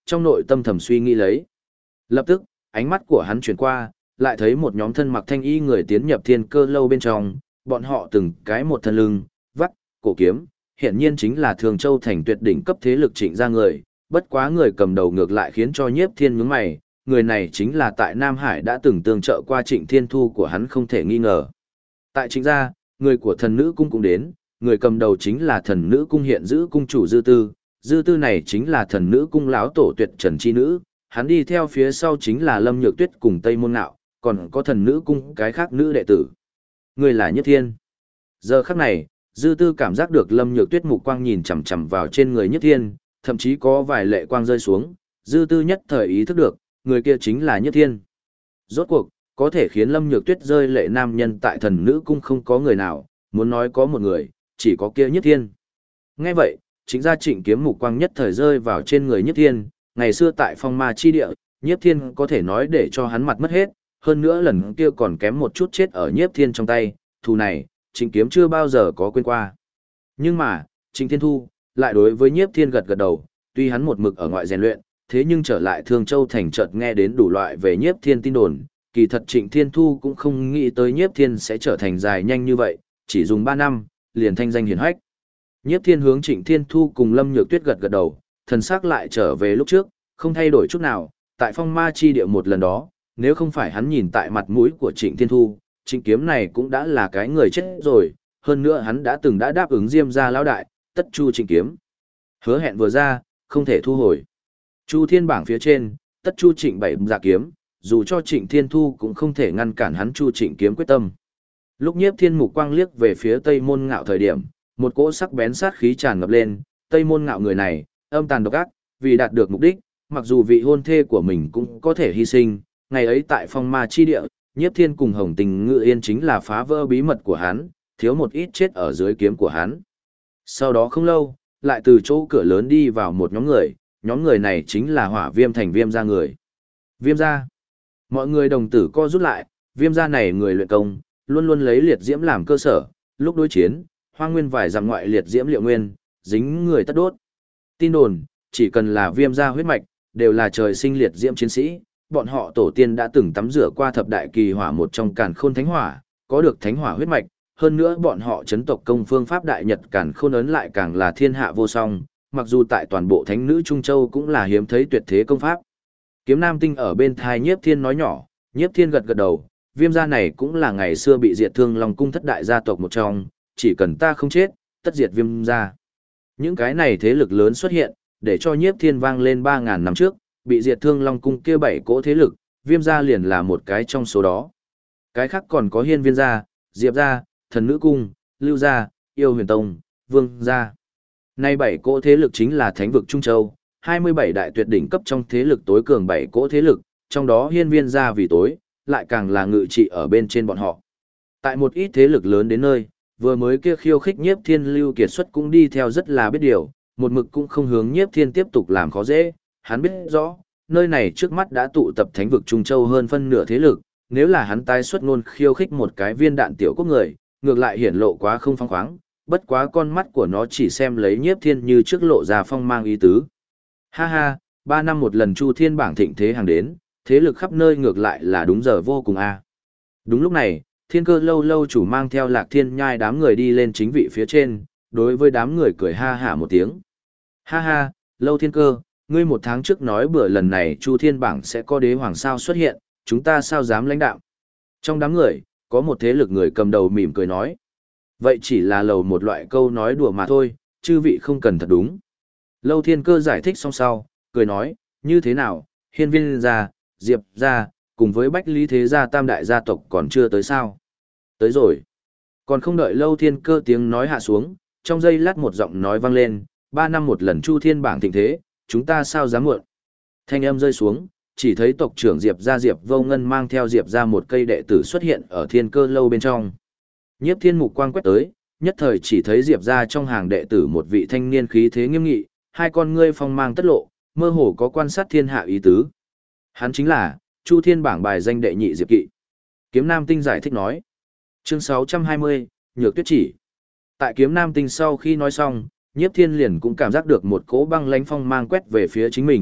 trong nội tâm thầm suy nghĩ lấy. Lập tức, ánh mắt của hắn chuyển qua, lại thấy một nhóm thân mặc thanh y người tiến nhập thiên cơ lâu bên trong, bọn họ từng cái một thân lưng, vắt, cổ kiếm, hiển nhiên chính là Thường Châu thành tuyệt đỉnh cấp thế lực Trịnh gia người, bất quá người cầm đầu ngược lại khiến cho Nhiếp Thiên nhướng mày, người này chính là tại Nam Hải đã từng tương trợ qua Trịnh Thiên Thu của hắn không thể nghi ngờ. Tại Trịnh gia, người của thần nữ cung cũng đến, người cầm đầu chính là thần nữ cung hiện giữ cung chủ Dư Tư này chính là thần nữ cung lão tổ tuyệt trần chi nữ, hắn đi theo phía sau chính là Lâm Nhược Tuyết cùng Tây Môn Ngạo, còn có thần nữ cung cái khác nữ đệ tử. Người là Nhất Thiên. Giờ khắc này, Dư Tư cảm giác được Lâm Nhược Tuyết mục quang nhìn chằm chằm vào trên người Nhất Thiên, thậm chí có vài lệ quang rơi xuống, Dư Tư nhất thời ý thức được, người kia chính là Nhất Thiên. Rốt cuộc, có thể khiến Lâm Nhược Tuyết rơi lệ nam nhân tại thần nữ cung không có người nào, muốn nói có một người, chỉ có kia Nhất Thiên. Nghe vậy, chính ra Trịnh Kiếm mục quang nhất thời rơi vào trên người Nhất Thiên, ngày xưa tại phong ma chi địa, Nhiếp Thiên có thể nói để cho hắn mặt mất hết, hơn nữa lần kia còn kém một chút chết ở Nhiếp Thiên trong tay, thù này, Trịnh Kiếm chưa bao giờ có quên qua. Nhưng mà, Trịnh Thiên Thu, lại đối với Nhiếp Thiên gật gật đầu, tuy hắn một mực ở ngoại rèn luyện, thế nhưng trở lại Thương Châu thành chợt nghe đến đủ loại về Nhiếp Thiên tin đồn, kỳ thật Trịnh Thiên Thu cũng không nghĩ tới Nhiếp Thiên sẽ trở thành dài nhanh như vậy, chỉ dùng 3 năm, liền thanh danh hiển hách. Nhiếp Thiên hướng Trịnh Thiên Thu cùng Lâm Nhược Tuyết gật gật đầu, thần sắc lại trở về lúc trước, không thay đổi chút nào, tại phong ma chi địa một lần đó, nếu không phải hắn nhìn tại mặt mũi của Trịnh Thiên Thu, Trịnh Kiếm này cũng đã là cái người chết rồi, hơn nữa hắn đã từng đáp ứng Diêm gia lão đại, tất chu Trịnh Kiếm. Hứa hẹn vừa ra, không thể thu hồi. Chu Thiên bảng phía trên, tất chu Trịnh bảy dạ kiếm, dù cho Trịnh Thiên Thu cũng không thể ngăn cản hắn Chu Trịnh Kiếm quyết tâm. Lúc Nhiếp Thiên mục quang liếc về phía Tây Môn Ngạo thời điểm, một cỗ sắc bén sát khí tràn ngập lên, Tây Môn Ngạo người này, âm tàn độc ác, vì đạt được mục đích, mặc dù vị hôn thê của mình cũng có thể hy sinh, ngày ấy tại phong ma chi địa, Nhiếp Thiên cùng Hồng Tình Ngự Yên chính là phá vỡ bí mật của hắn, thiếu một ít chết ở dưới kiếm của hắn. Sau đó không lâu, lại từ chỗ cửa lớn đi vào một nhóm người này chính là Hỏa Viêm thành Viêm gia người. Viêm gia. Mọi người đồng tử co rút lại, Viêm gia này người luyện công, luôn luôn lấy liệt diễm làm cơ sở, lúc đối chiến, Hoang Nguyên vài dặm ngoại liệt diễm liệu nguyên, dính người tất đốt. Tin đồn, chỉ cần là Viêm gia huyết mạch, đều là trời sinh liệt diễm chiến sĩ, bọn họ tổ tiên đã từng tắm rửa qua thập đại kỳ hỏa một trong Càn Khôn Thánh Hỏa, có được thánh hỏa huyết mạch, hơn nữa bọn họ chấn tộc công phương pháp đại nhật Càn Khôn ấn lại càng là thiên hạ vô song, mặc dù tại toàn bộ thánh nữ Trung Châu cũng là hiếm thấy tuyệt thế công pháp. Kiếm Nam Tinh ở bên thai Nhiếp Thiên nói nhỏ, Nhiếp Thiên gật gật đầu, Viêm gia này cũng là ngày xưa bị diệt Thương Long cung thất đại gia tộc một trong, chỉ cần ta không chết, tất diệt Viêm gia. Những cái này thế lực lớn xuất hiện, để cho Nhiếp Thiên vang lên 3000 năm trước, bị diệt Thương Long cung kia 7 cỗ thế lực, Viêm gia liền là một cái trong số đó. Cái khác còn có Hiên Viên gia, Diệp gia, Thần Nữ cung, Lưu gia, Yêu Huyền tông, Vương gia. Nay 7 cỗ thế lực chính là Thánh vực Trung Châu, 27 đại tuyệt đỉnh cấp trong thế lực tối cường 7 cỗ thế lực, trong đó Hiên Viên gia vì tối, lại càng là ngự trị ở bên trên bọn họ. Tại một ít thế lực lớn đến nơi, vừa mới kia khiêu khích Nhiếp Thiên Lưu Kiệt xuất cũng đi theo rất là biết điều, một mực cũng không hướng Nhiếp Thiên tiếp tục làm khó dễ, hắn biết rõ, nơi này trước mắt đã tụ tập Thánh vực Trung Châu hơn phân nửa thế lực, nếu là hắn tái xuất ngôn khiêu khích một cái viên đạn tiểu quốc người, ngược lại hiển lộ quá không phóng khoáng, bất quá con mắt của nó chỉ xem lấy Nhiếp Thiên như trước lộ ra phong mang ý tứ. Ha ha, 3 năm một lần Chu Thiên bảng thịnh thế hàng đến, thế lực khắp nơi ngược lại là đúng giờ vô cùng a. Đúng lúc này, Thiên Cơ lâu lâu chủ mang theo Lạc Thiên Nhai đám người đi lên chính vị phía trên, đối với đám người cười ha hả một tiếng. Ha ha, Lâu Thiên Cơ, ngươi 1 tháng trước nói bữa lần này Chu Thiên bảng sẽ có đế hoàng sao xuất hiện, chúng ta sao dám lãnh đạo. Trong đám người, có một thế lực người cầm đầu mỉm cười nói. Vậy chỉ là lầu một loại câu nói đùa mà thôi, chư vị không cần thật đúng. Lâu Thiên Cơ giải thích xong sau, cười nói, như thế nào, Hiên Viên gia, Diệp gia, cùng với Bách Lý Thế gia tam đại gia tộc còn chưa tới sao? Tới rồi. Còn không đợi Lâu Thiên Cơ tiếng nói hạ xuống, trong giây lát một giọng nói vang lên, 3 năm một lần Chu Thiên bảng thịnh thế, chúng ta sao dám muộn. Thanh âm rơi xuống, chỉ thấy tộc trưởng Diệp gia Diệp Vô Ngân mang theo Diệp gia một cây đệ tử xuất hiện ở Thiên Cơ lâu bên trong. Nhiếp Thiên mục quang quét tới, nhất thời chỉ thấy Diệp gia trong hàng đệ tử một vị thanh niên khí thế nghiêm nghị, hai con ngươi phong mang tất lộ, mơ hồ có quan sát thiên hạ ý tứ. Hắn chính là Chu Thiên bảng bài danh đệ nhị Diệp Kỵ. Kiếm Nam Tinh giải thích nói. Chương 620, Nhược Tuyết chỉ. Tại Kiếm Nam Tinh sau khi nói xong, Nhiếp Thiên liền cũng cảm giác được một cỗ băng lãnh phong mang quét về phía chính mình,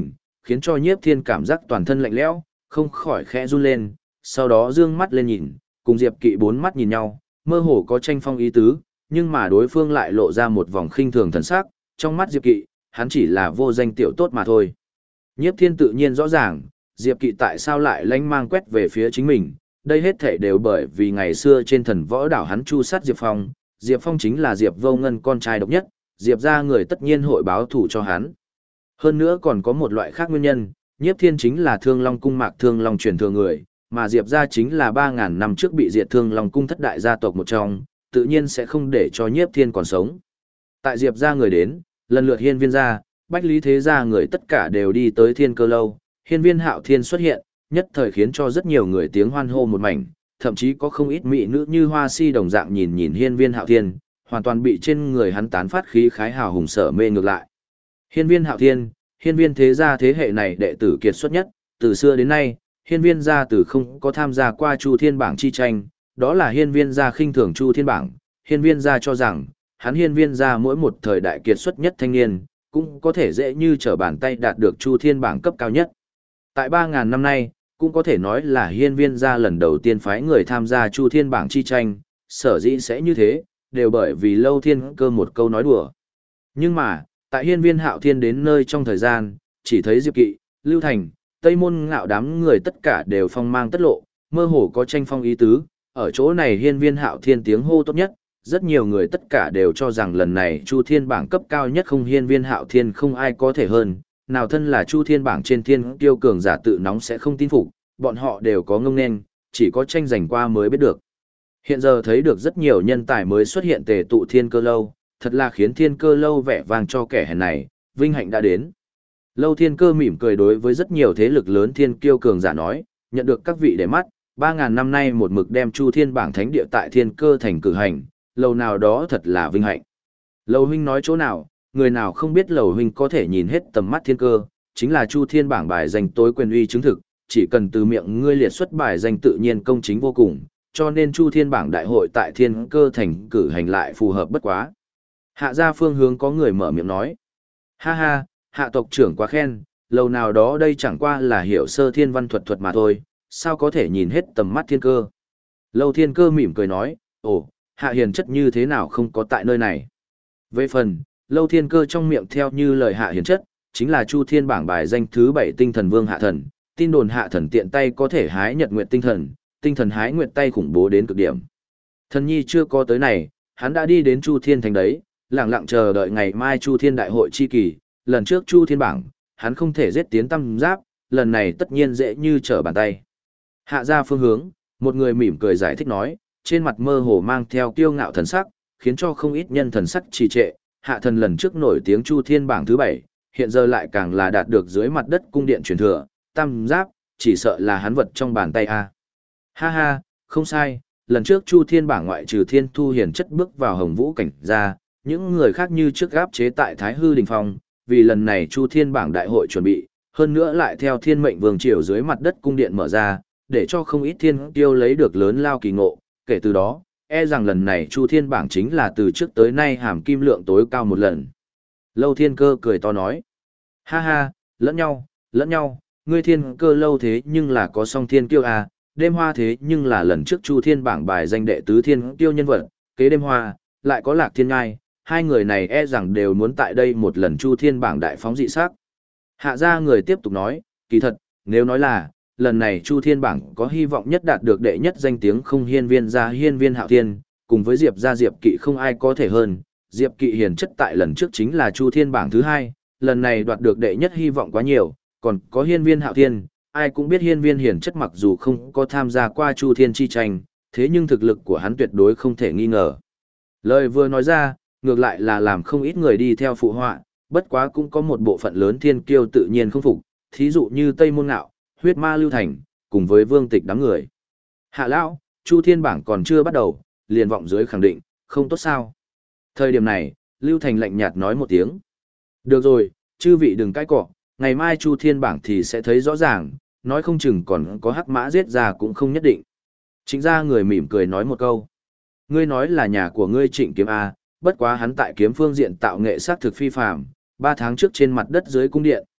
khiến cho Nhiếp Thiên cảm giác toàn thân lạnh lẽo, không khỏi khẽ run lên, sau đó dương mắt lên nhìn, cùng Diệp Kỵ bốn mắt nhìn nhau, mơ hồ có tranh phong ý tứ, nhưng mà đối phương lại lộ ra một vòng khinh thường thần sắc, trong mắt Diệp Kỵ, hắn chỉ là vô danh tiểu tốt mà thôi. Nhiếp Thiên tự nhiên rõ ràng, Diệp Kỵ tại sao lại lánh mang quét về phía chính mình, đây hết thể đều bởi vì ngày xưa trên thần võ đảo hắn chu sát Diệp Phong chính là Diệp Vô Ngân con trai độc nhất, Diệp ra người tất nhiên hội báo thù cho hắn. Hơn nữa còn có một loại khác nguyên nhân, Nhiếp Thiên chính là Thương Long cung Mạc Thương Long truyền thừa người, mà Diệp gia chính là 3.000 năm trước bị diệt Thương Long cung thất đại gia tộc một trong, tự nhiên sẽ không để cho Nhiếp Thiên còn sống. Tại Diệp gia người đến, lần lượt Hiên Viên gia, Bách Lý Thế gia người tất cả đều đi tới Thiên Cơ lâu, Hiên Viên Hạo Thiên xuất hiện, nhất thời khiến cho rất nhiều người tiếng hoan hô một mảnh, thậm chí có không ít mỹ nữ như hoa si đồng dạng nhìn nhìn Hiên Viên Hạo Thiên, hoàn toàn bị trên người hắn tán phát khí khái hào hùng sở mê ngược lại. Hiên Viên Hạo Thiên, Hiên Viên thế gia thế hệ này đệ tử kiệt xuất nhất, từ xưa đến nay, Hiên Viên gia từ không có tham gia qua Chu Thiên bảng chi tranh, đó là Hiên Viên gia khinh thường Chu Thiên bảng, Hiên Viên gia cho rằng, hắn Hiên Viên gia mỗi một thời đại kiệt xuất nhất thanh niên, cũng có thể dễ như trở bàn tay đạt được Chu Thiên bảng cấp cao nhất. Tại 3.000 năm nay, cũng có thể nói là Hiên Viên gia lần đầu tiên phái người tham gia Chu Thiên bảng chi tranh, sở dĩ sẽ như thế, đều bởi vì Lâu Thiên Cơ một câu nói đùa. Nhưng mà, tại Hiên Viên Hạo Thiên đến nơi trong thời gian, chỉ thấy Diệp Kỵ, Lưu Thành, Tây Môn Ngạo đám người tất cả đều phong mang tất lộ, mơ hồ có tranh phong ý tứ, ở chỗ này Hiên Viên Hạo Thiên tiếng hô tốt nhất, rất nhiều người tất cả đều cho rằng lần này Chu Thiên bảng cấp cao nhất không Hiên Viên Hạo Thiên không ai có thể hơn, nào thân là Chu Thiên bảng trên thiên tiêu cường giả tự nóng sẽ không tin phục, bọn họ đều có ngông nên, chỉ có tranh giành qua mới biết được. Hiện giờ thấy được rất nhiều nhân tài mới xuất hiện tề tụ Thiên Cơ lâu, thật là khiến Thiên Cơ lâu vẻ vang cho kẻ hèn này, vinh hạnh đã đến. Lâu Thiên Cơ mỉm cười đối với rất nhiều thế lực lớn thiên kiêu cường giả nói, nhận được các vị để mắt, 3.000 năm nay một mực đem Chu Thiên bảng thánh địa tại Thiên Cơ thành cử hành, lâu nào đó thật là vinh hạnh. Lầu huynh nói chỗ nào, người nào không biết lầu huynh có thể nhìn hết tầm mắt Thiên Cơ, chính là Chu Thiên bảng bài danh tối quyền uy chứng thực, chỉ cần từ miệng ngươi liệt xuất bài danh tự nhiên công chính vô cùng, cho nên Chu Thiên bảng đại hội tại Thiên Cơ thành cử hành lại phù hợp bất quá. Hạ gia phương hướng có người mở miệng nói, ha ha, hạ tộc trưởng quá khen, lâu nào đó đây chẳng qua là hiểu sơ thiên văn thuật mà thôi, sao có thể nhìn hết tầm mắt Thiên Cơ. Lâu Thiên Cơ mỉm cười nói, ồ, hạ hiền chất như thế nào không có tại nơi này. Về phần, Lâu Thiên Cơ trong miệng theo như lời hạ hiền chất, chính là Chu Thiên bảng bài danh thứ 7 tinh thần vương hạ thần, tin đồn hạ thần tiện tay có thể hái nhật nguyệt tinh thần hái nguyệt tay khủng bố đến cực điểm. Thần nhi chưa có tới này, hắn đã đi đến Chu Thiên thành đấy, lặng lặng chờ đợi ngày mai Chu Thiên đại hội chi kỳ, lần trước Chu Thiên bảng, hắn không thể giết tiến tam giáp, lần này tất nhiên dễ như trở bàn tay. Hạ ra phương hướng, một người mỉm cười giải thích nói, trên mặt mơ hồ mang theo kiêu ngạo thần sắc, khiến cho không ít nhân thần sắc trì trệ, hạ thần lần trước nổi tiếng Chu Thiên bảng thứ 7, hiện giờ lại càng là đạt được dưới mặt đất cung điện truyền thừa, tam giáp, chỉ sợ là hắn vật trong bàn tay a. Ha ha, không sai, lần trước Chu Thiên bảng ngoại trừ Thiên Thu Hiền chất bước vào Hồng Vũ cảnh ra, những người khác như trước gáp chế tại Thái Hư Đình Phong, vì lần này Chu Thiên bảng đại hội chuẩn bị, hơn nữa lại theo Thiên Mệnh Vương triều dưới mặt đất cung điện mở ra, để cho không ít thiên tiêu lấy được lớn lao kỳ ngộ, kể từ đó, e rằng lần này Chu Thiên bảng chính là từ trước tới nay hàm kim lượng tối cao một lần. Lâu Thiên Cơ cười to nói, ha ha, lẫn nhau, ngươi Thiên Cơ lâu thế nhưng là có song thiên kiêu à, đêm hoa thế nhưng là lần trước Chu Thiên bảng bài danh đệ tứ thiên kiêu nhân vật, kế đêm hoa, lại có Lạc Thiên Ngai, hai người này e rằng đều muốn tại đây một lần Chu Thiên bảng đại phóng dị sắc. Hạ gia người tiếp tục nói, kỳ thật, nếu nói là, lần này Chu Thiên bảng có hy vọng nhất đạt được đệ nhất danh tiếng không Hiên Viên gia Hiên Viên Hạo Thiên, cùng với Diệp gia Diệp Kỵ không ai có thể hơn, Diệp Kỵ hiền chất tại lần trước chính là Chu Thiên bảng thứ 2, lần này đoạt được đệ nhất hy vọng quá nhiều, còn có Hiên Viên Hạo Thiên, ai cũng biết Hiên Viên hiền chất mặc dù không có tham gia qua Chu Thiên chi tranh, thế nhưng thực lực của hắn tuyệt đối không thể nghi ngờ. Lời vừa nói ra, ngược lại là làm không ít người đi theo phụ họa, bất quá cũng có một bộ phận lớn thiên kiêu tự nhiên không phục, thí dụ như Tây Môn Ngạo, Huyết Ma Lưu Thành, cùng với Vương Tịch đám người. Hạ lão, Chu Thiên bảng còn chưa bắt đầu, liền vọng dưới khẳng định, không tốt sao. Thời điểm này, Lưu Thành lạnh nhạt nói một tiếng. Được rồi, chư vị đừng cãi cọ, ngày mai Chu Thiên bảng thì sẽ thấy rõ ràng, nói không chừng còn có hắc mã giết ra cũng không nhất định. Chính ra người mỉm cười nói một câu. Ngươi nói là nhà của ngươi Trịnh Kiếm A, bất quá hắn tại kiếm phương diện tạo nghệ sát thực phi phàm, 3 tháng trước trên mặt đất dưới cung điện,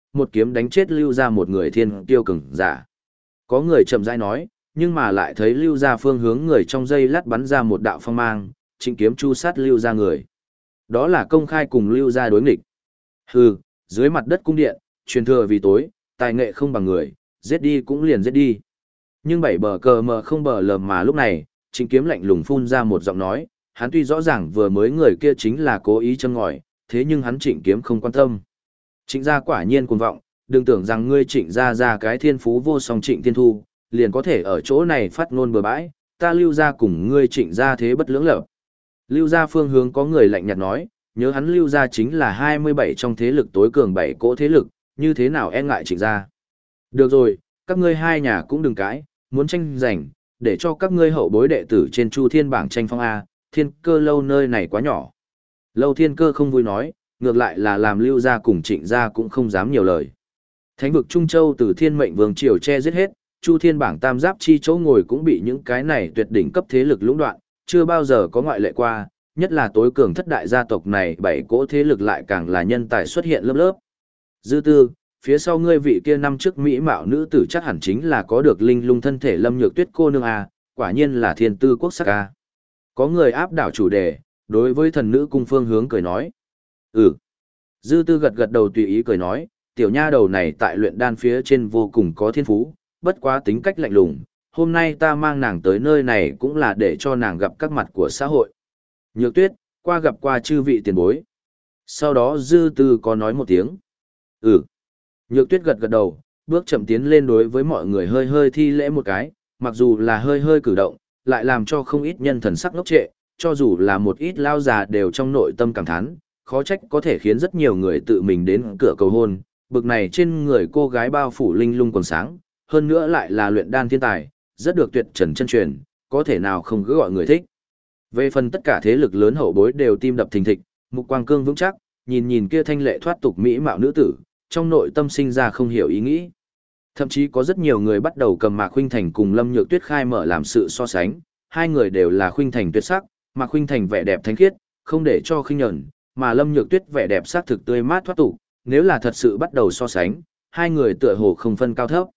một kiếm đánh chết Lưu gia một người thiên kiêu cường giả. Có người chậm rãi nói, nhưng mà lại thấy Lưu gia phương hướng người trong dây lát bắn ra một đạo phong mang, Trịnh kiếm chu sát Lưu gia người. Đó là công khai cùng Lưu gia đối nghịch. Hừ, dưới mặt đất cung điện, truyền thừa vì tối, tài nghệ không bằng người, giết đi cũng liền giết đi. Nhưng bảy bờ cờ mờ không bờ lờ mà lúc này, Trịnh kiếm lạnh lùng phun ra một giọng nói, hắn tuy rõ ràng vừa mới người kia chính là cố ý châm ngòi, thế nhưng hắn Trịnh kiếm không quan tâm. Trịnh gia quả nhiên cuồng vọng, đừng tưởng rằng ngươi Trịnh gia ra cái thiên phú vô song Trịnh Thiên Thu, liền có thể ở chỗ này phát ngôn bừa bãi, ta Lưu gia cùng ngươi Trịnh gia thế bất lưỡng lập. Lưu gia phương hướng có người lạnh nhạt nói, nhớ hắn Lưu gia chính là 27 trong thế lực tối cường 7 cỗ thế lực, như thế nào e ngại Trịnh gia. Được rồi, các ngươi hai nhà cũng đừng cãi, muốn tranh giành, để cho các ngươi hậu bối đệ tử trên Chu Thiên bảng tranh phong A, Thiên Cơ lâu nơi này quá nhỏ. Lâu Thiên Cơ không vui nói, ngược lại là làm Lưu gia cùng Trịnh gia cũng không dám nhiều lời. Thánh vực Trung Châu từ Thiên Mệnh Vương triều che giết hết, Chu Thiên bảng tam giáp chi chỗ ngồi cũng bị những cái này tuyệt đỉnh cấp thế lực lũng đoạn, chưa bao giờ có ngoại lệ qua, nhất là tối cường thất đại gia tộc này 7 cỗ thế lực lại càng là nhân tài xuất hiện lớp lớp. Dư Tư, phía sau ngươi vị kia năm trước mỹ mạo nữ tử chắc hẳn chính là có được linh lung thân thể Lâm Nhược Tuyết cô nương a, quả nhiên là thiên tư quốc sắc a. Có người áp đảo chủ đề, đối với thần nữ cung phương hướng cười nói. Ừ. Dư Tư gật gật đầu tùy ý cười nói, tiểu nha đầu này tại luyện đan phía trên vô cùng có thiên phú, bất quá tính cách lạnh lùng, hôm nay ta mang nàng tới nơi này cũng là để cho nàng gặp các mặt của xã hội. Nhược Tuyết, qua gặp qua chư vị tiền bối. Sau đó Dư Tư có nói một tiếng. Ừ. Nhược Tuyết gật gật đầu, bước chậm tiến lên đối với mọi người hơi hơi thi lễ một cái, mặc dù là hơi hơi cử động, lại làm cho không ít nhân thần sắc ngốc trệ, cho dù là một ít lao già đều trong nội tâm cảm thán, khó trách có thể khiến rất nhiều người tự mình đến cửa cầu hôn, bực này trên người cô gái bao phủ linh lung còn sáng, hơn nữa lại là luyện đan thiên tài, rất được tuyệt trần chân truyền, có thể nào không cứ gọi người thích. Về phần tất cả thế lực lớn hậu bối đều tim đập thình thịch, mục quang cương vững chắc, nhìn nhìn kia thanh lệ thoát tục mỹ mạo nữ tử, trong nội tâm sinh ra không hiểu ý nghĩ. Thậm chí có rất nhiều người bắt đầu cầm Mạc Khuynh Thành cùng Lâm Nhược Tuyết khai mở làm sự so sánh, hai người đều là Khuynh Thành tuyệt sắc, Mạc Khuynh Thành vẻ đẹp thánh khiết, không để cho khinh nhẫn, mà Lâm Nhược Tuyết vẻ đẹp sắc thực tươi mát thoát tục, nếu là thật sự bắt đầu so sánh, hai người tựa hồ không phân cao thấp.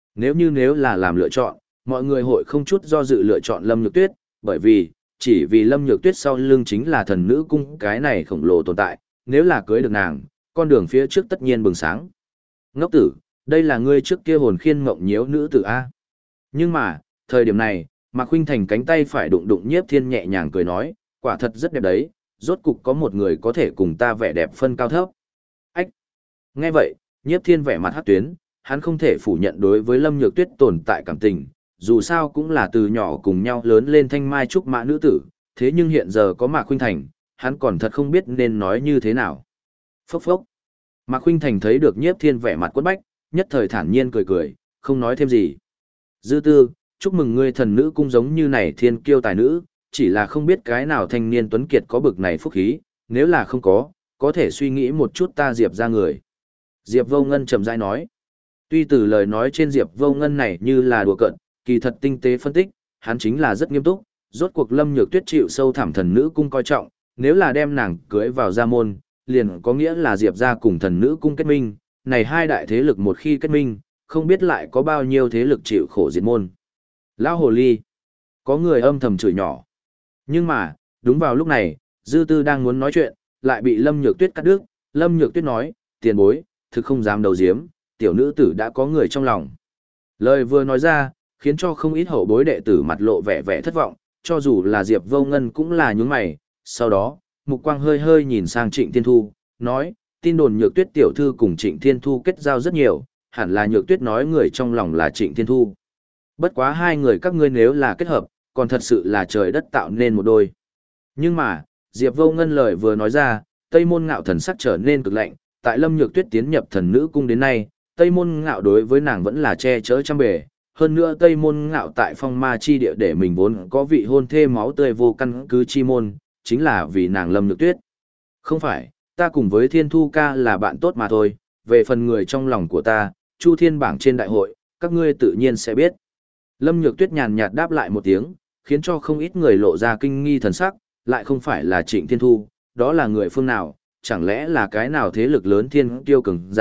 Nếu là làm lựa chọn, mọi người hội không chút do dự lựa chọn Lâm Nhược Tuyết, bởi vì, chỉ vì Lâm Nhược Tuyết sau lưng chính là thần nữ cung cái này khổng lồ tồn tại, nếu là cưới được nàng, con đường phía trước tất nhiên bừng sáng. Ngốc tử, đây là ngươi trước kia hồn khiên mộng nhiễu nữ tử A. Nhưng mà, thời điểm này, Mạc Khuynh Thành cánh tay phải đụng đụng Nhiếp Thiên nhẹ nhàng cười nói, quả thật rất đẹp đấy, rốt cục có một người có thể cùng ta vẻ đẹp phân cao thấp. Ách! Nghe vậy, Nhiếp Thiên vẻ mặt hắc tuyến, hắn không thể phủ nhận đối với Lâm Nhược Tuyết tồn tại cảm tình, dù sao cũng là từ nhỏ cùng nhau lớn lên thanh mai trúc mã nữ tử, thế nhưng hiện giờ có Mạc Khuynh Thành, hắn còn thật không biết nên nói như thế nào. Phốc phốc. Mạc Khuynh Thành thấy được Nhiếp Thiên vẻ mặt quất bách, nhất thời thản nhiên cười cười, không nói thêm gì. Dư Tư, chúc mừng ngươi thần nữ cung giống như này thiên kiêu tài nữ, chỉ là không biết cái nào thanh niên tuấn kiệt có bực này phúc khí, nếu là không có thể suy nghĩ một chút ta Diệp ra người. Diệp Vô Ngân trầm rãi nói. Tuy từ lời nói trên Diệp Vô Ngân này như là đùa cợt, kỳ thật tinh tế phân tích, hắn chính là rất nghiêm túc, rốt cuộc Lâm Nhược Tuyết chịu sâu thẳm thần nữ cung coi trọng, nếu là đem nàng cưới vào gia môn, liền có nghĩa là Diệp gia cùng thần nữ cung kết minh, này hai đại thế lực một khi kết minh, không biết lại có bao nhiêu thế lực chịu khổ diệt môn. Lão hồ ly, có người âm thầm chửi nhỏ. Nhưng mà, đúng vào lúc này, Dư Tư đang muốn nói chuyện, lại bị Lâm Nhược Tuyết cắt đứt. Lâm Nhược Tuyết nói, tiền bối, thực không dám đầu diếm, tiểu nữ tử đã có người trong lòng. Lời vừa nói ra, khiến cho không ít hậu bối đệ tử mặt lộ vẻ vẻ thất vọng, cho dù là Diệp Vô Ngân cũng là nhướng mày. Sau đó, mục quang hơi hơi nhìn sang Trịnh Thiên Thu, nói, tin đồn Nhược Tuyết tiểu thư cùng Trịnh Thiên Thu kết giao rất nhiều, hẳn là Nhược Tuyết nói người trong lòng là Trịnh Thiên Thu. Bất quá hai người các ngươi nếu là kết hợp, còn thật sự là trời đất tạo nên một đôi. Nhưng mà, Diệp Vô Ngân lời vừa nói ra, Tây Môn Ngạo thần sắc trở nên cực lạnh, tại Lâm Nhược Tuyết tiến nhập thần nữ cung đến nay, Tây Môn Ngạo đối với nàng vẫn là che chở trăm bề, hơn nữa Tây Môn Ngạo tại phong ma chi địa để mình vốn có vị hôn thê máu tươi vô căn cứ chi môn, chính là vì nàng Lâm Nhược Tuyết. Không phải, ta cùng với Thiên Thu ca là bạn tốt mà thôi, về phần người trong lòng của ta, Chu Thiên bảng trên đại hội, các ngươi tự nhiên sẽ biết. Lâm Nhược Tuyết nhàn nhạt đáp lại một tiếng, khiến cho không ít người lộ ra kinh nghi thần sắc, lại không phải là Trịnh Thiên Thu, đó là người phương nào, chẳng lẽ là cái nào thế lực lớn thiên tiêu cường giả,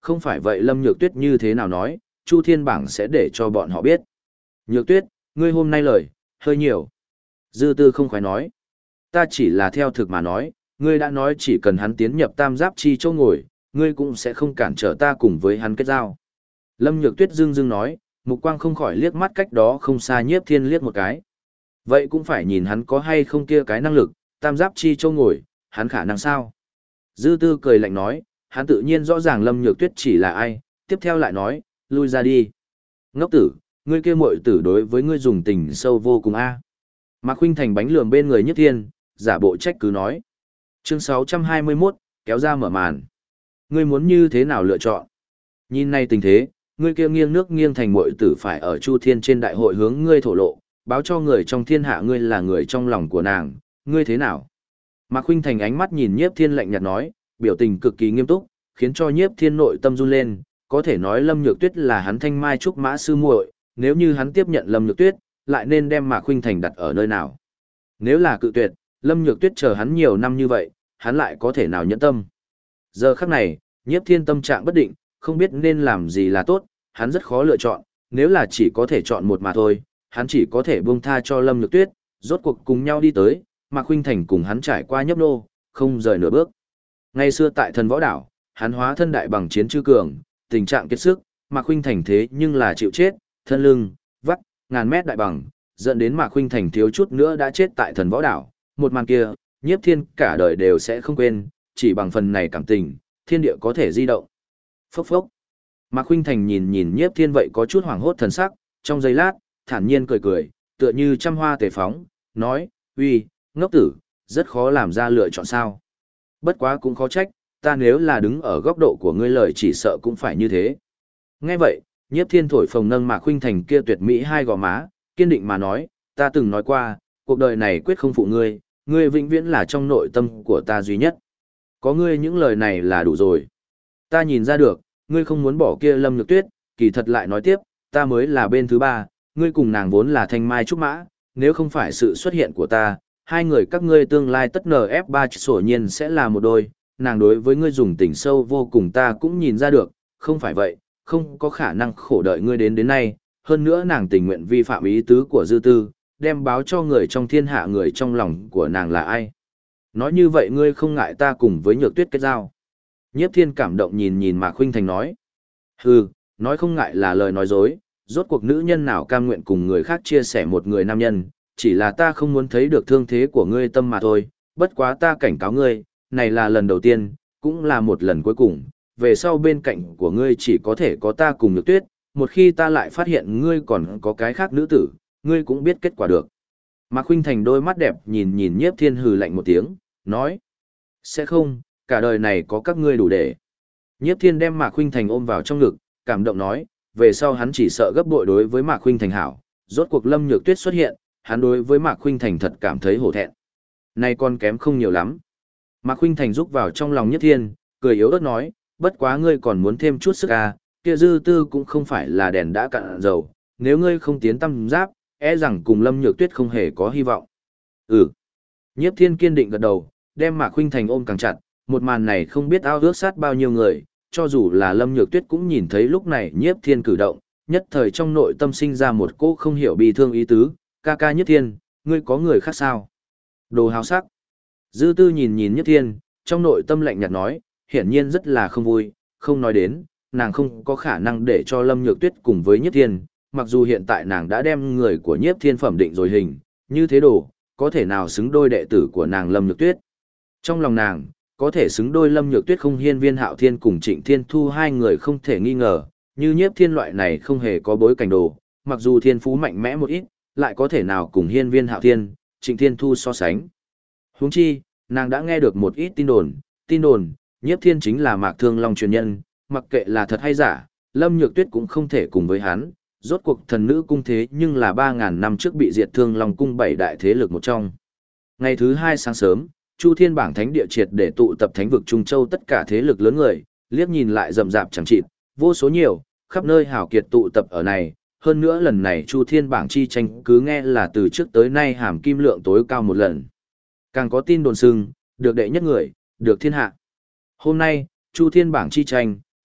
không phải vậy Lâm Nhược Tuyết như thế nào nói, Chu Thiên Bảng sẽ để cho bọn họ biết. Nhược Tuyết, ngươi hôm nay lời, hơi nhiều. Dư Tư không khoái nói. Ta chỉ là theo thực mà nói, ngươi đã nói chỉ cần hắn tiến nhập tam giáp chi chỗ ngồi, ngươi cũng sẽ không cản trở ta cùng với hắn kết giao. Lâm Nhược Tuyết dưng dưng nói, mục quang không khỏi liếc mắt cách đó không xa Nhiếp Thiên liếc một cái. Vậy cũng phải nhìn hắn có hay không kia cái năng lực, tam giáp chi chỗ ngồi, hắn khả năng sao? Dư Tư cười lạnh nói, hắn tự nhiên rõ ràng Lâm Nhược Tuyết chỉ là ai, tiếp theo lại nói, lui ra đi. Ngốc tử, ngươi kia muội tử đối với ngươi dùng tình sâu vô cùng a. Mạc Khuynh Thành bánh lườm bên người Nhất Thiên, giả bộ trách cứ nói. Chương 621, kéo ra mở màn. Ngươi muốn như thế nào lựa chọn? Nhìn này tình thế, ngươi kia nghiêng nước nghiêng thành muội tử phải ở Chu Thiên trên đại hội hướng ngươi thổ lộ, báo cho người trong thiên hạ ngươi là người trong lòng của nàng, ngươi thế nào? Mạc Khuynh Thành ánh mắt nhìn Nhiếp Thiên lạnh nhạt nói, biểu tình cực kỳ nghiêm túc, khiến cho Nhiếp Thiên nội tâm run lên, có thể nói Lâm Nhược Tuyết là hắn thanh mai trúc mã sư muội, nếu như hắn tiếp nhận Lâm Nhược Tuyết, lại nên đem Mạc Khuynh Thành đặt ở nơi nào? Nếu là cự tuyệt, Lâm Nhược Tuyết chờ hắn nhiều năm như vậy, hắn lại có thể nào nhẫn tâm? Giờ khắc này, Nhiếp Thiên tâm trạng bất định, không biết nên làm gì là tốt, hắn rất khó lựa chọn, nếu là chỉ có thể chọn một mà thôi, hắn chỉ có thể buông tha cho Lâm Nhược Tuyết, rốt cuộc cùng nhau đi tới, Mạc Khuynh Thành cùng hắn trải qua nhấp nô, không rời nửa bước. Ngày xưa tại Thần Võ Đảo, hắn hóa thân đại bằng chiến chư cường, tình trạng kiệt sức, Mạc Khuynh Thành thế nhưng là chịu chết, thân lưng, vắt, ngàn mét đại bằng, dẫn đến Mạc Khuynh Thành thiếu chút nữa đã chết tại Thần Võ Đảo. Một màn kia, Nhiếp Thiên cả đời đều sẽ không quên, chỉ bằng phần này cảm tình, thiên địa có thể di động. Phốc phốc. Mạc Khuynh Thành nhìn nhìn Nhiếp Thiên vậy có chút hoảng hốt thần sắc, trong giây lát, thản nhiên cười cười, tựa như trăm hoa tề phóng, nói, uy, ngốc tử, rất khó làm ra lựa chọn sao. Bất quá cũng khó trách, ta nếu là đứng ở góc độ của ngươi lời chỉ sợ cũng phải như thế. Nghe vậy, Nhiếp Thiên thổi phồng nâng Mạc Khuynh Thành kia tuyệt mỹ hai gò má, kiên định mà nói, ta từng nói qua, cuộc đời này quyết không phụ ngươi, ngươi vĩnh viễn là trong nội tâm của ta duy nhất. Có ngươi những lời này là đủ rồi. Ta nhìn ra được, ngươi không muốn bỏ kia Lâm Nhược Tuyết, kỳ thật lại nói tiếp, ta mới là bên thứ ba, ngươi cùng nàng vốn là thanh mai trúc mã, nếu không phải sự xuất hiện của ta, hai người các ngươi tương lai tất NF3 sổ nhiên sẽ là một đôi, nàng đối với ngươi dùng tình sâu vô cùng ta cũng nhìn ra được, không phải vậy, không có khả năng khổ đợi ngươi đến nay, hơn nữa nàng tình nguyện vi phạm ý tứ của Dư Tư, đem báo cho người trong thiên hạ người trong lòng của nàng là ai. Nói như vậy ngươi không ngại ta cùng với Nhược Tuyết kết giao. Nhiếp Thiên cảm động nhìn nhìn Mạc Khuynh Thành nói. Hừ, nói không ngại là lời nói dối, rốt cuộc nữ nhân nào cam nguyện cùng người khác chia sẻ một người nam nhân, chỉ là ta không muốn thấy được thương thế của ngươi tâm mà thôi, bất quá ta cảnh cáo ngươi, này là lần đầu tiên, cũng là một lần cuối cùng, về sau bên cạnh của ngươi chỉ có thể có ta cùng Nhược Tuyết, một khi ta lại phát hiện ngươi còn có cái khác nữ tử, ngươi cũng biết kết quả được. Mạc Khuynh Thành đôi mắt đẹp nhìn nhìn Nhiếp Thiên hừ lạnh một tiếng, nói, sẽ không, cả đời này có các ngươi đủ để. Nhiếp Thiên đem Mạc Khuynh Thành ôm vào trong ngực, cảm động nói, về sau hắn chỉ sợ gấp bội đối với Mạc Khuynh Thành hảo, rốt cuộc Lâm Nhược Tuyết xuất hiện, hắn đối với Mạc Khuynh Thành thật cảm thấy hổ thẹn. Nay con kém không nhiều lắm. Mạc Khuynh Thành rúc vào trong lòng Nhiếp Thiên, cười yếu ớt nói, bất quá ngươi còn muốn thêm chút sức à, kia Dư Tư cũng không phải là đèn đã cạn dầu, nếu ngươi không tiến tam giáp, e rằng cùng Lâm Nhược Tuyết không hề có hy vọng. Ừ. Nhiếp Thiên kiên định gật đầu, đem Mạc Khuynh Thành ôm càng chặt, một màn này không biết ao ước sát bao nhiêu người, cho dù là Lâm Nhược Tuyết cũng nhìn thấy lúc này Nhiếp Thiên cử động, nhất thời trong nội tâm sinh ra một cỗ không hiểu bi thương ý tứ, ca ca Nhiếp Thiên, ngươi có người khác sao? Đồ hào sắc. Dư Tư nhìn nhìn Nhiếp Thiên, trong nội tâm lạnh nhạt nói, hiển nhiên rất là không vui, không nói đến, nàng không có khả năng để cho Lâm Nhược Tuyết cùng với Nhiếp Thiên, mặc dù hiện tại nàng đã đem người của Nhiếp Thiên phẩm định rồi hình, như thế đồ, có thể nào xứng đôi đệ tử của nàng Lâm Nhược Tuyết. Trong lòng nàng, có thể xứng đôi Lâm Nhược Tuyết không Hiên Viên Hạo Thiên cùng Trịnh Thiên Thu hai người không thể nghi ngờ, như Nhiếp Thiên loại này không hề có bối cảnh đồ, mặc dù thiên phú mạnh mẽ một ít, lại có thể nào cùng Hiên Viên Hạo Thiên, Trịnh Thiên Thu so sánh. Huống chi, nàng đã nghe được một ít tin đồn, Nhiếp Thiên chính là Mạc Thương Long truyền nhân, mặc kệ là thật hay giả, Lâm Nhược Tuyết cũng không thể cùng với hắn, rốt cuộc thần nữ cung thế nhưng là 3.000 năm trước bị diệt Thương Long cung 7 đại thế lực một trong. Ngày thứ 2 sáng sớm, Chu Thiên bảng thánh địa triệt để tụ tập thánh vực Trung Châu tất cả thế lực lớn người, liếc nhìn lại rầm rạp chẳng chịt, vô số nhiều, khắp nơi hảo kiệt tụ tập ở này, hơn nữa lần này Chu Thiên bảng chi tranh cứ nghe là từ trước tới nay hàm kim lượng tối cao một lần. Càng có tin đồn sưng, được đệ nhất người, được thiên hạ. Hôm nay, Chu Thiên bảng chi tranh,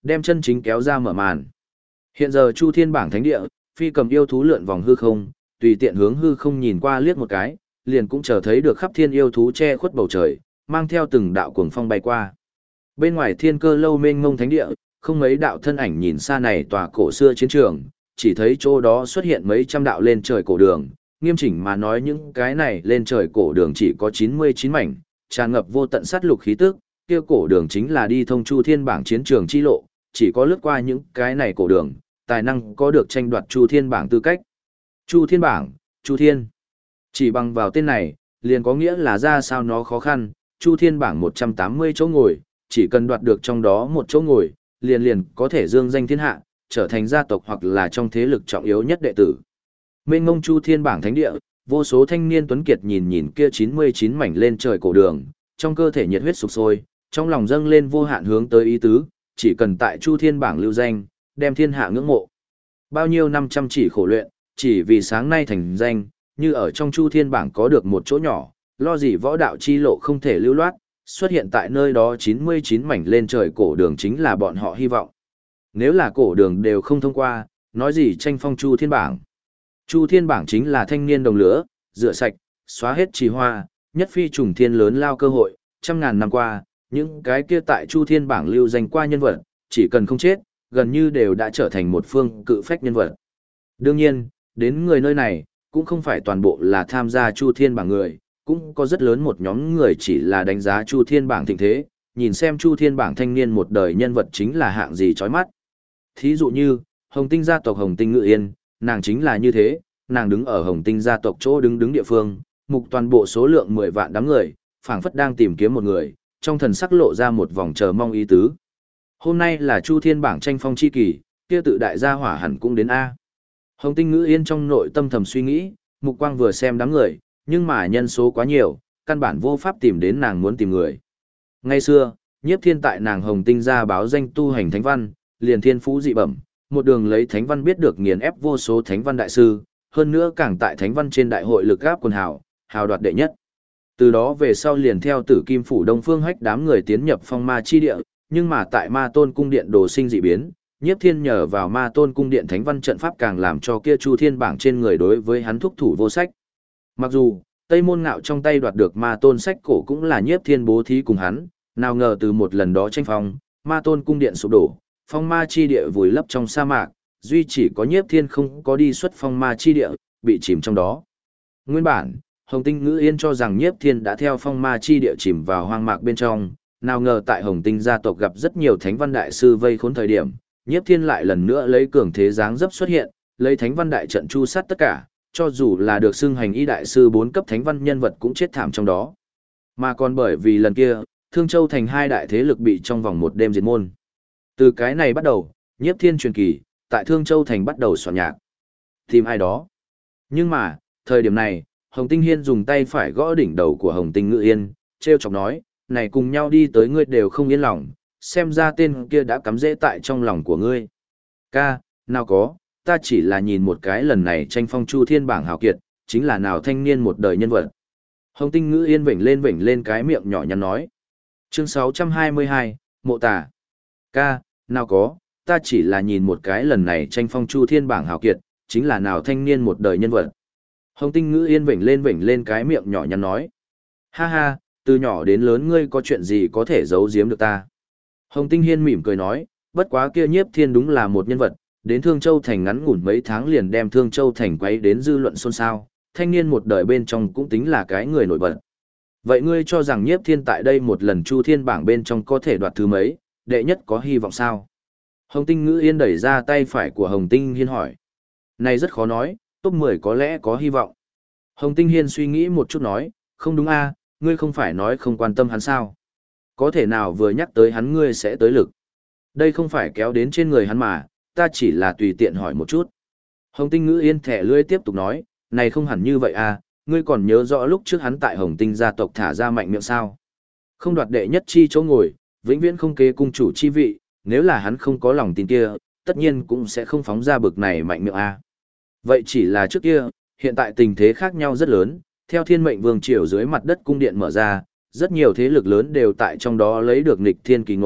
đem chân chính kéo ra mở màn. Hiện giờ Chu Thiên bảng thánh địa, phi cầm yêu thú lượn vòng hư không, tùy tiện hướng hư không nhìn qua liếc một cái, liền cũng chờ thấy được khắp thiên yêu thú che khuất bầu trời, mang theo từng đạo cuồng phong bay qua. Bên ngoài thiên cơ lâu mênh mông thánh địa, không mấy đạo thân ảnh nhìn xa này tòa cổ xưa chiến trường, chỉ thấy chỗ đó xuất hiện mấy trăm đạo lên trời cổ đường, nghiêm chỉnh mà nói những cái này lên trời cổ đường chỉ có 99 mảnh, tràn ngập vô tận sát lục khí tức, kia cổ đường chính là đi thông Chu Thiên bảng chiến trường chi lộ, chỉ có lướt qua những cái này cổ đường, tài năng có được tranh đoạt Chu Thiên bảng tư cách. Chu Thiên bảng, Chu Thiên. Chỉ bằng vào tên này, liền có nghĩa là ra sao nó khó khăn, Chu Thiên bảng 180 chỗ ngồi, chỉ cần đoạt được trong đó một chỗ ngồi, liền có thể dương danh thiên hạ, trở thành gia tộc hoặc là trong thế lực trọng yếu nhất đệ tử. Mênh mông Chu Thiên bảng thánh địa, vô số thanh niên tuấn kiệt nhìn nhìn kia 99 mảnh lên trời cổ đường, trong cơ thể nhiệt huyết sục sôi, trong lòng dâng lên vô hạn hướng tới ý tứ, chỉ cần tại Chu Thiên bảng lưu danh, đem thiên hạ ngưỡng mộ. Bao nhiêu năm chăm chỉ khổ luyện, chỉ vì sáng nay thành danh, như ở trong Chu Thiên bảng có được một chỗ nhỏ, lo gì võ đạo chi lộ không thể lưu loát, xuất hiện tại nơi đó 99 mảnh lên trời cổ đường chính là bọn họ hy vọng. Nếu là cổ đường đều không thông qua, nói gì tranh phong Chu Thiên bảng. Chu Thiên bảng chính là thanh niên đồng lứa, rửa sạch, xóa hết trì hoa, nhất phi trùng thiên lớn lao cơ hội, trăm ngàn năm qua, những cái kia tại Chu Thiên bảng lưu danh qua nhân vật, chỉ cần không chết, gần như đều đã trở thành một phương cự phách nhân vật. Đương nhiên, đến người nơi này, cũng không phải toàn bộ là tham gia Chu Thiên bảng người, cũng có rất lớn một nhóm người chỉ là đánh giá Chu Thiên bảng thịnh thế, nhìn xem Chu Thiên bảng thanh niên một đời nhân vật chính là hạng gì chói mắt. Thí dụ như, Hồng Tinh gia tộc Hồng Tinh Ngự Yên, nàng chính là như thế, nàng đứng ở Hồng Tinh gia tộc chỗ đứng địa phương, mục toàn bộ số lượng 10 vạn đám người, phảng phất đang tìm kiếm một người, trong thần sắc lộ ra một vòng chờ mong ý tứ. Hôm nay là Chu Thiên bảng tranh phong chi kỳ, kia tự đại gia hỏa hẳn cũng đến A. Hồng Tinh Ngữ Yên trong nội tâm thầm suy nghĩ, mục quang vừa xem đám người, nhưng mà nhân số quá nhiều, căn bản vô pháp tìm đến nàng muốn tìm người. Ngay xưa, Nhiếp Thiên tại nàng Hồng Tinh gia báo danh tu hành thánh văn, liền thiên phú dị bẩm, một đường lấy thánh văn biết được nghiền ép vô số thánh văn đại sư, hơn nữa càng tại thánh văn trên đại hội lực gáp quần hào đoạt đệ nhất. Từ đó về sau liền theo Tử Kim phủ Đông Phương Hách đám người tiến nhập phong ma chi địa, nhưng mà tại Ma Tôn cung điện đồ sinh dị biến, Nhiếp Thiên nhờ vào Ma Tôn cung điện thánh văn trận pháp càng làm cho kia Chu Thiên bảng trên người đối với hắn thúc thủ vô sách. Mặc dù Tây Môn Ngạo trong tay đoạt được Ma Tôn sách cổ cũng là Nhiếp Thiên bố thí cùng hắn, nào ngờ từ một lần đó tranh phong, Ma Tôn cung điện sụp đổ, phong ma chi địa vùi lấp trong sa mạc, duy chỉ có Nhiếp Thiên không có đi xuất phong ma chi địa, bị chìm trong đó. Nguyên bản, Hồng Tinh Ngữ Yên cho rằng Nhiếp Thiên đã theo phong ma chi địa chìm vào hoang mạc bên trong, nào ngờ tại Hồng Tinh gia tộc gặp rất nhiều thánh văn đại sư vây khốn thời điểm, Nhiếp Thiên lại lần nữa lấy cường thế dáng dấp xuất hiện, lấy thánh văn đại trận chu sát tất cả, cho dù là được xưng hành y đại sư 4 cấp thánh văn nhân vật cũng chết thảm trong đó. Mà còn bởi vì lần kia, Thương Châu thành hai đại thế lực bị trong vòng một đêm diệt môn. Từ cái này bắt đầu, Nhiếp Thiên truyền kỳ, tại Thương Châu thành bắt đầu soạn nhạc. Tìm ai đó. Nhưng mà, thời điểm này, Hồng Tinh Hiên dùng tay phải gõ đỉnh đầu của Hồng Tinh Ngự Yên, treo chọc nói, này cùng nhau đi tới ngươi đều không yên lòng, xem ra tên kia đã cắm rễ tại trong lòng của ngươi. Ca, nào có, ta chỉ là nhìn một cái lần này tranh phong Chu Thiên bảng hào kiệt, chính là nào thanh niên một đời nhân vật. Hồng Tinh Ngữ Yên vểnh lên cái miệng nhỏ nhắn nói. Chương 622, Mộ Tà. Ca, nào có, ta chỉ là nhìn một cái lần này tranh phong Chu Thiên bảng hào kiệt, chính là nào thanh niên một đời nhân vật. Hồng Tinh Ngữ Yên vểnh lên cái miệng nhỏ nhắn nói. Ha ha, từ nhỏ đến lớn ngươi có chuyện gì có thể giấu giếm được ta. Hồng Tinh Hiên mỉm cười nói, bất quá kia Nhiếp Thiên đúng là một nhân vật, đến Thương Châu thành ngắn ngủn mấy tháng liền đem Thương Châu thành quấy đến dư luận xôn xao, thanh niên một đời bên trong cũng tính là cái người nổi bật. Vậy ngươi cho rằng Nhiếp Thiên tại đây một lần Chu Thiên bảng bên trong có thể đoạt thứ mấy, đệ nhất có hy vọng sao? Hồng Tinh Ngữ Yên đẩy ra tay phải của Hồng Tinh Hiên hỏi. Này rất khó nói, top 10 có lẽ có hy vọng. Hồng Tinh Hiên suy nghĩ một chút nói, không đúng a, ngươi không phải nói không quan tâm hắn sao? Có thể nào vừa nhắc tới hắn ngươi sẽ tới lực? Đây không phải kéo đến trên người hắn mà, ta chỉ là tùy tiện hỏi một chút. Hồng Tinh Ngữ Yên thẻ lưỡi tiếp tục nói, này không hẳn như vậy à, ngươi còn nhớ rõ lúc trước hắn tại Hồng Tinh gia tộc thả ra mạnh miệng sao? Không đoạt đệ nhất chi chỗ ngồi, vĩnh viễn không kế cung chủ chi vị, nếu là hắn không có lòng tin kia, tất nhiên cũng sẽ không phóng ra bực này mạnh miệng à. Vậy chỉ là trước kia, hiện tại tình thế khác nhau rất lớn, theo Thiên Mệnh Vương triều dưới mặt đất cung điện mở ra, rất nhiều thế lực lớn đều tại trong đó lấy được nghịch thiên kỳ ngộ,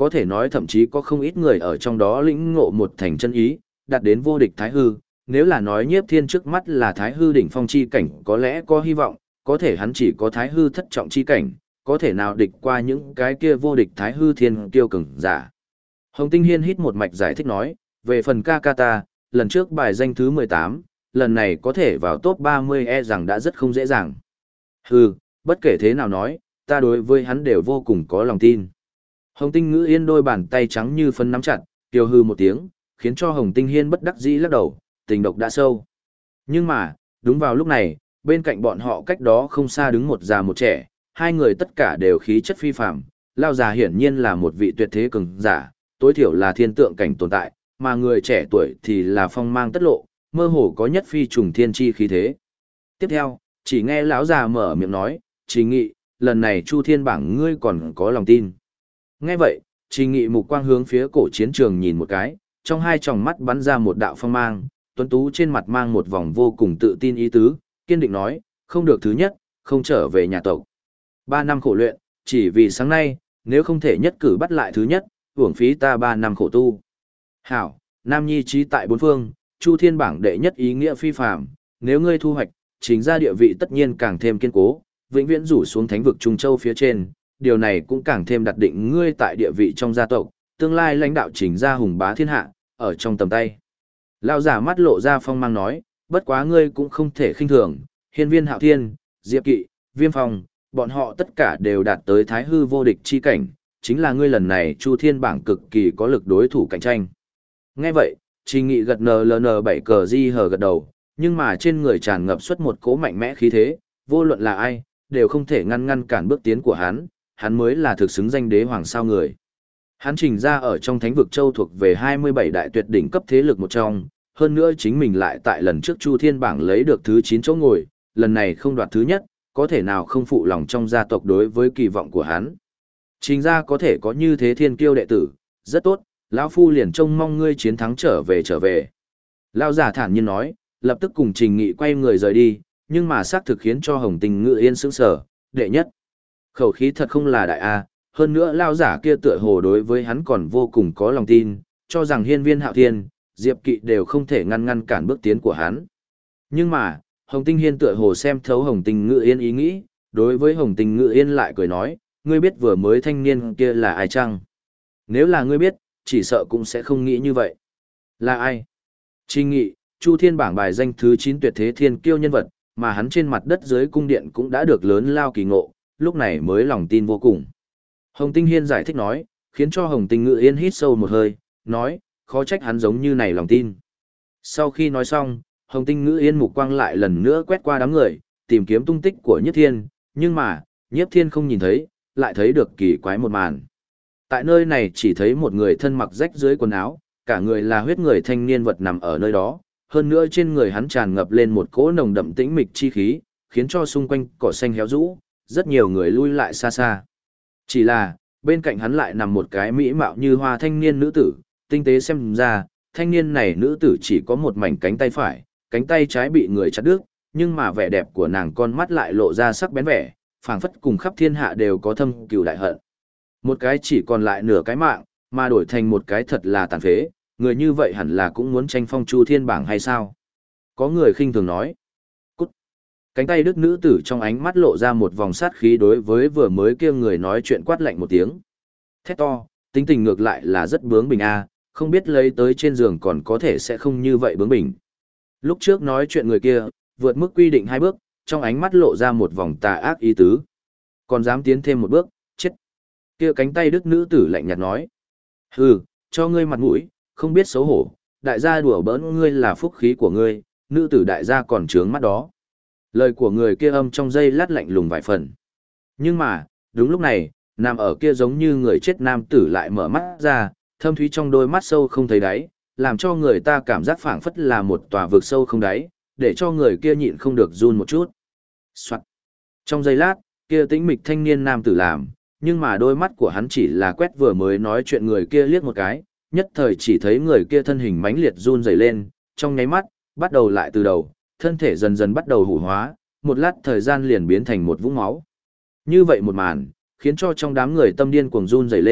có thể nói thậm chí có không ít người ở trong đó lĩnh ngộ một thành chân ý, đạt đến vô địch thái hư. Nếu là nói Nhiếp Thiên trước mắt là thái hư đỉnh phong chi cảnh có lẽ có hy vọng, có thể hắn chỉ có thái hư thất trọng chi cảnh, có thể nào địch qua những cái kia vô địch thái hư thiên kiêu cường giả. Hồng Tinh Hiên hít một mạch giải thích nói, về phần Kakata, lần trước bài danh thứ 18, lần này có thể vào top 30 e rằng đã rất không dễ dàng. Hừ, bất kể thế nào nói, ta đối với hắn đều vô cùng có lòng tin. Hồng Tinh Ngữ Yên đôi bàn tay trắng như phấn nắm chặt, kiều hư một tiếng, khiến cho Hồng Tinh Hiên bất đắc dĩ lắc đầu, tình độc đã sâu. Nhưng mà, đúng vào lúc này, bên cạnh bọn họ cách đó không xa đứng một già một trẻ, hai người tất cả đều khí chất phi phàm, lao già hiển nhiên là một vị tuyệt thế cường giả, tối thiểu là thiên tượng cảnh tồn tại, mà người trẻ tuổi thì là phong mang tất lộ, mơ hồ có nhất phi trùng thiên chi khí thế. Tiếp theo, chỉ nghe lão già mở miệng nói, "Trình Nghị, lần này Chu Thiên bảng ngươi còn có lòng tin." Nghe vậy, Trình Nghị mục quang hướng phía cổ chiến trường nhìn một cái, trong hai tròng mắt bắn ra một đạo phong mang, tuấn tú trên mặt mang một vòng vô cùng tự tin ý tứ, kiên định nói, "Không được thứ nhất, không trở về nhà tộc." 3 năm khổ luyện, chỉ vì sáng nay, nếu không thể nhất cử bắt lại thứ nhất, uổng phí ta 3 năm khổ tu. Hảo, Nam Nhi trí tại bốn phương, Chu Thiên bảng đệ nhất ý nghĩa phi phàm, nếu ngươi thu hoạch, chính ra địa vị tất nhiên càng thêm kiên cố, vĩnh viễn rủ xuống thánh vực Trung Châu phía trên, điều này cũng càng thêm đặt định ngươi tại địa vị trong gia tộc, tương lai lãnh đạo chính gia hùng bá thiên hạ, ở trong tầm tay. Lão giả mắt lộ ra phong mang nói, bất quá ngươi cũng không thể khinh thường, Hiên Viên Hạo Thiên, Diệp Kỵ, Viêm Phong, bọn họ tất cả đều đạt tới thái hư vô địch chi cảnh, chính là ngươi lần này Chu Thiên bảng cực kỳ có lực đối thủ cạnh tranh. Nghe vậy, Trình Nghị gật NLN7 cờ di hờ gật đầu, nhưng mà trên người tràn ngập xuất một cỗ mạnh mẽ khí thế, vô luận là ai, đều không thể ngăn cản bước tiến của hắn mới là thực xứng danh đế hoàng sao người. Hắn Trình ra ở trong thánh vực châu thuộc về 27 đại tuyệt đỉnh cấp thế lực một trong, hơn nữa chính mình lại tại lần trước Chu Thiên bảng lấy được thứ 9 chỗ ngồi, lần này không đoạt thứ nhất, có thể nào không phụ lòng trong gia tộc đối với kỳ vọng của hắn. Trình ra có thể có như thế thiên kiêu đệ tử, rất tốt, lão phu liền trông mong ngươi chiến thắng trở về. Lão giả thản nhiên nói, lập tức cùng Trình Nghị quay người rời đi, nhưng mà xác thực khiến cho Hồng Tinh Ngự Yên sững sờ, đệ nhất. Khẩu khí thật không là đại a, hơn nữa lão giả kia tựa hồ đối với hắn còn vô cùng có lòng tin, cho rằng Hiên Viên Hạo Thiên, Diệp Kỵ đều không thể ngăn cản bước tiến của hắn. Nhưng mà, Hồng Tinh Hiên tựa hồ xem thấu Hồng Tinh Ngự Yên ý nghĩ, đối với Hồng Tinh Ngự Yên lại cười nói, ngươi biết vừa mới thanh niên kia là ai chăng? Nếu là ngươi biết, chỉ sợ cũng sẽ không nghĩ như vậy. Là ai? Trình Nghị, Chu Thiên bảng bài danh thứ 9 tuyệt thế thiên kiêu nhân vật, mà hắn trên mặt đất dưới cung điện cũng đã được lớn lao kỳ ngộ, lúc này mới lòng tin vô cùng. Hồng Tinh Hiên giải thích nói, khiến cho Hồng Tinh Ngự Yên hít sâu một hơi, nói, khó trách hắn giống như này lòng tin. Sau khi nói xong, Hồng Tinh Ngự Yên mục quang lại lần nữa quét qua đám người, tìm kiếm tung tích của Nhiếp Thiên, nhưng mà, Nhiếp Thiên không nhìn thấy, lại thấy được kỳ quái một màn. Tại nơi này chỉ thấy một người thân mặc rách dưới quần áo, cả người là huyết người thanh niên vật nằm ở nơi đó, hơn nữa trên người hắn tràn ngập lên một cỗ nồng đậm tĩnh mịch chi khí, khiến cho xung quanh cỏ xanh héo rũ, rất nhiều người lui lại xa xa. Chỉ là, bên cạnh hắn lại nằm một cái mỹ mạo như hoa thanh niên nữ tử, tinh tế xem ra, thanh niên này nữ tử chỉ có một mảnh cánh tay phải, cánh tay trái bị người chặt đứt, nhưng mà vẻ đẹp của nàng con mắt lại lộ ra sắc bén vẻ, phảng phất cùng khắp thiên hạ đều có thâm cừu đại hận. Một cái chỉ còn lại nửa cái mạng, mà đổi thành một cái thật là tàn phế, người như vậy hẳn là cũng muốn tranh phong Chu Thiên bảng hay sao? Có người khinh thường nói. Cút. Cánh tay đứt nữ tử trong ánh mắt lộ ra một vòng sát khí đối với vừa mới kia người nói chuyện quát lạnh một tiếng. Thét to, tính tình ngược lại là rất bướng bỉnh a, không biết lấy tới trên giường còn có thể sẽ không như vậy bướng bỉnh. Lúc trước nói chuyện người kia, vượt mức quy định 2 bước, trong ánh mắt lộ ra một vòng tà ác ý tứ. Còn dám tiến thêm một bước, chết. Kia cánh tay đứt nữ tử lạnh nhạt nói. Hừ, cho ngươi mặt mũi, không biết xấu hổ, đại gia đùa bỡn ngươi là phúc khí của ngươi, nữ tử đại gia còn trướng mắt đó. Lời của người kia âm trong giây lát lạnh lùng vài phần. Nhưng mà, đúng lúc này, nằm ở kia giống như người chết nam tử lại mở mắt ra, thâm thúy trong đôi mắt sâu không thấy đáy, làm cho người ta cảm giác phảng phất là một tòa vực sâu không đáy, để cho người kia nhịn không được run một chút. Soạn. Trong giây lát, kia tĩnh mịch thanh niên nam tử làm, nhưng mà đôi mắt của hắn chỉ là quét vừa mới nói chuyện người kia liếc một cái, nhất thời chỉ thấy người kia thân hình mãnh liệt run rẩy lên, trong nháy mắt, bắt đầu lại từ đầu, thân thể dần dần bắt đầu hủ hóa, một lát thời gian liền biến thành một vũng máu. Như vậy một màn, khiến cho trong đám người tâm điên cuồng run rẩy lên,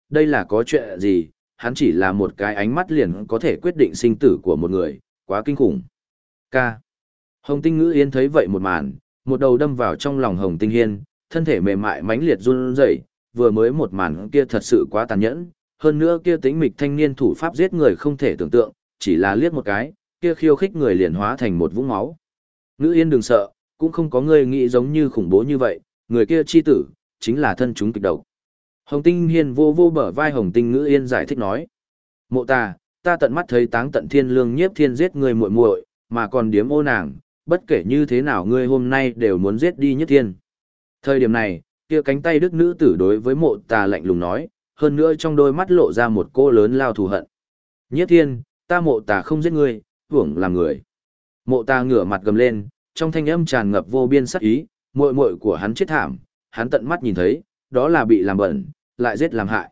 đây là có chuyện gì, hắn chỉ là một cái ánh mắt liền có thể quyết định sinh tử của một người, quá kinh khủng. Ca. Hồng Tinh Ngữ Yên thấy vậy một màn, một đầu đâm vào trong lòng Hồng Tinh Hiên, thân thể mềm mại mãnh liệt run rẩy, vừa mới một màn kia thật sự quá tàn nhẫn, hơn nữa kia tính mịch thanh niên thủ pháp giết người không thể tưởng tượng, chỉ là liếc một cái, kia khiêu khích người liền hóa thành một vũng máu. Ngữ Yên đừng sợ, cũng không có người nghĩ giống như khủng bố như vậy, người kia chi tử, chính là thân chúng kịch độc. Hồng Tinh Hiên vô vô bờ vai Hồng Tinh Ngữ Yên giải thích nói. Mộ ta tận mắt thấy Táng Tận Thiên Lương Nhiếp Thiên giết người muội muội, mà còn điếm ô nàng, bất kể như thế nào ngươi hôm nay đều muốn giết đi Nhiếp Thiên. Thời điểm này, kia cánh tay đức nữ tử đối với Mộ Tà lạnh lùng nói, hơn nữa trong đôi mắt lộ ra một cô lớn lao thù hận. Nhiếp Thiên, ta Mộ Tà không giết ngươi, hưởng làm người. Mộ Tà ngửa mặt gầm lên, trong thanh âm tràn ngập vô biên sát ý, muội muội của hắn chết thảm, hắn tận mắt nhìn thấy, đó là bị làm bẩn, lại giết làm hại.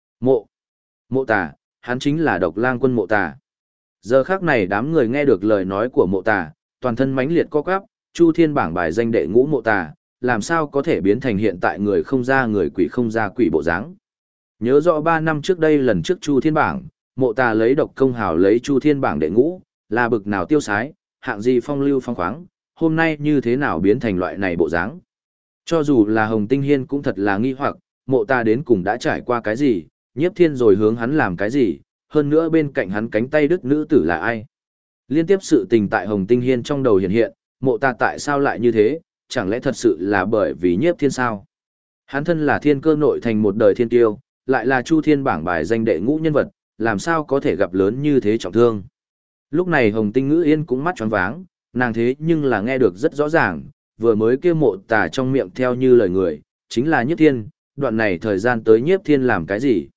Mộ Tà, hắn chính là Độc Lang Quân Mộ Tà. Giờ khắc này đám người nghe được lời nói của Mộ Tà, toàn thân mãnh liệt co quắp, Chu Thiên bảng bài danh đệ ngũ Mộ Tà, làm sao có thể biến thành hiện tại người không ra người quỷ không ra quỷ bộ dáng. Nhớ rõ 3 năm trước đây lần trước Chu Thiên bảng, Mộ Tà lấy độc công hào lấy Chu Thiên bảng đệ ngũ, là bực nào tiêu sái, hạng gì phong lưu phong khoáng, hôm nay như thế nào biến thành loại này bộ dáng. Cho dù là Hồng Tinh Hiên cũng thật là nghi hoặc, Mộ Tà đến cùng đã trải qua cái gì, Nhiếp Thiên rồi hướng hắn làm cái gì, hơn nữa bên cạnh hắn cánh tay đức nữ tử là ai. Liên tiếp sự tình tại Hồng Tinh Hiên trong đầu hiện hiện, Mộ Tà tại sao lại như thế, chẳng lẽ thật sự là bởi vì Nhiếp Thiên sao? Hắn thân là thiên cơ nội thành một đời thiên tiêu, lại là Chu Thiên bảng bài danh đệ ngũ nhân vật, làm sao có thể gặp lớn như thế trọng thương. Lúc này Hồng Tinh Ngữ Yên cũng mắt tròn váng, nàng thế nhưng là nghe được rất rõ ràng, vừa mới kia Mộ Tà trong miệng theo như lời người, chính là Nhiếp Thiên, đoạn này thời gian tới Nhiếp Thiên làm cái gì?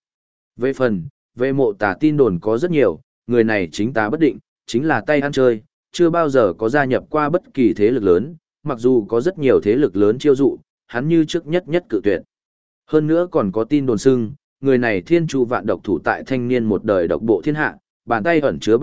Về Mộ Tà tin đồn có rất nhiều, người này chính tá bất định, chính là tay ăn chơi, chưa bao giờ có gia nhập qua bất kỳ thế lực lớn, mặc dù có rất nhiều thế lực lớn chiêu dụ, hắn như trước nhất cự tuyệt. Hơn nữa còn có tin đồn xưng, người này thiên chu vạn độc thủ tại thanh niên một đời độc bộ thiên hạ, bàn tay ẩn chứa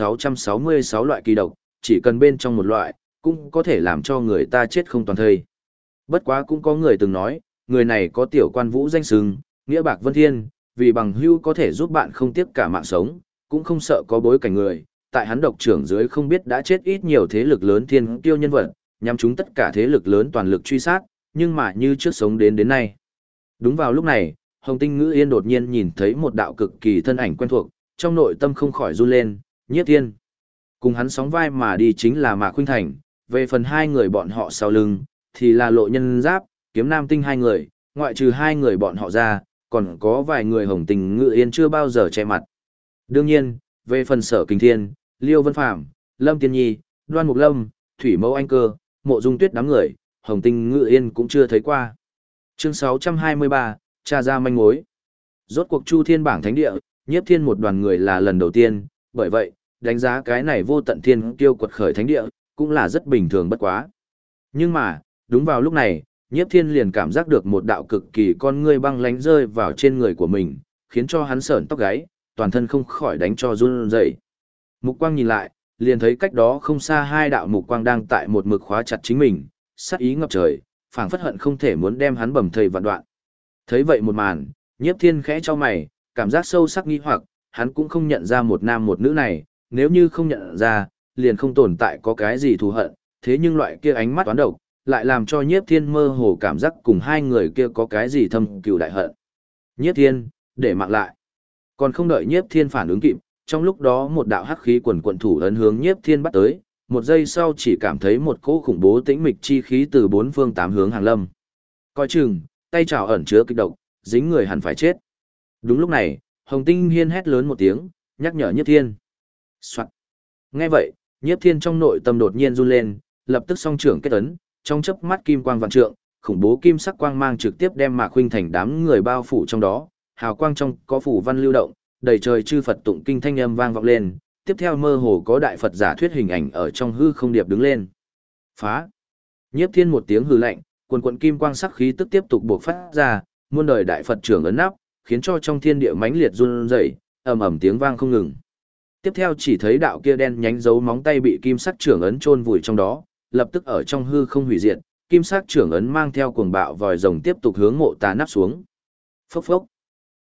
3.666 loại kỳ độc, chỉ cần bên trong một loại, cũng có thể làm cho người ta chết không toàn thây. Bất quá cũng có người từng nói, người này có tiểu quan vũ danh xưng, nghĩa bạc vân thiên, vì bằng hữu có thể giúp bạn không tiếc cả mạng sống, cũng không sợ có bối cảnh người, tại hắn độc trưởng dưới không biết đã chết ít nhiều thế lực lớn thiên tiêu nhân vật, nhằm chúng tất cả thế lực lớn toàn lực truy sát, nhưng mà như trước sống đến nay. Đúng vào lúc này, Hồng Tinh Ngữ Yên đột nhiên nhìn thấy một đạo cực kỳ thân ảnh quen thuộc, trong nội tâm không khỏi run lên, Nhiếp Thiên. Cùng hắn sóng vai mà đi chính là Mạc Khuynh Thành, về phần hai người bọn họ sau lưng, thì là Lộ Nhân Giáp, Kiếm Nam Tinh hai người, ngoại trừ hai người bọn họ ra, còn có vài người Hồng Tinh Ngữ Yên chưa bao giờ che mặt. Đương nhiên, về phần Sở Kình Thiên, Liêu Vân Phàm, Lâm Tiên Nhi, Đoan Mục Lâm, Thủy Mẫu Anh Cơ, Mộ Dung Tuyết đám người, Hồng Tinh Ngữ Yên cũng chưa thấy qua. Chương 623, tra ra manh mối. Rốt cuộc Chu Thiên bảng thánh địa, Nhiếp Thiên một đoàn người là lần đầu tiên, bởi vậy, đánh giá cái này vô tận thiên kiêu quật khởi thánh địa, cũng là rất bình thường bất quá. Nhưng mà, đúng vào lúc này, Nhiếp Thiên liền cảm giác được một đạo cực kỳ con ngươi băng lánh rơi vào trên người của mình, khiến cho hắn sởn tóc gáy, toàn thân không khỏi đánh cho run rẩy. Mục quang nhìn lại, liền thấy cách đó không xa hai đạo mục quang đang tại một mực khóa chặt chính mình, sát ý ngập trời, phảng phất hận không thể muốn đem hắn bầm thây vạn đoạn. Thấy vậy một màn, Nhiếp Thiên khẽ cho mày, cảm giác sâu sắc nghi hoặc, hắn cũng không nhận ra một nam một nữ này, nếu như không nhận ra, liền không tồn tại có cái gì thù hận, thế nhưng loại kia ánh mắt toán độc, lại làm cho Nhiếp Thiên mơ hồ cảm giác cùng hai người kia có cái gì thâm cừu đại hận. Nhiếp Thiên, để mạng lại. Còn không đợi Nhiếp Thiên phản ứng kịp, trong lúc đó một đạo hắc khí quần quần thủ ấn hướng Nhiếp Thiên bắt tới, một giây sau chỉ cảm thấy một cỗ khủng bố tĩnh mịch chi khí từ bốn phương tám hướng hàng lâm. Coi chừng, tay chảo ẩn chứa kịch độc, dính người hẳn phải chết. Đúng lúc này, Hồng Tinh Hiên hét lớn một tiếng, nhắc nhở Nhiếp Thiên. Soạn. Nghe vậy, Nhiếp Thiên trong nội tâm đột nhiên run lên, lập tức song trưởng kết ấn, trong chớp mắt kim quang vạn trượng, khủng bố kim sắc quang mang trực tiếp đem Mạc Khuynh Thành đám người bao phủ trong đó, hào quang trong có phủ văn lưu động, đầy trời chư Phật tụng kinh thanh âm vang vọng lên, tiếp theo mơ hồ có đại Phật giả thuyết hình ảnh ở trong hư không điệp đứng lên. Phá! Nhiếp Thiên một tiếng hừ lạnh, quần quần kim quang sắc khí tức tiếp tục bộc phát ra, muôn đời đại Phật trưởng ấn nắp, khiến cho trong thiên địa mãnh liệt run rẩy, ầm ầm tiếng vang không ngừng. Tiếp theo chỉ thấy đạo kia đen nhánh dấu móng tay bị kim sắc trưởng ấn chôn vùi trong đó, lập tức ở trong hư không hủy diệt, kim sắc trưởng ấn mang theo cuồng bạo vòi rồng tiếp tục hướng Mộ Tà nắp xuống. Phốc phốc.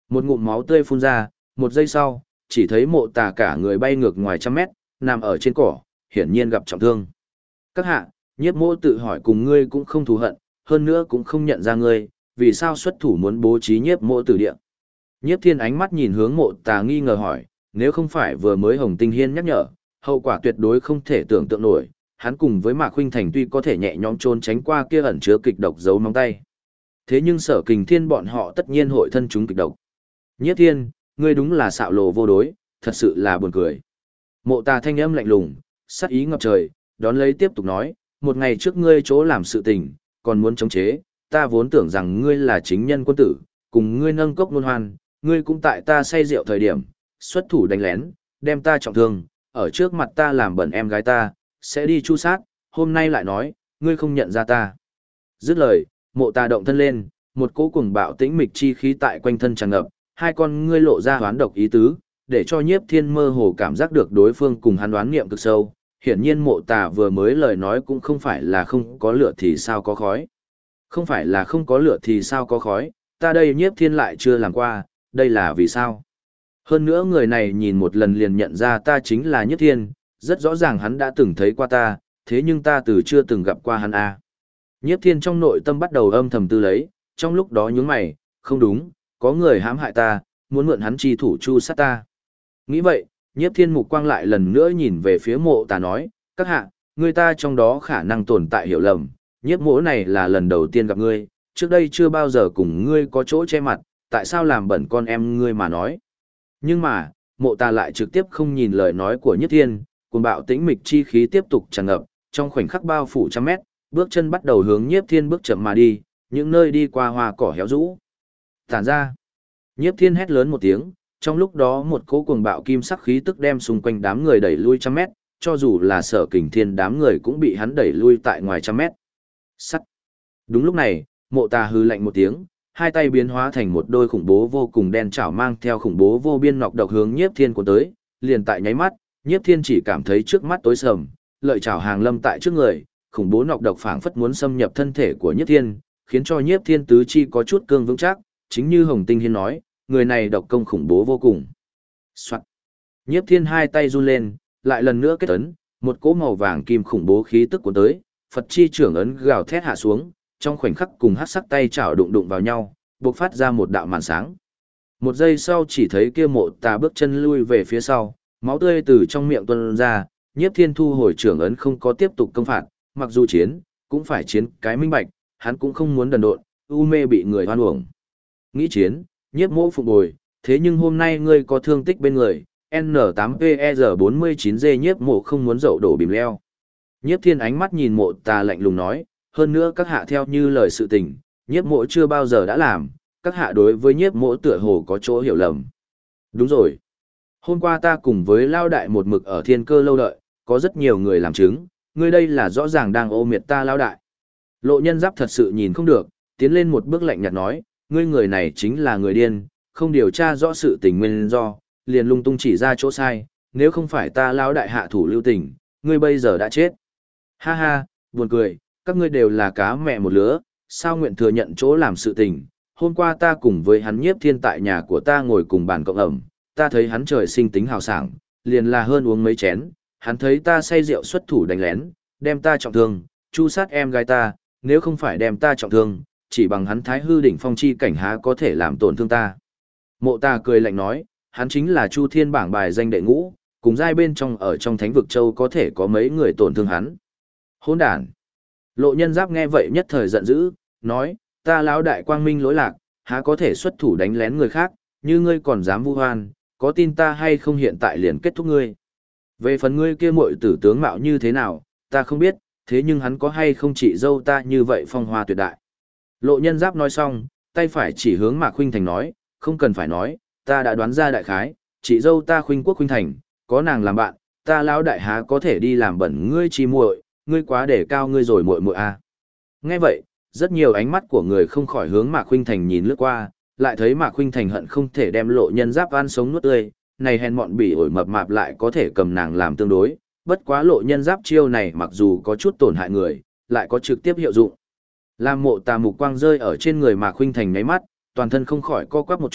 Một ngụm máu tươi phun ra, một giây sau, chỉ thấy Mộ Tà cả người bay ngược ngoài trăm mét, nằm ở trên cỏ, hiển nhiên gặp trọng thương. Các hạ, Nhiếp Mỗ tự hỏi cùng ngươi cũng không thù hận, hơn nữa cũng không nhận ra ngươi, vì sao xuất thủ muốn bố trí Nhiếp Mỗ tử địa. Nhiếp Thiên ánh mắt nhìn hướng Mộ Tà nghi ngờ hỏi, nếu không phải vừa mới Hồng Tinh Hiên nhắc nhở, hậu quả tuyệt đối không thể tưởng tượng nổi, hắn cùng với Mạc Khuynh Thành tuy có thể nhẹ nhõm trốn tránh qua kia ẩn chứa kịch độc giấu móng tay. Thế nhưng Sở Kình Thiên bọn họ tất nhiên hội thân chúng kịch độc. Nhiếp Thiên, ngươi đúng là xạo lộ vô đối, thật sự là buồn cười. Mộ Tà thanh âm lạnh lùng, sát ý ngập trời, đón lấy tiếp tục nói, một ngày trước ngươi chỗ làm sự tình, còn muốn chống chế, ta vốn tưởng rằng ngươi là chính nhân quân tử, cùng ngươi nâng cốc luân hoan, ngươi cũng tại ta say rượu thời điểm, xuất thủ đánh lén, đem ta trọng thương, ở trước mặt ta làm bẩn em gái ta, sẽ đi chu sát, hôm nay lại nói, ngươi không nhận ra ta. Dứt lời, Mộ Tà động thân lên, một cỗ cuồng bạo tĩnh mịch chi khí tại quanh thân tràn ngập, hai con ngươi lộ ra hoán độc ý tứ, để cho Nhiếp Thiên mơ hồ cảm giác được đối phương cùng hắn đoán niệm cực sâu. Hiển nhiên Mộ Tà vừa mới lời nói cũng không phải là không có lửa thì sao có khói. Không phải là không có lửa thì sao có khói, ta đây Nhiếp Thiên lại chưa làm qua, đây là vì sao? Hơn nữa người này nhìn một lần liền nhận ra ta chính là Nhiếp Thiên, rất rõ ràng hắn đã từng thấy qua ta, thế nhưng ta từ chưa từng gặp qua hắn a. Nhiếp Thiên trong nội tâm bắt đầu âm thầm tư lấy, trong lúc đó nhướng mày, không đúng, có người hãm hại ta, muốn mượn hắn chi thủ chu sát ta. Nghĩ vậy, Nhiếp Thiên mục quang lại lần nữa nhìn về phía Mộ Tà nói, các hạ, người ta trong đó khả năng tồn tại hiểu lầm, Nhiếp Mỗ này là lần đầu tiên gặp ngươi, trước đây chưa bao giờ cùng ngươi có chỗ che mặt, tại sao làm bẩn con em ngươi mà nói. Nhưng mà, Mộ Tà lại trực tiếp không nhìn lời nói của Nhiếp Thiên, cuồng bạo tĩnh mịch chi khí tiếp tục tràn ngập, trong khoảnh khắc bao phủ trăm mét, bước chân bắt đầu hướng Nhiếp Thiên bước chậm mà đi, những nơi đi qua hoa cỏ héo rũ. Tản ra. Nhiếp Thiên hét lớn một tiếng, trong lúc đó một cỗ cuồng bạo kim sắc khí tức đem xung quanh đám người đẩy lui trăm mét, cho dù là Sở Kình Thiên đám người cũng bị hắn đẩy lui tại ngoài trăm mét. Sắt. Đúng lúc này, Mộ Tà hừ lạnh một tiếng, hai tay biến hóa thành một đôi khủng bố vô cùng đen chảo mang theo khủng bố vô biên nọc độc hướng Nhiếp Thiên cuốn tới, liền tại nháy mắt, Nhiếp Thiên chỉ cảm thấy trước mắt tối sầm, lợi chảo hàng lâm tại trước người, khủng bố nọc độc phảng phất muốn xâm nhập thân thể của Nhiếp Thiên, khiến cho Nhiếp Thiên tứ chi có chút cương vững chắc, chính như Hồng Tinh Hiên nói, người này độc công khủng bố vô cùng. Soạt. Nhiếp Thiên hai tay run lên, lại lần nữa kết ấn, một cỗ màu vàng kim khủng bố khí tức cuốn tới, Phật chi trưởng ấn gào thét hạ xuống, trong khoảnh khắc cùng hắc sắc tay chảo đụng đụng vào nhau, bộc phát ra một đạo màn sáng. Một giây sau chỉ thấy kia Mộ Tà bước chân lui về phía sau, máu tươi từ trong miệng tuôn ra, Nhiếp Thiên thu hồi trưởng ấn không có tiếp tục công phạt, mặc dù chiến, cũng phải chiến cái minh bạch, hắn cũng không muốn đần độn, u mê bị người hoan uổng. Nghĩ chiến, Nhiếp Mỗ phục bồi, thế nhưng hôm nay ngươi có thương tích bên người, N8PER49G Nhiếp Mỗ không muốn dậu đổ bìm leo. Nhiếp Thiên ánh mắt nhìn Mộ Tà lạnh lùng nói, hơn nữa các hạ theo như lời sự tình, Nhiếp Mỗ chưa bao giờ đã làm, các hạ đối với Nhiếp Mỗ tựa hồ có chỗ hiểu lầm. Đúng rồi. Hôm qua ta cùng với Lao Đại một mực ở Thiên Cơ lâu đợi, có rất nhiều người làm chứng, ngươi đây là rõ ràng đang ô miệt ta Lao Đại. Lộ Nhân Giáp thật sự nhìn không được, tiến lên một bước lạnh nhạt nói, ngươi người này chính là người điên, không điều tra rõ sự tình nguyên do, liền lung tung chỉ ra chỗ sai, nếu không phải ta Lao Đại hạ thủ lưu tình, ngươi bây giờ đã chết. Ha ha, buồn cười, các ngươi đều là cá mẹ một lứa, sao nguyện thừa nhận chỗ làm sự tình. Hôm qua ta cùng với hắn Nhiếp Thiên tại nhà của ta ngồi cùng bàn cộng ẩm, ta thấy hắn trời sinh tính hào sảng, liền là hơn uống mấy chén, hắn thấy ta say rượu xuất thủ đánh lén, đem ta trọng thương, chu sát em gái ta, nếu không phải đem ta trọng thương, chỉ bằng hắn Thái Hư đỉnh phong chi cảnh há có thể làm tổn thương ta. Mộ Tà cười lạnh nói, hắn chính là Chu Thiên bảng bài danh đệ ngũ, cùng giai bên trong ở trong Thánh vực châu có thể có mấy người tổn thương hắn. Hỗn đản. Lộ Nhân Giáp nghe vậy nhất thời giận dữ, nói, ta Lão Đại quang minh lỗi lạc, há có thể xuất thủ đánh lén người khác, như ngươi còn dám vu oan, có tin ta hay không hiện tại liền kết thúc ngươi. Về phần ngươi kia muội tử tướng mạo như thế nào, ta không biết, thế nhưng hắn có hay không chị dâu ta như vậy phong hoa tuyệt đại. Lộ Nhân Giáp nói xong, tay phải chỉ hướng Mạc Khuynh Thành nói, không cần phải nói, ta đã đoán ra đại khái, chị dâu ta Khuynh Quốc Khuynh Thành, có nàng làm bạn, ta Lão Đại há có thể đi làm bẩn ngươi chi muội, ngươi quá để cao ngươi rồi muội muội a. Nghe vậy, rất nhiều ánh mắt của người không khỏi hướng Mạc Khuynh Thành nhìn lướt qua, lại thấy Mạc Khuynh Thành hận không thể đem Lộ Nhân Giáp ăn sống nuốt tươi, này hèn mọn bỉ ổi mập mạp lại có thể cầm nàng làm tương đối, bất quá Lộ Nhân Giáp chiêu này mặc dù có chút tổn hại người, lại có trực tiếp hiệu dụng. Làm Mộ Tà mục quang rơi ở trên người Mạc Khuynh Thành nháy mắt, toàn thân không khỏi co quắp một chút,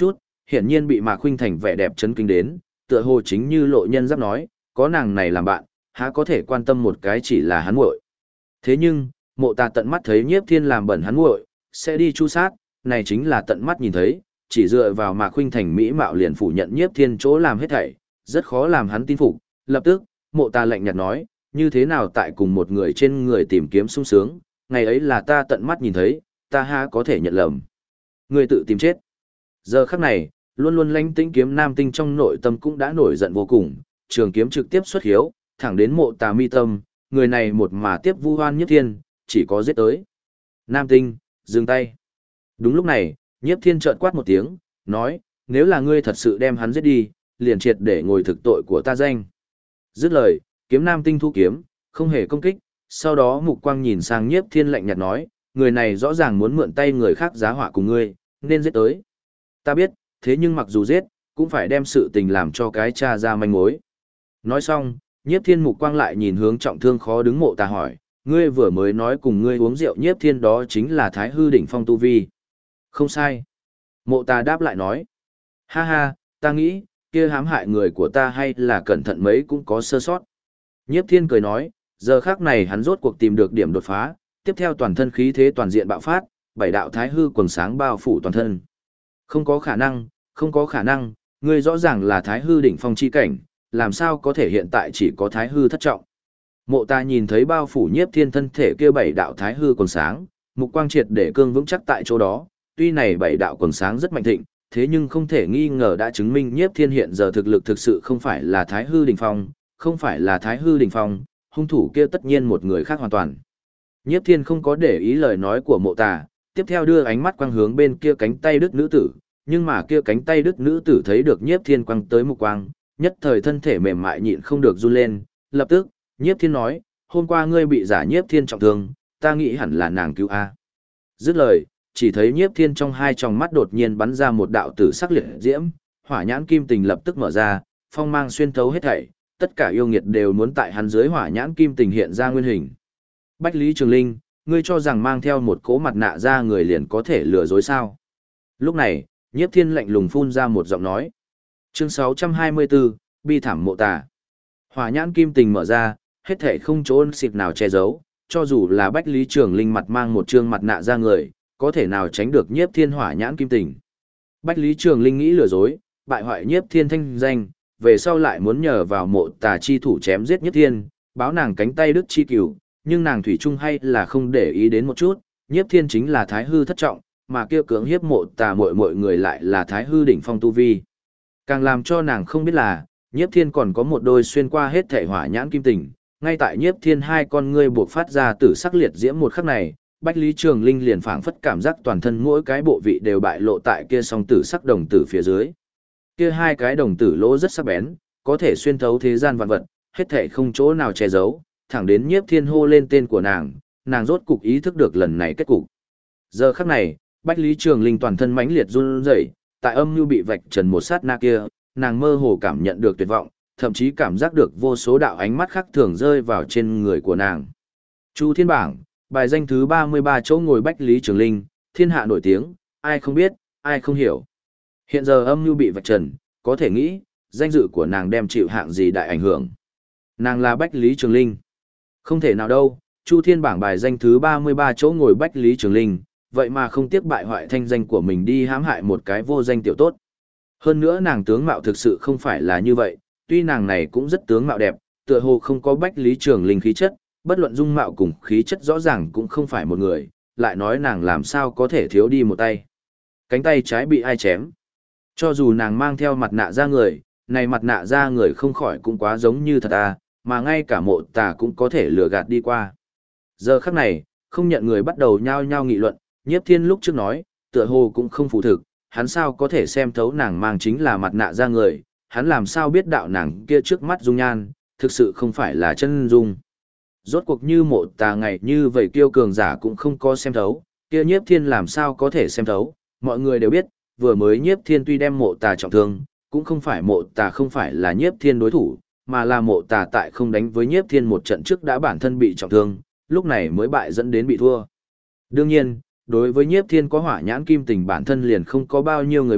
hiển nhiên bị Mạc Khuynh Thành vẻ đẹp chấn kinh đến, tựa hồ chính như Lộ Nhân Giáp nói, có nàng này làm bạn, há có thể quan tâm một cái chỉ là hắn muội. Thế nhưng, Mộ Tà tận mắt thấy Nhiếp Thiên làm bẩn hắn muội, sẽ đi chu sát, này chính là tận mắt nhìn thấy, chỉ dựa vào Mạc Khuynh Thành mỹ mạo liền phủ nhận Nhiếp Thiên chỗ làm hết thảy, rất khó làm hắn tin phục. Lập tức, Mộ Tà lạnh nhạt nói, như thế nào tại cùng một người trên người tìm kiếm sung sướng, ngày ấy là ta tận mắt nhìn thấy, ta há có thể nhận lầm. Ngươi tự tìm chết. Giờ khắc này, luôn luôn lãnh tĩnh Kiếm Nam Tinh trong nội tâm cũng đã nổi giận vô cùng, trường kiếm trực tiếp xuất hiếu, thẳng đến Mộ Tà mi tâm, người này một mà tiếp vu hoan Nhiếp Thiên, chỉ có giết tới. Nam Tinh, dừng tay. Đúng lúc này, Nhiếp Thiên chợt quát một tiếng, nói, nếu là ngươi thật sự đem hắn giết đi, liền triệt để ngồi thực tội của ta danh. Dứt lời, Kiếm Nam Tinh thu kiếm, không hề công kích, sau đó mục quang nhìn sang Nhiếp Thiên lạnh nhạt nói, người này rõ ràng muốn mượn tay người khác giá họa cùng ngươi, nên giết tới. Ta biết, thế nhưng mặc dù giết, cũng phải đem sự tình làm cho cái cha ra manh mối. Nói xong, Nhiếp Thiên mục quang lại nhìn hướng trọng thương khó đứng Mộ Tà hỏi, ngươi vừa mới nói cùng ngươi uống rượu Nhiếp Thiên đó chính là Thái Hư đỉnh phong tu vi. Không sai. Mộ Tà đáp lại nói, ha ha, ta nghĩ, kia hãm hại người của ta hay là cẩn thận mấy cũng có sơ sót. Nhiếp Thiên cười nói, giờ khắc này hắn rốt cuộc tìm được điểm đột phá, tiếp theo toàn thân khí thế toàn diện bạo phát, bảy đạo Thái Hư quầng sáng bao phủ toàn thân. Không có khả năng, không có khả năng, ngươi rõ ràng là Thái Hư đỉnh phong chi cảnh, làm sao có thể hiện tại chỉ có Thái Hư thất trọng. Mộ Tà nhìn thấy bao phủ Nhiếp Thiên thân thể kia bảy đạo Thái Hư quầng sáng, mục quang triệt để cương vững chắc tại chỗ đó, tuy này bảy đạo quầng sáng rất mạnh thịnh, thế nhưng không thể nghi ngờ đã chứng minh Nhiếp Thiên hiện giờ thực lực thực sự không phải là Thái Hư đỉnh phong, không phải là Thái Hư đỉnh phong, hung thủ kia tất nhiên một người khác hoàn toàn. Nhiếp Thiên không có để ý lời nói của Mộ Tà, tiếp theo đưa ánh mắt quang hướng bên kia cánh tay đứt nữ tử, nhưng mà kia cánh tay đứt nữ tử thấy được Nhiếp Thiên quang tới mục quang, nhất thời thân thể mềm mại nhịn không được run lên, lập tức, Nhiếp Thiên nói, hôm qua ngươi bị giả Nhiếp Thiên trọng thương, ta nghĩ hẳn là nàng cứu a. Dứt lời, chỉ thấy Nhiếp Thiên trong hai tròng mắt đột nhiên bắn ra một đạo tử sắc liệt diễm, hỏa nhãn kim tình lập tức mở ra, phong mang xuyên thấu hết thảy, tất cả yêu nghiệt đều muốn tại hắn dưới hỏa nhãn kim tình hiện ra nguyên hình. Bách Lý Trường Linh, ngươi cho rằng mang theo một cỗ mặt nạ ra người liền có thể lừa dối sao? Lúc này, Nhiếp Thiên lạnh lùng phun ra một giọng nói. Chương 624, bi thảm Mộ Tà. Hỏa nhãn kim tình mở ra, hết thảy không chỗ xịt nào che giấu, cho dù là Bách Lý Trường Linh mặt mang một trương mặt nạ ra người, có thể nào tránh được Nhiếp Thiên hỏa nhãn kim tình. Bách Lý Trường Linh nghĩ lừa dối, bại hoại Nhiếp Thiên thanh danh, về sau lại muốn nhờ vào Mộ Tà chi thủ chém giết Nhiếp Thiên, báo nàng cánh tay đứt chi cửu, nhưng nàng thủy chung hay là không để ý đến một chút, Nhiếp Thiên chính là Thái Hư thất trọng, mà kia cưỡng hiếp Mộ Tà mọi người lại là Thái Hư đỉnh phong tu vi. Càng làm cho nàng không biết là, Nhiếp Thiên còn có một đôi xuyên qua hết thể hỏa nhãn kim tình, ngay tại Nhiếp Thiên hai con ngươi buộc phát ra tử sắc liệt diễm một khắc này, Bách Lý Trường Linh liền phảng phất cảm giác toàn thân mỗi cái bộ vị đều bại lộ tại kia song tử sắc đồng tử phía dưới. Kia hai cái đồng tử lỗ rất sắc bén, có thể xuyên thấu thế gian vạn vật, hết thảy không chỗ nào che giấu, thẳng đến Nhiếp Thiên hô lên tên của nàng rốt cục ý thức được lần này kết cục. Giờ khắc này, Bách Lý Trường Linh toàn thân mãnh liệt run rẩy, tại âm nhu bị vạch trần một sát na kia, nàng mơ hồ cảm nhận được tuyệt vọng, thậm chí cảm giác được vô số đạo ánh mắt khác thường rơi vào trên người của nàng. Chu Thiên bảng, bài danh thứ 33 chỗ ngồi Bách Lý Trường Linh, thiên hạ nổi tiếng, ai không biết, ai không hiểu. Hiện giờ âm nhu bị vạch trần, có thể nghĩ, danh dự của nàng đem chịu hạng gì đại ảnh hưởng. Nàng là Bách Lý Trường Linh. Không thể nào đâu, Chu Thiên bảng bài danh thứ 33 chỗ ngồi Bách Lý Trường Linh, vậy mà không tiếc bại hoại thanh danh của mình đi hãm hại một cái vô danh tiểu tốt. Hơn nữa nàng tướng mạo thực sự không phải là như vậy, tuy nàng này cũng rất tướng mạo đẹp, tựa hồ không có Bách Lý Trường Linh khí chất, bất luận dung mạo cùng khí chất rõ ràng cũng không phải một người, lại nói nàng làm sao có thể thiếu đi một tay. Cánh tay trái bị ai chém? Cho dù nàng mang theo mặt nạ ra người, này mặt nạ ra người không khỏi cũng quá giống như thật à, mà ngay cả Mộ Tà cũng có thể lừa gạt đi qua. Giờ khắc này, không nhận người bắt đầu nhao nhao nghị luận, Nhiếp Thiên lúc trước nói, tựa hồ cũng không phụ thực, hắn sao có thể xem thấu nàng mang chính là mặt nạ ra người, hắn làm sao biết đạo nàng kia trước mắt dung nhan, thực sự không phải là chân dung. Rốt cuộc như Mộ Tà ngày như vậy kiêu cường giả cũng không có xem thấu, kia Nhiếp Thiên làm sao có thể xem thấu, mọi người đều biết, vừa mới Nhiếp Thiên tuy đem Mộ Tà trọng thương, cũng không phải Mộ Tà không phải là Nhiếp Thiên đối thủ, mà là Mộ Tà tại không đánh với Nhiếp Thiên một trận trước đã bản thân bị trọng thương, lúc này mới bại dẫn đến bị thua. Đương nhiên, đối với Nhiếp Thiên có hỏa nhãn kim tình bản thân liền không có bao nhiêu người biết,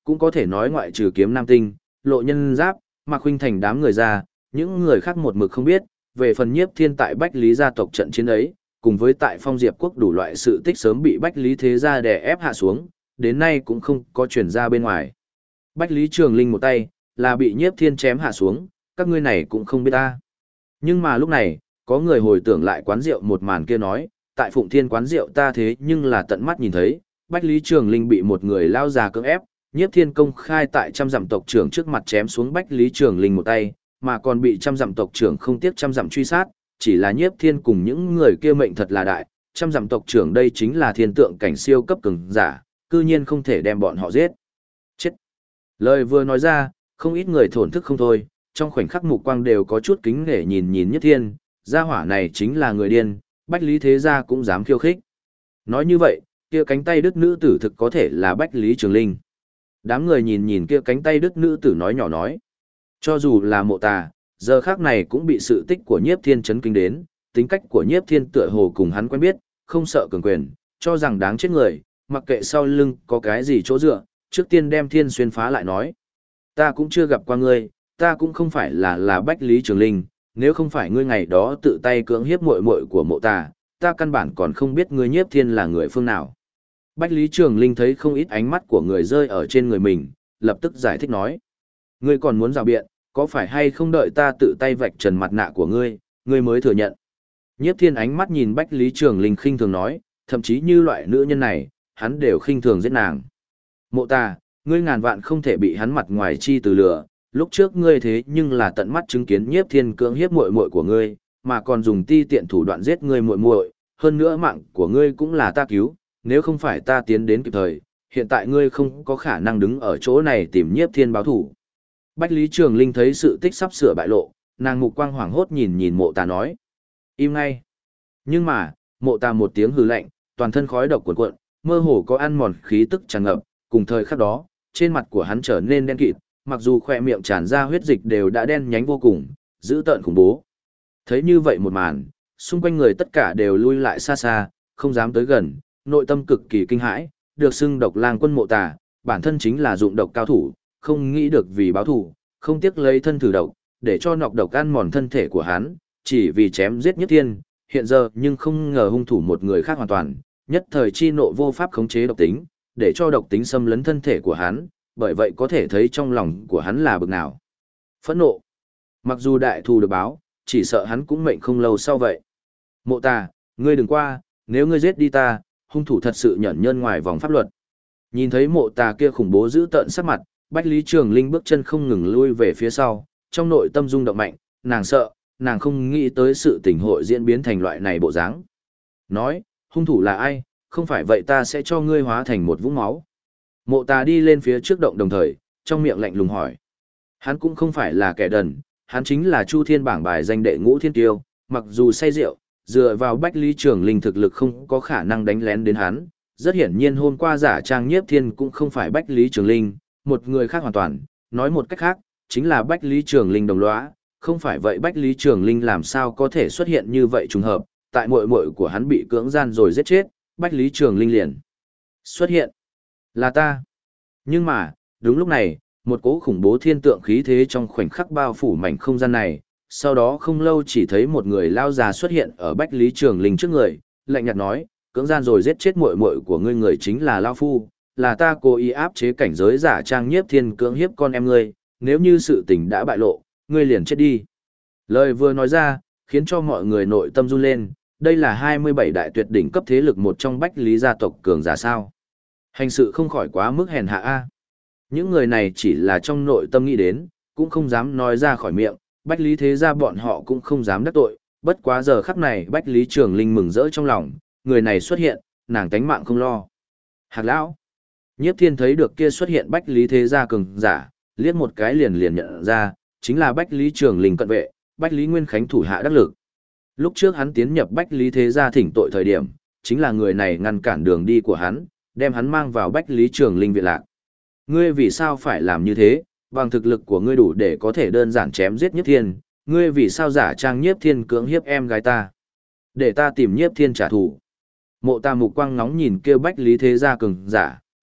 cũng có thể nói ngoại trừ Kiếm Nam Tinh, Lộ Nhân Giáp, Mạc Khuynh Thành đám người ra, những người khác một mực không biết, về phần Nhiếp Thiên tại Bách Lý gia tộc trận chiến ấy, cùng với tại Phong Diệp quốc đủ loại sự tích sớm bị Bách Lý thế gia đè ép hạ xuống, đến nay cũng không có truyền ra bên ngoài. Bách Lý Trường Linh một tay, là bị Nhiếp Thiên chém hạ xuống, các ngươi này cũng không biết ta. Nhưng mà lúc này, có người hồi tưởng lại quán rượu một màn kia nói, tại Phụng Thiên quán rượu ta thế nhưng là tận mắt nhìn thấy, Bách Lý Trường Linh bị một người lao già cưỡng ép, Nhiếp Thiên công khai tại trăm dặm tộc trưởng trước mặt chém xuống Bách Lý Trường Linh một tay, mà còn bị trăm dặm tộc trưởng không tiếc trăm dặm truy sát, chỉ là Nhiếp Thiên cùng những người kia mệnh thật là đại, trăm dặm tộc trưởng đây chính là thiên tượng cảnh siêu cấp cường giả, cư nhiên không thể đem bọn họ giết. Chết. Lời vừa nói ra, không ít người thổn thức không thôi, trong khoảnh khắc mục quang đều có chút kính nể nhìn Nhiếp Thiên, gia hỏa này chính là người điên, Bách Lý thế gia cũng dám khiêu khích. Nói như vậy, kia cánh tay đứt nữ tử thực có thể là Bách Lý Trường Linh. Đám người nhìn kia cánh tay đứt nữ tử nói nhỏ nói. Cho dù là Mộ Tà, giờ khác này cũng bị sự tích của Nhiếp Thiên chấn kinh đến, tính cách của Nhiếp Thiên tựa hồ cùng hắn quen biết, không sợ cường quyền, cho rằng đáng chết người, mặc kệ sau lưng có cái gì chỗ dựa, trước tiên đem Thiên xuyên phá lại nói. Ta cũng chưa gặp qua ngươi, ta cũng không phải là Bách Lý Trường Linh, nếu không phải ngươi ngày đó tự tay cưỡng hiếp muội muội của Mộ Tà, ta căn bản còn không biết ngươi Nhiếp Thiên là người phương nào. Bách Lý Trường Linh thấy không ít ánh mắt của người rơi ở trên người mình, lập tức giải thích nói. Ngươi còn muốn rào biện, có phải hay không đợi ta tự tay vạch trần mặt nạ của ngươi, ngươi mới thừa nhận. Nhiếp Thiên ánh mắt nhìn Bách Lý Trường Linh khinh thường nói, thậm chí như loại nữ nhân này, hắn đều khinh thường giết nàng. Mộ Tà, ngươi ngàn vạn không thể bị hắn mặt ngoài chi từ lửa, lúc trước ngươi thế nhưng là tận mắt chứng kiến Nhiếp Thiên cưỡng hiếp muội muội của ngươi, mà còn dùng ti tiện thủ đoạn giết ngươi muội muội, hơn nữa mạng của ngươi cũng là ta cứu, nếu không phải ta tiến đến kịp thời, hiện tại ngươi không có khả năng đứng ở chỗ này tìm Nhiếp Thiên báo thủ. Bách Lý Trường Linh thấy sự tích sắp sửa bại lộ, nàng mục quang hoảng hốt nhìn Mộ Tà nói. Im ngay. Nhưng mà, Mộ Tà một tiếng hừ lạnh, toàn thân khói độc cuồn cuộn, mơ hồ có ăn mòn khí tức tràn ngập, cùng thời khắc đó, trên mặt của hắn trở nên đen kịt, mặc dù khỏe miệng tràn ra huyết dịch đều đã đen nhánh vô cùng, dữ tợn khủng bố. Thấy như vậy một màn, xung quanh người tất cả đều lui lại xa xa, không dám tới gần, nội tâm cực kỳ kinh hãi, được xưng độc lang quân Mộ Tà, bản thân chính là dụng độc cao thủ, không nghĩ được vì báo thù, không tiếc lấy thân thử độc, để cho nọc độc ăn mòn thân thể của hắn, chỉ vì chém giết Nhiếp Thiên, hiện giờ nhưng không ngờ hung thủ một người khác hoàn toàn, nhất thời chi nộ vô pháp khống chế độc tính, để cho độc tính xâm lấn thân thể của hắn, bởi vậy có thể thấy trong lòng của hắn là bực nào. Phẫn nộ. Mặc dù đại thù được báo, chỉ sợ hắn cũng mệnh không lâu sau vậy. Mộ Tà, ngươi đừng qua, nếu ngươi giết đi ta, hung thủ thật sự nhẫn nhơn ngoài vòng pháp luật. Nhìn thấy Mộ Tà kia khủng bố giữ tợn sắc mặt, Bách Lý Trường Linh bước chân không ngừng lui về phía sau, trong nội tâm rung động mạnh, nàng sợ, nàng không nghĩ tới sự tình hội diễn biến thành loại này bộ dáng. Nói, hung thủ là ai, không phải vậy ta sẽ cho ngươi hóa thành một vũng máu. Mộ Tà đi lên phía trước động đồng thời, trong miệng lạnh lùng hỏi. Hắn cũng không phải là kẻ đần, hắn chính là Chu Thiên bảng bài danh đệ ngũ thiên tiêu, mặc dù say rượu, dựa vào Bách Lý Trường Linh thực lực không có khả năng đánh lén đến hắn. Rất hiển nhiên hôm qua giả trang Nhiếp Thiên cũng không phải Bách Lý Trường Linh, một người khác hoàn toàn, nói một cách khác, chính là Bách Lý Trường Linh đồng lõa, không phải vậy Bách Lý Trường Linh làm sao có thể xuất hiện như vậy trùng hợp, tại muội muội của hắn bị cưỡng gian rồi giết chết, Bách Lý Trường Linh liền xuất hiện. Là ta. Nhưng mà, đúng lúc này, một cỗ khủng bố thiên tượng khí thế trong khoảnh khắc bao phủ mảnh không gian này, sau đó không lâu chỉ thấy một người lao già xuất hiện ở Bách Lý Trường Linh trước người, lạnh nhạt nói, cưỡng gian rồi giết chết muội muội của ngươi người chính là Lao Phu, là ta cố ý áp chế cảnh giới giả trang Nhiếp Thiên cưỡng hiếp con em ngươi, nếu như sự tình đã bại lộ, ngươi liền chết đi. Lời vừa nói ra, khiến cho mọi người nội tâm run lên, đây là 27 đại tuyệt đỉnh cấp thế lực một trong Bách Lý gia tộc cường giả sao. Hành sự không khỏi quá mức hèn hạ a. Những người này chỉ là trong nội tâm nghĩ đến, cũng không dám nói ra khỏi miệng, Bách Lý thế gia bọn họ cũng không dám đắc tội, bất quá giờ khắc này Bách Lý Trường Linh mừng rỡ trong lòng, người này xuất hiện, nàng tánh mạng không lo. Hạc lão. Nhiếp Thiên thấy được kia xuất hiện Bách Lý thế gia cường giả, liếc một cái liền nhận ra, chính là Bách Lý Trường Linh cận vệ, Bách Lý Nguyên Khánh thủ hạ đắc lực. Lúc trước hắn tiến nhập Bách Lý thế gia thỉnh tội thời điểm, chính là người này ngăn cản đường đi của hắn, đem hắn mang vào Bách Lý Trường Linh viện lạc. Ngươi vì sao phải làm như thế, bằng thực lực của ngươi đủ để có thể đơn giản chém giết Nhiếp Thiên, ngươi vì sao giả trang Nhiếp Thiên cưỡng hiếp em gái ta? Để ta tìm Nhiếp Thiên trả thù. Mộ Tà mục quang ngóng nhìn kêu Bách Lý thế gia cường giả,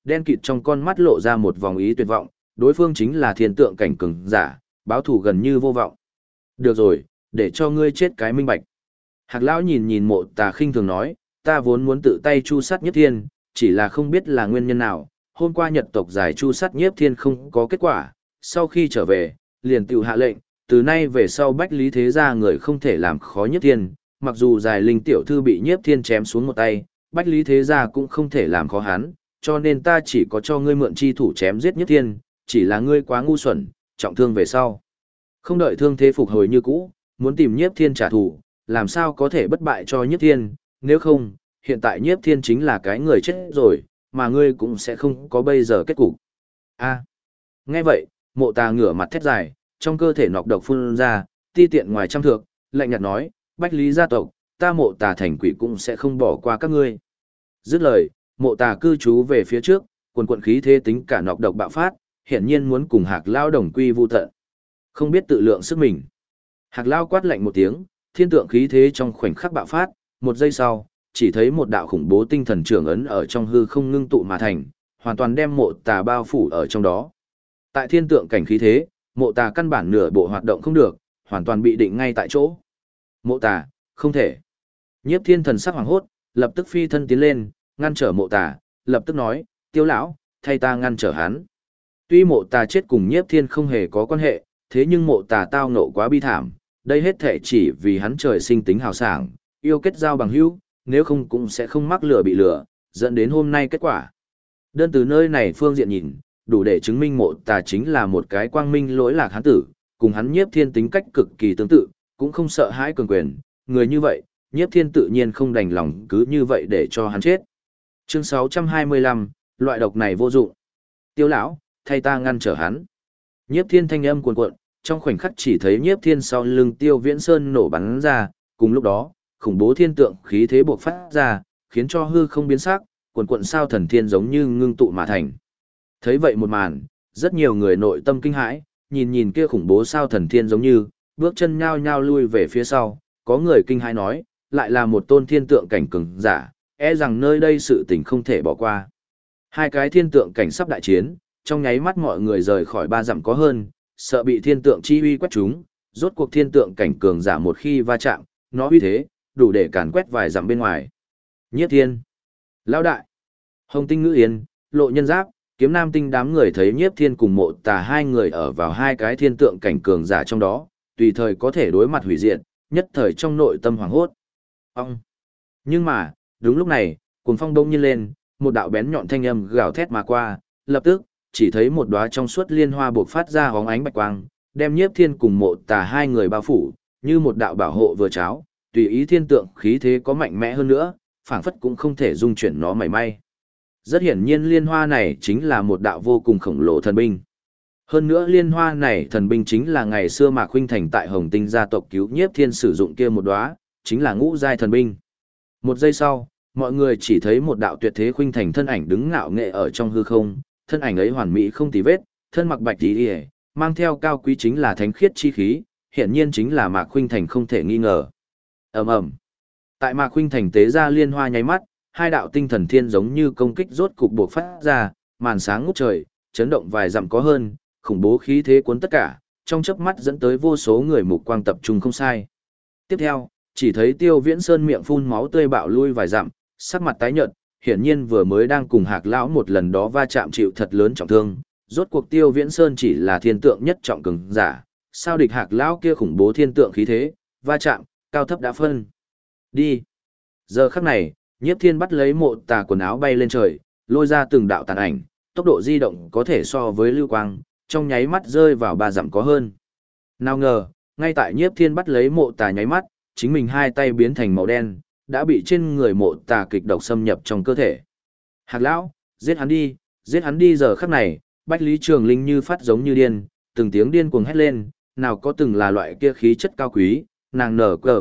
đen kịt trong con mắt lộ ra một vòng ý tuyệt vọng, đối phương chính là thiên tượng cảnh cường giả, báo thù gần như vô vọng. Được rồi, để cho ngươi chết cái minh bạch. Hạc lão nhìn nhìn Mộ Tà khinh thường nói, ta vốn muốn tự tay chu sát Nhiếp Thiên, chỉ là không biết là nguyên nhân nào, hôm qua Nhật tộc giải chu sát Nhiếp Thiên không có kết quả, sau khi trở về, liền tự hạ lệnh, từ nay về sau Bách Lý Thế Gia người không thể làm khó Nhiếp Thiên, mặc dù Giải Linh tiểu thư bị Nhiếp Thiên chém xuống một tay, Bách Lý Thế Gia cũng không thể làm khó hắn, cho nên ta chỉ có cho ngươi mượn chi thủ chém giết Nhiếp Thiên, chỉ là ngươi quá ngu xuẩn, trọng thương về sau. Không đợi thương thế phục hồi như cũ, muốn tìm Nhiếp Thiên trả thù, làm sao có thể bất bại cho Nhiếp Thiên, nếu không, hiện tại Nhiếp Thiên chính là cái người chết rồi, mà ngươi cũng sẽ không có bây giờ kết cục. A. Nghe vậy, Mộ Tà ngửa mặt thét dài, trong cơ thể nọc độc phun ra, ti tiện ngoài trăm thước, lạnh nhạt nói, Bách Lý gia tộc, ta Mộ Tà thành quỷ cũng sẽ không bỏ qua các ngươi. Dứt lời, Mộ Tà cư trú về phía trước, quần quần khí thế tính cả nọc độc bạo phát, hiển nhiên muốn cùng Hạc Lao đồng quy vu tận. Không biết tự lượng sức mình. Hạc Lao quát lạnh một tiếng, thiên tượng khí thế trong khoảnh khắc bạo phát, một giây sau, chỉ thấy một đạo khủng bố tinh thần trưởng ấn ở trong hư không ngưng tụ mà thành, hoàn toàn đem Mộ Tà bao phủ ở trong đó. Tại thiên tượng cảnh khí thế, Mộ Tà căn bản nửa bộ hoạt động không được, hoàn toàn bị định ngay tại chỗ. Mộ Tà, không thể. Nhiếp Thiên thần sắc hoàng hốt, lập tức phi thân tiến lên, ngăn trở Mộ Tà, lập tức nói, Tiêu lão, thay ta ngăn trở hắn. Tuy Mộ Tà chết cùng Nhiếp Thiên không hề có quan hệ, thế nhưng Mộ Tà tao nộ quá bi thảm, đây hết thể chỉ vì hắn trời sinh tính hào sảng, yêu kết giao bằng hữu, nếu không cũng sẽ không mắc lửa bị lửa, dẫn đến hôm nay kết quả. Đơn từ nơi này phương diện nhìn, đủ để chứng minh Mộ Tà chính là một cái quang minh lỗi lạc hán tử, cùng hắn Nhiếp Thiên tính cách cực kỳ tương tự, cũng không sợ hãi cường quyền, người như vậy, Nhiếp Thiên tự nhiên không đành lòng cứ như vậy để cho hắn chết. Chương 625, loại độc này vô dụng. Tiêu lão, thay ta ngăn trở hắn. Nhiếp Thiên thanh âm cuồn cuộn, trong khoảnh khắc chỉ thấy Nhiếp Thiên sau lưng Tiêu Viễn Sơn nổ bắn ra, cùng lúc đó, khủng bố thiên tượng khí thế bộc phát ra, khiến cho hư không biến sắc, cuồn cuộn sao thần thiên giống như ngưng tụ mà thành. Thấy vậy một màn, rất nhiều người nội tâm kinh hãi, nhìn nhìn kia khủng bố sao thần thiên giống như, bước chân nhao nhao lui về phía sau, có người kinh hãi nói, lại là một tôn thiên tượng cảnh cường giả, e rằng nơi đây sự tình không thể bỏ qua. Hai cái thiên tượng cảnh sắp đại chiến, trong nháy mắt mọi người rời khỏi 3 dặm có hơn, sợ bị thiên tượng chi uy quét chúng, rốt cuộc thiên tượng cảnh cường giả một khi va chạm, nó uy thế, đủ để càn quét vài dặm bên ngoài. Nhiếp Thiên, Lão đại, Hồng Tinh Ngữ Yên, Lộ Nhân Giáp, Kiếm Nam Tinh đám người thấy Nhiếp Thiên cùng Mộ Tà hai người ở vào hai cái thiên tượng cảnh cường giả trong đó, tùy thời có thể đối mặt hủy diệt, nhất thời trong nội tâm hoảng hốt. Ông. Nhưng mà, đúng lúc này, cuồng phong bỗng nhiên lên, một đạo bén nhọn thanh âm gào thét mà qua, lập tức, chỉ thấy một đóa trong suốt liên hoa bộc phát ra hóng ánh bạch quang, đem Nhiếp Thiên cùng Mộ Tà hai người bao phủ, như một đạo bảo hộ vừa cháo, tùy ý thiên tượng khí thế có mạnh mẽ hơn nữa, phảng phất cũng không thể dung chuyển nó mảy may. Rất hiển nhiên liên hoa này chính là một đạo vô cùng khổng lồ thần binh. Hơn nữa liên hoa này thần binh chính là ngày xưa Mạc Khuynh Thành tại Hồng Tinh gia tộc cứu Nhiếp Thiên sử dụng kia một đóa, chính là ngũ giai thần binh. Một giây sau, mọi người chỉ thấy một đạo tuyệt thế Khuynh Thành thân ảnh đứng ngạo nghệ ở trong hư không, thân ảnh ấy hoàn mỹ không tì vết, thân mặc bạch y, mang theo cao quý chính là thánh khiết chi khí, hiển nhiên chính là Mạc Khuynh Thành không thể nghi ngờ. Ầm ầm. Tại Mạc Khuynh Thành tế ra liên hoa nháy mắt, hai đạo tinh thần thiên giống như công kích rốt cục bộc phát ra, màn sáng ngút trời, chấn động vài dặm có hơn, khủng bố khí thế cuốn tất cả, trong chớp mắt dẫn tới vô số người mục quang tập trung không sai. Tiếp theo, chỉ thấy Tiêu Viễn Sơn miệng phun máu tươi bạo lui vài dặm, sắc mặt tái nhợt, hiển nhiên vừa mới đang cùng Hạc lão một lần đó va chạm chịu thật lớn trọng thương, rốt cuộc Tiêu Viễn Sơn chỉ là thiên tượng nhất trọng cường giả, sao địch Hạc lão kia khủng bố thiên tượng khí thế, va chạm, cao thấp đã phân. Đi. Giờ khắc này, Nhiếp Thiên bắt lấy Mộ Tà quần áo bay lên trời, lôi ra từng đạo tàn ảnh, tốc độ di động có thể so với lưu quang, trong nháy mắt rơi vào 3 dặm có hơn. Nào ngờ, ngay tại Nhiếp Thiên bắt lấy Mộ Tà nháy mắt, chính mình hai tay biến thành màu đen, đã bị trên người Mộ Tà kịch độc xâm nhập trong cơ thể. Hạc lão, giết hắn đi giờ khắc này, Bách Lý Trường Linh như phát giống như điên, từng tiếng điên cuồng hét lên, nào có từng là loại kia khí chất cao quý, nàng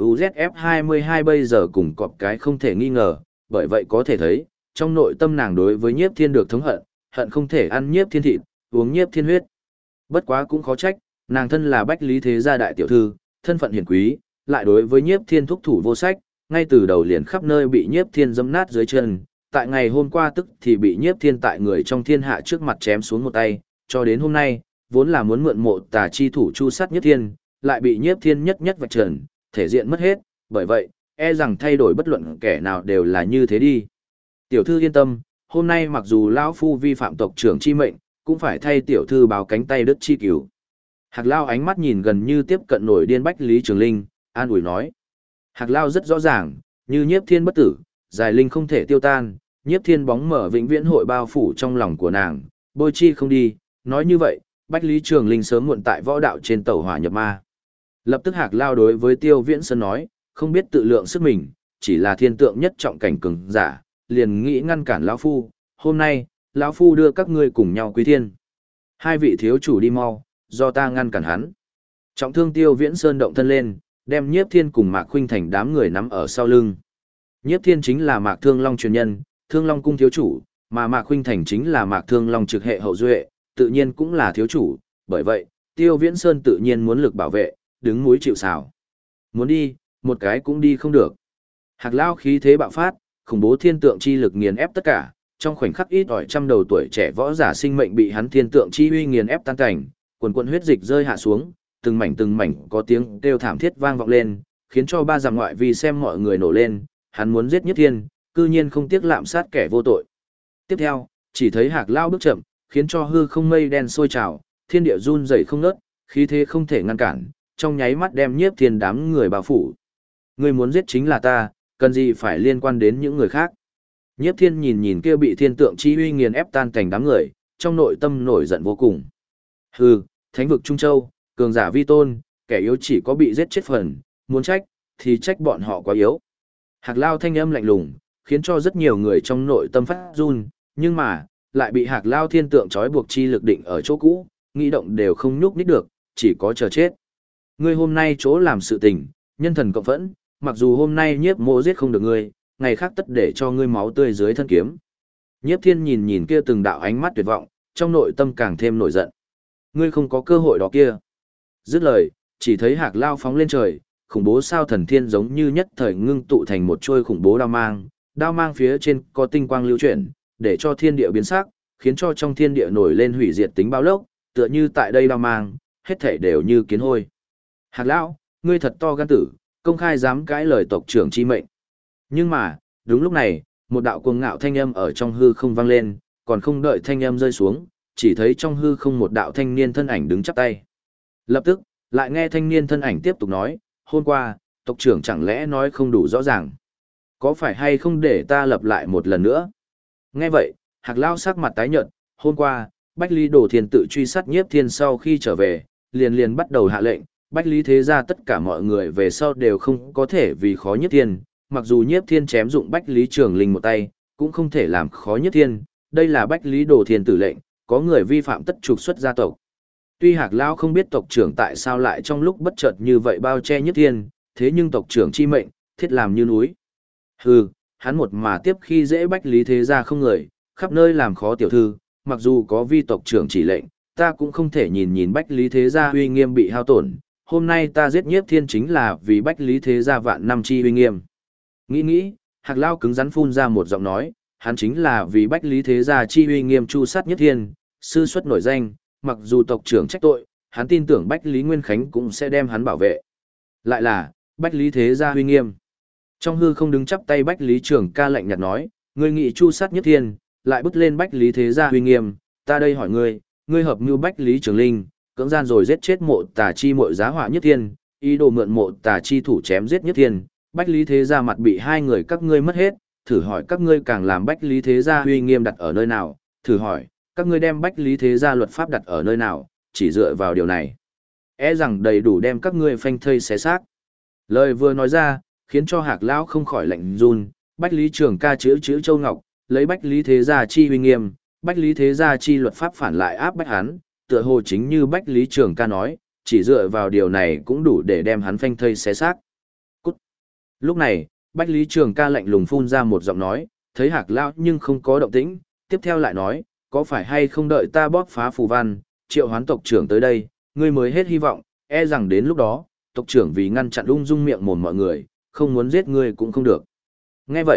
NQZF22 bây giờ cùng cọp cái không thể nghi ngờ, bởi vậy có thể thấy, trong nội tâm nàng đối với Nhiếp Thiên được thống hận, hận không thể ăn Nhiếp Thiên thịt, uống Nhiếp Thiên huyết. Bất quá cũng khó trách, nàng thân là Bách Lý thế gia đại tiểu thư, thân phận hiển quý, lại đối với Nhiếp Thiên thúc thủ vô sách, ngay từ đầu liền khắp nơi bị Nhiếp Thiên dẫm nát dưới chân, tại ngày hôm qua tức thì bị Nhiếp Thiên tại người trong thiên hạ trước mặt chém xuống một tay, cho đến hôm nay, vốn là muốn mượn mộ tà chi thủ chu sát Nhiếp Thiên, lại bị Nhiếp Thiên nhất nhất vạch trần, thể diện mất hết, bởi vậy, e rằng thay đổi bất luận kẻ nào đều là như thế đi. Tiểu thư yên tâm, hôm nay mặc dù lão phu vi phạm tộc trưởng chi mệnh, cũng phải thay tiểu thư báo cánh tay đứt chi cứu. Hạc Lao ánh mắt nhìn gần như tiếp cận nổi điên Bách Lý Trường Linh, an ủi nói. Hạc Lao rất rõ ràng, như Nhiếp Thiên bất tử, Giải Linh không thể tiêu tan, Nhiếp Thiên bóng mở vĩnh viễn hội bao phủ trong lòng của nàng, bôi chi không đi, nói như vậy, Bách Lý Trường Linh sớm muộn tại võ đạo trên tẩu hỏa nhập ma. Lập tức Hạc Lao đối với Tiêu Viễn Sơn nói, không biết tự lượng sức mình, chỉ là thiên tượng nhất trọng cảnh cường giả, liền nghĩ ngăn cản lão phu, hôm nay, lão phu đưa các ngươi cùng nhau quy thiên. Hai vị thiếu chủ đi mau, do ta ngăn cản hắn. Trọng thương Tiêu Viễn Sơn động thân lên, đem Nhiếp Thiên cùng Mạc Khuynh Thành đám người nắm ở sau lưng. Nhiếp Thiên chính là Mạc Thương Long truyền nhân, Thương Long cung thiếu chủ, mà Mạc Khuynh Thành chính là Mạc Thương Long trực hệ hậu duệ, tự nhiên cũng là thiếu chủ, bởi vậy, Tiêu Viễn Sơn tự nhiên muốn lực bảo vệ, đứng mũi chịu sào. Muốn đi, một cái cũng đi không được. Hạc Lao khí thế bạo phát, khủng bố thiên tượng chi lực nghiền ép tất cả, trong khoảnh khắc ít ỏi trăm đầu tuổi trẻ võ giả sinh mệnh bị hắn thiên tượng chi uy nghiền ép tan cảnh, quần quần huyết dịch rơi hạ xuống, từng mảnh có tiếng kêu thảm thiết vang vọng lên, khiến cho ba dặm ngoại vi xem mọi người nổ lên, hắn muốn giết Nhiếp Thiên, cư nhiên không tiếc lạm sát kẻ vô tội. Tiếp theo, chỉ thấy Hạc Lao bước chậm, khiến cho hư không mây đen sôi trào, thiên địa run rẩy không ngớt, khí thế không thể ngăn cản, trong nháy mắt đem Nhiếp Thiên đám người bao phủ. Người muốn giết chính là ta, cần gì phải liên quan đến những người khác. Nhiếp Thiên nhìn kia bị thiên tượng chi uy nghiền ép tan cảnh đám người, trong nội tâm nổi giận vô cùng. Hừ, thánh vực Trung Châu, cường giả vi tôn, kẻ yếu chỉ có bị giết chết phần, muốn trách, thì trách bọn họ quá yếu. Hạc Lao thanh âm lạnh lùng, khiến cho rất nhiều người trong nội tâm phát run, nhưng mà, lại bị Hạc Lao thiên tượng trói buộc chi lực định ở chỗ cũ, nghĩ động đều không nhúc nhích được, chỉ có chờ chết. Ngươi hôm nay chỗ làm sự tình, nhân thần cộng phẫn, mặc dù hôm nay Nhiếp Mộ giết không được ngươi, ngày khác tất để cho ngươi máu tươi dưới thân kiếm. Nhiếp Thiên nhìn kia từng đạo ánh mắt tuyệt vọng, trong nội tâm càng thêm nổi giận. Ngươi không có cơ hội đó kia. Dứt lời, chỉ thấy Hạc Lao phóng lên trời, khủng bố sao thần thiên giống như nhất thời ngưng tụ thành một chuôi khủng bố đao mang phía trên có tinh quang lưu chuyển, để cho thiên địa biến sắc, khiến cho trong thiên địa nổi lên hủy diệt tính bao lốc, tựa như tại đây đao mang, hết thảy đều như kiến hôi. Hạc Lão, ngươi thật to gan tử, công khai dám cãi lời tộc trưởng chi mệnh. Nhưng mà, đúng lúc này, một đạo cuồng ngạo thanh âm ở trong hư không vang lên, còn không đợi thanh âm rơi xuống, chỉ thấy trong hư không một đạo thanh niên thân ảnh đứng chắp tay. Lập tức, lại nghe thanh niên thân ảnh tiếp tục nói, hôm qua, tộc trưởng chẳng lẽ nói không đủ rõ ràng. Có phải hay không để ta lặp lại một lần nữa? Nghe vậy, Hạc Lao sắc mặt tái nhợt, hôm qua, Bách Lý Đồ Thiên tự truy sát Nhiếp Thiên sau khi trở về, liền bắt đầu hạ lệnh, Bách Lý thế gia tất cả mọi người về sau đều không có thể vì khó Nhiếp Thiên, mặc dù Nhiếp Thiên chém dụng Bách Lý Trường Linh một tay, cũng không thể làm khó Nhiếp Thiên, đây là Bách Lý Đồ Thiên tử lệnh, có người vi phạm tất trục xuất gia tộc. Tuy Hạc Lao không biết tộc trưởng tại sao lại trong lúc bất chợt như vậy bao che Nhiếp Thiên, thế nhưng tộc trưởng chi mệnh, thiết làm như núi. Hừ, hắn một mà tiếp khi dễ Bách Lý thế gia không người, khắp nơi làm khó tiểu thư, mặc dù có vi tộc trưởng chỉ lệnh, ta cũng không thể nhìn Bách Lý thế gia uy nghiêm bị hao tổn, hôm nay ta giết Nhiếp Thiên chính là vì Bách Lý thế gia vạn năm chi uy nghiêm. Nghĩ, Hạc Lao cứng rắn phun ra một giọng nói, hắn chính là vì Bách Lý thế gia chi uy nghiêm chu sát Nhiếp Thiên, sư xuất nổi danh, mặc dù tộc trưởng trách tội, hắn tin tưởng Bách Lý Nguyên Khánh cũng sẽ đem hắn bảo vệ. Lại là, Bách Lý thế gia uy nghiêm. Trong hư không đứng chắp tay Bách Lý Trường Ca lạnh nhạt nói, ngươi nghị chu sát Nhiếp Thiên, lại bứt lên Bách Lý thế gia uy nghiêm, ta đây hỏi ngươi hợp mưu Bách Lý Trường Linh, cưỡng gian rồi giết chết mộ tà chi mội giá họa Nhiếp Thiên, ý đồ mượn mộ tà chi thủ chém giết Nhiếp Thiên, Bách Lý thế gia mặt bị hai người các ngươi mất hết, thử hỏi các ngươi càng làm Bách Lý thế gia uy nghiêm đặt ở nơi nào, thử hỏi, các ngươi đem Bách Lý thế gia luật pháp đặt ở nơi nào, chỉ dựa vào điều này. E rằng đầy đủ đem các ngươi phanh thây xé xác. Lời vừa nói ra, khiến cho Hạc Lão không khỏi lạnh run, Bách Lý Trường Ca chữ Châu Ngọc, lấy Bách Lý thế gia chi uy nghiêm, Bách Lý thế gia chi luật pháp phản lại áp bách hắn, tựa hồ chính như Bách Lý Trường Ca nói, chỉ dựa vào điều này cũng đủ để đem hắn phanh thây xé xác. Cút. Lúc này, Bách Lý Trường Ca lạnh lùng phun ra một giọng nói, thấy Hạc Lão nhưng không có động tĩnh, tiếp theo lại nói, có phải hay không đợi ta bóp phá phù văn, triệu hoán tộc trưởng tới đây, ngươi mới hết hy vọng, e rằng đến lúc đó, tộc trưởng vì ngăn chặn ung dung miệng mồm mọi người, không muốn giết ngươi cũng không được. Nghe vậy,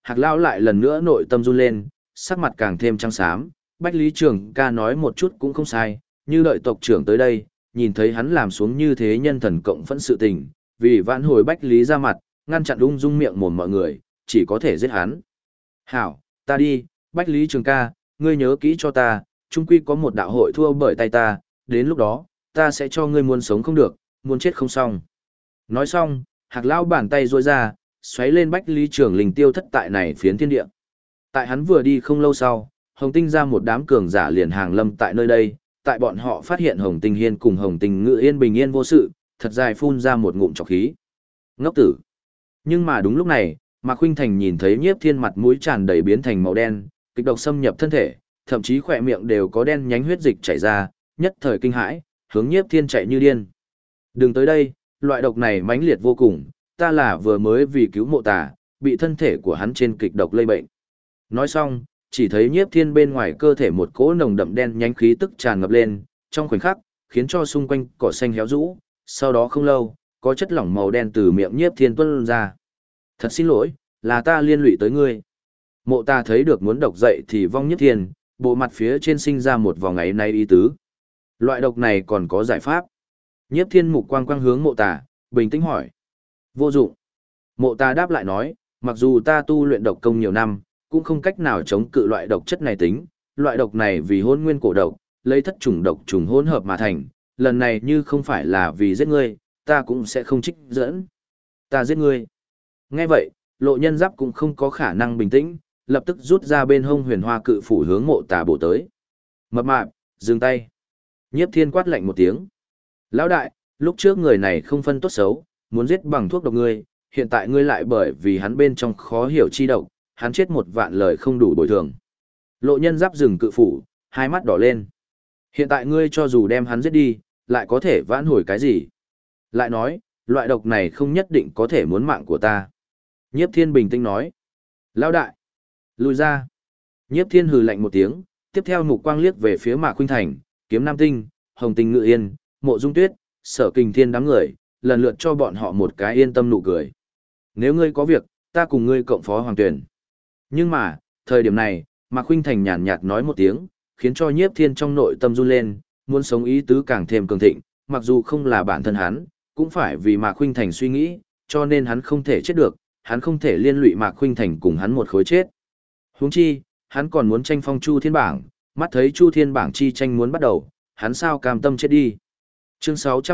Hạc Lao lại lần nữa nội tâm run lên, sắc mặt càng thêm trắng xám, Bách Lý Trường ca nói một chút cũng không sai, như đợi tộc trưởng tới đây, nhìn thấy hắn làm xuống như thế nhân thần cộng phẫn sự tình, vì vãn hồi Bách Lý ra mặt, ngăn chặn ung dung miệng mồm mọi người, chỉ có thể giết hắn. Hảo, ta đi, Bách Lý Trường ca, ngươi nhớ kỹ cho ta, chung quy có một đạo hội thua bởi tay ta, đến lúc đó, ta sẽ cho ngươi muốn sống không được, muốn chết không xong. Nói xong, Hạc Lao bàn tay duỗi ra, xoáy lên Bách Lý Trường Linh tiêu thất tại này phiến thiên địa. Tại hắn vừa đi không lâu sau, Hồng Tinh ra một đám cường giả liền hàng lâm tại nơi đây, tại bọn họ phát hiện Hồng Tinh Hiên cùng Hồng Tinh Ngự Yên bình yên vô sự, thật dài phun ra một ngụm trọc khí. Ngốc tử. Nhưng mà đúng lúc này, Mạc Khuynh Thành nhìn thấy Nhiếp Thiên mặt mũi tràn đầy biến thành màu đen, kịch độc xâm nhập thân thể, thậm chí khỏe miệng đều có đen nhánh huyết dịch chảy ra, nhất thời kinh hãi, hướng Nhiếp Thiên chạy như điên. Đừng tới đây, loại độc này mãnh liệt vô cùng, ta là vừa mới vì cứu Mộ Tà, bị thân thể của hắn trên kịch độc lây bệnh. Nói xong, chỉ thấy Nhiếp Thiên bên ngoài cơ thể một cỗ nồng đậm đen nhánh khí tức tràn ngập lên, trong khoảnh khắc, khiến cho xung quanh cỏ xanh héo rũ, sau đó không lâu, có chất lỏng màu đen từ miệng Nhiếp Thiên tuôn ra. Thật xin lỗi, là ta liên lụy tới ngươi. Mộ Tà thấy được muốn độc dậy thì vong Nhiếp Thiên, bộ mặt phía trên sinh ra một vòng ấy nay ý tứ. Loại độc này còn có giải pháp. Nhiếp Thiên mục quang quang hướng Mộ Tà, bình tĩnh hỏi. Vô dụng. Mộ Tà đáp lại nói, mặc dù ta tu luyện độc công nhiều năm, cũng không cách nào chống cự loại độc chất này tính. Loại độc này vì hôn nguyên cổ độc, lấy thất trùng độc trùng hỗn hợp mà thành. Lần này như không phải là vì giết ngươi, ta cũng sẽ không trích dẫn. Ta giết ngươi. Nghe vậy, Lộ Nhân Giáp cũng không có khả năng bình tĩnh, lập tức rút ra bên hông huyền hoa cự phủ hướng Mộ Tà bổ tới. Mập mạp, dừng tay. Nhiếp Thiên quát lạnh một tiếng. Lão đại, lúc trước người này không phân tốt xấu, muốn giết bằng thuốc độc ngươi, hiện tại ngươi lại bởi vì hắn bên trong khó hiểu chi độc, hắn chết một vạn lời không đủ bồi thường. Lộ Nhân Giáp dừng cự phủ, hai mắt đỏ lên. Hiện tại ngươi cho dù đem hắn giết đi, lại có thể vãn hồi cái gì? Lại nói, loại độc này không nhất định có thể muốn mạng của ta. Nhiếp Thiên bình tĩnh nói. Lão đại, lùi ra. Nhiếp Thiên hừ lạnh một tiếng, tiếp theo mục quang liếc về phía Mạc Khuynh Thành, Kiếm Nam Tinh, Hồng Tinh Ngự Yên, Mộ Dung Tuyết, Sở Kình Thiên đám người, lần lượt cho bọn họ một cái yên tâm nụ cười. Nếu ngươi có việc, ta cùng ngươi cộng phó Hoàng Tuyển. Nhưng mà, thời điểm này, Mạc Khuynh Thành nhàn nhạt nói một tiếng, khiến cho Nhiếp Thiên trong nội tâm run lên, muốn sống ý tứ càng thêm cường thịnh, mặc dù không là bản thân hắn, cũng phải vì Mạc Khuynh Thành suy nghĩ, cho nên hắn không thể chết được, hắn không thể liên lụy Mạc Khuynh Thành cùng hắn một khối chết. Huống chi, hắn còn muốn tranh phong Chu Thiên Bảng, mắt thấy Chu Thiên Bảng chi tranh muốn bắt đầu, hắn sao cam tâm chết đi. Chương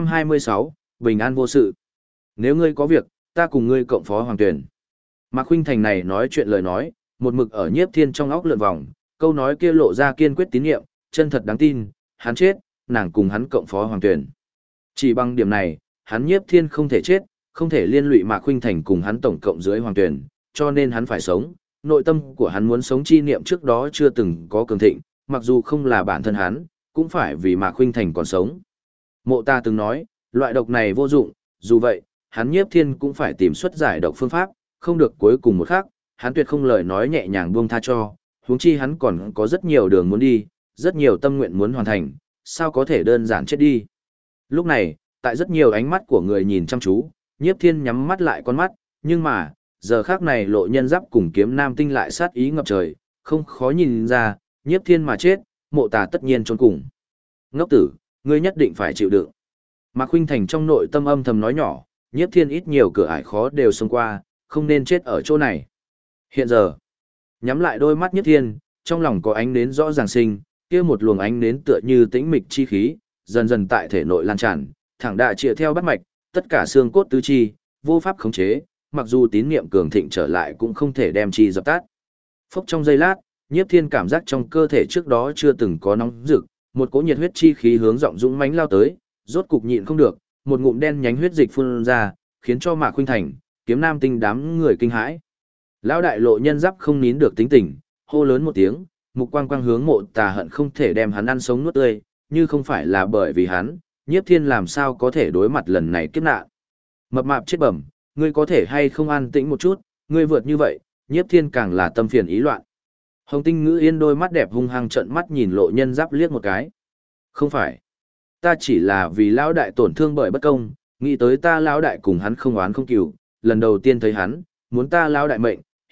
626, Bình an vô sự. Nếu ngươi có việc, ta cùng ngươi cộng phó Hoàng Tuyển. Mạc Khuynh Thành này nói chuyện lời nói, một mực ở Nhiếp Thiên trong óc lượn vòng, câu nói kia lộ ra kiên quyết tín nhiệm, chân thật đáng tin, hắn chết, nàng cùng hắn cộng phó Hoàng Tuyển. Chỉ bằng điểm này, hắn Nhiếp Thiên không thể chết, không thể liên lụy Mạc Khuynh Thành cùng hắn tổng cộng dưới Hoàng Tuyển, cho nên hắn phải sống. Nội tâm của hắn muốn sống chi niệm trước đó chưa từng có cường thịnh, mặc dù không là bản thân hắn, cũng phải vì Mạc Khuynh Thành còn sống. Mộ Ta từng nói, loại độc này vô dụng, dù vậy, hắn Nhiếp Thiên cũng phải tìm xuất giải độc phương pháp, không được cuối cùng một khắc, hắn tuyệt không lời nói nhẹ nhàng buông tha cho, huống chi hắn còn có rất nhiều đường muốn đi, rất nhiều tâm nguyện muốn hoàn thành, sao có thể đơn giản chết đi. Lúc này, tại rất nhiều ánh mắt của người nhìn chăm chú, Nhiếp Thiên nhắm mắt lại con mắt, nhưng mà, giờ khác này Lộ Nhân Giáp cùng Kiếm Nam Tinh lại sát ý ngập trời, không khó nhìn ra, Nhiếp Thiên mà chết, Mộ Tà tất nhiên trốn cùng. Ngốc tử, ngươi nhất định phải chịu đựng. Mạc Khuynh Thành trong nội tâm âm thầm nói nhỏ, Nhiếp Thiên ít nhiều cửa ải khó đều xông qua, không nên chết ở chỗ này. Hiện giờ, nhắm lại đôi mắt Nhiếp Thiên, trong lòng có ánh nến rõ ràng sinh, kia một luồng ánh nến tựa như tĩnh mịch chi khí, dần dần tại thể nội lan tràn, thẳng đạ chĩa theo bắt mạch, tất cả xương cốt tứ chi, vô pháp khống chế, mặc dù tín niệm cường thịnh trở lại cũng không thể đem chi dập tắt. Phốc trong giây lát, Nhiếp Thiên cảm giác trong cơ thể trước đó chưa từng có nóng rực, một cỗ nhiệt huyết chi khí hướng rộng dũng mãnh lao tới, rốt cục nhịn không được, một ngụm đen nhánh huyết dịch phun ra, khiến cho Mạc Khuynh Thành, Kiếm Nam Tinh đám người kinh hãi. Lão đại Lộ Nhân Giáp không nín được tính tình, hô lớn một tiếng, mục quang quang hướng Mộ Tà hận không thể đem hắn ăn sống nuốt tươi, như không phải là bởi vì hắn, Nhiếp Thiên làm sao có thể đối mặt lần này kiếp nạn. Mập mạp chết bẩm, ngươi có thể hay không an tĩnh một chút, ngươi vượt như vậy, Nhiếp Thiên càng là tâm phiền ý loạn. Hồng Tinh Ngữ Yên đôi mắt đẹp hung hăng trợn mắt nhìn Lộ Nhân Giáp liếc một cái. Không phải, ta chỉ là vì lão đại tổn thương bởi bất công, nghĩ tới ta lão đại cùng hắn không oán không cừu, lần đầu tiên thấy hắn, muốn ta lão đại mệnh,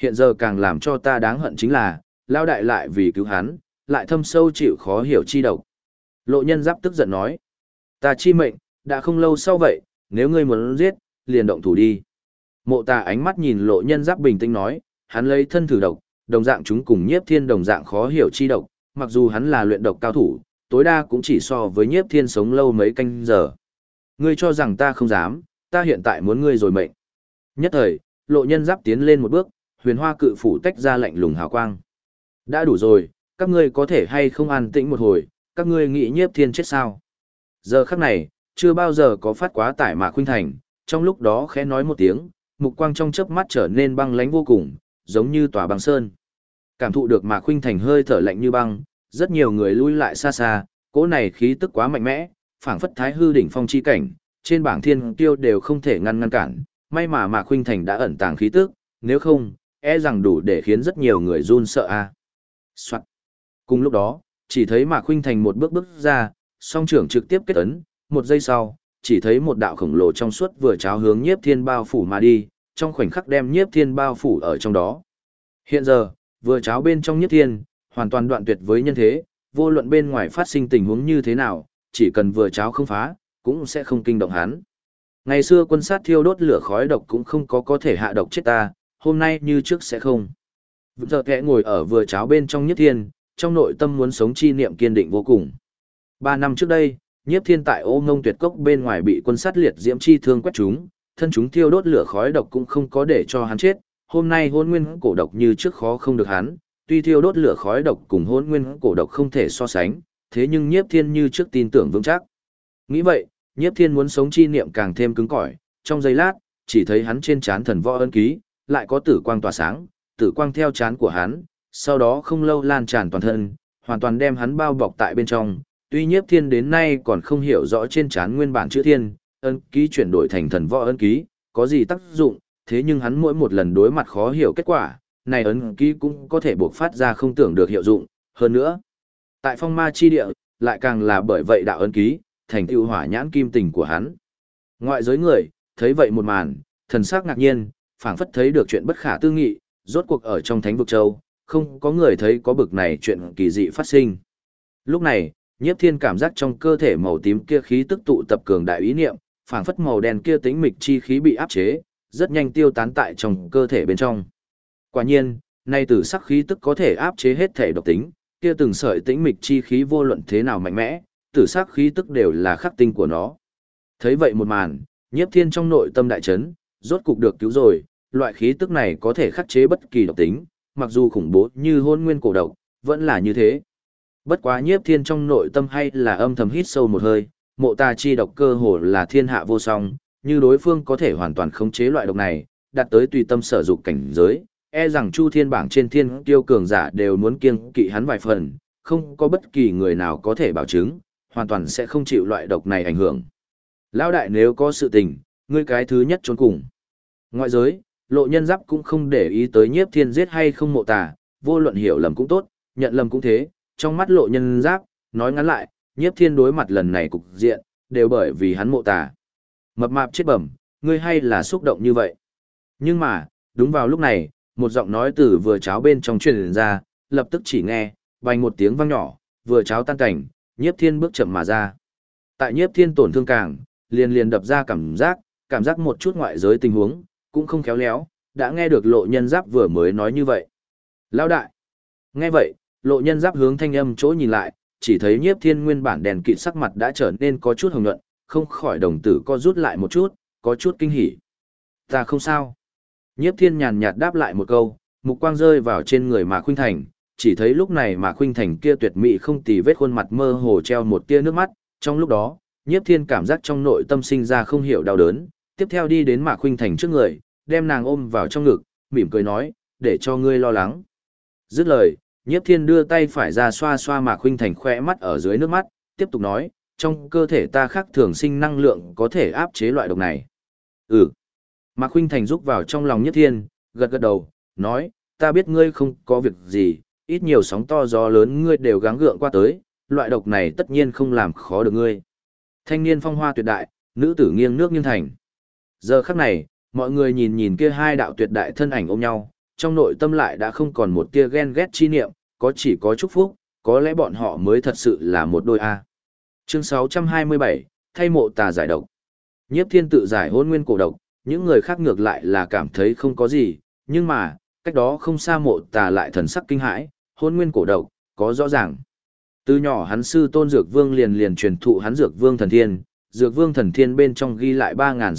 Hiện giờ càng làm cho ta đáng hận chính là, Lao đại lại vì cứu hắn, lại thâm sâu chịu khó hiểu chi độc. Lộ nhân giáp tức giận nói, ta chi mệnh, đã không lâu sau vậy, nếu ngươi muốn giết, liền động thủ đi. Mộ Tà ánh mắt nhìn lộ nhân giáp bình tĩnh nói, hắn lấy thân thử độc, đồng dạng chúng cùng Nhiếp Thiên đồng dạng khó hiểu chi độc, mặc dù hắn là luyện độc cao thủ, tối đa cũng chỉ so với Nhiếp Thiên sống lâu mấy canh giờ. Ngươi cho rằng ta không dám, ta hiện tại muốn ngươi rồi mệnh. Nhất thời, lộ nhân giáp tiến lên một bước, huyền hoa cự phủ tách ra lạnh lùng hào quang. Đã đủ rồi, các ngươi có thể hay không an tĩnh một hồi, các ngươi nghĩ Nhiếp Thiên chết sao? Giờ khắc này, chưa bao giờ có phát quá tải Mạc Khuynh Thành, trong lúc đó khẽ nói một tiếng, mục quang trong chớp mắt trở nên băng lãnh vô cùng, giống như tòa băng sơn. Cảm thụ được Mạc Khuynh Thành hơi thở lạnh như băng, rất nhiều người lui lại xa xa, cỗ này khí tức quá mạnh mẽ, phảng phất thái hư đỉnh phong chi cảnh, trên bảng thiên tiêu đều không thể ngăn cản, may mà Mạc Khuynh Thành đã ẩn tàng khí tức, nếu không, e rằng đủ để khiến rất nhiều người run sợ a. Soạt. Cùng lúc đó, chỉ thấy Mạc Khuynh Thành một bước bước ra, song trưởng trực tiếp kết ấn, một giây sau, chỉ thấy một đạo khổng lồ trong suốt vừa cháo hướng Nhiếp Thiên bao phủ mà đi, trong khoảnh khắc đem Nhiếp Thiên bao phủ ở trong đó. Hiện giờ, vừa cháo bên trong Nhiếp Thiên, hoàn toàn đoạn tuyệt với nhân thế, vô luận bên ngoài phát sinh tình huống như thế nào, chỉ cần vừa cháo không phá, cũng sẽ không kinh động hắn. Ngày xưa quân sát thiêu đốt lửa khói độc cũng không có thể hạ độc chết ta, hôm nay như trước sẽ không. Giờ kẽ ngồi ở vừa cháo bên trong Nhiếp Thiên, trong nội tâm muốn sống chi niệm kiên định vô cùng. 3 năm trước đây, Nhiếp Thiên tại Ô Ngông Tuyệt Cốc bên ngoài bị quân sát liệt diễm chi thương quét trúng, thân chúng thiêu đốt lửa khói độc cũng không có để cho hắn chết, hôm nay hôn nguyên cổ độc như trước khó không được hắn, tuy thiêu đốt lửa khói độc cùng hôn nguyên cổ độc không thể so sánh, thế nhưng Nhiếp Thiên như trước tin tưởng vững chắc. Nghĩ vậy, Nhiếp Thiên muốn sống chi niệm càng thêm cứng cỏi, trong giây lát, chỉ thấy hắn trên trán thần võ ân ký, lại có tử quang tỏa sáng, tử quang theo trán của hắn, sau đó không lâu lan tràn toàn thân, hoàn toàn đem hắn bao bọc tại bên trong. Tuy Nhiếp Thiên đến nay còn không hiểu rõ trên trán nguyên bản chữ Thiên, ân ký chuyển đổi thành thần võ ân ký, có gì tác dụng, thế nhưng hắn mỗi một lần đối mặt khó hiểu kết quả, này ân ký cũng có thể buộc phát ra không tưởng được hiệu dụng, hơn nữa. Tại phong ma chi địa, lại càng là bởi vậy đạo ân ký, thành tựu hỏa nhãn kim tình của hắn. Ngoại giới người, thấy vậy một màn, thần sắc ngạc nhiên, phảng phất thấy được chuyện bất khả tư nghị, rốt cuộc ở trong Thánh vực châu, không có người thấy có bực này chuyện kỳ dị phát sinh. Lúc này, Nhiếp Thiên cảm giác trong cơ thể màu tím kia khí tức tụ tập cường đại ý niệm, phảng phất màu đen kia tĩnh mịch chi khí bị áp chế, rất nhanh tiêu tán tại trong cơ thể bên trong. Quả nhiên, nay tử sắc khí tức có thể áp chế hết thể độc tính, kia từng sợi tĩnh mịch chi khí vô luận thế nào mạnh mẽ, tử sắc khí tức đều là khắc tinh của nó. Thấy vậy một màn, Nhiếp Thiên trong nội tâm đại chấn, rốt cục được cứu rồi, loại khí tức này có thể khắc chế bất kỳ độc tính, mặc dù khủng bố như hôn nguyên cổ độc, vẫn là như thế. Bất quá Nhiếp Thiên trong nội tâm hay là âm thầm hít sâu một hơi, Mộ Tà chi độc cơ hồ là thiên hạ vô song, như đối phương có thể hoàn toàn khống chế loại độc này, đạt tới tùy tâm sở dục cảnh giới, e rằng Chu Thiên bảng trên thiên tiêu cường giả đều muốn kiêng kỵ hắn vài phần, không có bất kỳ người nào có thể bảo chứng, hoàn toàn sẽ không chịu loại độc này ảnh hưởng. Lão đại nếu có sự tình, ngươi cái thứ nhất trốn cùng. Ngoại giới, Lộ Nhân Giáp cũng không để ý tới Nhiếp Thiên giết hay không Mộ Tà, vô luận hiểu lầm cũng tốt, nhận lầm cũng thế, trong mắt Lộ Nhân Giáp, nói ngắn lại, Nhiếp Thiên đối mặt lần này cục diện, đều bởi vì hắn Mộ Tà. Mập mạp chết bẩm, ngươi hay là xúc động như vậy. Nhưng mà, đúng vào lúc này, một giọng nói từ vừa cháo bên trong truyền ra, lập tức chỉ nghe, bành một tiếng vang nhỏ, vừa cháo tan cảnh, Nhiếp Thiên bước chậm mà ra. Tại Nhiếp Thiên tổn thương càng, liền đập ra cảm giác một chút ngoại giới tình huống, cũng không khéo léo, đã nghe được Lộ Nhân Giáp vừa mới nói như vậy. Lão đại. Nghe vậy, Lộ Nhân Giáp hướng thanh âm chỗ nhìn lại, chỉ thấy Nhiếp Thiên nguyên bản đèn kịt sắc mặt đã trở nên có chút hồng nhuận, không khỏi đồng tử co rút lại một chút, có chút kinh hỉ. Ta không sao. Nhiếp Thiên nhàn nhạt đáp lại một câu, mục quang rơi vào trên người Mạc Khuynh Thành, chỉ thấy lúc này Mạc Khuynh Thành kia tuyệt mỹ không tì vết khuôn mặt mơ hồ treo một tia nước mắt, trong lúc đó, Nhiếp Thiên cảm giác trong nội tâm sinh ra không hiểu đau đớn, tiếp theo đi đến Mạc Khuynh Thành trước người, đem nàng ôm vào trong ngực, mỉm cười nói, để cho ngươi lo lắng. Dứt lời, Nhiếp Thiên đưa tay phải ra xoa xoa Mạc Khuynh Thành khỏe mắt ở dưới nước mắt, tiếp tục nói, trong cơ thể ta khác thường sinh năng lượng có thể áp chế loại độc này. Mạc Khuynh Thành rúc vào trong lòng Nhiếp Thiên, gật gật đầu, nói, ta biết ngươi không có việc gì, ít nhiều sóng to gió lớn ngươi đều gắng gượng qua tới, loại độc này tất nhiên không làm khó được ngươi. Thanh niên phong hoa tuyệt đại, nữ tử nghiêng nước nghiêng thành. Giờ khắc này, mọi người nhìn nhìn kia hai đạo tuyệt đại thân ảnh ôm nhau, trong nội tâm lại đã không còn một tia ghen ghét chi niệm, có chỉ có chúc phúc, có lẽ bọn họ mới thật sự là một đôi A. Chương 627, thay mộ tà giải độc. Nhiếp Thiên tự giải hôn nguyên cổ độc, những người khác ngược lại là cảm thấy không có gì, nhưng mà, cách đó không xa mộ tà lại thần sắc kinh hãi, hôn nguyên cổ độc, có rõ ràng. Từ nhỏ hắn sư tôn Dược Vương liền truyền thụ hắn Dược Vương Thần Thiên, Dược Vương Thần Thiên bên trong ghi lại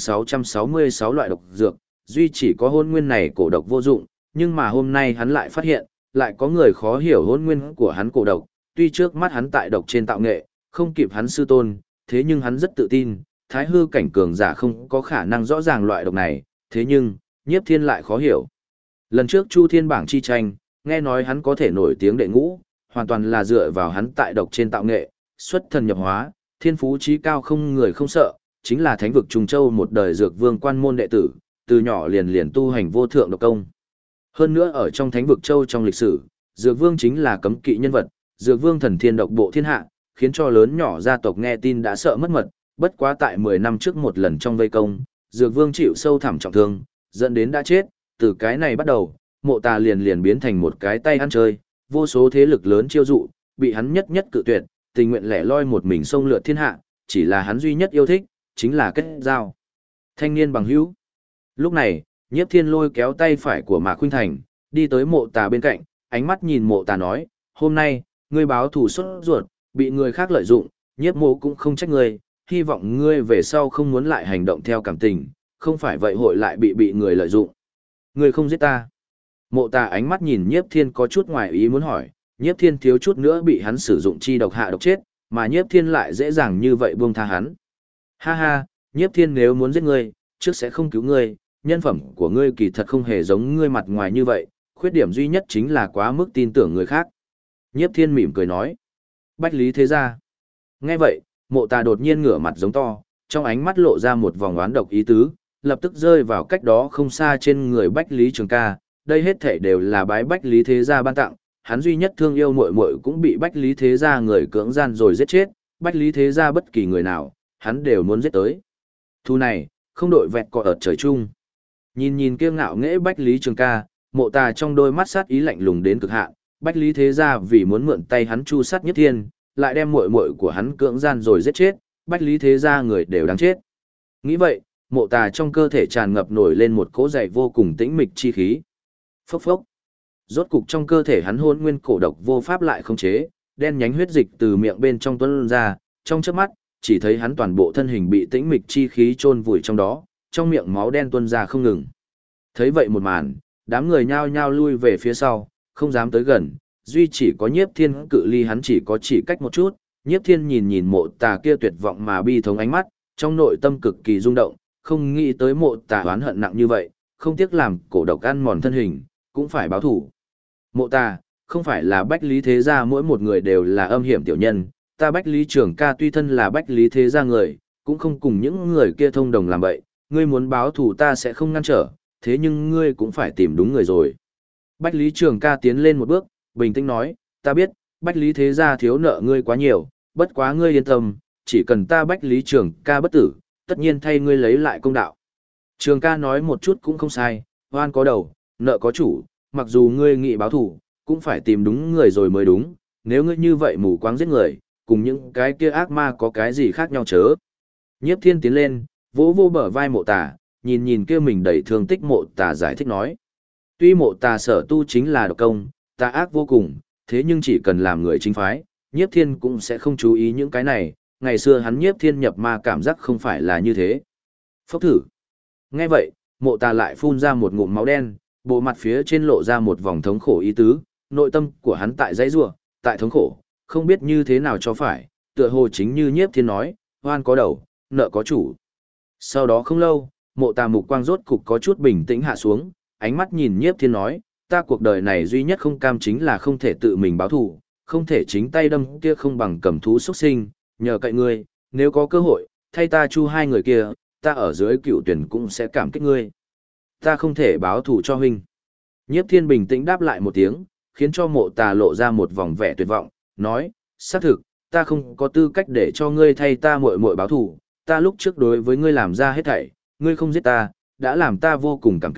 3.666 loại độc dược, duy chỉ có hôn nguyên này cổ độc vô dụng, nhưng mà hôm nay hắn lại phát hiện, lại có người khó hiểu hôn nguyên của hắn cổ độc, tuy trước mắt hắn tại độc trên tạo nghệ, không kịp hắn sư tôn, thế nhưng hắn rất tự tin, thái hư cảnh cường giả không có khả năng rõ ràng loại độc này, thế nhưng, Nhiếp Thiên lại khó hiểu. Lần trước Chu Thiên bảng chi tranh, nghe nói hắn có thể nổi tiếng đệ ngũ, hoàn toàn là dựa vào hắn tại độc trên tạo nghệ, xuất thần nhập hóa, thiên phú trí cao không người không sợ, chính là thánh vực Trùng Châu một đời dược vương quan môn đệ tử, từ nhỏ liền tu hành vô thượng độc công. Hơn nữa ở trong thánh vực châu trong lịch sử, dược vương chính là cấm kỵ nhân vật, dược vương thần thiên độc bộ thiên hạ, khiến cho lớn nhỏ gia tộc nghe tin đã sợ mất mật, bất quá tại 10 năm trước một lần trong vây công, dược vương chịu sâu thẳm trọng thương, dẫn đến đã chết, từ cái này bắt đầu, mộ tà liền biến thành một cái tay ăn chơi, vô số thế lực lớn chiêu dụ, bị hắn nhất nhất cự tuyệt, tình nguyện lẻ loi một mình xông lượt thiên hạ, chỉ là hắn duy nhất yêu thích, chính là kết giao. Thanh niên bằng hữu. Lúc này, Nhiếp Thiên lôi kéo tay phải của Mạc Khuynh Thành, đi tới mộ tà bên cạnh, ánh mắt nhìn mộ tà nói, hôm nay, ngươi báo thù xuất ruột, bị người khác lợi dụng, Nhiếp mộ cũng không trách ngươi, hy vọng ngươi về sau không muốn lại hành động theo cảm tình, không phải vậy hội lại bị người lợi dụng. Ngươi không giết ta. Mộ tà ánh mắt nhìn Nhiếp Thiên có chút ngoài ý muốn hỏi, Nhiếp Thiên thiếu chút nữa bị hắn sử dụng chi độc hạ độc chết, mà Nhiếp Thiên lại dễ dàng như vậy buông tha hắn. Ha ha, Nhiếp Thiên nếu muốn giết ngươi, trước sẽ không cứu ngươi, nhân phẩm của ngươi kỳ thật không hề giống ngươi mặt ngoài như vậy, khuyết điểm duy nhất chính là quá mức tin tưởng người khác. Nhiếp Thiên mỉm cười nói. Bách Lý Thế Gia. Nghe vậy, mộ tà đột nhiên ngửa mặt giống to, trong ánh mắt lộ ra một vòng oán độc ý tứ, lập tức rơi vào cách đó không xa trên người Bách Lý Trường Ca. Đây hết thảy đều là bái Bách Lý Thế Gia ban tặng, hắn duy nhất thương yêu muội muội cũng bị Bách Lý Thế Gia người cưỡng gian rồi giết chết, Bách Lý Thế Gia bất kỳ người nào, hắn đều muốn giết tới. Thu này, không đội vẹt cọ ở trời chung. Nhìn kiêu ngạo nghễ Bách Lý Trường Ca, mộ tà trong đôi mắt sát ý lạnh lùng đến cực hạn, Bách Lý Thế Gia vì muốn mượn tay hắn chu sát Nhất Thiên, lại đem muội muội của hắn cưỡng gian rồi giết chết, Bách Lý Thế Gia người đều đáng chết. Nghĩ vậy, mộ tà trong cơ thể tràn ngập nổi lên một cỗ dày vô cùng tĩnh mịch chi khí. Phốc phốc. Rốt cục trong cơ thể hắn hôn nguyên cổ độc vô pháp lại không chế, đen nhánh huyết dịch từ miệng bên trong tuôn ra, trong chớp mắt, chỉ thấy hắn toàn bộ thân hình bị tĩnh mịch chi khí chôn vùi trong đó, trong miệng máu đen tuôn ra không ngừng. Thấy vậy một màn, đám người nhao nhao lui về phía sau, không dám tới gần, duy chỉ có Nhiếp Thiên cự ly hắn chỉ cách một chút, Nhiếp Thiên nhìn mộ tà kia tuyệt vọng mà bi thống ánh mắt, trong nội tâm cực kỳ rung động, không nghĩ tới mộ tà oán hận nặng như vậy, không tiếc làm cổ độc ăn mòn thân hình, cũng phải báo thủ. Mộ tà, không phải là Bách Lý Thế Gia mỗi một người đều là âm hiểm tiểu nhân, ta Bách Lý Trường Ca tuy thân là Bách Lý Thế Gia người, cũng không cùng những người kia thông đồng làm vậy, ngươi muốn báo thù ta sẽ không ngăn trở, thế nhưng ngươi cũng phải tìm đúng người rồi. Bách Lý Trường Ca tiến lên một bước, bình tĩnh nói, ta biết, Bách Lý Thế Gia thiếu nợ ngươi quá nhiều, bất quá ngươi yên tâm, chỉ cần ta Bách Lý Trường Ca bất tử, tất nhiên thay ngươi lấy lại công đạo. Trường Ca nói một chút cũng không sai, oan có đầu, nợ có chủ, mặc dù ngươi nghị báo thù, cũng phải tìm đúng người rồi mới đúng, nếu ngươi như vậy mù quáng giết người, cùng những cái kia ác ma có cái gì khác nhau chớ. Nhiếp Thiên tiến lên, vỗ vô bờ vai mộ tà, nhìn kia mình đầy thương tích mộ tà giải thích nói. Tuy mộ tà sở tu chính là độc công, tà ác vô cùng, thế nhưng chỉ cần làm người chính phái, Nhiếp Thiên cũng sẽ không chú ý những cái này, ngày xưa hắn Nhiếp Thiên nhập ma cảm giác không phải là như thế. Phốc thử. Nghe vậy, mộ tà lại phun ra một ngụm máu đen, bộ mặt phía trên lộ ra một vòng thống khổ ý tứ, nội tâm của hắn tại dãy rủa, tại thống khổ, không biết như thế nào cho phải, tựa hồ chính như Nhiếp Thiên nói, oan có đầu, nợ có chủ. Sau đó không lâu, mộ tà mục quang rốt cục có chút bình tĩnh hạ xuống, ánh mắt nhìn Nhiếp Thiên nói, ta cuộc đời này duy nhất không cam chính là không thể tự mình báo thù, không thể chính tay đâm kia không bằng cầm thú xuất sinh, nhờ cậy ngươi, nếu có cơ hội, thay ta chu hai người kia, ta ở dưới cựu tuyển cũng sẽ cảm kích ngươi. Ta không thể báo thù cho huynh. Nhiếp Thiên bình tĩnh đáp lại một tiếng, khiến cho mộ tà lộ ra một vòng vẻ tuyệt vọng, nói, xác thực, ta không có tư cách để cho ngươi thay ta muội muội báo thù, ta lúc trước đối với ngươi làm ra hết thảy, ngươi không giết ta, đã làm ta vô cùng cảm kích,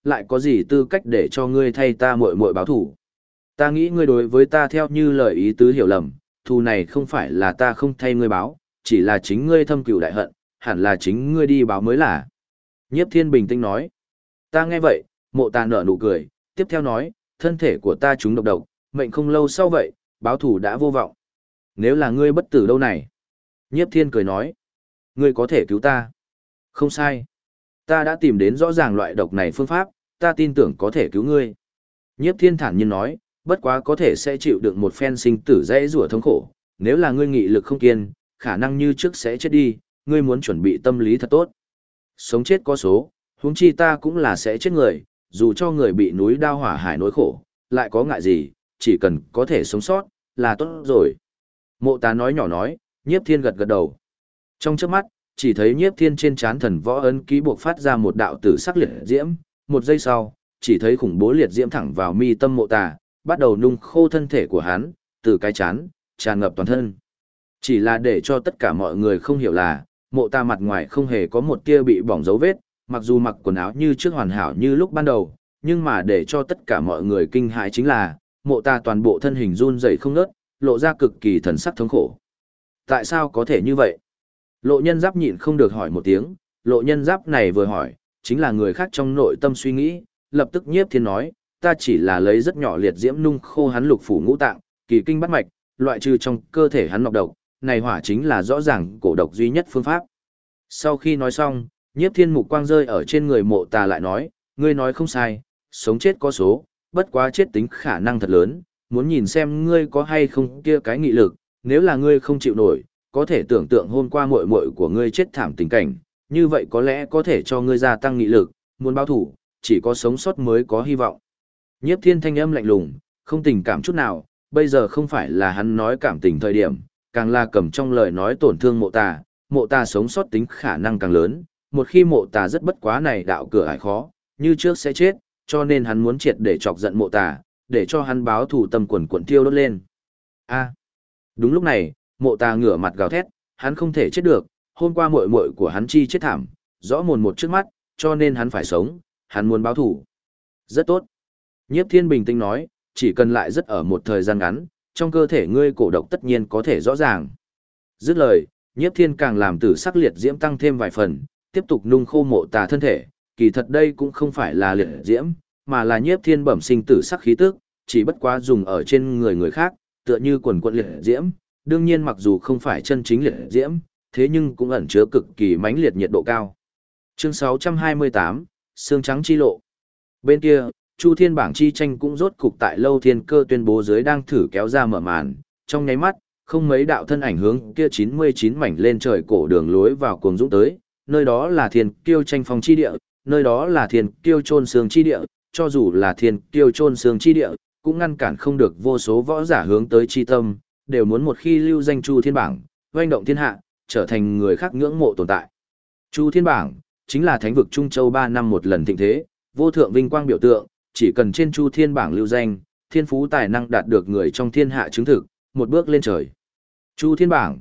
lại có gì tư cách để cho ngươi thay ta muội muội báo thù. Ta nghĩ ngươi đối với ta theo như lời ý tứ hiểu lầm, thù này không phải là ta không thay ngươi báo, chỉ là chính ngươi thâm cừu đại hận, hẳn là chính ngươi đi báo mới là. Nhiếp Thiên bình tĩnh nói. Ta nghe vậy, Mộ Tà nở nụ cười, tiếp theo nói, thân thể của ta trúng độc, mệnh không lâu sau vậy, báo thù đã vô vọng. Nếu là ngươi bất tử đâu này? Nhiếp Thiên cười nói, ngươi có thể cứu ta. Không sai. Ta đã tìm đến rõ ràng loại độc này phương pháp, ta tin tưởng có thể cứu ngươi. Nhiếp Thiên thản nhiên nói, bất quá có thể sẽ chịu đựng một phen sinh tử dễ rủa thống khổ, nếu là ngươi nghị lực không kiên, khả năng như trước sẽ chết đi, ngươi muốn chuẩn bị tâm lý thật tốt. Sống chết có số, huống chi ta cũng là sẽ chết người, dù cho người bị núi đao hỏa hải nỗi khổ, lại có ngại gì, chỉ cần có thể sống sót, là tốt rồi. Mộ Tà nói nhỏ nói, Nhiếp Thiên gật gật đầu. Trong chớp mắt, chỉ thấy Nhiếp Thiên trên trán thần võ ấn ký buộc phát ra một đạo tử sắc liệt diễm, một giây sau, chỉ thấy khủng bố liệt diễm thẳng vào mi tâm Mộ Tà, bắt đầu nung khô thân thể của hắn, từ cái chán, tràn ngập toàn thân. Chỉ là để cho tất cả mọi người không hiểu là, Mộ Tà mặt ngoài không hề có một tia bị bỏng dấu vết, mặc dù mặc quần áo như trước hoàn hảo như lúc ban đầu, nhưng mà để cho tất cả mọi người kinh hãi chính là, Mộ Tà toàn bộ thân hình run rẩy không ngớt, lộ ra cực kỳ thần sắc thống khổ. Tại sao có thể như vậy? Lộ Nhân Giáp nhịn không được hỏi một tiếng, Lộ Nhân Giáp này vừa hỏi, chính là người khác trong nội tâm suy nghĩ, lập tức Nhiếp Thiên nói, ta chỉ là lấy rất nhỏ liệt diễm nung khô hắn lục phủ ngũ tạng, kỳ kinh bát mạch, loại trừ trong cơ thể hắn nọc độc, này hỏa chính là rõ ràng cổ độc duy nhất phương pháp. Sau khi nói xong, Nhiếp Thiên mục quang rơi ở trên người Mộ Tà lại nói, ngươi nói không sai, sống chết có số, bất quá chết tính khả năng thật lớn, muốn nhìn xem ngươi có hay không kia cái nghị lực, nếu là ngươi không chịu nổi, có thể tưởng tượng hôm qua muội muội của ngươi chết thảm tình cảnh, như vậy có lẽ có thể cho ngươi gia tăng nghị lực, muốn báo thủ, chỉ có sống sót mới có hy vọng. Nhiếp Thiên thanh âm lạnh lùng, không tình cảm chút nào, bây giờ không phải là hắn nói cảm tình thời điểm, càng là cầm trong lời nói tổn thương Mộ Tà sống sót tính khả năng càng lớn, một khi Mộ Tà rất bất quá này đạo cửa ải khó, như trước sẽ chết, cho nên hắn muốn triệt để chọc giận Mộ Tà, để cho hắn báo thù tâm quần quần thiêu đốt lên. Đúng lúc này, Mộ Tà ngửa mặt gào thét, hắn không thể chết được, hôm qua muội muội của hắn chi chết thảm, rõ mồn một trước mắt, cho nên hắn phải sống, hắn muốn báo thù. Rất tốt. Nhiếp Thiên bình tĩnh nói, chỉ cần lại rất ở một thời gian ngắn, trong cơ thể ngươi cổ độc tất nhiên có thể rõ ràng. Dứt lời, Nhiếp Thiên càng làm tử sắc liệt diễm tăng thêm vài phần, tiếp tục nung khô Mộ Tà thân thể, kỳ thật đây cũng không phải là liệt diễm, mà là Nhiếp Thiên bẩm sinh tử sắc khí tức, chỉ bất quá dùng ở trên người khác, tựa như quần quần liệt diễm, đương nhiên mặc dù không phải chân chính liệt diễm, thế nhưng cũng ẩn chứa cực kỳ mãnh liệt nhiệt độ cao. Chương 628, Xương trắng chi lộ. Bên kia, Chu Thiên bảng chi tranh cũng rốt cục tại Lâu Thiên Cơ tuyên bố dưới đang thử kéo ra mở màn, trong nháy mắt, không mấy đạo thân ảnh hướng kia 99 mảnh lên trời cổ đường lối vào cuồng dũng tới, nơi đó là Thiên Kiêu tranh phong chi địa, nơi đó là Thiên Kiêu chôn xương chi địa, cho dù là Thiên Kiêu chôn xương chi địa, cũng ngăn cản không được vô số võ giả hướng tới chi tâm, đều muốn một khi lưu danh Chu Thiên bảng, oanh động thiên hạ, trở thành người khác ngưỡng mộ tồn tại. Chu Thiên bảng chính là thánh vực Trung Châu 3 năm một lần thịnh thế, vô thượng vinh quang biểu tượng, chỉ cần trên Chu Thiên bảng lưu danh, thiên phú tài năng đạt được người trong thiên hạ chứng thực, một bước lên trời. Chu Thiên bảng,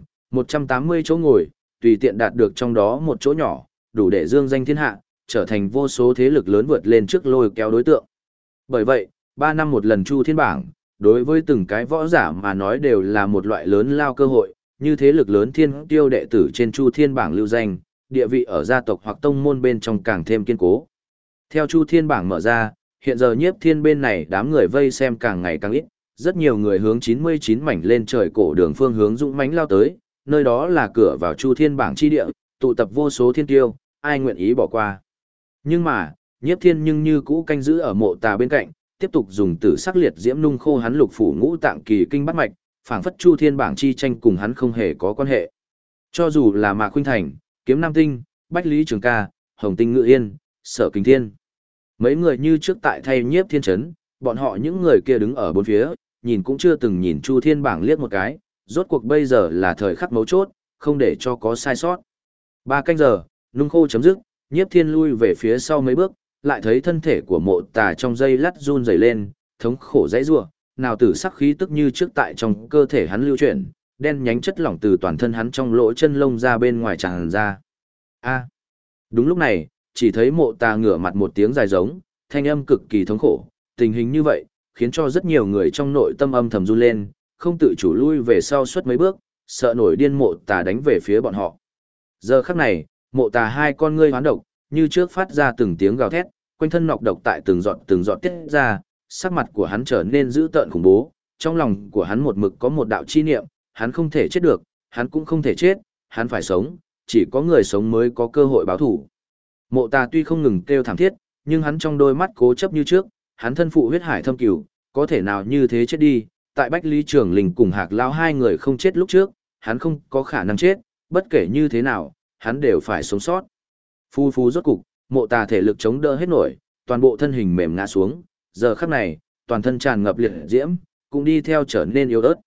180 chỗ ngồi, tùy tiện đạt được trong đó một chỗ nhỏ, đủ để dương danh thiên hạ, trở thành vô số thế lực lớn vượt lên trước lôi kéo đối tượng. Bởi vậy, 3 năm một lần Chu Thiên bảng, đối với từng cái võ giả mà nói đều là một loại lớn lao cơ hội, như thế lực lớn thiên tiêu đệ tử trên Chu Thiên bảng lưu danh, địa vị ở gia tộc hoặc tông môn bên trong càng thêm kiên cố. Theo Chu Thiên bảng mở ra, hiện giờ Nhiếp Thiên bên này đám người vây xem càng ngày càng ít, rất nhiều người hướng 99 mảnh lên trời cổ đường phương hướng dũng mãnh lao tới, nơi đó là cửa vào Chu Thiên bảng chi địa, tụ tập vô số thiên tiêu, ai nguyện ý bỏ qua. Nhưng mà, Nhiếp Thiên nhưng như cũ canh giữ ở Mộ Tà bên cạnh, tiếp tục dùng tử sắc liệt diễm nung khô hắn lục phủ ngũ tạng kỳ kinh bát mạch, phảng phất Chu Thiên bảng chi tranh cùng hắn không hề có quan hệ. Cho dù là Mạc Khuynh Thành, Kiếm Nam Tinh, Bách Lý Trường Ca, Hồng Tinh Ngự Yên, Sở Kình Thiên, mấy người như trước tại thay Nhiếp Thiên chấn, bọn họ những người kia đứng ở bốn phía, nhìn cũng chưa từng nhìn Chu Thiên bảng liếc một cái, rốt cuộc bây giờ là thời khắc mấu chốt, không để cho có sai sót. 3 canh giờ, nung khô chấm dứt, Nhiếp Thiên lui về phía sau mấy bước, lại thấy thân thể của Mộ Tà trong giây lát run rẩy lên, thống khổ dãy rủa, nào tử sắc khí tức như trước tại trong cơ thể hắn lưu chuyển, đen nhánh chất lỏng từ toàn thân hắn trong lỗ chân lông ra bên ngoài tràn ra. Đúng lúc này, chỉ thấy Mộ Tà ngửa mặt một tiếng dài giống, thanh âm cực kỳ thống khổ, tình hình như vậy, khiến cho rất nhiều người trong nội tâm âm thầm run lên, không tự chủ lui về sau suốt mấy bước, sợ nổi điên Mộ Tà đánh về phía bọn họ. Giờ khắc này, Mộ Tà hai con ngươi hoán độc, như trước phát ra từng tiếng gào thét, quanh thân nọc độc tại từng giọt tiết ra, sắc mặt của hắn trở nên dữ tợn khủng bố, trong lòng của hắn một mực có một đạo chi niệm, hắn không thể chết được, hắn cũng không thể chết, hắn phải sống, chỉ có người sống mới có cơ hội báo thủ. Mộ Tà tuy không ngừng kêu thảm thiết, nhưng hắn trong đôi mắt cố chấp như trước, hắn thân phụ huyết hải thâm cửu, có thể nào như thế chết đi, tại Bách Lý Trường Linh cùng Hạc Lão hai người không chết lúc trước, hắn không có khả năng chết, bất kể như thế nào, hắn đều phải sống sót. Phu phu rốt cục, Mộ Tà thể lực chống đỡ hết nổi, toàn bộ thân hình mềm ngã xuống, giờ khắc này, toàn thân tràn ngập liệt diễm, cũng đi theo trở nên yếu ớt.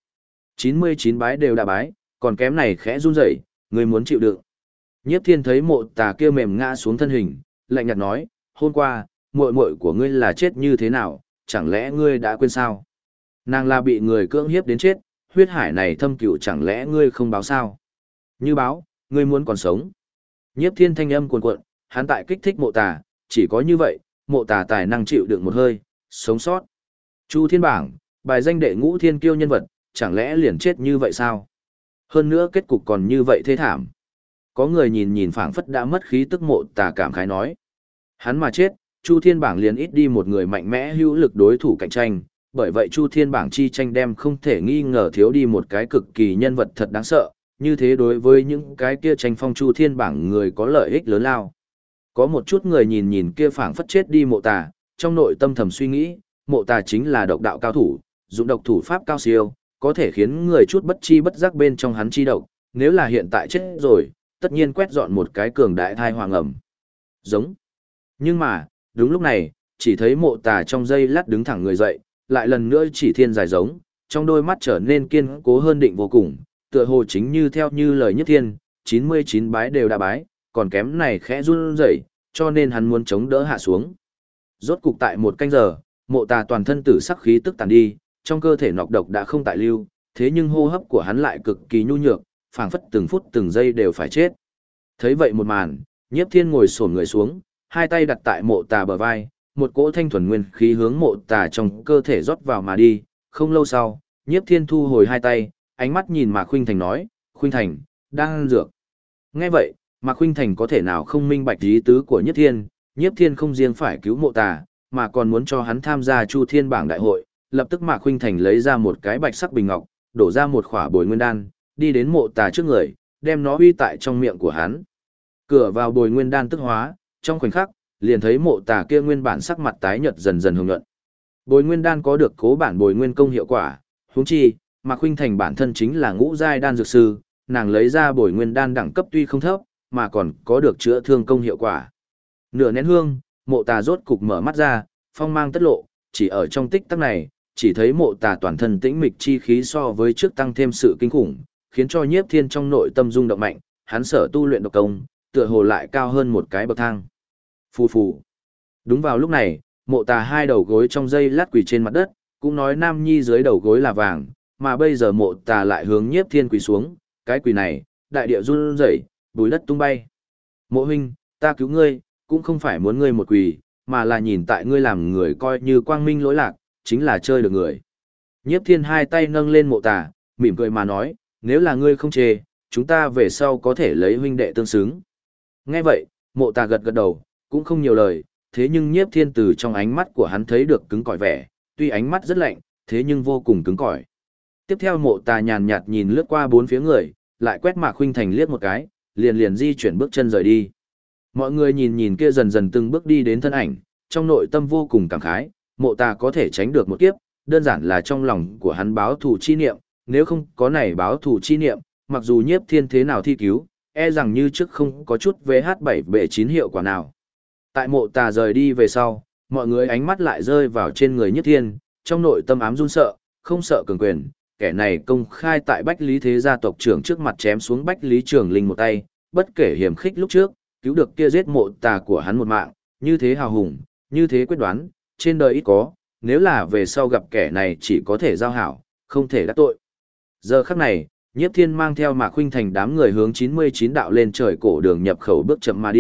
99 bái đều đã bái, còn kém này khẽ run rẩy, người muốn chịu đựng. Nhiếp Thiên thấy Mộ Tà kia mềm ngã xuống thân hình, lạnh nhạt nói, hôm qua, muội muội của ngươi là chết như thế nào, chẳng lẽ ngươi đã quên sao? Nàng là bị người cưỡng hiếp đến chết, huyết hải này thâm cửu chẳng lẽ ngươi không báo sao? Như báo, ngươi muốn còn sống. Nhiếp Thiên thanh âm cuồn cuộn, hắn tại kích thích Mộ Tà, chỉ có như vậy, Mộ Tà tài năng chịu đựng một hơi, sống sót. Chu Thiên bảng, bài danh đệ ngũ thiên kiêu nhân vật, chẳng lẽ liền chết như vậy sao? Hơn nữa kết cục còn như vậy thế thảm. Có người nhìn nhìn phảng phất đã mất khí tức Mộ Tà cảm khái nói. Hắn mà chết, Chu Thiên bảng liền ít đi một người mạnh mẽ hữu lực đối thủ cạnh tranh, bởi vậy Chu Thiên bảng chi tranh đem không thể nghi ngờ thiếu đi một cái cực kỳ nhân vật thật đáng sợ, như thế đối với những cái kia tranh phong Chu Thiên bảng người có lợi ích lớn lao. Có một chút người nhìn nhìn kia phảng phất chết đi Mộ Tà, trong nội tâm thầm suy nghĩ, Mộ Tà chính là độc đạo cao thủ, dụng độc thủ pháp cao siêu, có thể khiến người chút bất chi bất giác bên trong hắn chi độc, nếu là hiện tại chết rồi, tất nhiên quét dọn một cái cường đại thai hoàng ẩm. Giống. Nhưng mà, đúng lúc này, chỉ thấy Mộ Tà trong giây lát đứng thẳng người dậy, lại lần nữa chỉ thiên dài giống, trong đôi mắt trở nên kiên cố hơn định vô cùng, tựa hồ chính như theo như lời Nhất Thiên, 99 bái đều đã bái, còn kém này khẽ run rẩy, cho nên hắn muốn chống đỡ hạ xuống. Rốt cục tại một canh giờ, Mộ Tà toàn thân tử sắc khí tức tàn đi, trong cơ thể nọc độc đã không tại lưu, thế nhưng hô hấp của hắn lại cực kỳ nhu nhược, phảng phất từng phút từng giây đều phải chết. Thấy vậy một màn, Nhiếp Thiên ngồi xổm người xuống, hai tay đặt tại Mộ Tà bờ vai, một cỗ thanh thuần nguyên khí hướng Mộ Tà trong cơ thể rót vào mà đi. Không lâu sau, Nhiếp Thiên thu hồi hai tay, ánh mắt nhìn Mạc Khuynh Thành nói, Khuynh Thành, đang ăn dược. Nghe vậy, Mạc Khuynh Thành có thể nào không minh bạch ý tứ của Nhiếp Thiên, Nhiếp Thiên không riêng phải cứu Mộ Tà, mà còn muốn cho hắn tham gia Chu Thiên bảng đại hội. Lập tức Mạc Khuynh Thành lấy ra một cái bạch sắc bình ngọc, đổ ra một khỏa bồi nguyên đan, đi đến Mộ Tà trước người, đem nó uy tại trong miệng của hắn. Cửa vào bồi nguyên đan tức hóa, trong khoảnh khắc, liền thấy Mộ Tà kia nguyên bản sắc mặt tái nhợt dần dần hồng nhuận. Bồi nguyên đan có được cố bản bồi nguyên công hiệu quả, huống chi, Mạc Khuynh Thành bản thân chính là ngũ giai đan dược sư, nàng lấy ra bồi nguyên đan đẳng cấp tuy không thấp, mà còn có được chữa thương công hiệu quả. Nửa nén hương, Mộ Tà rốt cục mở mắt ra, phong mang tất lộ, chỉ ở trong tích tắc này, chỉ thấy Mộ Tà toàn thân tĩnh mịch chi khí so với trước tăng thêm sự kinh khủng, khiến cho Nhiếp Thiên trong nội tâm rung động mạnh, hắn sở tu luyện độc công, tựa hồ lại cao hơn một cái bậc thang. Phù phù. Đúng vào lúc này, Mộ Tà hai đầu gối trong dây lát quỳ trên mặt đất, cũng nói nam nhi dưới đầu gối là vàng, mà bây giờ Mộ Tà lại hướng Nhiếp Thiên quỳ xuống, cái quỳ này, đại địa run rẩy, bùi đất tung bay. Mộ huynh, ta cứu ngươi, cũng không phải muốn ngươi một quỳ, mà là nhìn tại ngươi làm người coi như quang minh lỗi lạc, chính là chơi được người. Nhiếp Thiên hai tay nâng lên Mộ Tà, mỉm cười mà nói, nếu là ngươi không chê, chúng ta về sau có thể lấy huynh đệ tương xứng. Nghe vậy, Mộ Tà gật gật đầu, cũng không nhiều lời, thế nhưng Nhiếp Thiên từ trong ánh mắt của hắn thấy được cứng cỏi vẻ, tuy ánh mắt rất lạnh, thế nhưng vô cùng cứng cỏi. Tiếp theo Mộ Tà nhàn nhạt nhìn lướt qua bốn phía người, lại quét Mạc Khuynh Thành liếc một cái, liền liền di chuyển bước chân rời đi. Mọi người nhìn nhìn kia dần dần từng bước đi đến thân ảnh, trong nội tâm vô cùng cảm khái, Mộ Tà có thể tránh được một kiếp, đơn giản là trong lòng của hắn báo thù chi niệm, nếu không có này báo thù chi niệm, mặc dù Nhiếp Thiên thế nào thi cứu, e rằng như trước không có chút VH7 bệ 9 hiệu quả nào. Tại Mộ Tà rời đi về sau, mọi người ánh mắt lại rơi vào trên người Nhiếp Thiên, trong nội tâm ám run sợ, không sợ cường quyền, kẻ này công khai tại Bách Lý Thế gia tộc trưởng trước mặt chém xuống Bách Lý Trường Linh một tay, bất kể hiểm khích lúc trước, cứu được kia giết Mộ Tà của hắn một mạng, như thế hào hùng, như thế quyết đoán, trên đời ít có, nếu là về sau gặp kẻ này chỉ có thể giao hảo, không thể đắc tội. Giờ khắc này, Nhiếp Thiên mang theo Mạc Khuynh Thành đám người hướng 99 đạo lên trời cổ đường nhập khẩu bước chậm mà đi,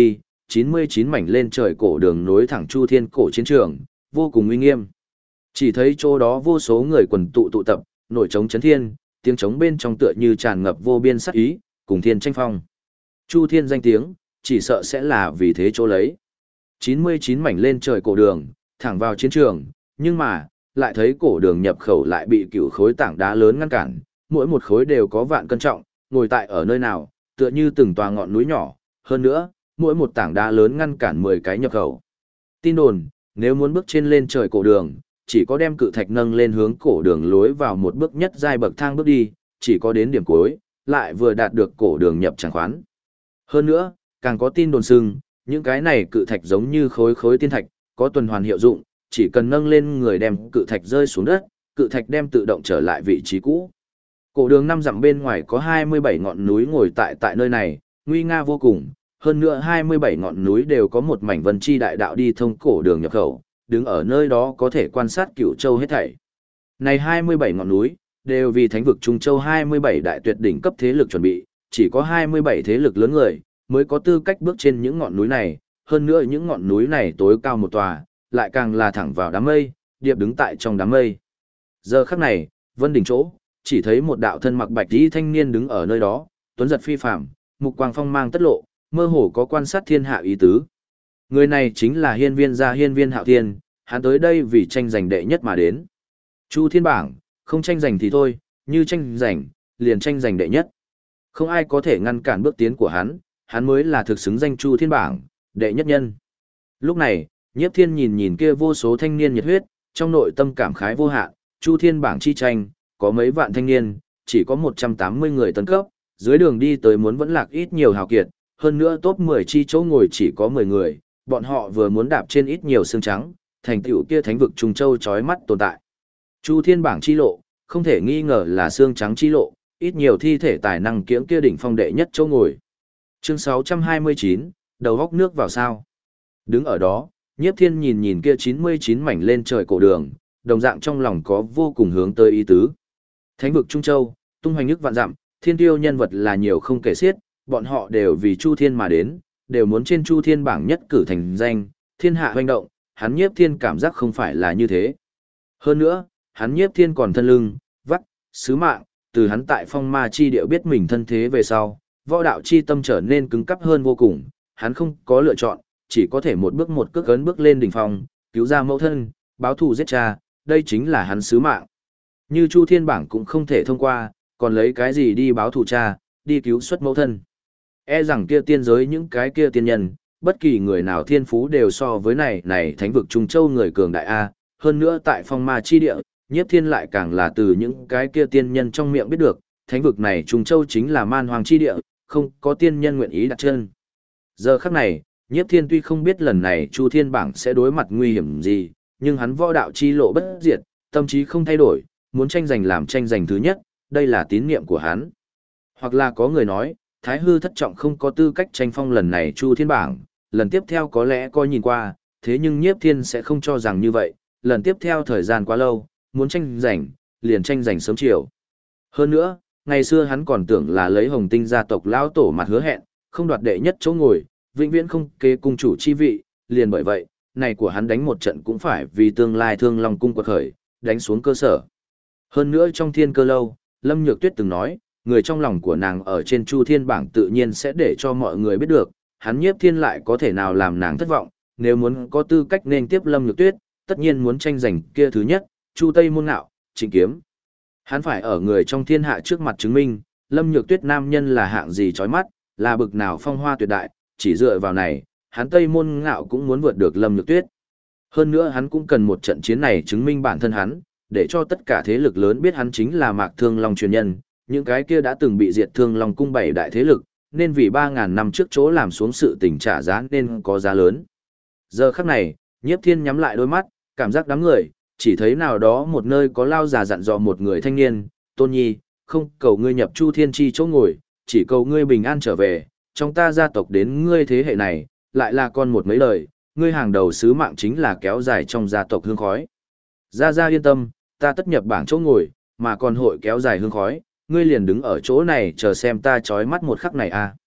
99 mảnh lên trời cổ đường nối thẳng Chu Thiên cổ chiến trường, vô cùng uy nghiêm. Chỉ thấy chỗ đó vô số người quần tụ tập, nổi trống chấn thiên, tiếng trống bên trong tựa như tràn ngập vô biên sát ý, cùng thiên tranh phong. Chu Thiên danh tiếng, chỉ sợ sẽ là vì thế chỗ lấy. 99 mảnh lên trời cổ đường, thẳng vào chiến trường, nhưng mà, lại thấy cổ đường nhập khẩu lại bị cửu khối tảng đá lớn ngăn cản, mỗi một khối đều có vạn cân trọng, ngồi tại ở nơi nào, tựa như từng tòa ngọn núi nhỏ, hơn nữa, mỗi một tảng đá lớn ngăn cản 10 cái nhập khẩu. Tin đồn, nếu muốn bước trên lên trời cổ đường, chỉ có đem cự thạch nâng lên hướng cổ đường lối vào một bước nhất giai bậc thang bước đi, chỉ có đến điểm cuối, lại vừa đạt được cổ đường nhập tràng khoán. Hơn nữa, càng có tin đồn xưng, những cái này cự thạch giống như khối khối tiên thạch, có tuần hoàn hiệu dụng, chỉ cần nâng lên người đem cự thạch rơi xuống đất, cự thạch đem tự động trở lại vị trí cũ. Cổ đường 5 dặm bên ngoài có 27 ngọn núi ngồi tại nơi này, nguy nga vô cùng, hơn nữa 27 ngọn núi đều có một mảnh vân chi đại đạo đi thông cổ đường nhập khẩu, đứng ở nơi đó có thể quan sát Cửu Châu hết thảy. Này 27 ngọn núi, đều vì thánh vực Trung Châu 27 đại tuyệt đỉnh cấp thế lực chuẩn bị, chỉ có 27 thế lực lớn người, mới có tư cách bước trên những ngọn núi này, hơn nữa những ngọn núi này tối cao một tòa, lại càng là thẳng vào đám mây, điệp đứng tại trong đám mây. Giờ khắc này, vân đỉnh chỗ, chỉ thấy một đạo thân mặc bạch y thanh niên đứng ở nơi đó, tuấn giật phi phàm, mục quang phong mang tất lộ, mơ hồ có quan sát thiên hạ ý tứ. Người này chính là hiên viên gia hiên viên Hạo Thiên, hắn tới đây vì tranh giành đệ nhất mà đến. Chu Thiên bảng, không tranh giành thì thôi, như tranh giành, liền tranh giành đệ nhất. Không ai có thể ngăn cản bước tiến của hắn mới là thực xứng danh Chu Thiên bảng, đệ nhất nhân. Lúc này, Nhiếp Thiên nhìn nhìn kia vô số thanh niên nhiệt huyết, trong nội tâm cảm khái vô hạn, Chu Thiên bảng chi tranh, có mấy vạn thanh niên, chỉ có 180 người tấn cấp, dưới đường đi tới muốn vẫn lạc ít nhiều hào kiệt, hơn nữa top 10 chi chỗ ngồi chỉ có 10 người, bọn họ vừa muốn đạp trên ít nhiều xương trắng, thành tựu kia thánh vực Trung Châu chói mắt tồn tại. Chu Thiên bảng chi lộ, không thể nghi ngờ là xương trắng chi lộ, ít nhiều thi thể tài năng kiễng kia đỉnh phong đệ nhất chỗ ngồi. Chương 629, đầu góc nước vào sao. Đứng ở đó, Nhiếp Thiên nhìn nhìn kia 99 mảnh lên trời cổ đường, đồng dạng trong lòng có vô cùng hướng tới ý tứ. Thánh vực Trung Châu, tung hoành nước vạn dặm, thiên tiêu nhân vật là nhiều không kể xiết, bọn họ đều vì Chu Thiên mà đến, đều muốn trên Chu Thiên bảng nhất cử thành danh, thiên hạ hoành động, hắn Nhiếp Thiên cảm giác không phải là như thế. Hơn nữa, hắn Nhiếp Thiên còn thân lưng, vắt, sứ mạng, từ hắn tại phong ma chi địa biết mình thân thế về sau, võ đạo chi tâm trở nên cứng cắp hơn vô cùng, hắn không có lựa chọn, chỉ có thể một bước một cước ấn bước lên đỉnh phong, cứu ra mẫu thân, báo thù giết cha, đây chính là hắn sứ mạng. Như Chu Thiên bảng cũng không thể thông qua, còn lấy cái gì đi báo thù cha, đi cứu xuất mẫu thân. E rằng kia tiên giới những cái kia tiên nhân, bất kỳ người nào thiên phú đều so với này thánh vực Trung Châu người cường đại A, hơn nữa tại phong ma chi địa, Nhiếp Thiên lại càng là từ những cái kia tiên nhân trong miệng biết được, thánh vực này Trung Châu chính là man hoàng chi địa, không có tiên nhân nguyện ý đặt chân. Giờ khắc này, Nhiếp Thiên tuy không biết lần này Chu Thiên bảng sẽ đối mặt nguy hiểm gì, nhưng hắn võ đạo chi lộ bất diệt, tâm trí không thay đổi, muốn tranh giành làm tranh giành thứ nhất, đây là tín niệm của hắn. Hoặc là có người nói, Thái Hư thất trọng không có tư cách tranh phong lần này Chu Thiên bảng, lần tiếp theo có lẽ coi nhìn qua, thế nhưng Nhiếp Thiên sẽ không cho rằng như vậy, lần tiếp theo thời gian quá lâu, muốn tranh giành, liền tranh giành sớm chiều. Hơn nữa, ngày xưa hắn còn tưởng là lấy Hồng Tinh gia tộc lão tổ mặt hứa hẹn, không đoạt đệ nhất chỗ ngồi, vĩnh viễn không kế cung chủ chi vị, liền bởi vậy, này của hắn đánh một trận cũng phải vì tương lai Thương Long cung quật khởi, đánh xuống cơ sở. Hơn nữa trong Thiên Cơ lâu, Lâm Nhược Tuyết từng nói, người trong lòng của nàng ở trên Chu Thiên bảng tự nhiên sẽ để cho mọi người biết được, hắn Nhiếp Thiên lại có thể nào làm nàng thất vọng, nếu muốn có tư cách nên tiếp Lâm Nhược Tuyết, tất nhiên muốn tranh giành kia thứ nhất, Chu Tây Môn Ngạo, Trịnh Kiếm. Hắn phải ở người trong thiên hạ trước mặt chứng minh, Lâm Nhược Tuyết nam nhân là hạng gì chói mắt, là bực nào phong hoa tuyệt đại, chỉ dựa vào này, hắn Tây Môn Ngạo cũng muốn vượt được Lâm Nhược Tuyết. Hơn nữa hắn cũng cần một trận chiến này chứng minh bản thân hắn, để cho tất cả thế lực lớn biết hắn chính là Mạc Thương Long truyền nhân, những cái kia đã từng bị diệt Thương Long cung 7 đại thế lực, nên vì 3.000 năm trước chỗ làm xuống sự tình trả giá nên có giá lớn. Giờ khắc này, Nhiếp Thiên nhắm lại đôi mắt, cảm giác đám người, chỉ thấy nào đó một nơi có lao già dặn dò một người thanh niên, Tôn Nhi, không cầu ngươi nhập Chu Thiên chi chỗ ngồi, chỉ cầu ngươi bình an trở về, trong ta gia tộc đến ngươi thế hệ này, lại là con một mấy lời, ngươi hàng đầu sứ mạng chính là kéo dài trong gia tộc hương khói. Gia Gia yên tâm, ta tất nhập bảng chỗ ngồi, mà còn hội kéo dài hương khói, ngươi liền đứng ở chỗ này chờ xem ta chói mắt một khắc này à.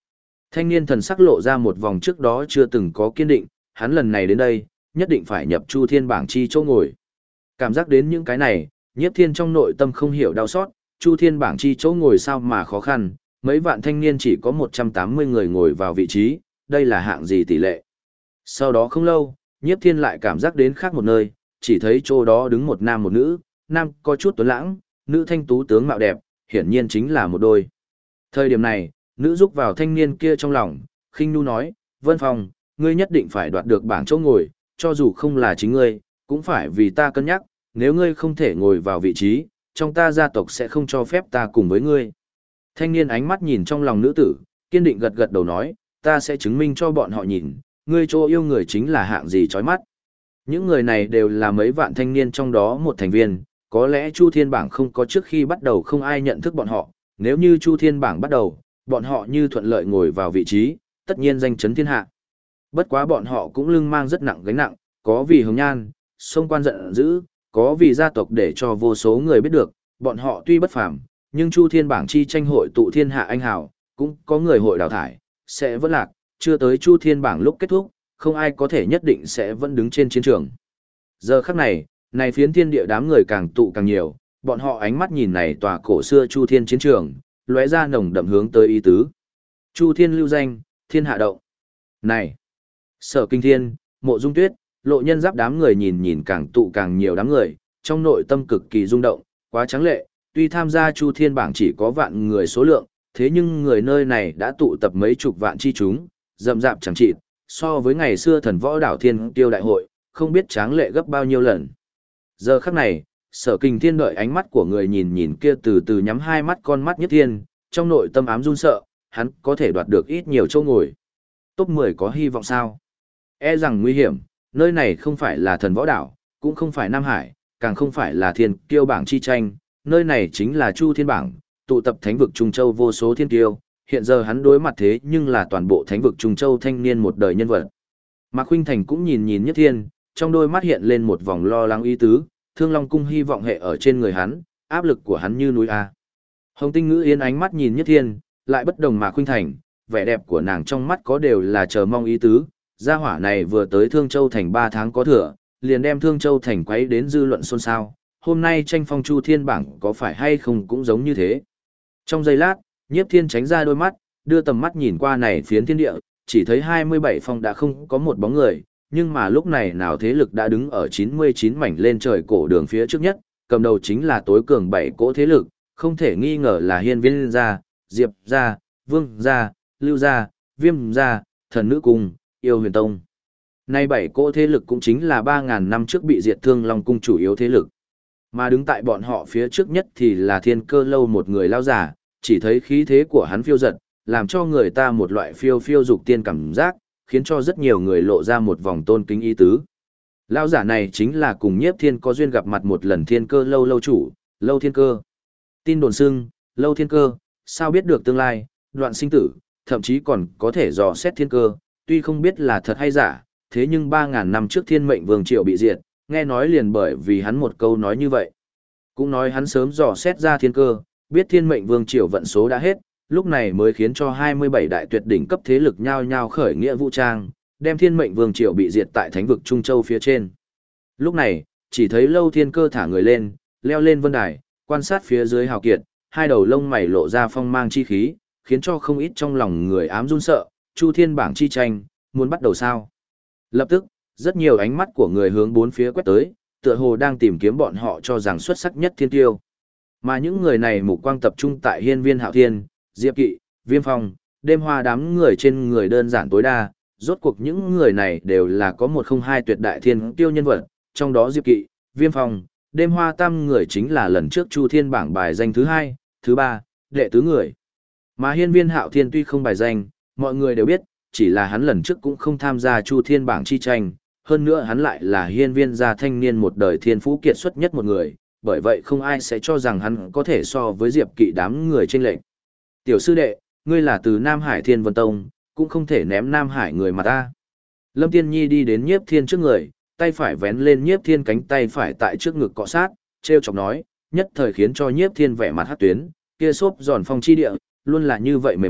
Thanh niên thần sắc lộ ra một vòng trước đó chưa từng có kiên định, hắn lần này đến đây, nhất định phải nhập Chu Thiên bảng chi chỗ ngồi. Cảm giác đến những cái này, Nhiếp Thiên trong nội tâm không hiểu đau xót, Chu Thiên bảng chi chỗ ngồi sao mà khó khăn, mấy vạn thanh niên chỉ có 180 người ngồi vào vị trí, đây là hạng gì tỷ lệ. Sau đó không lâu, Nhiếp Thiên lại cảm giác đến khác một nơi, chỉ thấy chỗ đó đứng một nam một nữ, nam có chút tuấn lãng, nữ thanh tú tướng mạo đẹp, hiển nhiên chính là một đôi. Thời điểm này, nữ rúc vào thanh niên kia trong lòng, khinh nu nói, Vân Phong, ngươi nhất định phải đoạt được bảng chỗ ngồi, cho dù không là chính ngươi, cũng phải vì ta cân nhắc, nếu ngươi không thể ngồi vào vị trí, trong ta gia tộc sẽ không cho phép ta cùng với ngươi. Thanh niên ánh mắt nhìn trong lòng nữ tử, kiên định gật gật đầu nói, ta sẽ chứng minh cho bọn họ nhìn, ngươi chỗ yêu người chính là hạng gì chói mắt. Những người này đều là mấy vạn thanh niên trong đó một thành viên, có lẽ Chu Thiên bảng không có trước khi bắt đầu không ai nhận thức bọn họ, nếu như Chu Thiên bảng bắt đầu, bọn họ như thuận lợi ngồi vào vị trí, tất nhiên danh chấn thiên hạ. Bất quá bọn họ cũng lưng mang rất nặng gánh nặng, có vì hồng nhan, sông quan giận dữ, có vì gia tộc để cho vô số người biết được, bọn họ tuy bất phàm, nhưng Chu Thiên bảng chi tranh hội tụ thiên hạ anh hào, cũng có người hội đào thải, sẽ vẫn lạc, chưa tới Chu Thiên bảng lúc kết thúc, không ai có thể nhất định sẽ vẫn đứng trên chiến trường. Giờ khắc này, này phiến thiên địa đám người càng tụ càng nhiều, bọn họ ánh mắt nhìn này tòa cổ xưa Chu Thiên chiến trường, lóe ra nồng đậm hướng tới ý tứ. Chu Thiên lưu danh, thiên hạ động. Này, Sở Kinh Thiên, Mộ Dung Tuyết, Lộ Nhân Giáp đám người nhìn nhìn càng tụ càng nhiều đám người, trong nội tâm cực kỳ rung động, quá trắng lệ, tuy tham gia Chu Thiên bảng chỉ có vạn người số lượng, thế nhưng người nơi này đã tụ tập mấy chục vạn chi chúng, rậm rạp chẳng chịt, so với ngày xưa thần võ đảo thiên tiêu đại hội, không biết tráng lệ gấp bao nhiêu lần. Giờ khắc này, Sở Kình Thiên đợi ánh mắt của người nhìn nhìn kia từ từ nhắm hai mắt con mắt Nhất Thiên, trong nội tâm ám run sợ, hắn có thể đoạt được ít nhiều chỗ ngồi. Top 10 có hy vọng sao? E rằng nguy hiểm, nơi này không phải là thần võ đảo, cũng không phải Nam Hải, càng không phải là thiên kiêu bảng chi tranh, nơi này chính là Chu Thiên bảng, tụ tập thánh vực Trung Châu vô số thiên kiêu, hiện giờ hắn đối mặt thế nhưng là toàn bộ thánh vực Trung Châu thanh niên một đời nhân vật. Mạc Khuynh Thành cũng nhìn nhìn Nhất Thiên, trong đôi mắt hiện lên một vòng lo lắng ý tứ, Thương Long cung hy vọng hệ ở trên người hắn, áp lực của hắn như núi a. Hồng Tinh Ngữ Yên ánh mắt nhìn Nhất Thiên, lại bất đồng Mạc Khuynh Thành, vẻ đẹp của nàng trong mắt có đều là chờ mong ý tứ, gia hỏa này vừa tới Thương Châu thành 3 tháng có thừa, liền đem Thương Châu thành quấy đến dư luận xôn xao, hôm nay tranh phong Chu Thiên bảng có phải hay không cũng giống như thế. Trong giây lát, Nhiếp Thiên tránh ra đôi mắt, đưa tầm mắt nhìn qua này phiến thiên địa, chỉ thấy 27 phong đã không có một bóng người, nhưng mà lúc này nào thế lực đã đứng ở 99 mảnh lên trời cổ đường phía trước nhất, cầm đầu chính là tối cường 7 cỗ thế lực, không thể nghi ngờ là Hiên Viên gia, Diệp gia, Vương gia, Lưu gia, Viêm gia, Thần Nữ cung, Yêu Huyền tông. Nay 7 cỗ thế lực cũng chính là 3000 năm trước bị diệt Thương Long cung chủ yếu thế lực. Mà đứng tại bọn họ phía trước nhất thì là Thiên Cơ lâu một người lao giả, chỉ thấy khí thế của hắn phiêu giật, làm cho người ta một loại phiêu phiêu dục tiên cảm giác, khiến cho rất nhiều người lộ ra một vòng tôn kính ý tứ. Lão giả này chính là cùng Nhiếp Thiên có duyên gặp mặt một lần Thiên Cơ lâu lâu chủ, Lâu Thiên Cơ. Tin đồn xưng, Lâu Thiên Cơ, sao biết được tương lai, đoạn sinh tử, thậm chí còn có thể dò xét thiên cơ, tuy không biết là thật hay giả, thế nhưng 3000 năm trước Thiên Mệnh Vương Triệu bị diệt, nghe nói liền bởi vì hắn một câu nói như vậy. Cũng nói hắn sớm dò xét ra thiên cơ, biết Thiên Mệnh Vương Triều vận số đã hết, lúc này mới khiến cho 27 đại tuyệt đỉnh cấp thế lực nhao nhao khởi nghĩa vũ trang, đem Thiên Mệnh Vương Triều bị diệt tại thánh vực Trung Châu phía trên. Lúc này, chỉ thấy Lâu Thiên Cơ thả người lên, leo lên vân đài, quan sát phía dưới hào kiệt, hai đầu lông mày lộ ra phong mang chi khí, khiến cho không ít trong lòng người ám run sợ, Chu Thiên bảng chi tranh, muốn bắt đầu sao? Lập tức, rất nhiều ánh mắt của người hướng bốn phía quét tới, tựa hồ đang tìm kiếm bọn họ cho rằng xuất sắc nhất thiên tiêu. Mà những người này mục quang tập trung tại Hiên Viên Hạo Thiên, Diệp Kỵ, Viêm Phong, Đêm Hoa đám người trên người đơn giản tối đa, rốt cuộc những người này đều là có một không hai tuyệt đại thiên tiêu nhân vật, trong đó Diệp Kỵ, Viêm Phong, Đêm Hoa tam người chính là lần trước Chu Thiên bảng bài danh thứ 2, thứ 3, đệ tứ người. Mà Hiên Viên Hạo Thiên tuy không bài danh, mọi người đều biết, chỉ là hắn lần trước cũng không tham gia Chu Thiên bảng chi tranh, hơn nữa hắn lại là Hiên Viên gia thanh niên một đời thiên phú kiệt xuất nhất một người, bởi vậy không ai sẽ cho rằng hắn có thể so với Diệp Kỵ đám người trên lệnh. Tiểu sư đệ, ngươi là từ Nam Hải Thiên Vân Tông, cũng không thể ném Nam Hải người mà ta. Lâm Tiên Nhi đi đến Nhiếp Thiên trước người, tay phải vén lên Nhiếp Thiên cánh tay phải tại trước ngực cọ sát, treo chọc nói, nhất thời khiến cho Nhiếp Thiên vẻ mặt hắc tuyến, kia xốp giòn phong chi địa, luôn là như vậy mềm mại,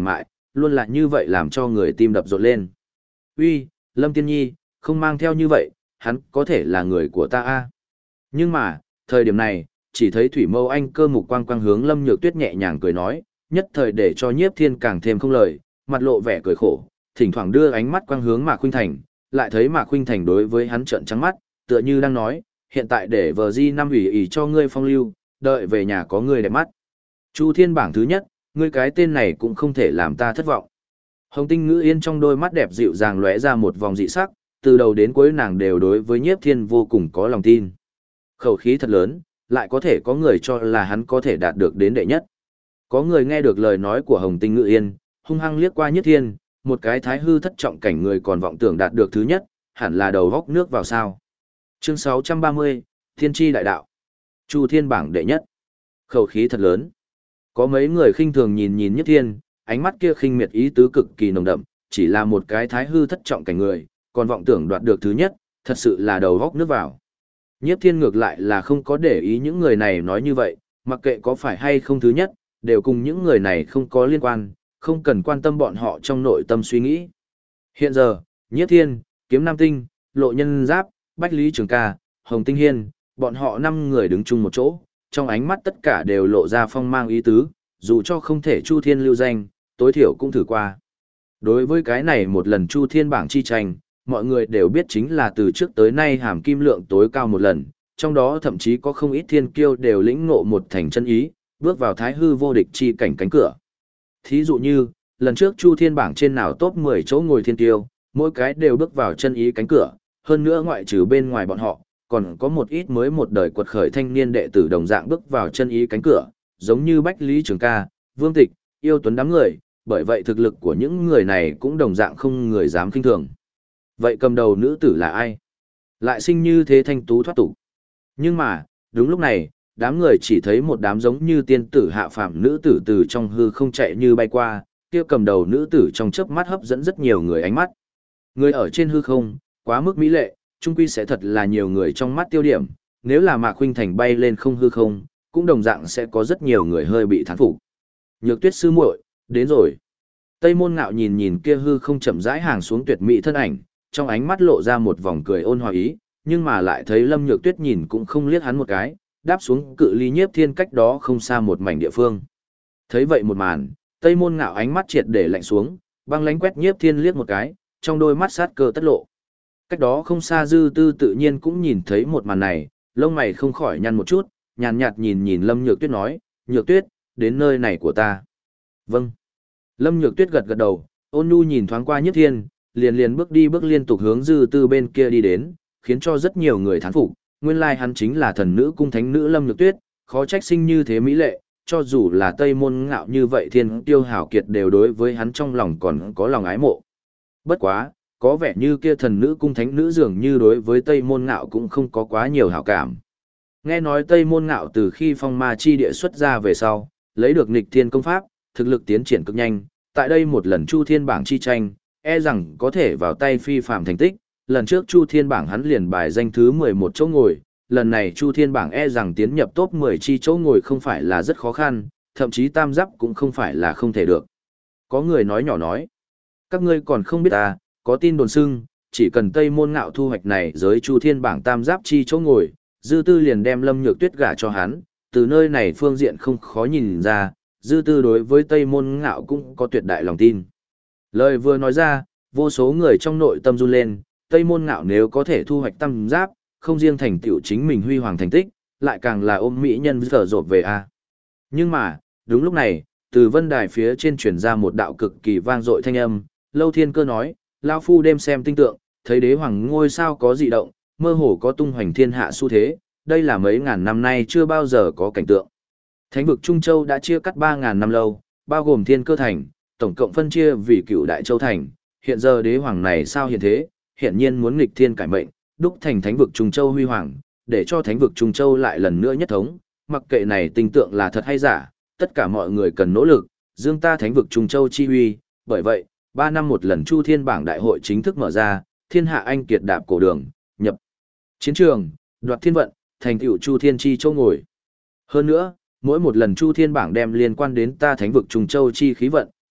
luôn là như vậy làm cho người tim đập rộn lên. Uy, Lâm Tiên Nhi, không mang theo như vậy, hắn có thể là người của ta a. Nhưng mà, thời điểm này, chỉ thấy Thủy Mâu Anh cơ mục quang quang hướng Lâm Nhược Tuyết nhẹ nhàng cười nói, nhất thời để cho Nhiếp Thiên càng thêm không lời, mặt lộ vẻ cười khổ, thỉnh thoảng đưa ánh mắt quang hướng Mạc Khuynh Thành, lại thấy Mạc Khuynh Thành đối với hắn trợn trắng mắt, tựa như đang nói, hiện tại để vờ di năm ủy ỷ cho ngươi phong lưu, đợi về nhà có ngươi đẹp mắt. Chu Thiên bảng thứ nhất, ngươi cái tên này cũng không thể làm ta thất vọng. Hồng Tinh Ngữ Yên trong đôi mắt đẹp dịu dàng lóe ra một vòng dị sắc, từ đầu đến cuối nàng đều đối với Nhiếp Thiên vô cùng có lòng tin. Khẩu khí thật lớn, lại có thể có người cho là hắn có thể đạt được đến đệ nhất. Có người nghe được lời nói của Hồng Tinh Ngữ Yên, hung hăng liếc qua Nhiếp Thiên, một cái thái hư thất trọng cảnh người còn vọng tưởng đạt được thứ nhất, hẳn là đầu góc nước vào sao. Chương 630, Thiên Tri Đại Đạo. Chu Thiên bảng đệ nhất. Khẩu khí thật lớn. Có mấy người khinh thường nhìn Nhiếp Thiên, ánh mắt kia khinh miệt ý tứ cực kỳ nồng đậm, chỉ là một cái thái hư thất trọng cảnh người, còn vọng tưởng đoạt được thứ nhất, thật sự là đầu góc nước vào. Nhiếp Thiên ngược lại là không có để ý những người này nói như vậy, mặc kệ có phải hay không thứ nhất, đều cùng những người này không có liên quan, không cần quan tâm bọn họ trong nội tâm suy nghĩ. Hiện giờ, Nhiếp Thiên, Kiếm Nam Tinh, Lộ Nhân Giáp, Bách Lý Trường Ca, Hồng Tinh Hiên, bọn họ 5 người đứng chung một chỗ, trong ánh mắt tất cả đều lộ ra phong mang ý tứ, dù cho không thể Chu Thiên lưu danh, tối thiểu cũng thử qua. Đối với cái này một lần Chu Thiên bảng chi tranh, mọi người đều biết chính là từ trước tới nay hàm kim lượng tối cao một lần, trong đó thậm chí có không ít thiên kiêu đều lĩnh ngộ một thành chân ý, bước vào thái hư vô địch chi cảnh cánh cửa. Thí dụ như, lần trước Chu Thiên bảng trên nào top 10 chỗ ngồi thiên kiêu, mỗi cái đều bước vào chân ý cánh cửa, hơn nữa ngoại trừ bên ngoài bọn họ, còn có một ít mới một đời quật khởi thanh niên đệ tử đồng dạng bước vào chân ý cánh cửa, giống như Bách Lý Trường Ca, Vương Tịch, Yêu Tuấn đám người, bởi vậy thực lực của những người này cũng đồng dạng không người dám khinh thường. Vậy cầm đầu nữ tử là ai? Lại sinh như thế thanh tú thoát tục. Nhưng mà, đúng lúc này, đám người chỉ thấy một đám giống như tiên tử hạ phàm nữ tử từ trong hư không chạy như bay qua, kia cầm đầu nữ tử trong chớp mắt hấp dẫn rất nhiều người ánh mắt. Người ở trên hư không, quá mức mỹ lệ, chung quy sẽ thật là nhiều người trong mắt tiêu điểm, nếu là Mạc Khuynh Thành bay lên không hư không, cũng đồng dạng sẽ có rất nhiều người hơi bị thán phục. Nhược Tuyết sư muội, đến rồi. Tây Môn Ngạo nhìn kia hư không chậm rãi hàng xuống tuyệt mỹ thân ảnh, trong ánh mắt lộ ra một vòng cười ôn hòa ý, nhưng mà lại thấy Lâm Nhược Tuyết nhìn cũng không liếc hắn một cái, đáp xuống cự ly Nhiếp Thiên cách đó không xa một mảnh địa phương. Thấy vậy một màn, Tây Môn Ngạo ánh mắt triệt để lạnh xuống, băng lãnh quét Nhiếp Thiên liếc một cái, trong đôi mắt sát cơ tất lộ. Cách đó không xa Dư Tư tự nhiên cũng nhìn thấy một màn này, lông mày không khỏi nhăn một chút, nhàn nhạt nhìn Lâm Nhược Tuyết nói, Nhược Tuyết, đến nơi này của ta. Vâng. Lâm Nhược Tuyết gật gật đầu, ôn nhu nhìn thoáng qua Nhiếp Thiên, liền bước đi bước liên tục hướng Dư Tư bên kia đi đến, khiến cho rất nhiều người thán phục, nguyên lai hắn chính là thần nữ cung thánh nữ Lâm Nhược Tuyết, khó trách sinh như thế mỹ lệ, cho dù là Tây Môn Ngạo như vậy thiên tiêu hảo kiệt đều đối với hắn trong lòng còn có lòng ái mộ. Bất quá, có vẻ như kia thần nữ cung thánh nữ dường như đối với Tây Môn Ngạo cũng không có quá nhiều hảo cảm. Nghe nói Tây Môn Ngạo từ khi phong ma chi địa xuất ra về sau, lấy được nghịch thiên công pháp, thực lực tiến triển cực nhanh, tại đây một lần Chu Thiên bảng chi tranh, e rằng có thể vào tay phi phàm thành tích, lần trước Chu Thiên bảng hắn liền bài danh thứ 11 chỗ ngồi, lần này Chu Thiên bảng e rằng tiến nhập top 10 chi chỗ ngồi không phải là rất khó khăn, thậm chí tam giáp cũng không phải là không thể được. Có người nói nhỏ nói, các ngươi còn không biết à, có tin đồn xưng, chỉ cần Tây Môn Ngạo thu hoạch này giới Chu Thiên bảng tam giáp chi chỗ ngồi, Dư Tư liền đem Lâm Nhược Tuyết gả cho hắn, từ nơi này phương diện không khó nhìn ra, Dư Tư đối với Tây Môn Ngạo cũng có tuyệt đại lòng tin. Lời vừa nói ra, vô số người trong nội tâm run lên, Tây Môn Ngạo nếu có thể thu hoạch tam giáp, không riêng thành tựu chính mình huy hoàng thành tích, lại càng là ôm mỹ nhân dở dột về a. Nhưng mà, đúng lúc này, từ vân đài phía trên truyền ra một đạo cực kỳ vang dội thanh âm, Lâu Thiên Cơ nói, lão phu đêm xem tinh tượng, thấy đế hoàng ngôi sao có dị động, mơ hồ có tung hoành thiên hạ xu thế, đây là mấy ngàn năm nay chưa bao giờ có cảnh tượng. Thánh vực Trung Châu đã chia cắt 3.000 năm lâu, bao gồm Thiên Cơ thành, tổng cộng phân chia vì Cửu Đại Châu thành, hiện giờ đế hoàng này sao hiện thế, hiện nhiên muốn nghịch thiên cải mệnh, đúc thành Thánh vực Trung Châu huy hoàng, để cho Thánh vực Trung Châu lại lần nữa nhất thống, mặc kệ này tinh tượng là thật hay giả, tất cả mọi người cần nỗ lực, dương ta Thánh vực Trung Châu chi huy, bởi vậy, 3 năm một lần Chu Thiên bảng đại hội chính thức mở ra, thiên hạ anh kiệt đạp cổ đường, nhập chiến trường, đoạt thiên vận, thành tựu Chu Thiên chi châu ngồi. Hơn nữa, mỗi một lần Chu Thiên bảng đem liên quan đến ta Thánh vực Trung Châu chi khí vận,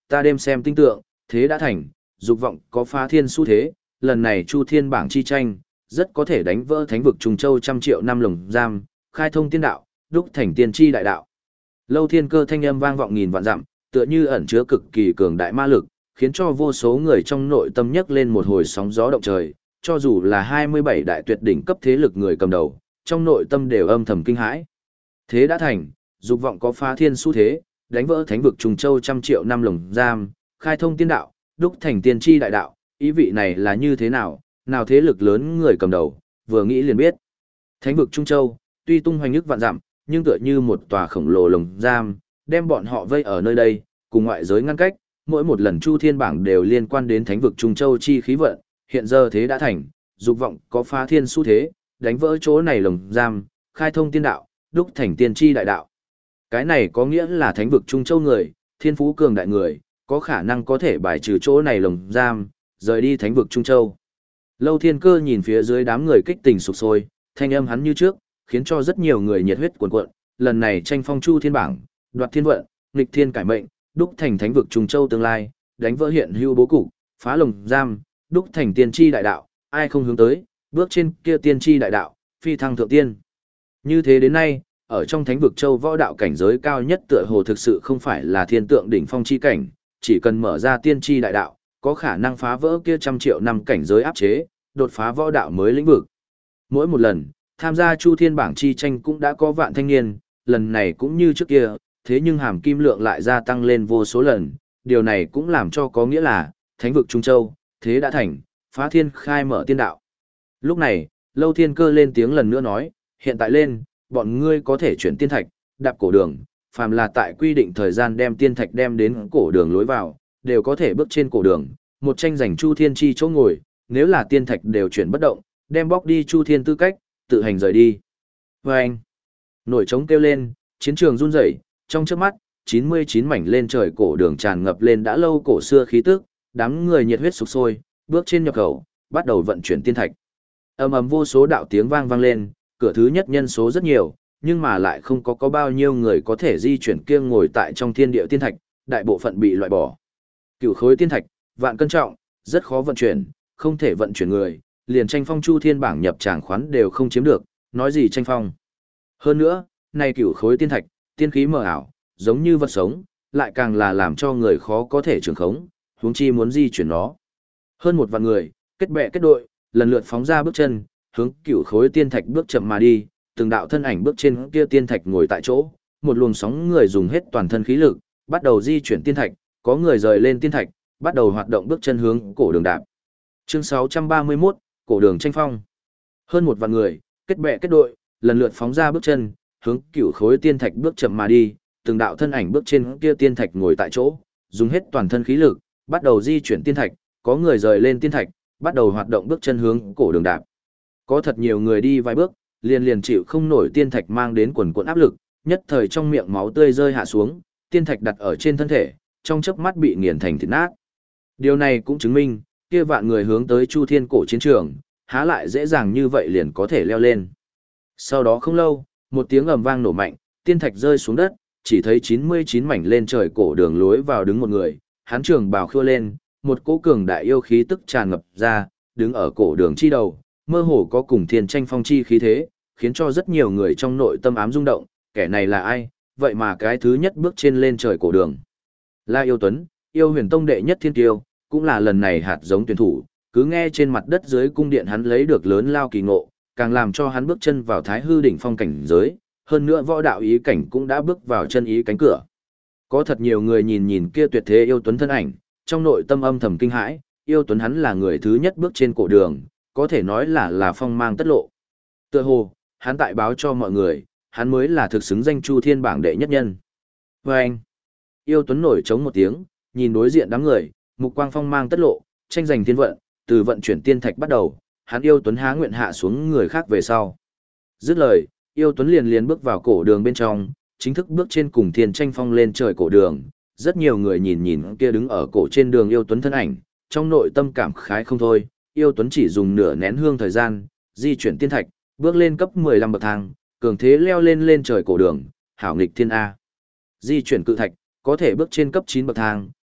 ta đêm xem tinh tượng, thế đã thành, dục vọng có phá thiên xu thế, lần này Chu Thiên bảng chi tranh, rất có thể đánh vỡ thánh vực Trùng Châu 100 triệu năm lồng giam, khai thông tiên đạo, đúc thành tiên tri đại đạo. Lâu Thiên Cơ thanh âm vang vọng nghìn vạn dặm, tựa như ẩn chứa cực kỳ cường đại ma lực, khiến cho vô số người trong nội tâm nhấc lên một hồi sóng gió động trời, cho dù là 27 đại tuyệt đỉnh cấp thế lực người cầm đầu, trong nội tâm đều âm thầm kinh hãi. Thế đã thành, dục vọng có phá thiên xu thế, đánh vỡ thánh vực Trùng Châu 100 triệu năm lồng giam, khai thông tiên đạo, đúc thành tiên tri đại đạo, ý vị này là như thế nào, nào thế lực lớn người cầm đầu, vừa nghĩ liền biết. Thánh vực Trung Châu, tuy tung hoành nhức vạn dặm, nhưng tựa như một tòa khổng lồ lồng giam, đem bọn họ vây ở nơi đây, cùng ngoại giới ngăn cách, mỗi một lần Chu Thiên bảng đều liên quan đến thánh vực Trung Châu chi khí vận, hiện giờ thế đã thành, dục vọng có phá thiên xu thế, đánh vỡ chỗ này lồng giam, khai thông tiên đạo, đúc thành tiên tri đại đạo. Cái này có nghĩa là thánh vực Trung Châu người, thiên phú cường đại người, có khả năng có thể bài trừ chỗ này lồng giam, rời đi thánh vực Trung Châu. Lâu Thiên Cơ nhìn phía dưới đám người kích tình sục sôi, thanh âm hắn như trước, khiến cho rất nhiều người nhiệt huyết cuồn cuộn, lần này tranh phong Chu Thiên bảng, đoạt thiên vận, nghịch thiên cải mệnh, đúc thành thánh vực Trung Châu tương lai, đánh vỡ hiện hữu bố cục, phá lồng giam, đúc thành tiên tri đại đạo, ai không hướng tới, bước trên kia tiên tri đại đạo, phi thăng thượng tiên. Như thế đến nay, ở trong thánh vực châu võ đạo cảnh giới cao nhất tựa hồ thực sự không phải là thiên tượng đỉnh phong chi cảnh, chỉ cần mở ra tiên tri đại đạo, có khả năng phá vỡ kia 100 triệu năm cảnh giới áp chế, đột phá võ đạo mới lĩnh vực. Mỗi một lần, tham gia Chu Thiên bảng chi tranh cũng đã có vạn thanh niên, lần này cũng như trước kia, thế nhưng hàm kim lượng lại gia tăng lên vô số lần, điều này cũng làm cho có nghĩa là, thánh vực Trung Châu, thế đã thành, phá thiên khai mở tiên đạo. Lúc này, Lâu Thiên Cơ lên tiếng lần nữa nói, hiện tại lên, bọn ngươi có thể chuyển tiên thạch, đạp cổ đường, phàm là tại quy định thời gian đem tiên thạch đem đến cổ đường lối vào, đều có thể bước trên cổ đường, một tranh giành Chu Thiên chi chỗ ngồi, nếu là tiên thạch đều chuyển bất động, đem bóc đi Chu Thiên tư cách, tự hành rời đi. Và anh, nổi trống kêu lên, chiến trường run rẩy, trong chớp mắt, 99 mảnh lên trời cổ đường tràn ngập lên đã lâu cổ xưa khí tức, đám người nhiệt huyết sục sôi, bước trên nhập khẩu, bắt đầu vận chuyển tiên thạch. Ầm ầm vô số đạo tiếng vang vang lên, cửa thứ nhất nhân số rất nhiều, nhưng mà lại không có bao nhiêu người có thể di chuyển kiêng ngồi tại trong thiên địa tiên thạch, đại bộ phận bị loại bỏ. Cửu khối tiên thạch, vạn cân trọng, rất khó vận chuyển, không thể vận chuyển người, liền tranh phong Chu Thiên bảng nhập tràng khoán đều không chiếm được, nói gì tranh phong. Hơn nữa, này cửu khối tiên thạch, tiên khí mờ ảo, giống như vật sống, lại càng là làm cho người khó có thể trường khống, huống chi muốn di chuyển nó. Hơn một vạn người, kết bè kết đội, lần lượt phóng ra bước chân, hướng cửu khối tiên thạch bước chậm mà đi, từng đạo thân ảnh bước trên kia tiên thạch ngồi tại chỗ, một luồng sóng người dùng hết toàn thân khí lực, bắt đầu di chuyển tiên thạch, có người rời lên tiên thạch, bắt đầu hoạt động bước chân hướng cổ đường đạp. Chương 631, cổ đường tranh phong. Hơn một vạn người, kết bè kết đội, lần lượt phóng ra bước chân, hướng cửu khối tiên thạch bước chậm mà đi, từng đạo thân ảnh bước trên kia tiên thạch ngồi tại chỗ, dùng hết toàn thân khí lực, bắt đầu di chuyển tiên thạch, có người rời lên tiên thạch, bắt đầu hoạt động bước chân hướng cổ đường đạp. Có thật nhiều người đi vài bước, liền chịu không nổi tiên thạch mang đến quần cuộn áp lực, nhất thời trong miệng máu tươi rơi hạ xuống, tiên thạch đặt ở trên thân thể, trong chớp mắt bị nghiền thành thịt nát. Điều này cũng chứng minh, kia vạn người hướng tới Chu Thiên cổ chiến trường, há lại dễ dàng như vậy liền có thể leo lên. Sau đó không lâu, một tiếng ầm vang nổ mạnh, tiên thạch rơi xuống đất, chỉ thấy 99 mảnh lên trời cổ đường lối vào đứng một người, hán trường bào khua lên, một cỗ cường đại yêu khí tức tràn ngập ra, đứng ở cổ đường chi đầu, mơ hồ có cùng thiên tranh phong chi khí thế, khiến cho rất nhiều người trong nội tâm ám rung động, kẻ này là ai, vậy mà cái thứ nhất bước trên lên trời cổ đường. La Yêu Tuấn, Yêu Huyền Tông đệ nhất thiên tiêu, cũng là lần này hạt giống tuyển thủ, cứ nghe trên mặt đất dưới cung điện hắn lấy được lớn lao kỳ ngộ, càng làm cho hắn bước chân vào Thái Hư đỉnh phong cảnh giới, hơn nữa võ đạo ý cảnh cũng đã bước vào chân ý cánh cửa. Có thật nhiều người nhìn nhìn kia tuyệt thế Yêu Tuấn thân ảnh, trong nội tâm âm thầm kinh hãi, Yêu Tuấn hắn là người thứ nhất bước trên cổ đường, có thể nói là phong mang tất lộ. Tựa hồ, hắn tại báo cho mọi người, hắn mới là thực xứng danh Chu Thiên bảng đệ nhất nhân. Và anh, Yêu Tuấn nổi trống một tiếng, nhìn đối diện đám người, mục quang phong mang tất lộ, tranh giành thiên vận, từ vận chuyển tiên thạch bắt đầu, hắn Yêu Tuấn há nguyện hạ xuống người khác về sau. Dứt lời, Yêu Tuấn liền bước vào cổ đường bên trong, chính thức bước trên cùng thiên tranh phong lên trời cổ đường. Rất nhiều người nhìn nhìn kia đứng ở cổ trên đường Yêu Tuấn thân ảnh, trong nội tâm cảm khái không thôi. Yêu Tuấn chỉ dùng nửa nén hương thời gian, di chuyển tiên thạch, bước lên cấp 15 bậc thang, cường thế leo lên trời cổ đường, hảo nghịch thiên A. Di chuyển cự thạch, có thể bước trên cấp 9 bậc thang,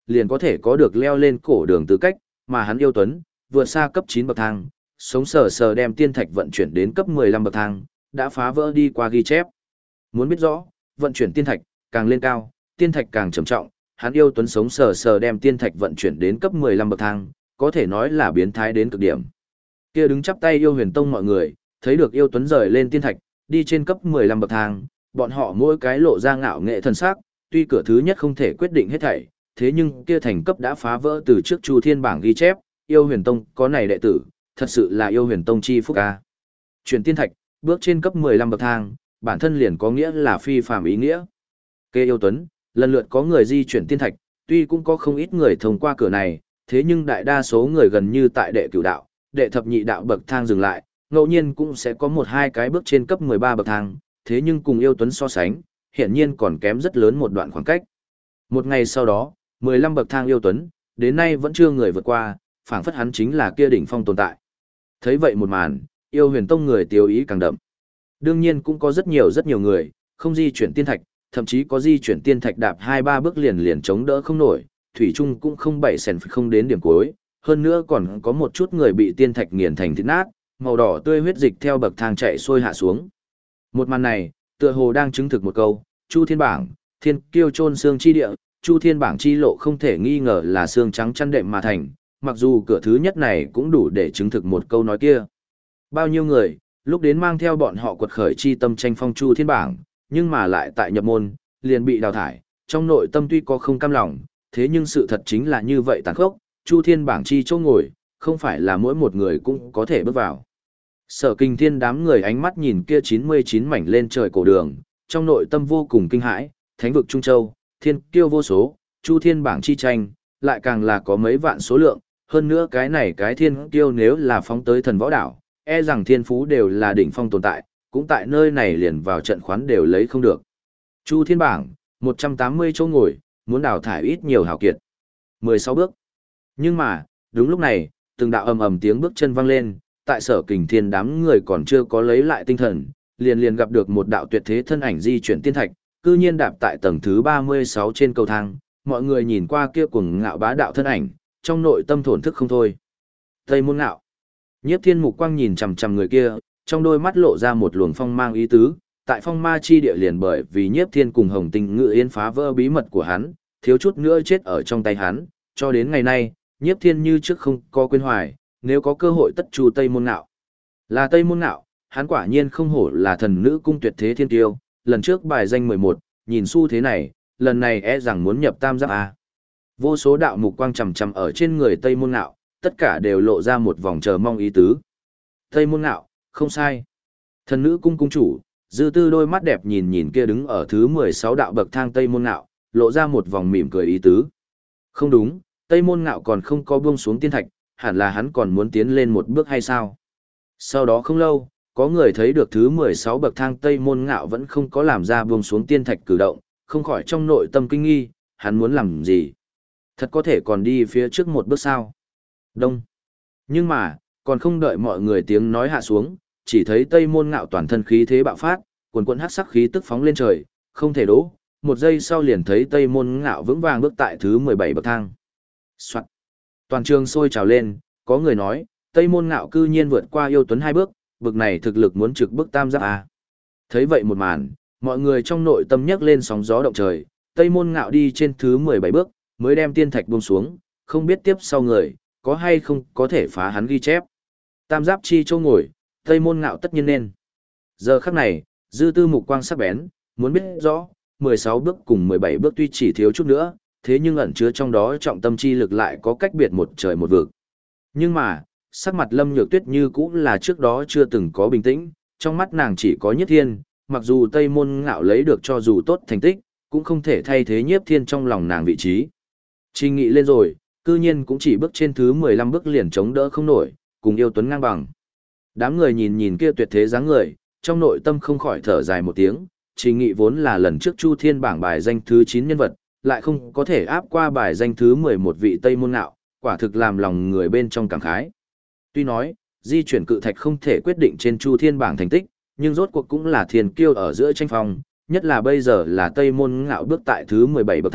liền có thể có được leo lên cổ đường tư cách, mà hắn yêu tuấn, vượt xa cấp 9 bậc thang, sống sờ sờ đem tiên thạch vận chuyển đến cấp 15 bậc thang, đã phá vỡ đi qua ghi chép. Muốn biết rõ, vận chuyển tiên thạch càng lên cao, tiên thạch càng trầm trọng, hắn yêu tuấn sống sờ sờ đem tiên thạch vận chuyển đến cấp 15 bậc thang, có thể nói là biến thái đến cực điểm. Kia đứng chắp tay yêu huyền tông mọi người, thấy được yêu tuấn rời lên tiên thạch, đi trên cấp 15 bậc thang, bọn họ mỗi cái lộ ra ngạo nghệ thần sắc, tuy cửa thứ nhất không thể quyết định hết thảy, thế nhưng kia thành cấp đã phá vỡ từ trước Chu Thiên bảng ghi chép, yêu huyền tông có này đệ tử, thật sự là yêu huyền tông chi phúc a. Chuyển tiên thạch, bước trên cấp 15 bậc thang, bản thân liền có nghĩa là phi phàm ý nghĩa. Kê yêu tuấn, lần lượt có người di chuyển tiên thạch, tuy cũng có không ít người thông qua cửa này, thế nhưng đại đa số người gần như tại đệ cửu đạo, đệ thập nhị đạo bậc thang dừng lại, ngẫu nhiên cũng sẽ có một hai cái bước trên cấp 13 bậc thang, thế nhưng cùng yêu tuấn so sánh, hiển nhiên còn kém rất lớn một đoạn khoảng cách. Một ngày sau đó, 15 bậc thang yêu tuấn, đến nay vẫn chưa người vượt qua, phảng phất hắn chính là kia đỉnh phong tồn tại. Thấy vậy một màn, yêu huyền tông người tiêu ý càng đậm. Đương nhiên cũng có rất nhiều người, không di chuyển tiên thạch, thậm chí có di chuyển tiên thạch đạp 2-3 bước liền liền chống đỡ không nổi, thủy chung cũng không bảy sèn không đến điểm cuối, hơn nữa còn có một chút người bị tiên thạch nghiền thành thịt nát, màu đỏ tươi huyết dịch theo bậc thang chạy xuôi hạ xuống. Một màn này, tựa hồ đang chứng thực một câu, Chu Thiên bảng, thiên kiêu chôn xương chi địa, Chu Thiên bảng chi lộ không thể nghi ngờ là xương trắng chăn đệm mà thành, mặc dù cửa thứ nhất này cũng đủ để chứng thực một câu nói kia. Bao nhiêu người, lúc đến mang theo bọn họ quật khởi chi tâm tranh phong Chu Thiên bảng, nhưng mà lại tại nhập môn, liền bị đào thải, trong nội tâm tuy có không cam lòng, thế nhưng sự thật chính là như vậy tàn khốc, Chu Thiên bảng chi chỗ ngồi, không phải là mỗi một người cũng có thể bước vào. Sở Kinh Thiên đám người ánh mắt nhìn kia 99 mảnh lên trời cổ đường, trong nội tâm vô cùng kinh hãi, thánh vực Trung Châu, thiên kiêu vô số, Chu Thiên bảng chi tranh, lại càng là có mấy vạn số lượng, hơn nữa cái này cái thiên kiêu nếu là phóng tới thần võ đảo, e rằng thiên phú đều là đỉnh phong tồn tại, cũng tại nơi này liền vào trận khoán đều lấy không được. Chu Thiên bảng, 180 chỗ ngồi, muốn đào thải ít nhiều hảo kiệt. 16 bước. Nhưng mà, đúng lúc này, từng đạo ầm ầm tiếng bước chân vang lên, tại Sở Kình Thiên đám người còn chưa có lấy lại tinh thần, liền liền gặp được một đạo tuyệt thế thân ảnh di chuyển tiên thạch, cư nhiên đạp tại tầng thứ 36 trên cầu thang, mọi người nhìn qua kia cuồng ngạo bá đạo thân ảnh, trong nội tâm thổn thức không thôi. Tây Môn Ngạo. Nhiếp Thiên Mục Quang nhìn chằm chằm người kia, trong đôi mắt lộ ra một luồng phong mang ý tứ, tại phong ma chi địa liền bởi vì Nhiếp Thiên cùng Hồng Tinh Ngự Yên phá vỡ bí mật của hắn, thiếu chút nữa chết ở trong tay hắn, cho đến ngày nay, Nhiếp Thiên như trước không có quên hoài, nếu có cơ hội tất chu Tây Môn Ngạo. Là Tây Môn Ngạo, hắn quả nhiên không hổ là thần nữ cung tuyệt thế thiên tiêu, lần trước bài danh 11, nhìn xu thế này, lần này e rằng muốn nhập tam giáp A. Vô số đạo mục quang chằm chằm ở trên người Tây Môn Ngạo, tất cả đều lộ ra một vòng chờ mong ý tứ. Tây Môn Ngạo, không sai. Thần nữ cung cung chủ, Dư Tư đôi mắt đẹp nhìn nhìn kia đứng ở thứ 16 đạo bậc thang Tây Môn Ngạo, lộ ra một vòng mỉm cười ý tứ. Không đúng, Tây Môn Ngạo còn không có buông xuống tiên thạch, hẳn là hắn còn muốn tiến lên một bước hay sao? Sau đó không lâu, có người thấy được thứ 16 bậc thang Tây Môn Ngạo vẫn không có làm ra buông xuống tiên thạch cử động, không khỏi trong nội tâm kinh nghi, hắn muốn làm gì? Thật có thể còn đi phía trước một bước sao? Đông. Nhưng mà, còn không đợi mọi người tiếng nói hạ xuống, chỉ thấy Tây Môn Ngạo toàn thân khí thế bạo phát, quần quần hắc sắc khí tức phóng lên trời, không thể đỗ, một giây sau liền thấy Tây Môn Ngạo vững vàng bước tại thứ 17 bậc thang. Soạt. Toàn trường sôi trào lên, có người nói, Tây Môn Ngạo cư nhiên vượt qua yêu tuấn 2 bước, bực này thực lực muốn trực bước tam giáp a. Thấy vậy một màn, mọi người trong nội tâm nhấc lên sóng gió động trời, Tây Môn Ngạo đi trên thứ 17 bước, mới đem tiên thạch buông xuống, không biết tiếp sau người, có hay không có thể phá hắn ghi chép. Tam giáp chi châu ngồi, Tây Môn Ngạo tất nhiên nên. Giờ khắc này, Dư Tư mục quang sắc bén, muốn biết rõ, 16 bước cùng 17 bước tuy chỉ thiếu chút nữa, thế nhưng ẩn chứa trong đó trọng tâm chi lực lại có cách biệt một trời một vực. Nhưng mà, sắc mặt Lâm Nhược Tuyết như cũng là trước đó chưa từng có bình tĩnh, trong mắt nàng chỉ có Nhiếp Thiên, mặc dù Tây Môn Ngạo lấy được cho dù tốt thành tích, cũng không thể thay thế Nhiếp Thiên trong lòng nàng vị trí. Trình nghị lên rồi, cư nhiên cũng chỉ bước trên thứ 15 bước liền chống đỡ không nổi, cùng yêu tuấn ngang bằng. Đám người nhìn nhìn kia tuyệt thế dáng người, trong nội tâm không khỏi thở dài một tiếng, Trình nghị vốn là lần trước Chu Thiên bảng bài danh thứ 9 nhân vật, lại không có thể áp qua bài danh thứ 11 vị Tây Môn Ngạo, quả thực làm lòng người bên trong cảm khái. Tuy nói, di chuyển cự thạch không thể quyết định trên Chu Thiên bảng thành tích, nhưng rốt cuộc cũng là thiên kiêu ở giữa tranh phong, nhất là bây giờ là Tây Môn Ngạo bước tại thứ 17 bậc thang,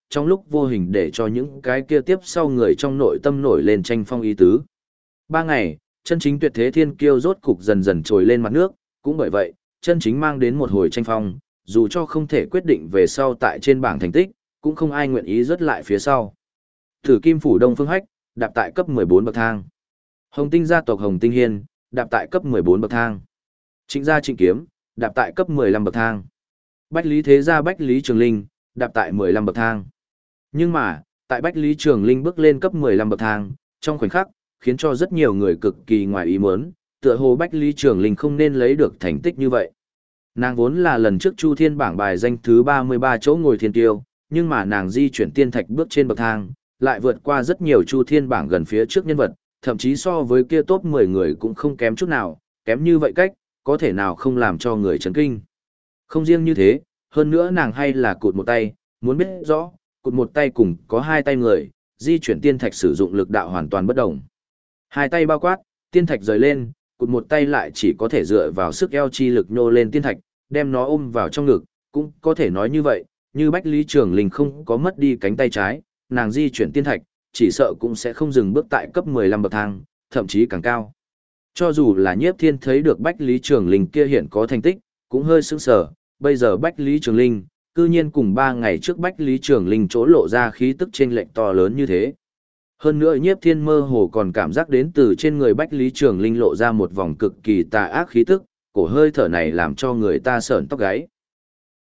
trong lúc vô hình để cho những cái kia tiếp sau người trong nội tâm nổi lên tranh phong ý tứ. 3 ngày, chân chính tuyệt thế thiên kiêu rốt cục dần dần trồi lên mặt nước, cũng bởi vậy, chân chính mang đến một hồi tranh phong, dù cho không thể quyết định về sau tại trên bảng thành tích, cũng không ai nguyện ý rớt lại phía sau. Thử Kim Phủ Đông Phương Hách, đạp tại cấp 14 bậc thang. Hồng Tinh gia tộc Hồng Tinh Hiên, đạp tại cấp 14 bậc thang. Trịnh gia Trịnh Kiếm, đạp tại cấp 15 bậc thang. Bách Lý Thế gia Bách Lý Trường Linh, đạp tại 15 bậc thang. Nhưng mà, tại Bách Lý Trường Linh bước lên cấp 15 bậc thang, trong khoảnh khắc, khiến cho rất nhiều người cực kỳ ngoài ý muốn, tựa hồ Bách Lý Trường Linh không nên lấy được thành tích như vậy. Nàng vốn là lần trước Chu Thiên bảng bài danh thứ 33 chỗ ngồi thiên tiêu, nhưng mà nàng di chuyển tiên thạch bước trên bậc thang, lại vượt qua rất nhiều Chu Thiên bảng gần phía trước nhân vật, thậm chí so với kia top 10 người cũng không kém chút nào, kém như vậy cách, có thể nào không làm cho người chấn kinh. Không riêng như thế, hơn nữa nàng hay là cụt một tay, muốn biết rõ, cụt một tay cùng có hai tay người, di chuyển tiên thạch sử dụng lực đạo hoàn toàn bất đồng. Hai tay bao quát, tiên thạch rời lên, cụt một tay lại chỉ có thể dựa vào sức eo chi lực nhô lên tiên thạch, đem nó ôm vào trong ngực, cũng có thể nói như vậy, như Bách Lý Trường Linh không có mất đi cánh tay trái, nàng di chuyển tiên thạch, chỉ sợ cũng sẽ không dừng bước tại cấp 15 bậc thang, thậm chí càng cao. Cho dù là Nhiếp Thiên thấy được Bách Lý Trường Linh kia hiện có thành tích, cũng hơi sững sờ, bây giờ Bách Lý Trường Linh, cư nhiên cùng 3 ngày trước Bách Lý Trường Linh chỗ lộ ra khí tức chênh lệch to lớn như thế. Hơn nữa Nhiếp Thiên mơ hồ còn cảm giác đến từ trên người Bách Lý Trường Linh lộ ra một vòng cực kỳ tà ác khí tức, cổ hơi thở này làm cho người ta sởn tóc gáy.